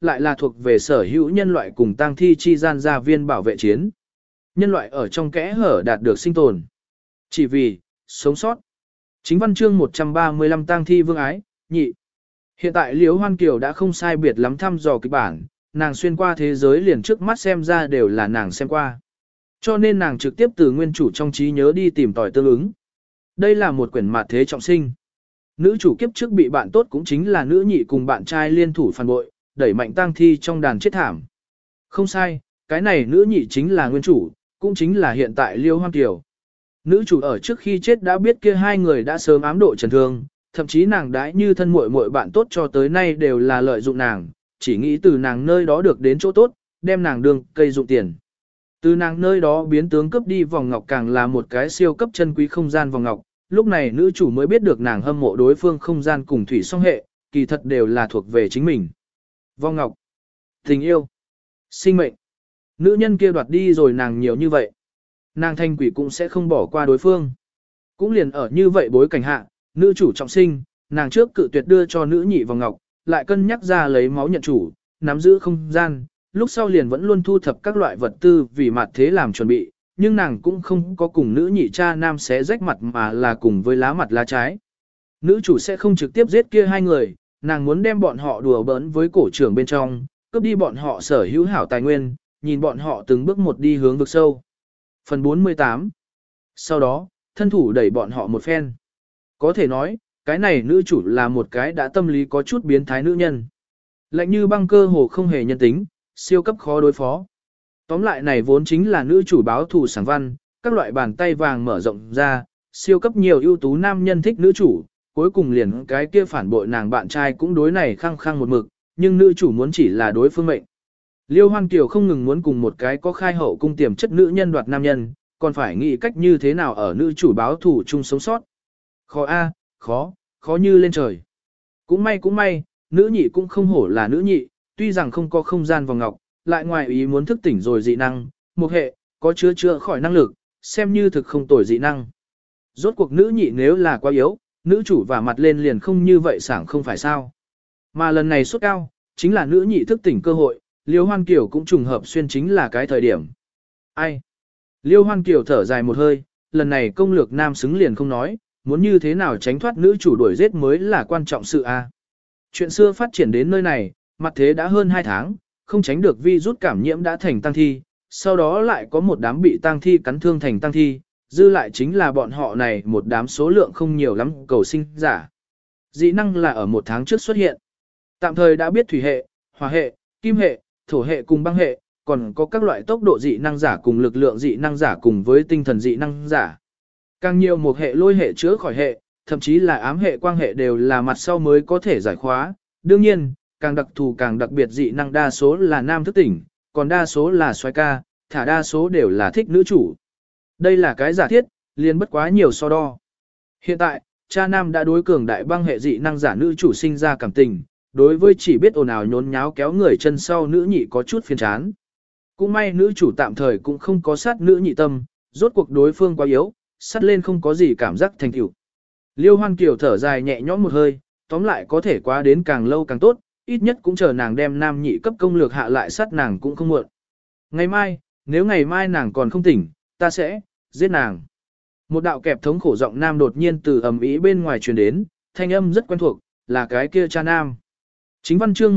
lại là thuộc về sở hữu nhân loại cùng tang thi chi gian gia viên bảo vệ chiến. Nhân loại ở trong kẽ hở đạt được sinh tồn. Chỉ vì, sống sót. Chính văn chương 135 tang thi vương ái, nhị. Hiện tại Liễu Hoan Kiều đã không sai biệt lắm thăm dò kịch bản, nàng xuyên qua thế giới liền trước mắt xem ra đều là nàng xem qua. Cho nên nàng trực tiếp từ nguyên chủ trong trí nhớ đi tìm tòi tương ứng. Đây là một quyển mạt thế trọng sinh. Nữ chủ kiếp trước bị bạn tốt cũng chính là nữ nhị cùng bạn trai liên thủ phản bội, đẩy mạnh tang thi trong đàn chết thảm. Không sai, cái này nữ nhị chính là nguyên chủ, cũng chính là hiện tại Liêu Hoan Kiều. Nữ chủ ở trước khi chết đã biết kia hai người đã sớm ám độ trần thương, thậm chí nàng đãi như thân muội muội bạn tốt cho tới nay đều là lợi dụng nàng, chỉ nghĩ từ nàng nơi đó được đến chỗ tốt, đem nàng đường cây dụng tiền. Từ nàng nơi đó biến tướng cướp đi vòng ngọc càng là một cái siêu cấp chân quý không gian vòng ngọc, lúc này nữ chủ mới biết được nàng hâm mộ đối phương không gian cùng thủy song hệ, kỳ thật đều là thuộc về chính mình. Vòng ngọc, tình yêu, sinh mệnh. Nữ nhân kia đoạt đi rồi nàng nhiều như vậy. Nàng thanh quỷ cũng sẽ không bỏ qua đối phương. Cũng liền ở như vậy bối cảnh hạ, nữ chủ trọng sinh, nàng trước cự tuyệt đưa cho nữ nhị vòng ngọc, lại cân nhắc ra lấy máu nhận chủ, nắm giữ không gian, lúc sau liền vẫn luôn thu thập các loại vật tư vì mặt thế làm chuẩn bị, nhưng nàng cũng không có cùng nữ nhị cha nam xé rách mặt mà là cùng với lá mặt lá trái. Nữ chủ sẽ không trực tiếp giết kia hai người, nàng muốn đem bọn họ đùa bỡn với cổ trưởng bên trong, cướp đi bọn họ sở hữu hảo tài nguyên, nhìn bọn họ từng bước một đi hướng vực sâu. Phần 48. Sau đó, thân thủ đẩy bọn họ một phen. Có thể nói, cái này nữ chủ là một cái đã tâm lý có chút biến thái nữ nhân. Lạnh như băng cơ hồ không hề nhân tính, siêu cấp khó đối phó. Tóm lại này vốn chính là nữ chủ báo thù sáng văn, các loại bàn tay vàng mở rộng ra, siêu cấp nhiều ưu tú nam nhân thích nữ chủ, cuối cùng liền cái kia phản bội nàng bạn trai cũng đối này khăng khăng một mực, nhưng nữ chủ muốn chỉ là đối phương mệnh. Liêu Hoan Kiều không ngừng muốn cùng một cái có khai hậu cung tiềm chất nữ nhân đoạt nam nhân, còn phải nghĩ cách như thế nào ở nữ chủ báo thù chung sống sót. Khó a, khó như lên trời. Cũng may, nữ nhị cũng không hổ là nữ nhị, tuy rằng không có không gian vòng ngọc, lại ngoài ý muốn thức tỉnh rồi dị năng, một hệ, có chữa khỏi năng lực, xem như thực không tồi dị năng. Rốt cuộc nữ nhị nếu là quá yếu, nữ chủ và mặt lên liền không như vậy sảng không phải sao. Mà lần này sốt cao, chính là nữ nhị thức tỉnh cơ hội, Liêu Hoan Kiều cũng trùng hợp xuyên chính là cái thời điểm. Ai? Liêu Hoan Kiều thở dài một hơi, lần này công lược nam xứng liền không nói, muốn như thế nào tránh thoát nữ chủ đuổi giết mới là quan trọng sự a. Chuyện xưa phát triển đến nơi này, mặt thế đã hơn 2 tháng, không tránh được virus cảm nhiễm đã thành tang thi, sau đó lại có một đám bị tang thi cắn thương thành tang thi, dư lại chính là bọn họ này một đám số lượng không nhiều lắm cầu sinh giả. Dị năng là ở 1 tháng trước xuất hiện. Tạm thời đã biết thủy hệ, hỏa hệ, kim hệ, thổ hệ cùng băng hệ, còn có các loại tốc độ dị năng giả cùng lực lượng dị năng giả cùng với tinh thần dị năng giả. Càng nhiều một hệ lôi hệ chữa khỏi hệ, thậm chí là ám hệ quang hệ đều là mặt sau mới có thể giải khóa. Đương nhiên, càng đặc thù càng đặc biệt dị năng đa số là nam thức tỉnh, còn đa số là xoay ca, thả đa số đều là thích nữ chủ. Đây là cái giả thiết, liền bất quá nhiều so đo. Hiện tại, cha nam đã đối cường đại băng hệ dị năng giả nữ chủ sinh ra cảm tình, đối với chỉ biết ồn ào nhốn nháo kéo người chân sau nữ nhị có chút phiền chán. Cũng may nữ chủ tạm thời cũng không có sát nữ nhị tâm, rốt cuộc đối phương quá yếu, sát lên không có gì cảm giác thành tựu. Liêu Hoan Kiều thở dài nhẹ nhõm một hơi, tóm lại có thể quá đến càng lâu càng tốt, ít nhất cũng chờ nàng đem nam nhị cấp công lược hạ lại sát nàng cũng không muộn. Ngày mai, nếu ngày mai nàng còn không tỉnh, ta sẽ giết nàng. Một đạo kẹp thống khổ giọng nam đột nhiên từ ầm ĩ bên ngoài truyền đến, thanh âm rất quen thuộc, là cái kia cha nam. Chính văn chương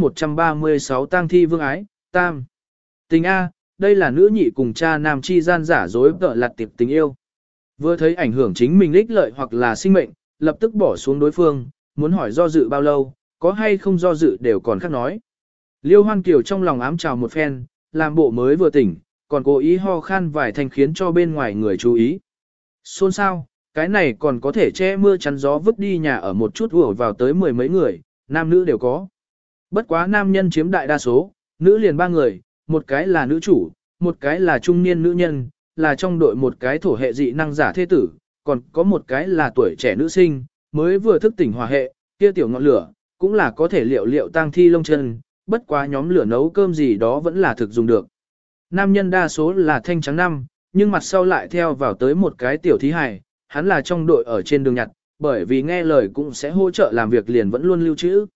136 tang thi vương ái, tam. Tình A, đây là nữ nhị cùng cha nam chi gian giả dối vợ lặt tiệp tình yêu. Vừa thấy ảnh hưởng chính mình ích lợi hoặc là sinh mệnh, lập tức bỏ xuống đối phương, muốn hỏi do dự bao lâu, có hay không do dự đều còn khác nói. Liêu Hoan Kiều trong lòng ám trào một phen, làm bộ mới vừa tỉnh, còn cố ý ho khan vài thanh khiến cho bên ngoài người chú ý. Xôn sao, cái này còn có thể che mưa chắn gió vứt đi nhà ở một chút ùa vào tới 10 mấy người, nam nữ đều có. Bất quá nam nhân chiếm đại đa số, nữ liền 3 người, một cái là nữ chủ, một cái là trung niên nữ nhân, là trong đội một cái thổ hệ dị năng giả thế tử, còn có một cái là tuổi trẻ nữ sinh, mới vừa thức tỉnh hỏa hệ, kia tiểu ngọn lửa, cũng là có thể liệu tang thi lông chân, bất quá nhóm lửa nấu cơm gì đó vẫn là thực dùng được. Nam nhân đa số là thanh trắng năm, nhưng mặt sau lại theo vào tới một cái tiểu thí hài, hắn là trong đội ở trên đường nhặt, bởi vì nghe lời cũng sẽ hỗ trợ làm việc liền vẫn luôn lưu trữ.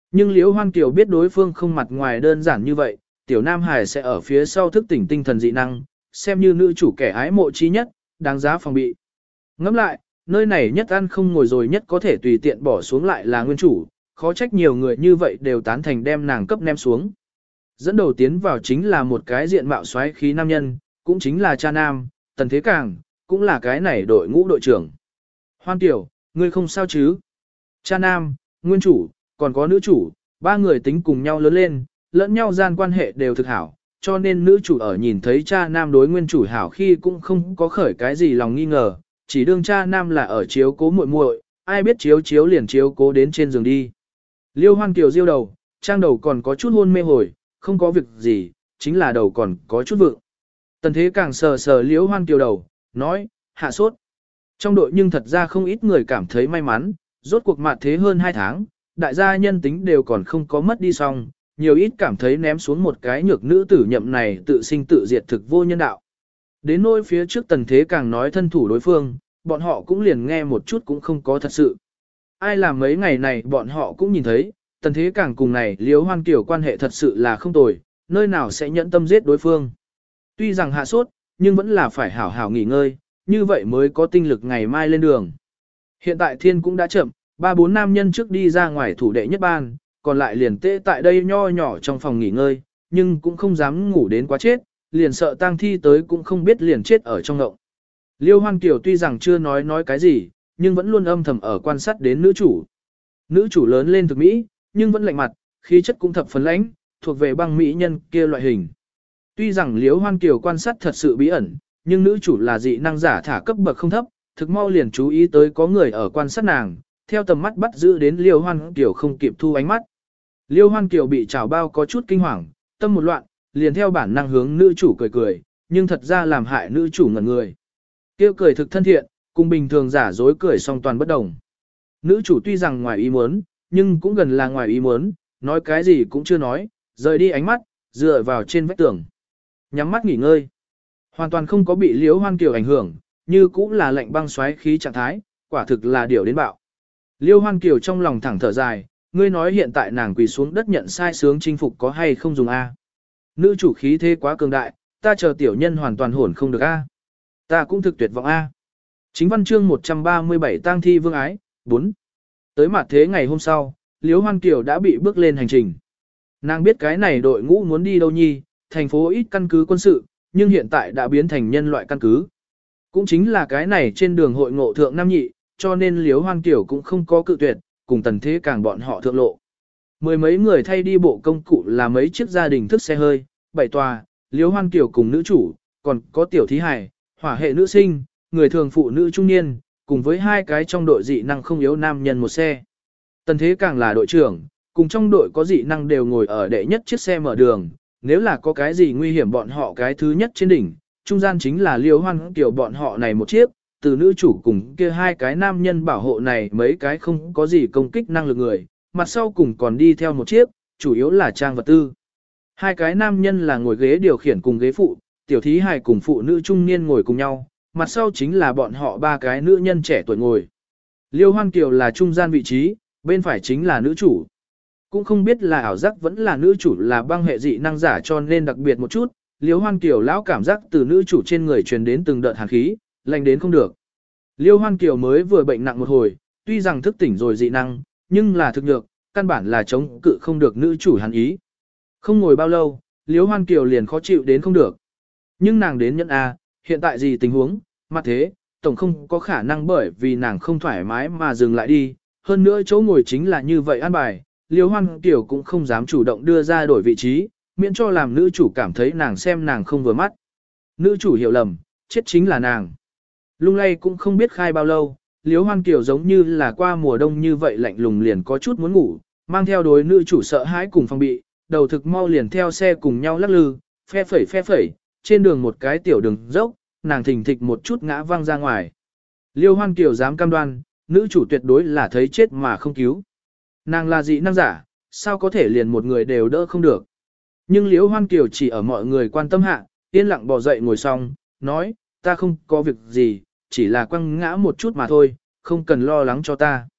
Nhưng Liễu Hoan Kiều biết đối phương không mặt ngoài đơn giản như vậy, tiểu Nam Hải sẽ ở phía sau thức tỉnh tinh thần dị năng, xem như nữ chủ kẻ ái mộ trí nhất, đáng giá phòng bị. Ngẫm lại, nơi này nhất ăn không ngồi rồi nhất có thể tùy tiện bỏ xuống lại là nguyên chủ, khó trách nhiều người như vậy đều tán thành đem nàng cấp ném xuống. Dẫn đầu tiến vào chính là một cái diện mạo xoáy khí nam nhân, cũng chính là cha nam, Tần Thế Càng, cũng là cái này đội ngũ đội trưởng. Hoan Tiểu, ngươi không sao chứ? Cha nam, nguyên chủ, còn có nữ chủ, ba người tính cùng nhau lớn lên, lẫn nhau gian quan hệ đều thực hảo, cho nên nữ chủ ở nhìn thấy cha nam đối nguyên chủ hảo khi cũng không có khởi cái gì lòng nghi ngờ, chỉ đương cha nam là ở chiếu cố muội muội, ai biết chiếu liền chiếu cố đến trên giường đi. Liêu Hoan Kiều diêu đầu, trang đầu còn có chút hôn mê hồi, không có việc gì, chính là đầu còn có chút vượng. Tần Thế Càng sờ sờ Liêu Hoan Kiều đầu, nói, hạ sốt. Trong đội nhưng thật ra không ít người cảm thấy may mắn, rốt cuộc mạt thế hơn 2 tháng, đại gia nhân tính đều còn không có mất đi xong, nhiều ít cảm thấy ném xuống một cái nhược nữ tử nhậm này tự sinh tự diệt thực vô nhân đạo. Đến nỗi phía trước Tần Thế Càng nói thân thủ đối phương, bọn họ cũng liền nghe một chút cũng không có thật sự. Ai làm mấy ngày này bọn họ cũng nhìn thấy, Tần Thế Càng cùng này Liễu Hoan Kiều quan hệ thật sự là không tồi, nơi nào sẽ nhẫn tâm giết đối phương. Tuy rằng hạ sốt, nhưng vẫn là phải hảo hảo nghỉ ngơi, như vậy mới có tinh lực ngày mai lên đường. Hiện tại thiên cũng đã chậm, 3-4 nam nhân trước đi ra ngoài thủ đệ nhất ban, còn lại liền tê tại đây nho nhỏ trong phòng nghỉ ngơi, nhưng cũng không dám ngủ đến quá chết, liền sợ tang thi tới cũng không biết liền chết ở trong ngộng. Liêu Hoan Kiều tuy rằng chưa nói cái gì, nhưng vẫn luôn âm thầm ở quan sát đến nữ chủ. Nữ chủ lớn lên thực mỹ, nhưng vẫn lạnh mặt, khí chất cũng thập phần lãnh, thuộc về băng mỹ nhân kia loại hình. Tuy rằng Liêu Hoan Kiều quan sát thật sự bí ẩn, nhưng nữ chủ là dị năng giả thả cấp bậc không thấp, thực mau liền chú ý tới có người ở quan sát nàng, theo tầm mắt bắt giữ đến Liêu Hoan Kiều không kịp thu ánh mắt. Liêu Hoan Kiều bị trảo bao có chút kinh hoàng, tâm một loạn, liền theo bản năng hướng nữ chủ cười cười, nhưng thật ra làm hại nữ chủ ngẩn người. Kêu cười thực thân thiện, cùng bình thường giả dối cười song toàn bất đồng. Nữ chủ tuy rằng ngoài ý muốn, nhưng cũng gần là ngoài ý muốn, nói cái gì cũng chưa nói, rời đi ánh mắt, dựa vào trên vách tường. Nhắm mắt nghỉ ngơi. Hoàn toàn không có bị Liễu Hoan Kiều ảnh hưởng, như cũng là lạnh băng xoáy khí trạng thái, quả thực là điều đến bạo. Liêu Hoan Kiều trong lòng thẳng thở dài, ngươi nói hiện tại nàng quỳ xuống đất nhận sai sướng chinh phục có hay không dùng A. Nữ chủ khí thế quá cường đại, ta chờ tiểu nhân hoàn toàn hồn không được A. Ta cũng thực tuyệt vọng A. Chính văn chương 137 tang thi vương ái, 4. Tới mặt thế ngày hôm sau, Liễu Hoan Kiều đã bị bước lên hành trình. Nàng biết cái này đội ngũ muốn đi đâu nhi, thành phố ít căn cứ quân sự, nhưng hiện tại đã biến thành nhân loại căn cứ. Cũng chính là cái này trên đường hội ngộ thượng nam nhị, cho nên Liễu Hoan Kiều cũng không có cự tuyệt, cùng Tần Thế Càng bọn họ thượng lộ. Mười mấy người thay đi bộ công cụ là mấy chiếc gia đình thức xe hơi, 7 tòa, Liễu Hoan Kiều cùng nữ chủ, còn có tiểu thí hài, hỏa hệ nữ sinh, người thường phụ nữ trung niên, cùng với hai cái trong đội dị năng không yếu nam nhân một xe. Tần Thế Càng là đội trưởng, cùng trong đội có dị năng đều ngồi ở đệ nhất chiếc xe mở đường, nếu là có cái gì nguy hiểm bọn họ cái thứ nhất trên đỉnh, trung gian chính là Liễu Hoan Kiều bọn họ này một chiếc, từ nữ chủ cùng kia hai cái nam nhân bảo hộ này mấy cái không có gì công kích năng lực người, mặt sau cùng còn đi theo một chiếc, chủ yếu là trang vật tư. Hai cái nam nhân là ngồi ghế điều khiển cùng ghế phụ, tiểu thí hài cùng phụ nữ trung niên ngồi cùng nhau, mặt sau chính là bọn họ ba cái nữ nhân trẻ tuổi ngồi. Liêu Hoan Kiều là trung gian vị trí, bên phải chính là nữ chủ. Cũng không biết là ảo giác vẫn là nữ chủ là băng hệ dị năng giả cho nên đặc biệt một chút, Liêu Hoan Kiều lão cảm giác từ nữ chủ trên người truyền đến từng đợt hàn khí, lạnh đến không được. Liêu Hoan Kiều mới vừa bệnh nặng một hồi, tuy rằng thức tỉnh rồi dị năng, nhưng là thực nhược, căn bản là chống cự không được nữ chủ hàn ý. Không ngồi bao lâu, Liêu Hoan Kiều liền khó chịu đến không được. Nhưng nàng đến nhận A, hiện tại gì tình huống, mặt thế, tổng không có khả năng bởi vì nàng không thoải mái mà dừng lại đi. Hơn nữa chỗ ngồi chính là như vậy an bài, Liêu Hoan Kiều cũng không dám chủ động đưa ra đổi vị trí, miễn cho làm nữ chủ cảm thấy nàng xem nàng không vừa mắt. Nữ chủ hiểu lầm, chết chính là nàng. Lung lay cũng không biết khai bao lâu, Liễu Hoan Kiều giống như là qua mùa đông như vậy lạnh lùng liền có chút muốn ngủ, mang theo đối nữ chủ sợ hãi cùng phòng bị, đầu thực mau liền theo xe cùng nhau lắc lư, phe phẩy, trên đường một cái tiểu đường dốc, nàng thình thịch một chút ngã văng ra ngoài. Liễu Hoan Kiều dám cam đoan, nữ chủ tuyệt đối là thấy chết mà không cứu. Nàng là dị năng giả, sao có thể liền một người đều đỡ không được. Nhưng Liễu Hoan Kiều chỉ ở mọi người quan tâm hạ, yên lặng bò dậy ngồi xong, nói, ta không có việc gì, chỉ là quăng ngã một chút mà thôi, không cần lo lắng cho ta.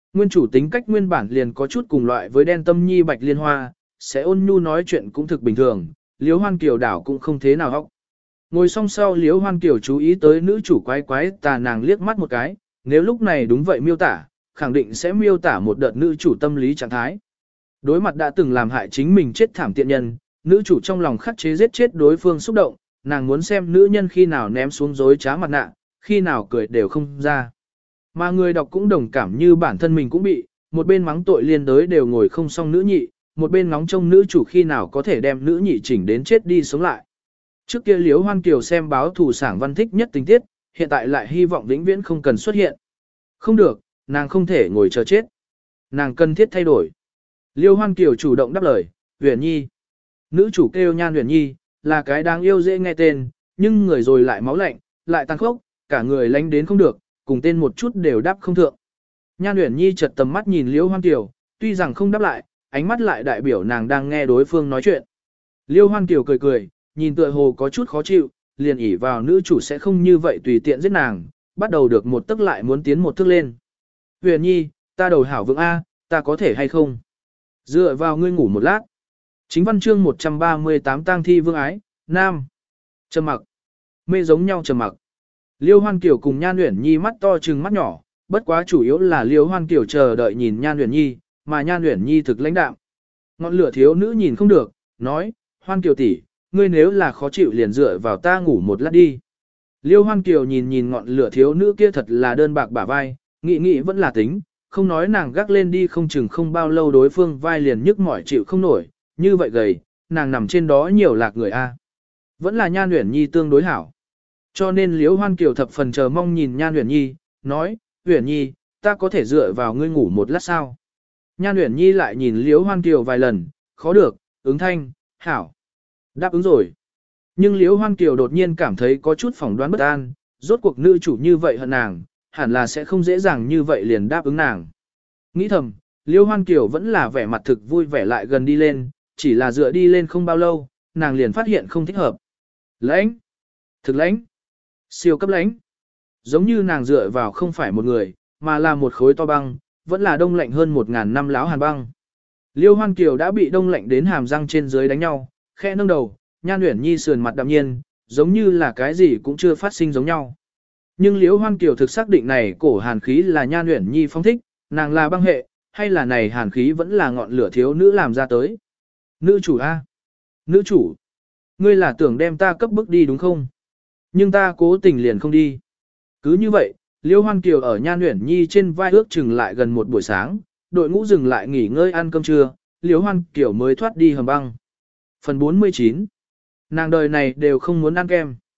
Nguyên chủ tính cách nguyên bản liền có chút cùng loại với đen tâm nhi bạch liên hoa, sẽ ôn nhu nói chuyện cũng thực bình thường, Liễu Hoan Kiều đảo cũng không thế nào hóc. Ngồi song sau Liễu Hoan Kiều chú ý tới nữ chủ quái quái tà nàng liếc mắt một cái, nếu lúc này đúng vậy miêu tả, khẳng định sẽ miêu tả một đợt nữ chủ tâm lý trạng thái. Đối mặt đã từng làm hại chính mình chết thảm tiện nhân, nữ chủ trong lòng khắc chế giết chết đối phương xúc động, nàng muốn xem nữ nhân khi nào ném xuống dối trá mặt nạ, khi nào cười đều không ra. Mà người đọc cũng đồng cảm như bản thân mình cũng bị, một bên mắng tội liên đới đều ngồi không xong nữ nhị, một bên ngóng trông nữ chủ khi nào có thể đem nữ nhị chỉnh đến chết đi sống lại. Trước kia Liễu Hoan Kiều xem báo thủ sảng văn thích nhất tình tiết, hiện tại lại hy vọng vĩnh viễn không cần xuất hiện. Không được, nàng không thể ngồi chờ chết. Nàng cần thiết thay đổi. Liễu Hoan Kiều chủ động đáp lời, Uyển Nhi. Nữ chủ kêu Nhan Uyển Nhi, là cái đáng yêu dễ nghe tên, nhưng người rồi lại máu lạnh, lại tàn khốc, cả người lánh đến không được, cùng tên một chút đều đáp không thượng. Nhan Uyển Nhi chợt tầm mắt nhìn Liễu Hoan Kiều, tuy rằng không đáp lại, ánh mắt lại đại biểu nàng đang nghe đối phương nói chuyện. Liễu Hoan Kiều cười cười, nhìn tựa hồ có chút khó chịu, liền ỉ vào nữ chủ sẽ không như vậy tùy tiện giết nàng, bắt đầu được một tức lại muốn tiến một thước lên. Uyển Nhi, ta đầu hảo vững A, ta có thể hay không? Dựa vào ngươi ngủ một lát. Chính văn chương 138 tang thi vương ái, nam. Trầm mặc. Mê giống nhau trầm mặc. Liêu Hoan Kiều cùng Nhan Uyển Nhi mắt to trừng mắt nhỏ, bất quá chủ yếu là Liêu Hoan Kiều chờ đợi nhìn Nhan Uyển Nhi, mà Nhan Uyển Nhi thực lãnh đạm. Ngọn lửa thiếu nữ nhìn không được, nói, Hoan Kiều tỷ, ngươi nếu là khó chịu liền dựa vào ta ngủ một lát đi. Liêu Hoan Kiều nhìn ngọn lửa thiếu nữ kia thật là đơn bạc bả vai, nghĩ vẫn là tính, không nói nàng gác lên đi không chừng không bao lâu đối phương vai liền nhức mỏi chịu không nổi, như vậy gầy, nàng nằm trên đó nhiều lạc người a. Vẫn là Nhan Uyển Nhi tương đối hảo. Cho nên Liễu Hoan Kiều thập phần chờ mong nhìn Nhan Uyển Nhi, nói, Uyển Nhi, ta có thể dựa vào ngươi ngủ một lát sao? Nhan Uyển Nhi lại nhìn Liễu Hoan Kiều vài lần, khó được, ứng thanh, hảo. Đáp ứng rồi. Nhưng Liễu Hoan Kiều đột nhiên cảm thấy có chút phỏng đoán bất an, rốt cuộc nữ chủ như vậy hận nàng, hẳn là sẽ không dễ dàng như vậy liền đáp ứng nàng. Nghĩ thầm, Liễu Hoan Kiều vẫn là vẻ mặt thực vui vẻ lại gần đi lên, chỉ là dựa đi lên không bao lâu, nàng liền phát hiện không thích hợp. Lãnh, thực lãnh, siêu cấp lãnh. Giống như nàng dựa vào không phải một người, mà là một khối to băng, vẫn là đông lạnh hơn 1000 năm láo hàn băng. Liêu Hoan Kiều đã bị đông lạnh đến hàm răng trên dưới đánh nhau, khẽ nâng đầu, Nhan Uyển Nhi sườn mặt đạm nhiên, giống như là cái gì cũng chưa phát sinh giống nhau. Nhưng Liễu Hoan Kiều thực xác định này cổ hàn khí là Nhan Uyển Nhi phong thích, nàng là băng hệ, hay là này hàn khí vẫn là ngọn lửa thiếu nữ làm ra tới. Nữ chủ A. Nữ chủ. Ngươi là tưởng đem ta cấp bức đi đúng không? Nhưng ta cố tình liền không đi. Cứ như vậy, Liễu Hoan Kiều ở Nhan Uyển Nhi trên vai ước chừng lại gần một buổi sáng, đội ngũ dừng lại nghỉ ngơi ăn cơm trưa, Liễu Hoan Kiều mới thoát đi hầm băng. Phần 49. Nàng đời này đều không muốn ăn kem.